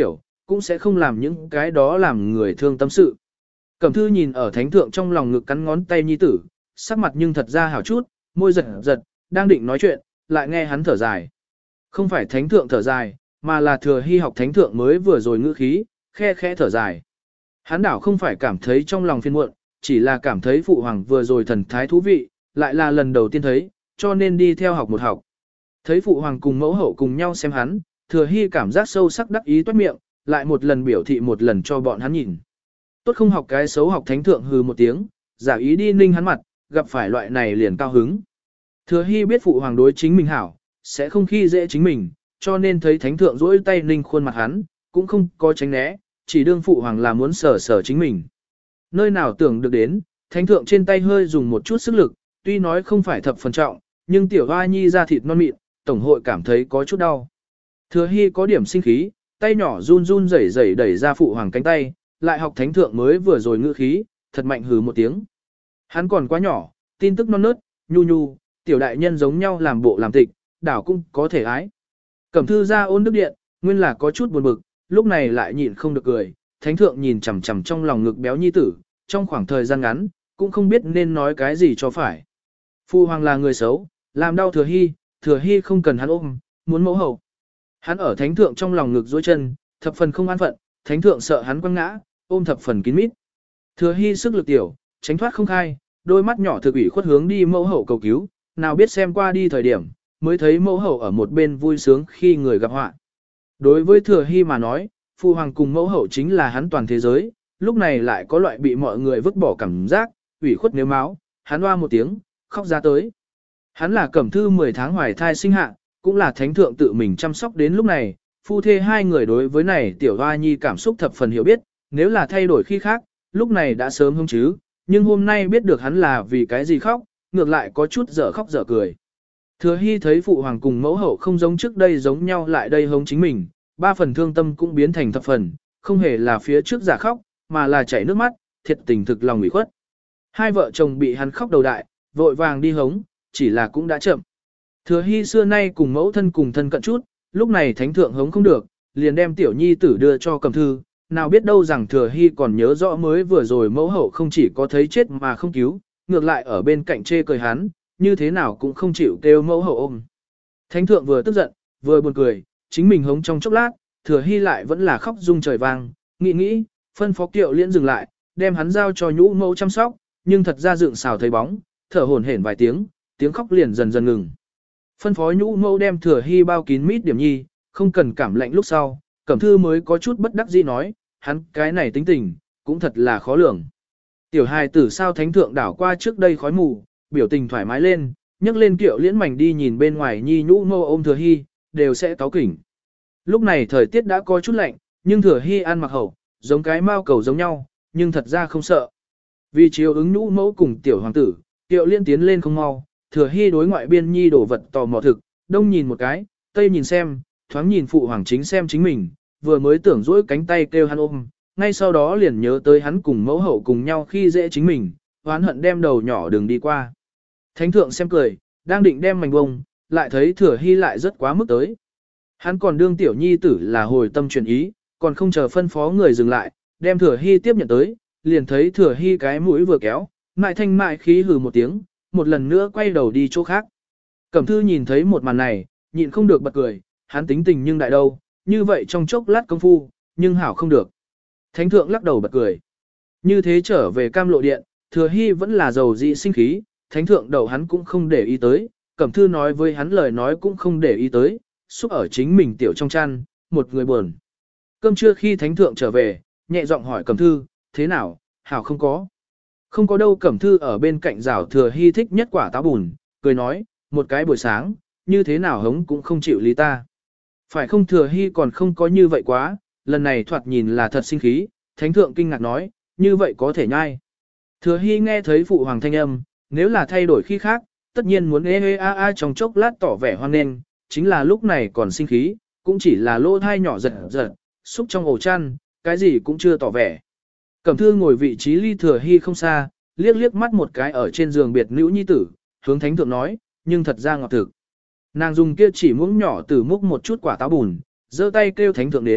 Speaker 1: cũng sẽ không làm những cái đó làm người thương tâm sự. Cẩm thư nhìn ở thánh thượng trong lòng ngực cắn ngón tay nhi tử, sắc mặt nhưng thật ra hảo chút, môi giật giật, đang định nói chuyện, lại nghe hắn thở dài. Không phải thánh thượng thở dài, mà là thừa hy học thánh thượng mới vừa rồi ngữ khí, khe khẽ thở dài. Hắn đảo không phải cảm thấy trong lòng phiền muộn, chỉ là cảm thấy phụ hoàng vừa rồi thần thái thú vị, lại là lần đầu tiên thấy, cho nên đi theo học một học. Thấy phụ hoàng cùng mẫu hậu cùng nhau xem hắn, thừa hy cảm giác sâu sắc đắc ý toát miệng, lại một lần biểu thị một lần cho bọn hắn nhìn. Tốt không học cái xấu học thánh thượng hừ một tiếng, giả ý đi ninh hắn mặt, gặp phải loại này liền cao hứng. Thừa hy biết phụ hoàng đối chính mình hảo, sẽ không khi dễ chính mình, cho nên thấy thánh thượng duỗi tay ninh khuôn mặt hắn, cũng không có tránh né, chỉ đương phụ hoàng là muốn sở sở chính mình. Nơi nào tưởng được đến, thánh thượng trên tay hơi dùng một chút sức lực, tuy nói không phải thập phần trọng, nhưng tiểu hoa nhi ra thịt non mịn, tổng hội cảm thấy có chút đau. Thừa hy có điểm sinh khí, tay nhỏ run run rẩy rẩy đẩy ra phụ hoàng cánh tay, lại học thánh thượng mới vừa rồi ngữ khí, thật mạnh hừ một tiếng. Hắn còn quá nhỏ, tin tức non nớt, nhu nhu, tiểu đại nhân giống nhau làm bộ làm tịch, đảo cũng có thể ái. Cẩm thư ra ôn đức điện, nguyên là có chút buồn bực, lúc này lại nhịn không được cười, thánh thượng nhìn chằm chằm trong lòng ngực béo nhi tử, trong khoảng thời gian ngắn, cũng không biết nên nói cái gì cho phải. Phu hoàng là người xấu, làm đau thừa hy, thừa hy không cần hắn ôm, muốn mẫu hậu. Hắn ở thánh thượng trong lòng ngực duỗi chân, thập phần không an phận, thánh thượng sợ hắn quăng ngã, ôm thập phần kín mít. Thừa hy sức lực tiểu, tránh thoát không khai, đôi mắt nhỏ thực ủy khuất hướng đi mẫu hậu cầu cứu, nào biết xem qua đi thời điểm, mới thấy mẫu hậu ở một bên vui sướng khi người gặp họa. Đối với thừa hy mà nói, phu hoàng cùng mẫu hậu chính là hắn toàn thế giới, lúc này lại có loại bị mọi người vứt bỏ cảm giác, ủy khuất nếu máu, hắn hoa một tiếng, khóc ra tới. Hắn là cẩm thư mười tháng hoài thai sinh hạ, cũng là thánh thượng tự mình chăm sóc đến lúc này, phu thê hai người đối với này tiểu hoa nhi cảm xúc thập phần hiểu biết, nếu là thay đổi khi khác, lúc này đã sớm hông chứ, nhưng hôm nay biết được hắn là vì cái gì khóc, ngược lại có chút dở khóc dở cười. Thừa hy thấy phụ hoàng cùng mẫu hậu không giống trước đây giống nhau lại đây hống chính mình, ba phần thương tâm cũng biến thành thập phần, không hề là phía trước giả khóc, mà là chảy nước mắt, thiệt tình thực lòng ủy khuất. Hai vợ chồng bị hắn khóc đầu đại, vội vàng đi hống, chỉ là cũng đã chậm. Thừa hy xưa nay cùng mẫu thân cùng thân cận chút, lúc này thánh thượng hống không được, liền đem tiểu nhi tử đưa cho Cẩm thư, nào biết đâu rằng thừa hy còn nhớ rõ mới vừa rồi mẫu hậu không chỉ có thấy chết mà không cứu, ngược lại ở bên cạnh chê cười hắn, như thế nào cũng không chịu kêu mẫu hậu ôm. Thánh thượng vừa tức giận, vừa buồn cười, chính mình hống trong chốc lát, thừa hy lại vẫn là khóc rung trời vang, nghĩ nghĩ, phân phó kiệu liễn dừng lại, đem hắn giao cho nhũ mẫu chăm sóc, nhưng thật ra dựng xào thấy bóng, thở hổn hển vài tiếng, tiếng khóc liền dần dần ngừng. Phân phó nhũ mẫu đem thừa hy bao kín mít điểm nhi, không cần cảm lạnh lúc sau, Cẩm thư mới có chút bất đắc dĩ nói, hắn cái này tính tình, cũng thật là khó lường. Tiểu hài tử sao thánh thượng đảo qua trước đây khói mù, biểu tình thoải mái lên, nhấc lên kiệu liễn mảnh đi nhìn bên ngoài nhi nhũ mẫu ôm thừa hy, đều sẽ cáu kỉnh. Lúc này thời tiết đã có chút lạnh, nhưng thừa hy ăn mặc hậu, giống cái mao cầu giống nhau, nhưng thật ra không sợ. Vì chiếu ứng nhũ mẫu cùng tiểu hoàng tử, kiệu liễn tiến lên không mau, thừa hy đối ngoại biên nhi đổ vật tò mò thực, đông nhìn một cái, tây nhìn xem, thoáng nhìn phụ hoàng chính xem chính mình, vừa mới tưởng dỗi cánh tay kêu hắn ôm, ngay sau đó liền nhớ tới hắn cùng mẫu hậu cùng nhau khi dễ chính mình, oán hận đem đầu nhỏ đường đi qua. Thánh thượng xem cười, đang định đem mảnh bông, lại thấy thừa hy lại rất quá mức tới. Hắn còn đương tiểu nhi tử là hồi tâm chuyển ý, còn không chờ phân phó người dừng lại, đem thừa hy tiếp nhận tới, liền thấy thừa hy cái mũi vừa kéo, mại thanh mại khí hừ một tiếng, một lần nữa quay đầu đi chỗ khác. Cẩm thư nhìn thấy một màn này, nhịn không được bật cười, hắn tính tình nhưng đại đâu, như vậy trong chốc lát công phu, nhưng hảo không được. Thánh thượng lắc đầu bật cười. Như thế trở về cam lộ điện, thừa hy vẫn là giàu dị sinh khí, thánh thượng đầu hắn cũng không để ý tới, Cẩm thư nói với hắn lời nói cũng không để ý tới, xúc ở chính mình tiểu trong chăn, một người buồn. Cơm trưa khi thánh thượng trở về, nhẹ giọng hỏi Cẩm thư, thế nào, hảo không có. Không có đâu. Cẩm thư ở bên cạnh rào thừa hy thích nhất quả táo bùn, cười nói, một cái buổi sáng, như thế nào hống cũng không chịu lý ta. Phải không, thừa hy còn không có như vậy quá, lần này thoạt nhìn là thật sinh khí, thánh thượng kinh ngạc nói, như vậy có thể nhai. Thừa hy nghe thấy phụ hoàng thanh âm, nếu là thay đổi khi khác, tất nhiên muốn ê ê a a trong chốc lát tỏ vẻ hoang nên, chính là lúc này còn sinh khí, cũng chỉ là lỗ thai nhỏ giật giật, xúc trong ổ chăn, cái gì cũng chưa tỏ vẻ. Cẩm thư ngồi vị trí ly thừa hy không xa, liếc liếc mắt một cái ở trên giường biệt nữ nhi tử, hướng thánh thượng nói, nhưng thật ra ngọt thực. Nàng dùng kia chỉ muỗng nhỏ từ múc một chút quả táo bùn, giơ tay kêu thánh thượng đếm,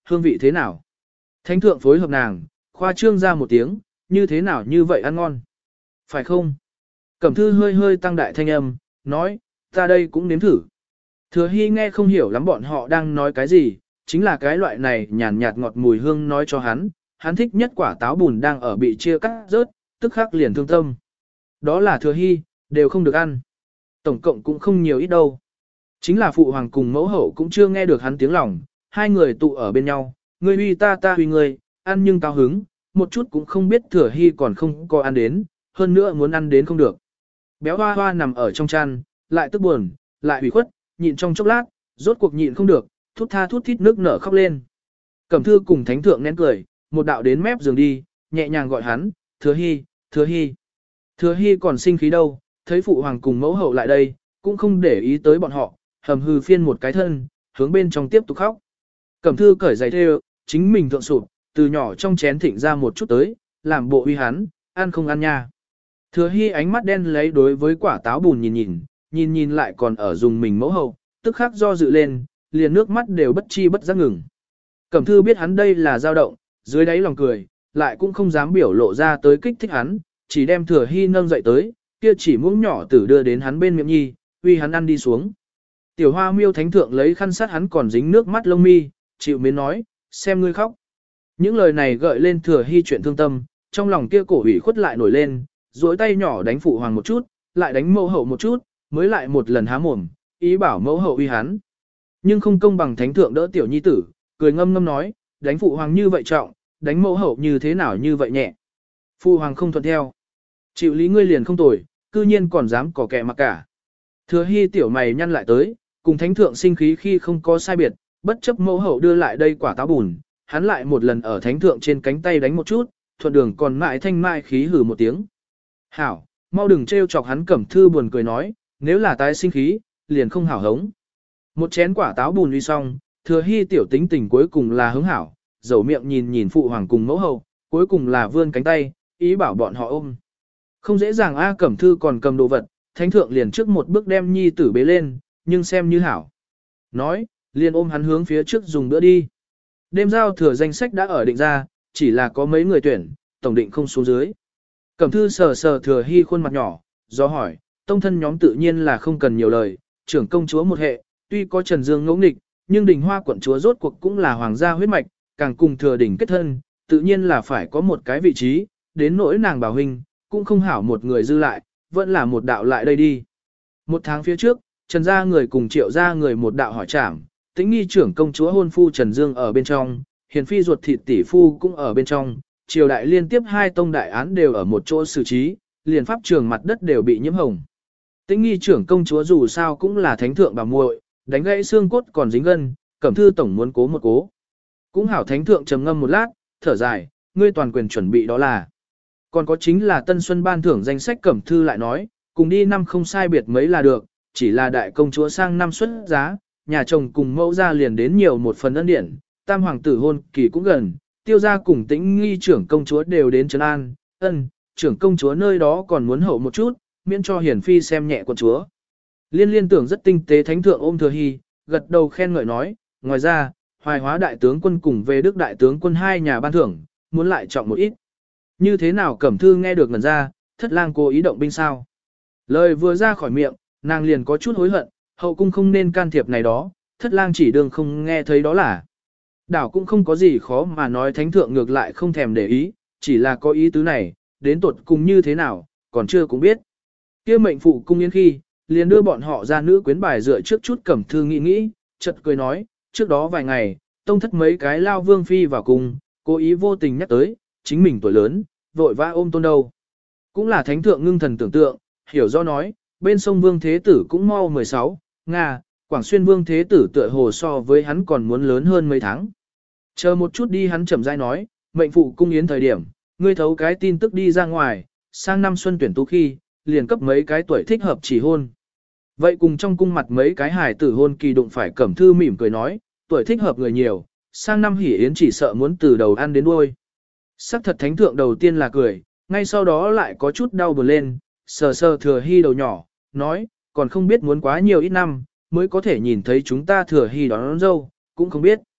Speaker 1: hương vị thế nào? Thánh thượng phối hợp nàng, khoa trương ra một tiếng, như thế nào như vậy ăn ngon. Phải không? Cẩm thư hơi hơi tăng đại thanh âm, nói, ta đây cũng nếm thử. Thừa Hy nghe không hiểu lắm bọn họ đang nói cái gì, chính là cái loại này nhàn nhạt ngọt mùi hương nói cho hắn, hắn thích nhất quả táo bùn đang ở bị chia cắt rớt, tức khắc liền thương tâm. Đó là Thừa Hy, đều không được ăn. Tổng cộng cũng không nhiều ít đâu. Chính là phụ hoàng cùng mẫu hậu cũng chưa nghe được hắn tiếng lòng, hai người tụ ở bên nhau, ngươi uy ta ta uy ngươi, ăn nhưng cao hứng, một chút cũng không biết Thừa Hy còn không có ăn đến, hơn nữa muốn ăn đến không được. Béo hoa hoa nằm ở trong chăn, lại tức buồn, lại ủy khuất, nhịn trong chốc lát, rốt cuộc nhịn không được, thút tha thút thít nước nở khóc lên. Cẩm thư cùng thánh thượng nén cười, một đạo đến mép giường đi, nhẹ nhàng gọi hắn, Thừa Hy, Thừa Hy. Thừa Hy còn sinh khí đâu, thấy phụ hoàng cùng mẫu hậu lại đây, cũng không để ý tới bọn họ, hầm hư phiên một cái thân, hướng bên trong tiếp tục khóc. Cẩm thư cởi giày thêu, chính mình thượng sụp, từ nhỏ trong chén thịnh ra một chút tới, làm bộ uy hắn, ăn không ăn nha. Thừa Hy ánh mắt đen lấy đối với quả táo bùn nhìn nhìn, nhìn nhìn lại còn ở dùng mình mẫu hậu, tức khắc do dự lên, liền nước mắt đều bất chi bất giác ngừng. Cẩm thư biết hắn đây là dao động, dưới đáy lòng cười, lại cũng không dám biểu lộ ra tới kích thích hắn, chỉ đem Thừa Hy nâng dậy tới, kia chỉ muỗng nhỏ tử đưa đến hắn bên miệng nhi, uy hắn ăn đi xuống. Tiểu Hoa Miêu thánh thượng lấy khăn sát hắn còn dính nước mắt lông mi, chịu mến nói, xem ngươi khóc. Những lời này gợi lên Thừa Hy chuyện thương tâm, trong lòng kia cổ ủy khuất lại nổi lên, duỗi tay nhỏ đánh phụ hoàng một chút, lại đánh mẫu hậu một chút, mới lại một lần há mồm, ý bảo mẫu hậu uy hắn. Nhưng không công bằng thánh thượng đỡ tiểu nhi tử, cười ngâm ngâm nói, đánh phụ hoàng như vậy trọng, đánh mẫu hậu như thế nào như vậy nhẹ. Phụ hoàng không thuận theo. Chịu lý ngươi liền không tồi, cư nhiên còn dám cỏ kẻ mặc cả. Thừa Hy tiểu mày nhăn lại tới, cùng thánh thượng sinh khí khi không có sai biệt, bất chấp mẫu hậu đưa lại đây quả táo bùn, hắn lại một lần ở thánh thượng trên cánh tay đánh một chút, thuận đường còn mãi thanh mai khí hử một tiếng. Hảo, mau đừng trêu chọc hắn. Cẩm thư buồn cười nói, nếu là tái sinh khí, liền không hảo hống. Một chén quả táo bùn đi xong, Thừa Hy tiểu tính tình cuối cùng là hứng hảo, dầu miệng nhìn nhìn phụ hoàng cùng mẫu hậu, cuối cùng là vươn cánh tay, ý bảo bọn họ ôm. Không dễ dàng A Cẩm thư còn cầm đồ vật, thánh thượng liền trước một bước đem nhi tử bế lên, nhưng xem như hảo. Nói, liền ôm hắn hướng phía trước dùng bữa đi. Đêm giao thừa danh sách đã ở định ra, chỉ là có mấy người tuyển, tổng định không xuống dưới. Cẩm thư sờ sờ Thừa Hy khuôn mặt nhỏ, do hỏi, tông thân nhóm tự nhiên là không cần nhiều lời, trưởng công chúa một hệ, tuy có Trần Dương ngẫu nghịch, nhưng đình hoa quận chúa rốt cuộc cũng là hoàng gia huyết mạch, càng cùng thừa đỉnh kết thân, tự nhiên là phải có một cái vị trí, đến nỗi nàng bảo huynh, cũng không hảo một người dư lại, vẫn là một đạo lại đây đi. Một tháng phía trước, Trần gia người cùng Triệu gia người một đạo hỏi trảm, Tĩnh nghi trưởng công chúa hôn phu Trần Dương ở bên trong, hiền phi ruột thịt tỷ phu cũng ở bên trong, triều đại liên tiếp hai tông đại án đều ở một chỗ xử trí, liền pháp trường mặt đất đều bị nhiễm hồng. Tĩnh nghi trưởng công chúa dù sao cũng là thánh thượng bà muội, đánh gãy xương cốt còn dính gân, Cẩm thư tổng muốn cố một cố. Cũng hảo thánh thượng trầm ngâm một lát, thở dài, ngươi toàn quyền chuẩn bị đó là. Còn có chính là Tân Xuân ban thưởng danh sách. Cẩm thư lại nói, cùng đi năm không sai biệt mấy là được, chỉ là đại công chúa sang năm xuất giá, nhà chồng cùng mẫu gia liền đến nhiều một phần ân điển, tam hoàng tử hôn kỳ cũng gần, tiêu gia cùng Tĩnh nghi trưởng công chúa đều đến trấn an, ân, trưởng công chúa nơi đó còn muốn hậu một chút, miễn cho hiển phi xem nhẹ quận chúa. Liên liên tưởng rất tinh tế, thánh thượng ôm Thừa Hy, gật đầu khen ngợi nói, ngoài ra, Hoài Hóa đại tướng quân cùng về Đức đại tướng quân hai nhà ban thưởng, muốn lại trọng một ít. Như thế nào Cẩm thư nghe được ngần ra, thất lang cố ý động binh sao? Lời vừa ra khỏi miệng, nàng liền có chút hối hận, hậu cung không nên can thiệp này đó, thất lang chỉ đường không nghe thấy đó là. Đảo cũng không có gì khó mà nói, thánh thượng ngược lại không thèm để ý, chỉ là có ý tứ này, đến tột cùng như thế nào, còn chưa cũng biết. Kia mệnh phụ cung yến khi, liền đưa bọn họ ra nữ quyến bài dựa trước chút. Cẩm thư nghĩ nghĩ, chợt cười nói, trước đó vài ngày, tông thất mấy cái lao vương phi vào cung, cố ý vô tình nhắc tới, chính mình tuổi lớn, vội vã ôm tôn đâu. Cũng là thánh thượng ngưng thần tưởng tượng, hiểu do nói, bên sông vương thế tử cũng mau mười sáu, Nga, Quảng Xuyên vương thế tử tựa hồ so với hắn còn muốn lớn hơn mấy tháng. Chờ một chút đi, hắn chậm rãi nói, mệnh phụ cung yến thời điểm, ngươi thấu cái tin tức đi ra ngoài, sang năm xuân tuyển tú khi, liền cấp mấy cái tuổi thích hợp chỉ hôn. Vậy cùng trong cung mặt mấy cái hài tử hôn kỳ đụng phải. Cẩm thư mỉm cười nói, tuổi thích hợp người nhiều, sang năm hỉ yến chỉ sợ muốn từ đầu ăn đến đuôi. Sắc thật thánh thượng đầu tiên là cười, ngay sau đó lại có chút đau buồn lên, sờ sờ Thừa Hy đầu nhỏ, nói, còn không biết muốn quá nhiều ít năm, mới có thể nhìn thấy chúng ta Thừa Hy đón, đón dâu, cũng không biết.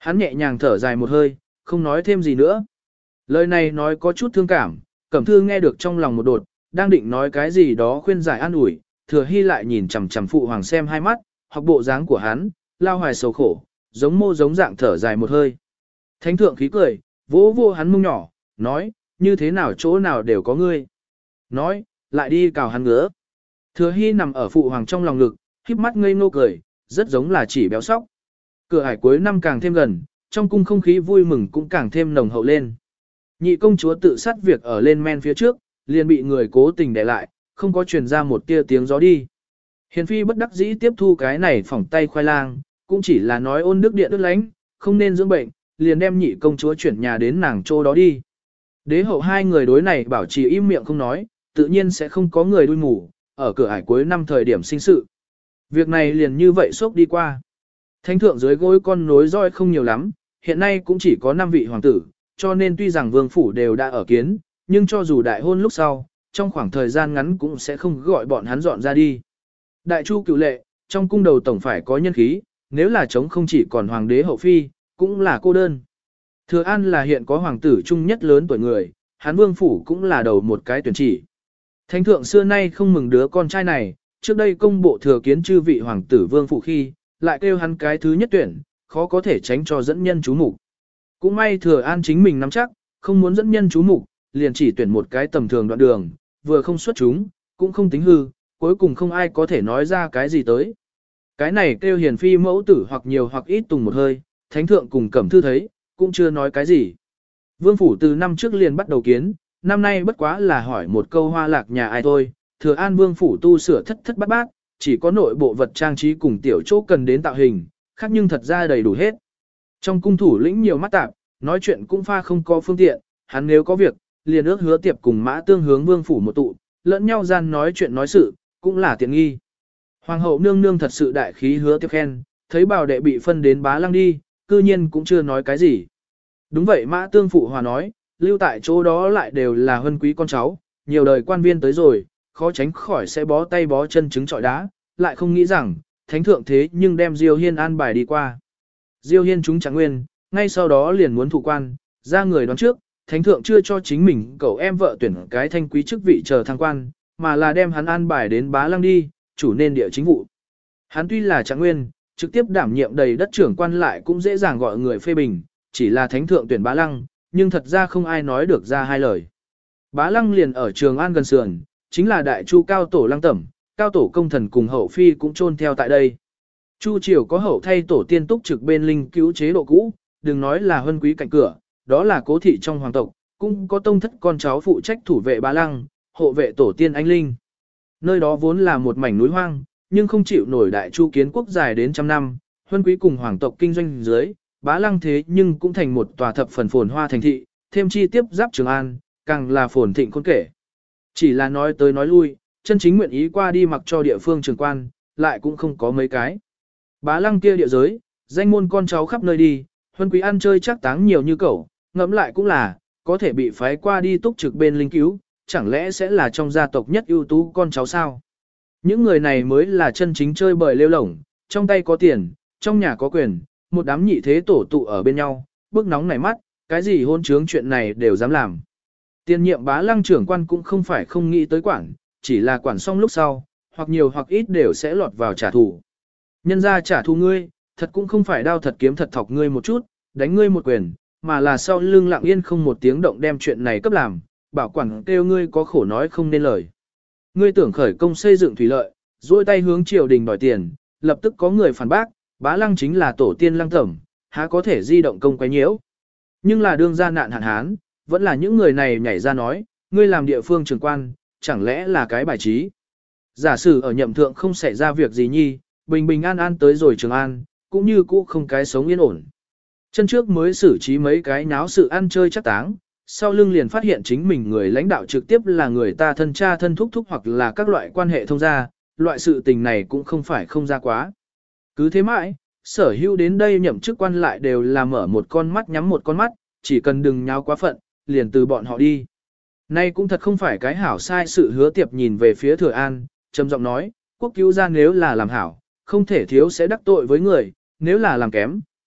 Speaker 1: Hắn nhẹ nhàng thở dài một hơi, không nói thêm gì nữa. Lời này nói có chút thương cảm, Cẩm Thư nghe được trong lòng một đột, đang định nói cái gì đó khuyên giải an ủi, Thừa Hy lại nhìn chằm chằm phụ hoàng xem hai mắt, hoặc bộ dáng của hắn, lao hoài sầu khổ, giống mô giống dạng thở dài một hơi. Thánh thượng khí cười, vỗ vô hắn mông nhỏ, nói, như thế nào chỗ nào đều có ngươi. Nói, lại đi cào hắn ngứa. Thừa Hy nằm ở phụ hoàng trong lòng ngực, híp mắt ngây ngô cười, rất giống là chỉ béo sóc. Cửa hải cuối năm càng thêm gần, trong cung không khí vui mừng cũng càng thêm nồng hậu lên. Nhị công chúa tự sát việc ở lên men phía trước, liền bị người cố tình để lại, không có truyền ra một tia tiếng gió đi. Hiền phi bất đắc dĩ tiếp thu cái này phỏng tay khoai lang, cũng chỉ là nói ôn đức điện đức lánh, không nên dưỡng bệnh, liền đem nhị công chúa chuyển nhà đến nàng chỗ đó đi. Đế hậu hai người đối này bảo trì im miệng không nói, tự nhiên sẽ không có người đuôi ngủ, ở cửa ải cuối năm thời điểm sinh sự. Việc này liền như vậy xốc đi qua. Thánh thượng dưới gối con nối roi không nhiều lắm, hiện nay cũng chỉ có năm vị hoàng tử, cho nên tuy rằng vương phủ đều đã ở kiến, nhưng cho dù đại hôn lúc sau, trong khoảng thời gian ngắn cũng sẽ không gọi bọn hắn dọn ra đi. Đại chu cựu lệ, trong cung đầu tổng phải có nhân khí, nếu là chống không chỉ còn hoàng đế hậu phi, cũng là cô đơn. Thừa An là hiện có hoàng tử trung nhất lớn tuổi người, hắn vương phủ cũng là đầu một cái tuyển chỉ. Thánh thượng xưa nay không mừng đứa con trai này, trước đây công bộ thừa kiến chư vị hoàng tử vương phủ khi, lại kêu hắn cái thứ nhất tuyển, khó có thể tránh cho dẫn nhân chú mục. Cũng may Thừa An chính mình nắm chắc, không muốn dẫn nhân chú mục, liền chỉ tuyển một cái tầm thường đoạn đường, vừa không xuất chúng, cũng không tính hư, cuối cùng không ai có thể nói ra cái gì tới. Cái này kêu hiền phi mẫu tử hoặc nhiều hoặc ít tùng một hơi, thánh thượng cùng Cẩm Thư thấy, cũng chưa nói cái gì. Vương phủ từ năm trước liền bắt đầu kiến, năm nay bất quá là hỏi một câu hoa lạc nhà ai thôi, Thừa An vương phủ tu sửa thất thất bát bát, chỉ có nội bộ vật trang trí cùng tiểu chỗ cần đến tạo hình, khác nhưng thật ra đầy đủ hết. Trong cung thủ lĩnh nhiều mắt tạp, nói chuyện cũng pha không có phương tiện, hắn nếu có việc, liền ước hứa tiệp cùng mã tương hướng vương phủ một tụ, lẫn nhau gian nói chuyện nói sự, cũng là tiện nghi. Hoàng hậu nương nương thật sự đại khí hứa tiệp khen, thấy bảo đệ bị phân đến bá lăng đi, cư nhiên cũng chưa nói cái gì. Đúng vậy mã tương phụ hòa nói, lưu tại chỗ đó lại đều là huân quý con cháu, nhiều đời quan viên tới rồi, khó tránh khỏi sẽ bó tay bó chân trứng trọi đá, lại không nghĩ rằng, thánh thượng thế nhưng đem Diêu Hiên an bài đi qua. Diêu Hiên chúng chẳng nguyên, ngay sau đó liền muốn thủ quan, ra người đoán trước, thánh thượng chưa cho chính mình cậu em vợ tuyển cái thanh quý chức vị chờ thăng quan, mà là đem hắn an bài đến bá lăng đi, chủ nên địa chính vụ. Hắn tuy là trạng nguyên, trực tiếp đảm nhiệm đầy đất trưởng quan lại cũng dễ dàng gọi người phê bình, chỉ là thánh thượng tuyển bá lăng, nhưng thật ra không ai nói được ra hai lời. Bá lăng liền ở Trường An gần sườn, chính là đại chu cao tổ lăng tẩm, cao tổ công thần cùng hậu phi cũng chôn theo tại đây. Chu triều có hậu thay tổ tiên túc trực bên linh cứu chế độ cũ, đừng nói là huân quý cạnh cửa, đó là cố thị trong hoàng tộc, cũng có tông thất con cháu phụ trách thủ vệ bá lăng, hộ vệ tổ tiên anh linh. Nơi đó vốn là một mảnh núi hoang, nhưng không chịu nổi đại chu kiến quốc dài đến trăm năm, huân quý cùng hoàng tộc kinh doanh dưới, bá lăng thế nhưng cũng thành một tòa thập phần phồn hoa thành thị, thêm chi tiếp giáp Trường An, càng là phồn thịnh khôn kể. Chỉ là nói tới nói lui, chân chính nguyện ý qua đi mặc cho địa phương trường quan, lại cũng không có mấy cái. Bá lăng kia địa giới, danh môn con cháu khắp nơi đi, huân quý ăn chơi chắc táng nhiều như cẩu, ngẫm lại cũng là, có thể bị phái qua đi túc trực bên linh cứu, chẳng lẽ sẽ là trong gia tộc nhất ưu tú con cháu sao? Những người này mới là chân chính chơi bời lêu lổng, trong tay có tiền, trong nhà có quyền, một đám nhị thế tổ tụ ở bên nhau, bức nóng nảy mắt, cái gì hôn trướng chuyện này đều dám làm. Tiền nhiệm bá lăng trưởng quan cũng không phải không nghĩ tới quản, chỉ là quản xong lúc sau, hoặc nhiều hoặc ít đều sẽ lọt vào trả thù. Nhân ra trả thù ngươi, thật cũng không phải đao thật kiếm thật thọc ngươi một chút, đánh ngươi một quyền, mà là sau lưng lặng yên không một tiếng động đem chuyện này cấp làm, bảo quản kêu ngươi có khổ nói không nên lời. Ngươi tưởng khởi công xây dựng thủy lợi, duỗi tay hướng triều đình đòi tiền, lập tức có người phản bác, bá lăng chính là tổ tiên lăng tẩm, há có thể di động công quấy nhiễu. Nhưng là đương gia nạn hạn hán, vẫn là những người này nhảy ra nói, ngươi làm địa phương trường quan, chẳng lẽ là cái bài trí. Giả sử ở nhậm thượng không xảy ra việc gì nhi, bình bình an an tới rồi Trường An, cũng như cũ không cái sống yên ổn. Chân trước mới xử trí mấy cái náo sự ăn chơi chắc táng, sau lưng liền phát hiện chính mình người lãnh đạo trực tiếp là người ta thân cha thân thúc thúc hoặc là các loại quan hệ thông gia, loại sự tình này cũng không phải không ra quá. Cứ thế mãi, sở hữu đến đây nhậm chức quan lại đều là mở một con mắt nhắm một con mắt, chỉ cần đừng nháo quá phận, liền từ bọn họ đi. Nay cũng thật không phải cái hảo sai sự hứa tiệp nhìn về phía Thừa An, trầm giọng nói, quốc cứu gia nếu là làm hảo, không thể thiếu sẽ đắc tội với người, nếu là làm kém,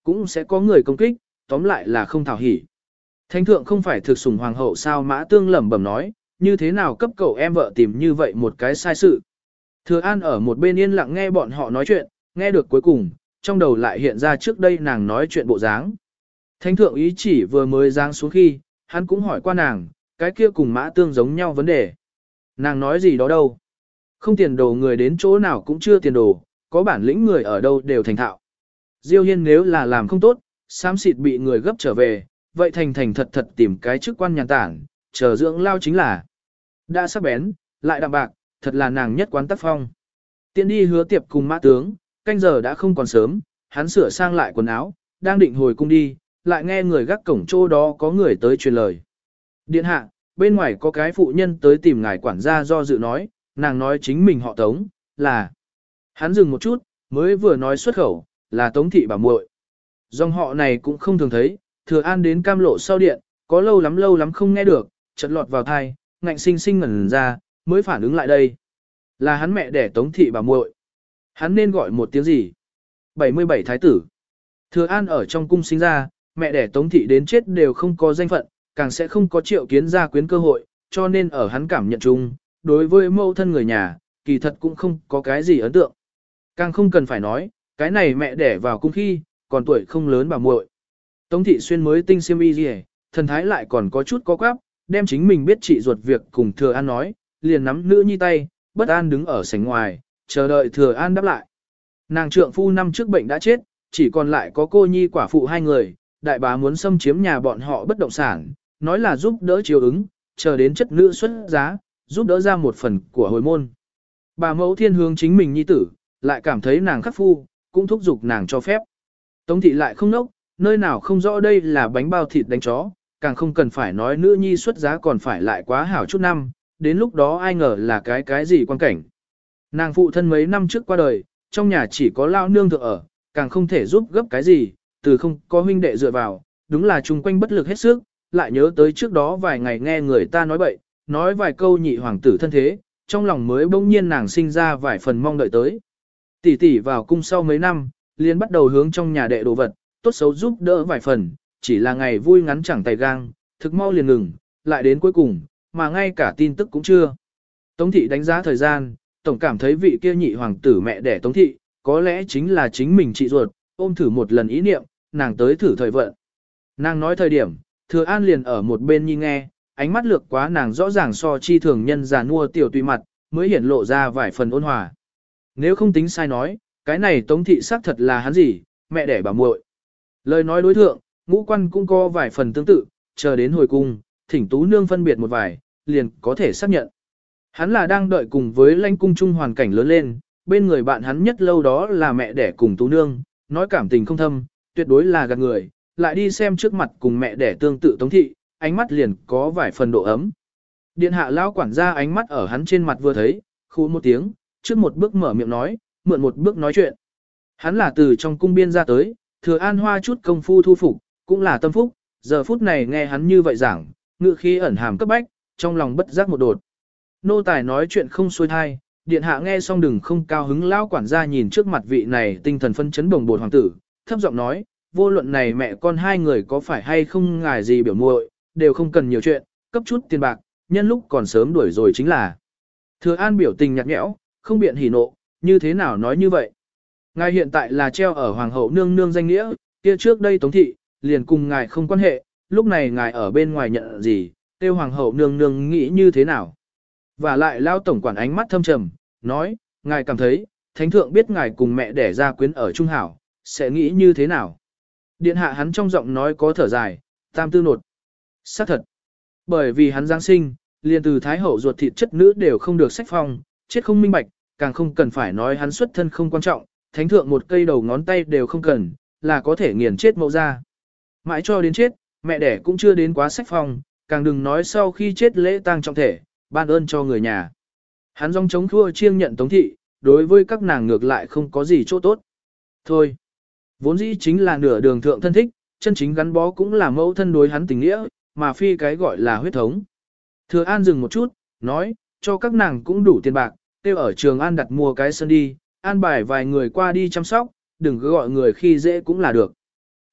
Speaker 1: cũng sẽ có người công kích, tóm lại là không thảo hỉ. Thánh thượng không phải thực sủng hoàng hậu sao? Mã Tương lẩm bẩm nói, như thế nào cấp cậu em vợ tìm như vậy một cái sai sự. Thừa An ở một bên yên lặng nghe bọn họ nói chuyện, nghe được cuối cùng, trong đầu lại hiện ra trước đây nàng nói chuyện bộ dáng. Thánh thượng ý chỉ vừa mới giáng xuống khi, hắn cũng hỏi qua nàng, cái kia cùng Mã Tương giống nhau vấn đề. Nàng nói gì đó đâu. Không tiền đồ người đến chỗ nào cũng chưa tiền đồ, có bản lĩnh người ở đâu đều thành thạo. Diêu Hiên nếu là làm không tốt, xám xịt bị người gấp trở về, vậy thành thành thật thật tìm cái chức quan nhàn tản, chờ dưỡng lao chính là. Đã sắc bén, lại đạm bạc, thật là nàng nhất quán tác phong. Tiện đi Hứa Tiệp cùng Mã Tướng, canh giờ đã không còn sớm, hắn sửa sang lại quần áo, đang định hồi cung đi, lại nghe người gác cổng chỗ đó có người tới truyền lời. Điện hạ, bên ngoài có cái phụ nhân tới tìm ngài quản gia do dự nói, nàng nói chính mình họ Tống, là. Hắn dừng một chút, mới vừa nói xuất khẩu, là Tống thị bảo muội. Dòng họ này cũng không thường thấy, Thừa An đến Cam Lộ sau điện, có lâu lắm lâu lắm không nghe được, chợt lọt vào thai, ngạnh sinh sinh ngẩn ra, mới phản ứng lại đây. Là hắn mẹ đẻ Tống thị bảo muội. Hắn nên gọi một tiếng gì? bảy mươi bảy thái tử. Thừa An ở trong cung sinh ra, mẹ đẻ Tống thị đến chết đều không có danh phận, càng sẽ không có triệu kiến gia quyến cơ hội, cho nên ở hắn cảm nhận chung, đối với mẫu thân người nhà, kỳ thật cũng không có cái gì ấn tượng. Càng không cần phải nói, cái này mẹ đẻ vào cung khi, còn tuổi không lớn bà muội. Tống thị xuyên mới tinh xiêm y gì, thần thái lại còn có chút có quáp, đem chính mình biết trị ruột việc cùng Thừa An nói, liền nắm nữ nhi tay, bất an đứng ở sảnh ngoài, chờ đợi Thừa An đáp lại. Nàng trượng phu năm trước bệnh đã chết, chỉ còn lại có cô nhi quả phụ hai người, đại bá muốn xâm chiếm nhà bọn họ bất động sản, nói là giúp đỡ chiếu ứng, chờ đến chất nữ xuất giá, giúp đỡ ra một phần của hồi môn. Bà mẫu thiên hướng chính mình nhi tử, lại cảm thấy nàng khắc phu, cũng thúc giục nàng cho phép. Tống thị lại không nốc, nơi nào không rõ đây là bánh bao thịt đánh chó, càng không cần phải nói nữ nhi xuất giá còn phải lại quá hảo chút năm, đến lúc đó ai ngờ là cái cái gì quan cảnh. Nàng phụ thân mấy năm trước qua đời, trong nhà chỉ có lao nương thượng ở, càng không thể giúp gấp cái gì, từ không có huynh đệ dựa vào, đúng là chung quanh bất lực hết sức, lại nhớ tới trước đó vài ngày nghe người ta nói bậy, nói vài câu nhị hoàng tử thân thế, trong lòng mới bỗng nhiên nàng sinh ra vài phần mong đợi tới. Tỷ tỷ vào cung sau mấy năm, liền bắt đầu hướng trong nhà đệ đồ vật, tốt xấu giúp đỡ vài phần, chỉ là ngày vui ngắn chẳng tay gang, thực mau liền ngừng, lại đến cuối cùng, mà ngay cả tin tức cũng chưa. Tống thị đánh giá thời gian, tổng cảm thấy vị kia nhị hoàng tử mẹ đẻ Tống thị, có lẽ chính là chính mình chị ruột, ôm thử một lần ý niệm, nàng tới thử thời vận. Nàng nói thời điểm, Thừa An liền ở một bên nhi nghe, ánh mắt lược quá nàng rõ ràng so chi thường nhân già nua tiểu tùy mặt, mới hiển lộ ra vài phần ôn hòa. Nếu không tính sai nói, cái này Tống thị xác thật là hắn gì, mẹ đẻ bà muội. Lời nói đối thượng, ngũ quan cũng có vài phần tương tự, chờ đến hồi cung, thỉnh tú nương phân biệt một vài, liền có thể xác nhận. Hắn là đang đợi cùng với lãnh cung chung hoàn cảnh lớn lên, bên người bạn hắn nhất lâu đó là mẹ đẻ cùng tú nương, nói cảm tình không thâm, tuyệt đối là gạt người, lại đi xem trước mặt cùng mẹ đẻ tương tự Tống thị, ánh mắt liền có vài phần độ ấm. Điện hạ lão quản gia ánh mắt ở hắn trên mặt vừa thấy, khu một tiếng, trước một bước mở miệng nói, mượn một bước nói chuyện. Hắn là từ trong cung biên ra tới, Thừa An hoa chút công phu thu phục, cũng là tâm phúc, giờ phút này nghe hắn như vậy giảng, ngự khí ẩn hàm cấp bách, trong lòng bất giác một đột. Nô tài nói chuyện không xuôi thai, điện hạ nghe xong đừng không cao hứng. Lão quản gia nhìn trước mặt vị này tinh thần phân chấn bồng bột hoàng tử, thấp giọng nói, vô luận này mẹ con hai người có phải hay không ngài gì biểu muội, đều không cần nhiều chuyện, cấp chút tiền bạc, nhân lúc còn sớm đuổi rồi chính là. Thừa An biểu tình nhạt nhẽo, không biện hỉ nộ, như thế nào nói như vậy. Ngài hiện tại là treo ở hoàng hậu nương nương danh nghĩa, kia trước đây Tống thị, liền cùng ngài không quan hệ, lúc này ngài ở bên ngoài nhận gì, tiêu hoàng hậu nương nương nghĩ như thế nào. Và lại lao tổng quản ánh mắt thâm trầm, nói, ngài cảm thấy, thánh thượng biết ngài cùng mẹ đẻ ra quyến ở Trung Hảo, sẽ nghĩ như thế nào. Điện hạ hắn trong giọng nói có thở dài, tam tư nột. Xác thật. Bởi vì hắn Giáng sinh, liền từ thái hậu ruột thịt chất nữ đều không được sách phong, chết không minh bạch, càng không cần phải nói hắn xuất thân không quan trọng, thánh thượng một cây đầu ngón tay đều không cần, là có thể nghiền chết mẫu ra. Mãi cho đến chết, mẹ đẻ cũng chưa đến quá sách phong, càng đừng nói sau khi chết lễ tang trọng thể, ban ơn cho người nhà. Hắn dòng chống thua chiêng nhận Tống thị, đối với các nàng ngược lại không có gì chỗ tốt. Thôi, vốn dĩ chính là nửa đường thượng thân thích, chân chính gắn bó cũng là mẫu thân đối hắn tình nghĩa, mà phi cái gọi là huyết thống. Thừa An dừng một chút, nói, cho các nàng cũng đủ tiền bạc, tiêu ở trường An đặt mua cái sân đi, an bài vài người qua đi chăm sóc, đừng cứ gọi người khi dễ cũng là được.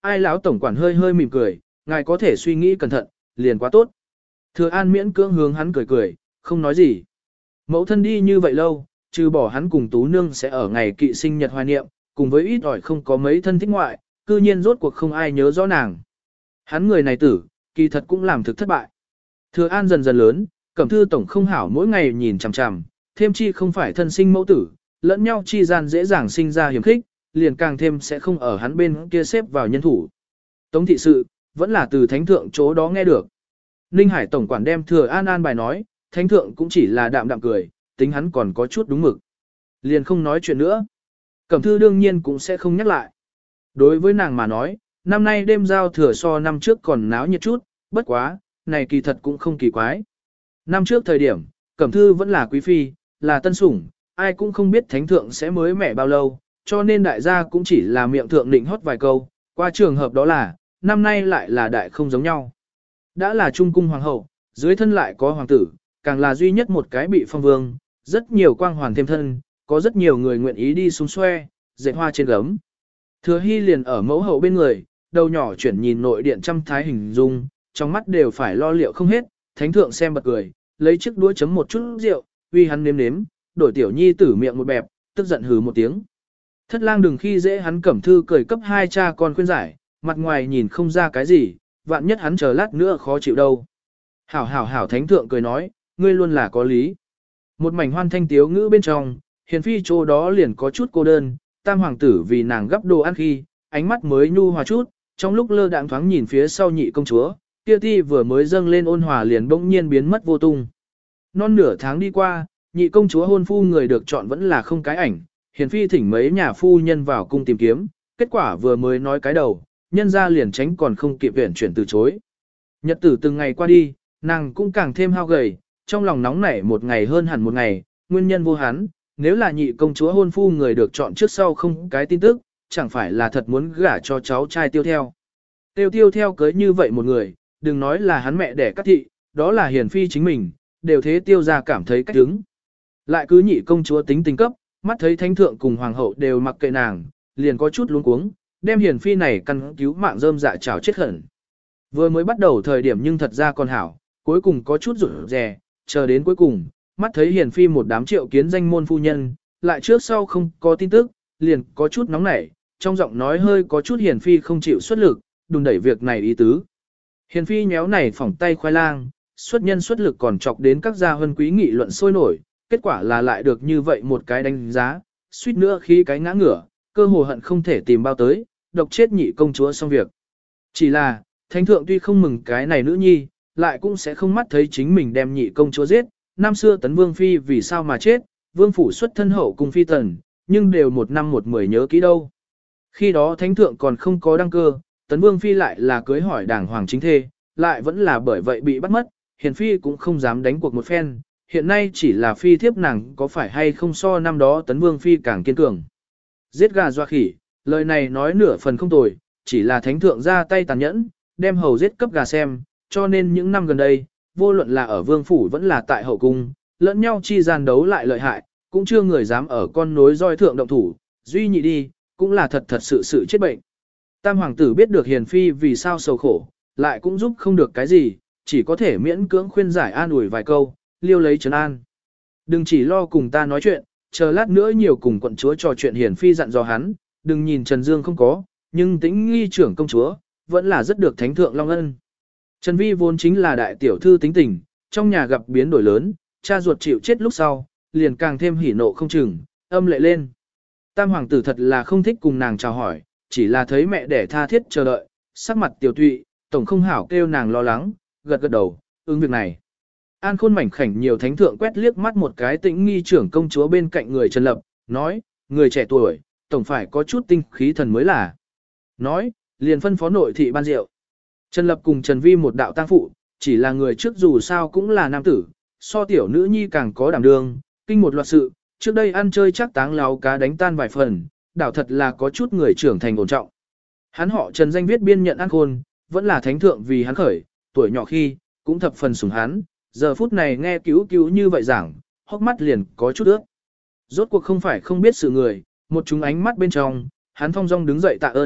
Speaker 1: Ai lão tổng quản hơi hơi mỉm cười, ngài có thể suy nghĩ cẩn thận, liền quá tốt. Thừa An miễn cưỡng hướng hắn cười cười, không nói gì. Mẫu thân đi như vậy lâu, trừ bỏ hắn cùng Tú Nương sẽ ở ngày kỵ sinh nhật hoài niệm, cùng với ít ỏi không có mấy thân thích ngoại, cư nhiên rốt cuộc không ai nhớ rõ nàng. Hắn người này tử, kỳ thật cũng làm thực thất bại. Thừa An dần dần lớn, Cẩm Thư tổng không hảo mỗi ngày nhìn chằm chằm, thêm chi không phải thân sinh mẫu tử, lẫn nhau chi gian dễ dàng sinh ra hiểm khích, liền càng thêm sẽ không ở hắn bên kia xếp vào nhân thủ. Tống thị sự, vẫn là từ thánh thượng chỗ đó nghe được. Ninh Hải tổng quản đem Thừa An an bài nói, thánh thượng cũng chỉ là đạm đạm cười, tính hắn còn có chút đúng mực. Liền không nói chuyện nữa. Cẩm Thư đương nhiên cũng sẽ không nhắc lại. Đối với nàng mà nói, năm nay đêm giao thừa so năm trước còn náo nhiệt chút, bất quá, này kỳ thật cũng không kỳ quái. Năm trước thời điểm, Cẩm Thư vẫn là quý phi, là tân sủng, ai cũng không biết thánh thượng sẽ mới mẻ bao lâu, cho nên đại gia cũng chỉ là miệng thượng định hót vài câu, qua trường hợp đó là, năm nay lại là đại không giống nhau. Đã là trung cung hoàng hậu, dưới thân lại có hoàng tử, càng là duy nhất một cái bị phong vương, rất nhiều quang hoàn thêm thân, có rất nhiều người nguyện ý đi xuống xoe, dệt hoa trên gấm. Thừa Hy liền ở mẫu hậu bên người, đầu nhỏ chuyển nhìn nội điện trăm thái hình dung, trong mắt đều phải lo liệu không hết, thánh thượng xem bật cười, lấy chiếc đũa chấm một chút rượu, uy hắn nếm nếm, đổi tiểu nhi tử miệng một bẹp, tức giận hừ một tiếng. Thất lang đừng khi dễ hắn Cẩm Thư cười cấp hai cha con khuyên giải, mặt ngoài nhìn không ra cái gì, vạn nhất hắn chờ lát nữa khó chịu đâu. Hảo hảo hảo thánh thượng cười nói, ngươi luôn là có lý. Một mảnh hoan thanh tiếu ngữ bên trong, hiền phi chỗ đó liền có chút cô đơn, tam hoàng tử vì nàng gấp đồ ăn khi, ánh mắt mới nhu hòa chút, trong lúc lơ đãng thoáng nhìn phía sau nhị công chúa, kia ti vừa mới dâng lên ôn hòa liền bỗng nhiên biến mất vô tung. Non nửa tháng đi qua, nhị công chúa hôn phu người được chọn vẫn là không cái ảnh, hiền phi thỉnh mấy nhà phu nhân vào cung tìm kiếm, kết quả vừa mới nói cái đầu, nhân ra liền tránh còn không kịp viện chuyển từ chối. Nhật tử từng ngày qua đi, nàng cũng càng thêm hao gầy, trong lòng nóng nảy một ngày hơn hẳn một ngày, nguyên nhân vô hắn, nếu là nhị công chúa hôn phu người được chọn trước sau không cái tin tức, chẳng phải là thật muốn gả cho cháu trai tiêu theo. Tiêu tiêu theo cưới như vậy một người, đừng nói là hắn mẹ đẻ các thị, đó là hiền phi chính mình, đều thế tiêu ra cảm thấy cách đứng. Lại cứ nhị công chúa tính tình cấp, mắt thấy thánh thượng cùng hoàng hậu đều mặc kệ nàng, liền có chút luống cuống, đem hiền phi này căn cứu mạng rơm dạ chảo chết khẩn. Vừa mới bắt đầu thời điểm nhưng thật ra còn hảo, cuối cùng có chút rụt rè, chờ đến cuối cùng, mắt thấy hiền phi một đám triệu kiến danh môn phu nhân, lại trước sau không có tin tức, liền có chút nóng nảy, trong giọng nói hơi có chút hiền phi không chịu xuất lực, đùn đẩy việc này ý tứ. Hiền phi nhéo này phỏng tay khoai lang, xuất nhân xuất lực còn chọc đến các gia huân quý nghị luận sôi nổi, kết quả là lại được như vậy một cái đánh giá, suýt nữa khi cái ngã ngửa, cơ hồ hận không thể tìm bao tới, độc chết nhị công chúa xong việc. Chỉ là, thánh thượng tuy không mừng cái này nữ nhi, lại cũng sẽ không mắt thấy chính mình đem nhị công chúa giết, năm xưa tấn vương phi vì sao mà chết, vương phủ xuất thân hậu cùng phi tần, nhưng đều một năm một mười nhớ kỹ đâu. Khi đó thánh thượng còn không có đăng cơ, tấn vương phi lại là cưới hỏi đảng hoàng chính thê, lại vẫn là bởi vậy bị bắt mất, hiền phi cũng không dám đánh cuộc một phen, hiện nay chỉ là phi thiếp nàng có phải hay không so năm đó tấn vương phi càng kiên cường. Giết gà doa khỉ, lời này nói nửa phần không tồi, chỉ là thánh thượng ra tay tàn nhẫn, đem hầu giết cấp gà xem, cho nên những năm gần đây, vô luận là ở vương phủ vẫn là tại hậu cung, lẫn nhau chi gian đấu lại lợi hại, cũng chưa người dám ở con nối roi thượng động thủ, duy nhị đi, cũng là thật thật sự sự chết bệnh. Tam hoàng tử biết được hiền phi vì sao sầu khổ, lại cũng giúp không được cái gì, chỉ có thể miễn cưỡng khuyên giải an ủi vài câu, liêu lấy trấn an. Đừng chỉ lo cùng ta nói chuyện, chờ lát nữa nhiều cùng quận chúa trò chuyện hiền phi dặn dò hắn, đừng nhìn Trần Dương không có, nhưng tính nghi trưởng công chúa, vẫn là rất được thánh thượng long ân. Trần Vi vốn chính là đại tiểu thư tính tình, trong nhà gặp biến đổi lớn, cha ruột chịu chết lúc sau, liền càng thêm hỉ nộ không chừng, âm lệ lên. Tam hoàng tử thật là không thích cùng nàng chào hỏi, chỉ là thấy mẹ đẻ tha thiết chờ đợi, sắc mặt tiểu tụy, tổng không hảo kêu nàng lo lắng, gật gật đầu, ứng việc này. An Khôn mảnh khảnh nhiều thánh thượng quét liếc mắt một cái tĩnh nghi trưởng công chúa bên cạnh người Trần Lập, nói, người trẻ tuổi, tổng phải có chút tinh khí thần mới là. Nói, liền phân phó nội thị ban rượu. Trần Lập cùng Trần Vi một đạo tang phụ, chỉ là người trước dù sao cũng là nam tử, so tiểu nữ nhi càng có đảm đương, kinh một loạt sự, trước đây ăn chơi chắc táng láo cá đánh tan vài phần, đảo thật là có chút người trưởng thành ổn trọng. Hắn họ Trần danh viết biên nhận An Khôn, vẫn là thánh thượng vì hắn khởi, tuổi nhỏ khi, cũng thập phần sủng hắn, giờ phút này nghe cứu cứu như vậy giảng, hốc mắt liền có chút ướt. Rốt cuộc không phải không biết sự người, một chúng ánh mắt bên trong, hắn thong dong đứng dậy tạ ơn,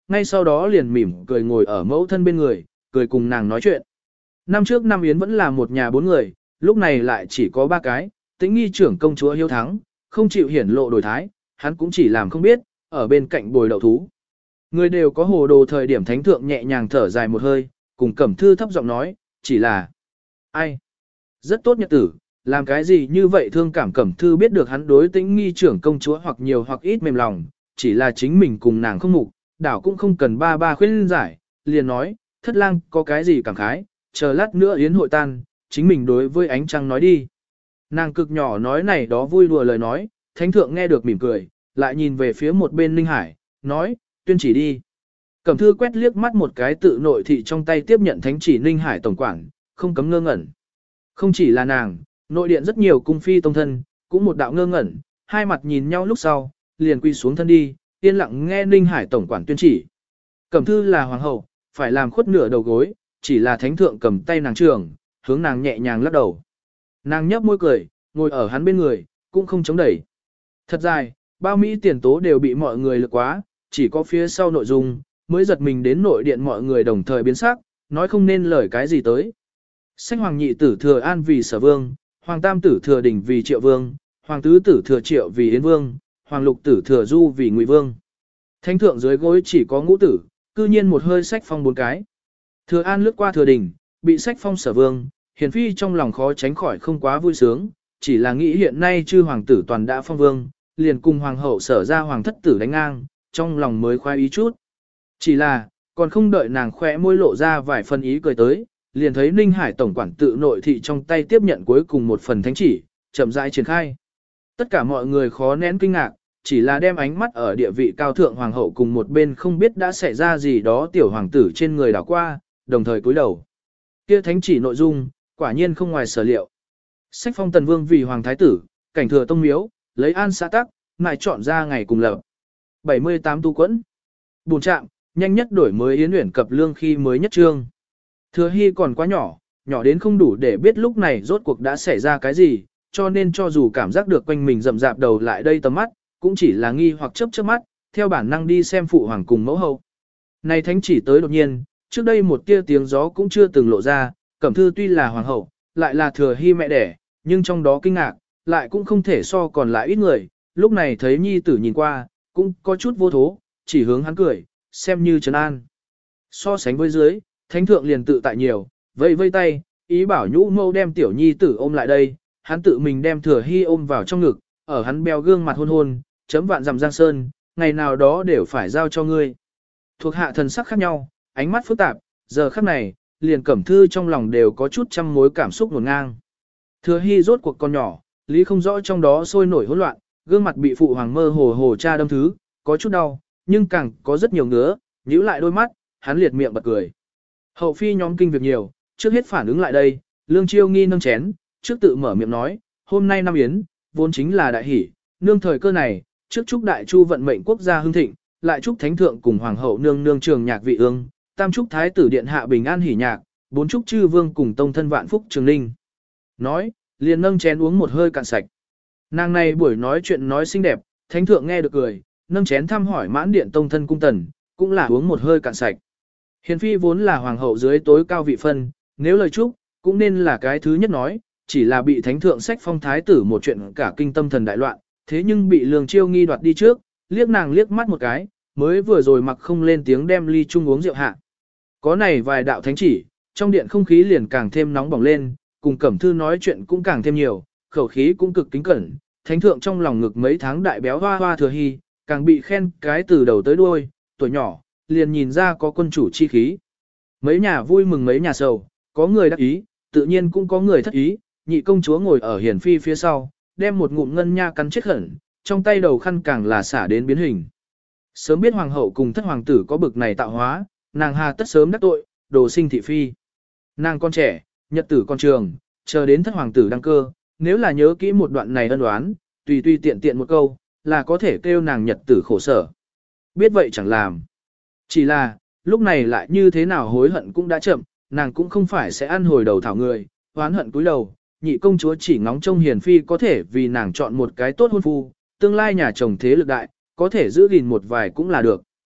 Speaker 1: ngay sau đó liền mỉm cười ngồi ở mẫu thân bên người, cười cùng nàng nói chuyện. Năm trước năm Yến vẫn là một nhà bốn người, lúc này lại chỉ có ba cái, Tĩnh Nghi trưởng công chúa hiếu thắng, không chịu hiển lộ đổi thái, hắn cũng chỉ làm không biết, ở bên cạnh bồi đậu thú. Người đều có hồ đồ thời điểm thánh thượng nhẹ nhàng thở dài một hơi, cùng Cẩm Thư thấp giọng nói, chỉ là ai? Rất tốt nhật tử, làm cái gì như vậy thương cảm Cẩm Thư biết được hắn đối Tĩnh Nghi trưởng công chúa hoặc nhiều hoặc ít mềm lòng, chỉ là chính mình cùng nàng không mục, đảo cũng không cần ba ba khuyên giải, liền nói, thất lang có cái gì cảm khái, chờ lát nữa yến hội tan, chính mình đối với ánh trăng nói đi. Nàng cực nhỏ nói này đó vui đùa lời nói, thánh thượng nghe được mỉm cười, lại nhìn về phía một bên Ninh Hải, nói, tuyên chỉ đi. Cẩm Thư quét liếc mắt một cái tự nội thị trong tay tiếp nhận thánh chỉ Ninh Hải tổng quản, không cấm ngơ ngẩn. Không chỉ là nàng, nội điện rất nhiều cung phi tông thân, cũng một đạo ngơ ngẩn, hai mặt nhìn nhau lúc sau, liền quy xuống thân đi, yên lặng nghe Ninh Hải tổng quản tuyên chỉ. Cẩm Thư là hoàng hậu, phải làm khuất nửa đầu gối, chỉ là thánh thượng cầm tay nàng trường, hướng nàng nhẹ nhàng lắc đầu. Nàng nhấp môi cười, ngồi ở hắn bên người, cũng không chống đẩy. Thật dài, bao Mỹ tiền tố đều bị mọi người lực quá, chỉ có phía sau nội dung, mới giật mình đến nội điện mọi người đồng thời biến sắc, nói không nên lời cái gì tới. Sách hoàng nhị tử thừa an vì sở vương, hoàng tam tử thừa đình vì triệu vương, hoàng tứ tử thừa triệu vì yến vương, hoàng lục tử thừa du vì ngụy vương. Thánh thượng dưới gối chỉ có ngũ tử, cư nhiên một hơi sách phong bốn cái. Thừa an lướt qua thừa đình, bị sách phong sở vương, hiền phi trong lòng khó tránh khỏi không quá vui sướng, chỉ là nghĩ hiện nay chư hoàng tử toàn đã phong vương, liền cùng hoàng hậu sở ra hoàng thất tử đánh ngang, trong lòng mới khoái ý chút. Chỉ là, còn không đợi nàng khỏe môi lộ ra vài phần ý cười tới, liền thấy Ninh Hải tổng quản tự nội thị trong tay tiếp nhận cuối cùng một phần thánh chỉ, chậm rãi triển khai. Tất cả mọi người khó nén kinh ngạc, chỉ là đem ánh mắt ở địa vị cao thượng hoàng hậu cùng một bên không biết đã xảy ra gì đó tiểu hoàng tử trên người đảo qua, đồng thời cúi đầu. Kia thánh chỉ nội dung, quả nhiên không ngoài sở liệu. Sách phong tần vương vì hoàng thái tử, cảnh thừa tông miếu, lấy an xã tắc, ngài chọn ra ngày cùng lập. bảy mươi tám tu quẫn. Bùn trạm, nhanh nhất đổi mới yến uyển cập lương khi mới nhất trương. Thừa hy còn quá nhỏ, nhỏ đến không đủ để biết lúc này rốt cuộc đã xảy ra cái gì, cho nên cho dù cảm giác được quanh mình rậm rạp đầu lại đây tầm mắt, cũng chỉ là nghi hoặc chớp chớp mắt, theo bản năng đi xem phụ hoàng cùng mẫu hậu. Này thánh chỉ tới đột nhiên, trước đây một tia tiếng gió cũng chưa từng lộ ra, Cẩm Thư tuy là hoàng hậu, lại là thừa hy mẹ đẻ, nhưng trong đó kinh ngạc, lại cũng không thể so còn lại ít người, lúc này thấy nhi tử nhìn qua, cũng có chút vô thố, chỉ hướng hắn cười, xem như trấn an. So sánh với dưới, thánh thượng liền tự tại nhiều, vây vây tay, ý bảo nhũ mâu đem tiểu nhi tử ôm lại đây, hắn tự mình đem thừa hy ôm vào trong ngực, ở hắn beo gương mặt hôn hôn, chấm vạn dặm giang sơn, ngày nào đó đều phải giao cho ngươi. Thuộc hạ thần sắc khác nhau, ánh mắt phức tạp, giờ khắc này, liền Cẩm Thư trong lòng đều có chút trăm mối cảm xúc ngổn ngang. Thừa hy rốt cuộc con nhỏ, lý không rõ trong đó sôi nổi hỗn loạn, gương mặt bị phụ hoàng mơ hồ hồ cha đâm thứ, có chút đau, nhưng càng có rất nhiều ngứa, nhíu lại đôi mắt, hắn liệt miệng bật cười. Hậu phi nhóm kinh việc nhiều, trước hết phản ứng lại đây, Lương Chiêu Nghi nâng chén, trước tự mở miệng nói, hôm nay năm yến, vốn chính là đại hỷ, nương thời cơ này, trước chúc đại chu vận mệnh quốc gia hưng thịnh, lại chúc thánh thượng cùng hoàng hậu nương nương trường nhạc vị ương, tam chúc thái tử điện hạ bình an hỉ nhạc, bốn chúc chư vương cùng tông thân vạn phúc trường ninh. Nói, liền nâng chén uống một hơi cạn sạch. Nàng này buổi nói chuyện nói xinh đẹp, thánh thượng nghe được cười, nâng chén thăm hỏi mãn điện tông thân cung tần, cũng là uống một hơi cạn sạch. Hiền phi vốn là hoàng hậu dưới tối cao vị phân, nếu lời chúc, cũng nên là cái thứ nhất nói, chỉ là bị thánh thượng sách phong thái tử một chuyện cả kinh tâm thần đại loạn, thế nhưng bị Lương Chiêu Nghi đoạt đi trước, liếc nàng liếc mắt một cái, mới vừa rồi mặc không lên tiếng đem ly chung uống rượu hạ. Có này vài đạo thánh chỉ, trong điện không khí liền càng thêm nóng bỏng lên, cùng Cẩm Thư nói chuyện cũng càng thêm nhiều, khẩu khí cũng cực kính cẩn, thánh thượng trong lòng ngực mấy tháng đại béo hoa hoa thừa hy, càng bị khen cái từ đầu tới đuôi, tuổi nhỏ, liền nhìn ra có quân chủ chi khí. Mấy nhà vui mừng mấy nhà sầu, có người đắc ý, tự nhiên cũng có người thất ý, nhị công chúa ngồi ở hiển phi phía sau, đem một ngụm ngân nha cắn chết khẩn, trong tay đầu khăn càng là xả đến biến hình. Sớm biết hoàng hậu cùng thất hoàng tử có bực này tạo hóa, nàng hà tất sớm đắc tội, đồ sinh thị phi. Nàng con trẻ, nhật tử con trường, chờ đến thất hoàng tử đăng cơ, nếu là nhớ kỹ một đoạn này ân oán, tùy tùy tiện tiện một câu, là có thể kêu nàng nhật tử khổ sở. Biết vậy chẳng làm. Chỉ là, lúc này lại như thế nào hối hận cũng đã chậm, nàng cũng không phải sẽ ăn hồi đầu thảo người, hoán hận cúi đầu, nhị công chúa chỉ ngóng trông hiền phi có thể vì nàng chọn một cái tốt hôn phu, tương lai nhà chồng thế lực đại, có thể giữ gìn một vài cũng là được.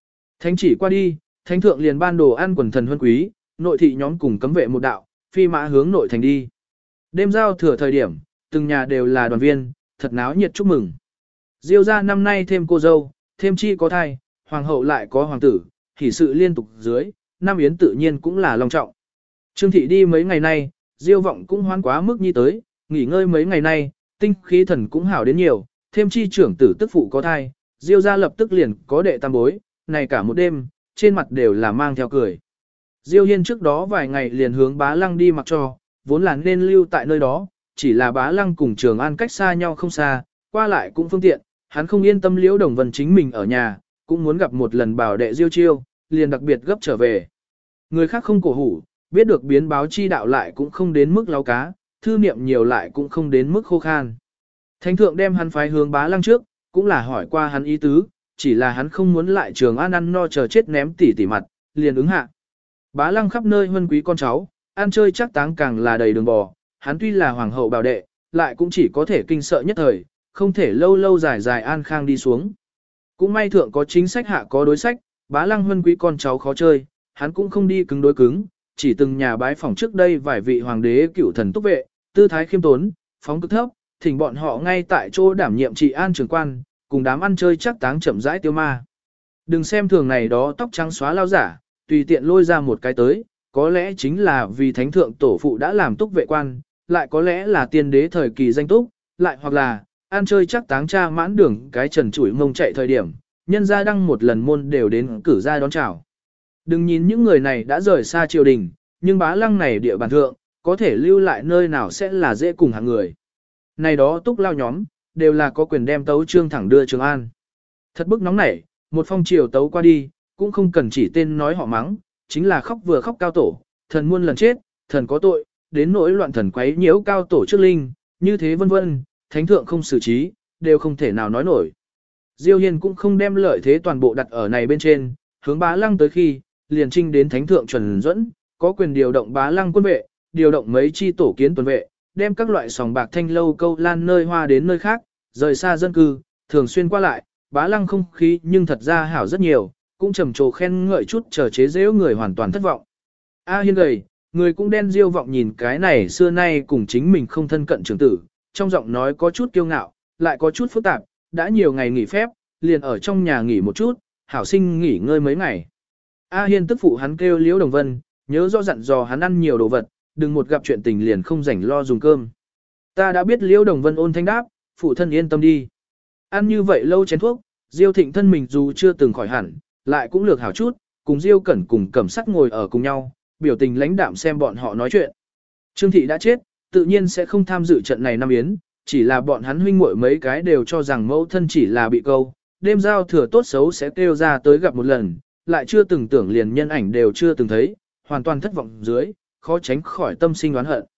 Speaker 1: Thánh chỉ qua đi, thánh thượng liền ban đồ ăn quần thần huân quý, nội thị nhóm cùng cấm vệ một đạo, phi mã hướng nội thành đi. Đêm giao thừa thời điểm, từng nhà đều là đoàn viên, thật náo nhiệt chúc mừng. Diêu gia năm nay thêm cô dâu, thêm chi có thai, hoàng hậu lại có hoàng tử, hỷ sự liên tục dưới, năm yến tự nhiên cũng là long trọng. Trương thị đi mấy ngày nay, Diêu vọng cũng hoan quá mức nhi tới, nghỉ ngơi mấy ngày nay, tinh khí thần cũng hảo đến nhiều, thêm chi trưởng tử tức phụ có thai, Diêu gia lập tức liền có đệ tam bối, này cả một đêm, trên mặt đều là mang theo cười. Diêu Hiên trước đó vài ngày liền hướng Bá Lăng đi mặc cho, vốn là nên lưu tại nơi đó, chỉ là Bá Lăng cùng Trường An cách xa nhau không xa, qua lại cũng phương tiện, hắn không yên tâm Liễu Đồng Vân chính mình ở nhà, cũng muốn gặp một lần bảo đệ Diêu Chiêu, liền đặc biệt gấp trở về. Người khác không cổ hủ, biết được biến báo chi đạo lại cũng không đến mức láo cá, thư niệm nhiều lại cũng không đến mức khô khan. Thánh thượng đem hắn phái hướng Bá Lăng trước, cũng là hỏi qua hắn ý tứ, chỉ là hắn không muốn lại Trường An ăn no chờ chết ném tỉ tỉ mặt, liền ứng hạ. Bá Lăng khắp nơi huân quý con cháu, ăn chơi chắc táng càng là đầy đường bò, hắn tuy là hoàng hậu bảo đệ, lại cũng chỉ có thể kinh sợ nhất thời, không thể lâu lâu dài dài an khang đi xuống. Cũng may thượng có chính sách hạ có đối sách, Bá Lăng huân quý con cháu khó chơi, hắn cũng không đi cứng đối cứng, chỉ từng nhà bái phỏng trước đây vài vị hoàng đế cựu thần túc vệ, tư thái khiêm tốn, phóng cực thấp, thỉnh bọn họ ngay tại chỗ đảm nhiệm trị an trưởng quan, cùng đám ăn chơi chắc táng chậm rãi tiêu ma. Đừng xem thường này đó tóc trắng xóa lao giả, tùy tiện lôi ra một cái tới, có lẽ chính là vì thánh thượng tổ phụ đã làm túc vệ quan, lại có lẽ là tiên đế thời kỳ danh túc, lại hoặc là ăn chơi chắc táng cha mãn đường cái trần chủi mông chạy thời điểm, nhân gia đăng một lần môn đều đến cử ra đón chào. Đừng nhìn những người này đã rời xa triều đình, nhưng Bá Lăng này địa bàn thượng, có thể lưu lại nơi nào sẽ là dễ cùng hàng người. Này đó túc lao nhóm, đều là có quyền đem tấu trương thẳng đưa Trường An. Thật bức nóng nảy, một phong triều tấu qua đi, cũng không cần chỉ tên nói họ mắng, chính là khóc vừa khóc cao tổ, thần muôn lần chết, thần có tội, đến nỗi loạn thần quấy nhiễu cao tổ trước linh, như thế vân vân, thánh thượng không xử trí, đều không thể nào nói nổi. Diêu Hiên cũng không đem lợi thế toàn bộ đặt ở này bên trên, hướng Bá Lăng tới khi, liền trinh đến thánh thượng chuẩn dẫn, có quyền điều động Bá Lăng quân vệ, điều động mấy chi tổ kiến tuần vệ, đem các loại sòng bạc thanh lâu câu lan nơi hoa đến nơi khác, rời xa dân cư, thường xuyên qua lại, Bá Lăng không khí nhưng thật ra hảo rất nhiều, cũng trầm trồ khen ngợi chút chờ chế giễu người hoàn toàn thất vọng. A Hiên gầy, người cũng đen Diêu vọng nhìn cái này xưa nay cùng chính mình không thân cận trưởng tử, trong giọng nói có chút kiêu ngạo, lại có chút phức tạp, đã nhiều ngày nghỉ phép, liền ở trong nhà nghỉ một chút, hảo sinh nghỉ ngơi mấy ngày. A Hiên tức phụ hắn kêu Liễu Đồng Vân, nhớ rõ dặn dò hắn ăn nhiều đồ vật, đừng một gặp chuyện tình liền không rảnh lo dùng cơm. Ta đã biết Liễu Đồng Vân ôn thanh đáp, phụ thân yên tâm đi. Ăn như vậy lâu chén thuốc, Diêu Thịnh thân mình dù chưa từng khỏi hẳn, lại cũng lược hảo chút, cùng Diêu Cẩn cùng Cẩm Sắt ngồi ở cùng nhau, biểu tình lãnh đạm xem bọn họ nói chuyện. Trương Thị đã chết, tự nhiên sẽ không tham dự trận này năm yến, chỉ là bọn hắn huynh muội mấy cái đều cho rằng mẫu thân chỉ là bị câu, đêm giao thừa tốt xấu sẽ kêu ra tới gặp một lần, lại chưa từng tưởng liền nhân ảnh đều chưa từng thấy, hoàn toàn thất vọng dưới, khó tránh khỏi tâm sinh oán hận.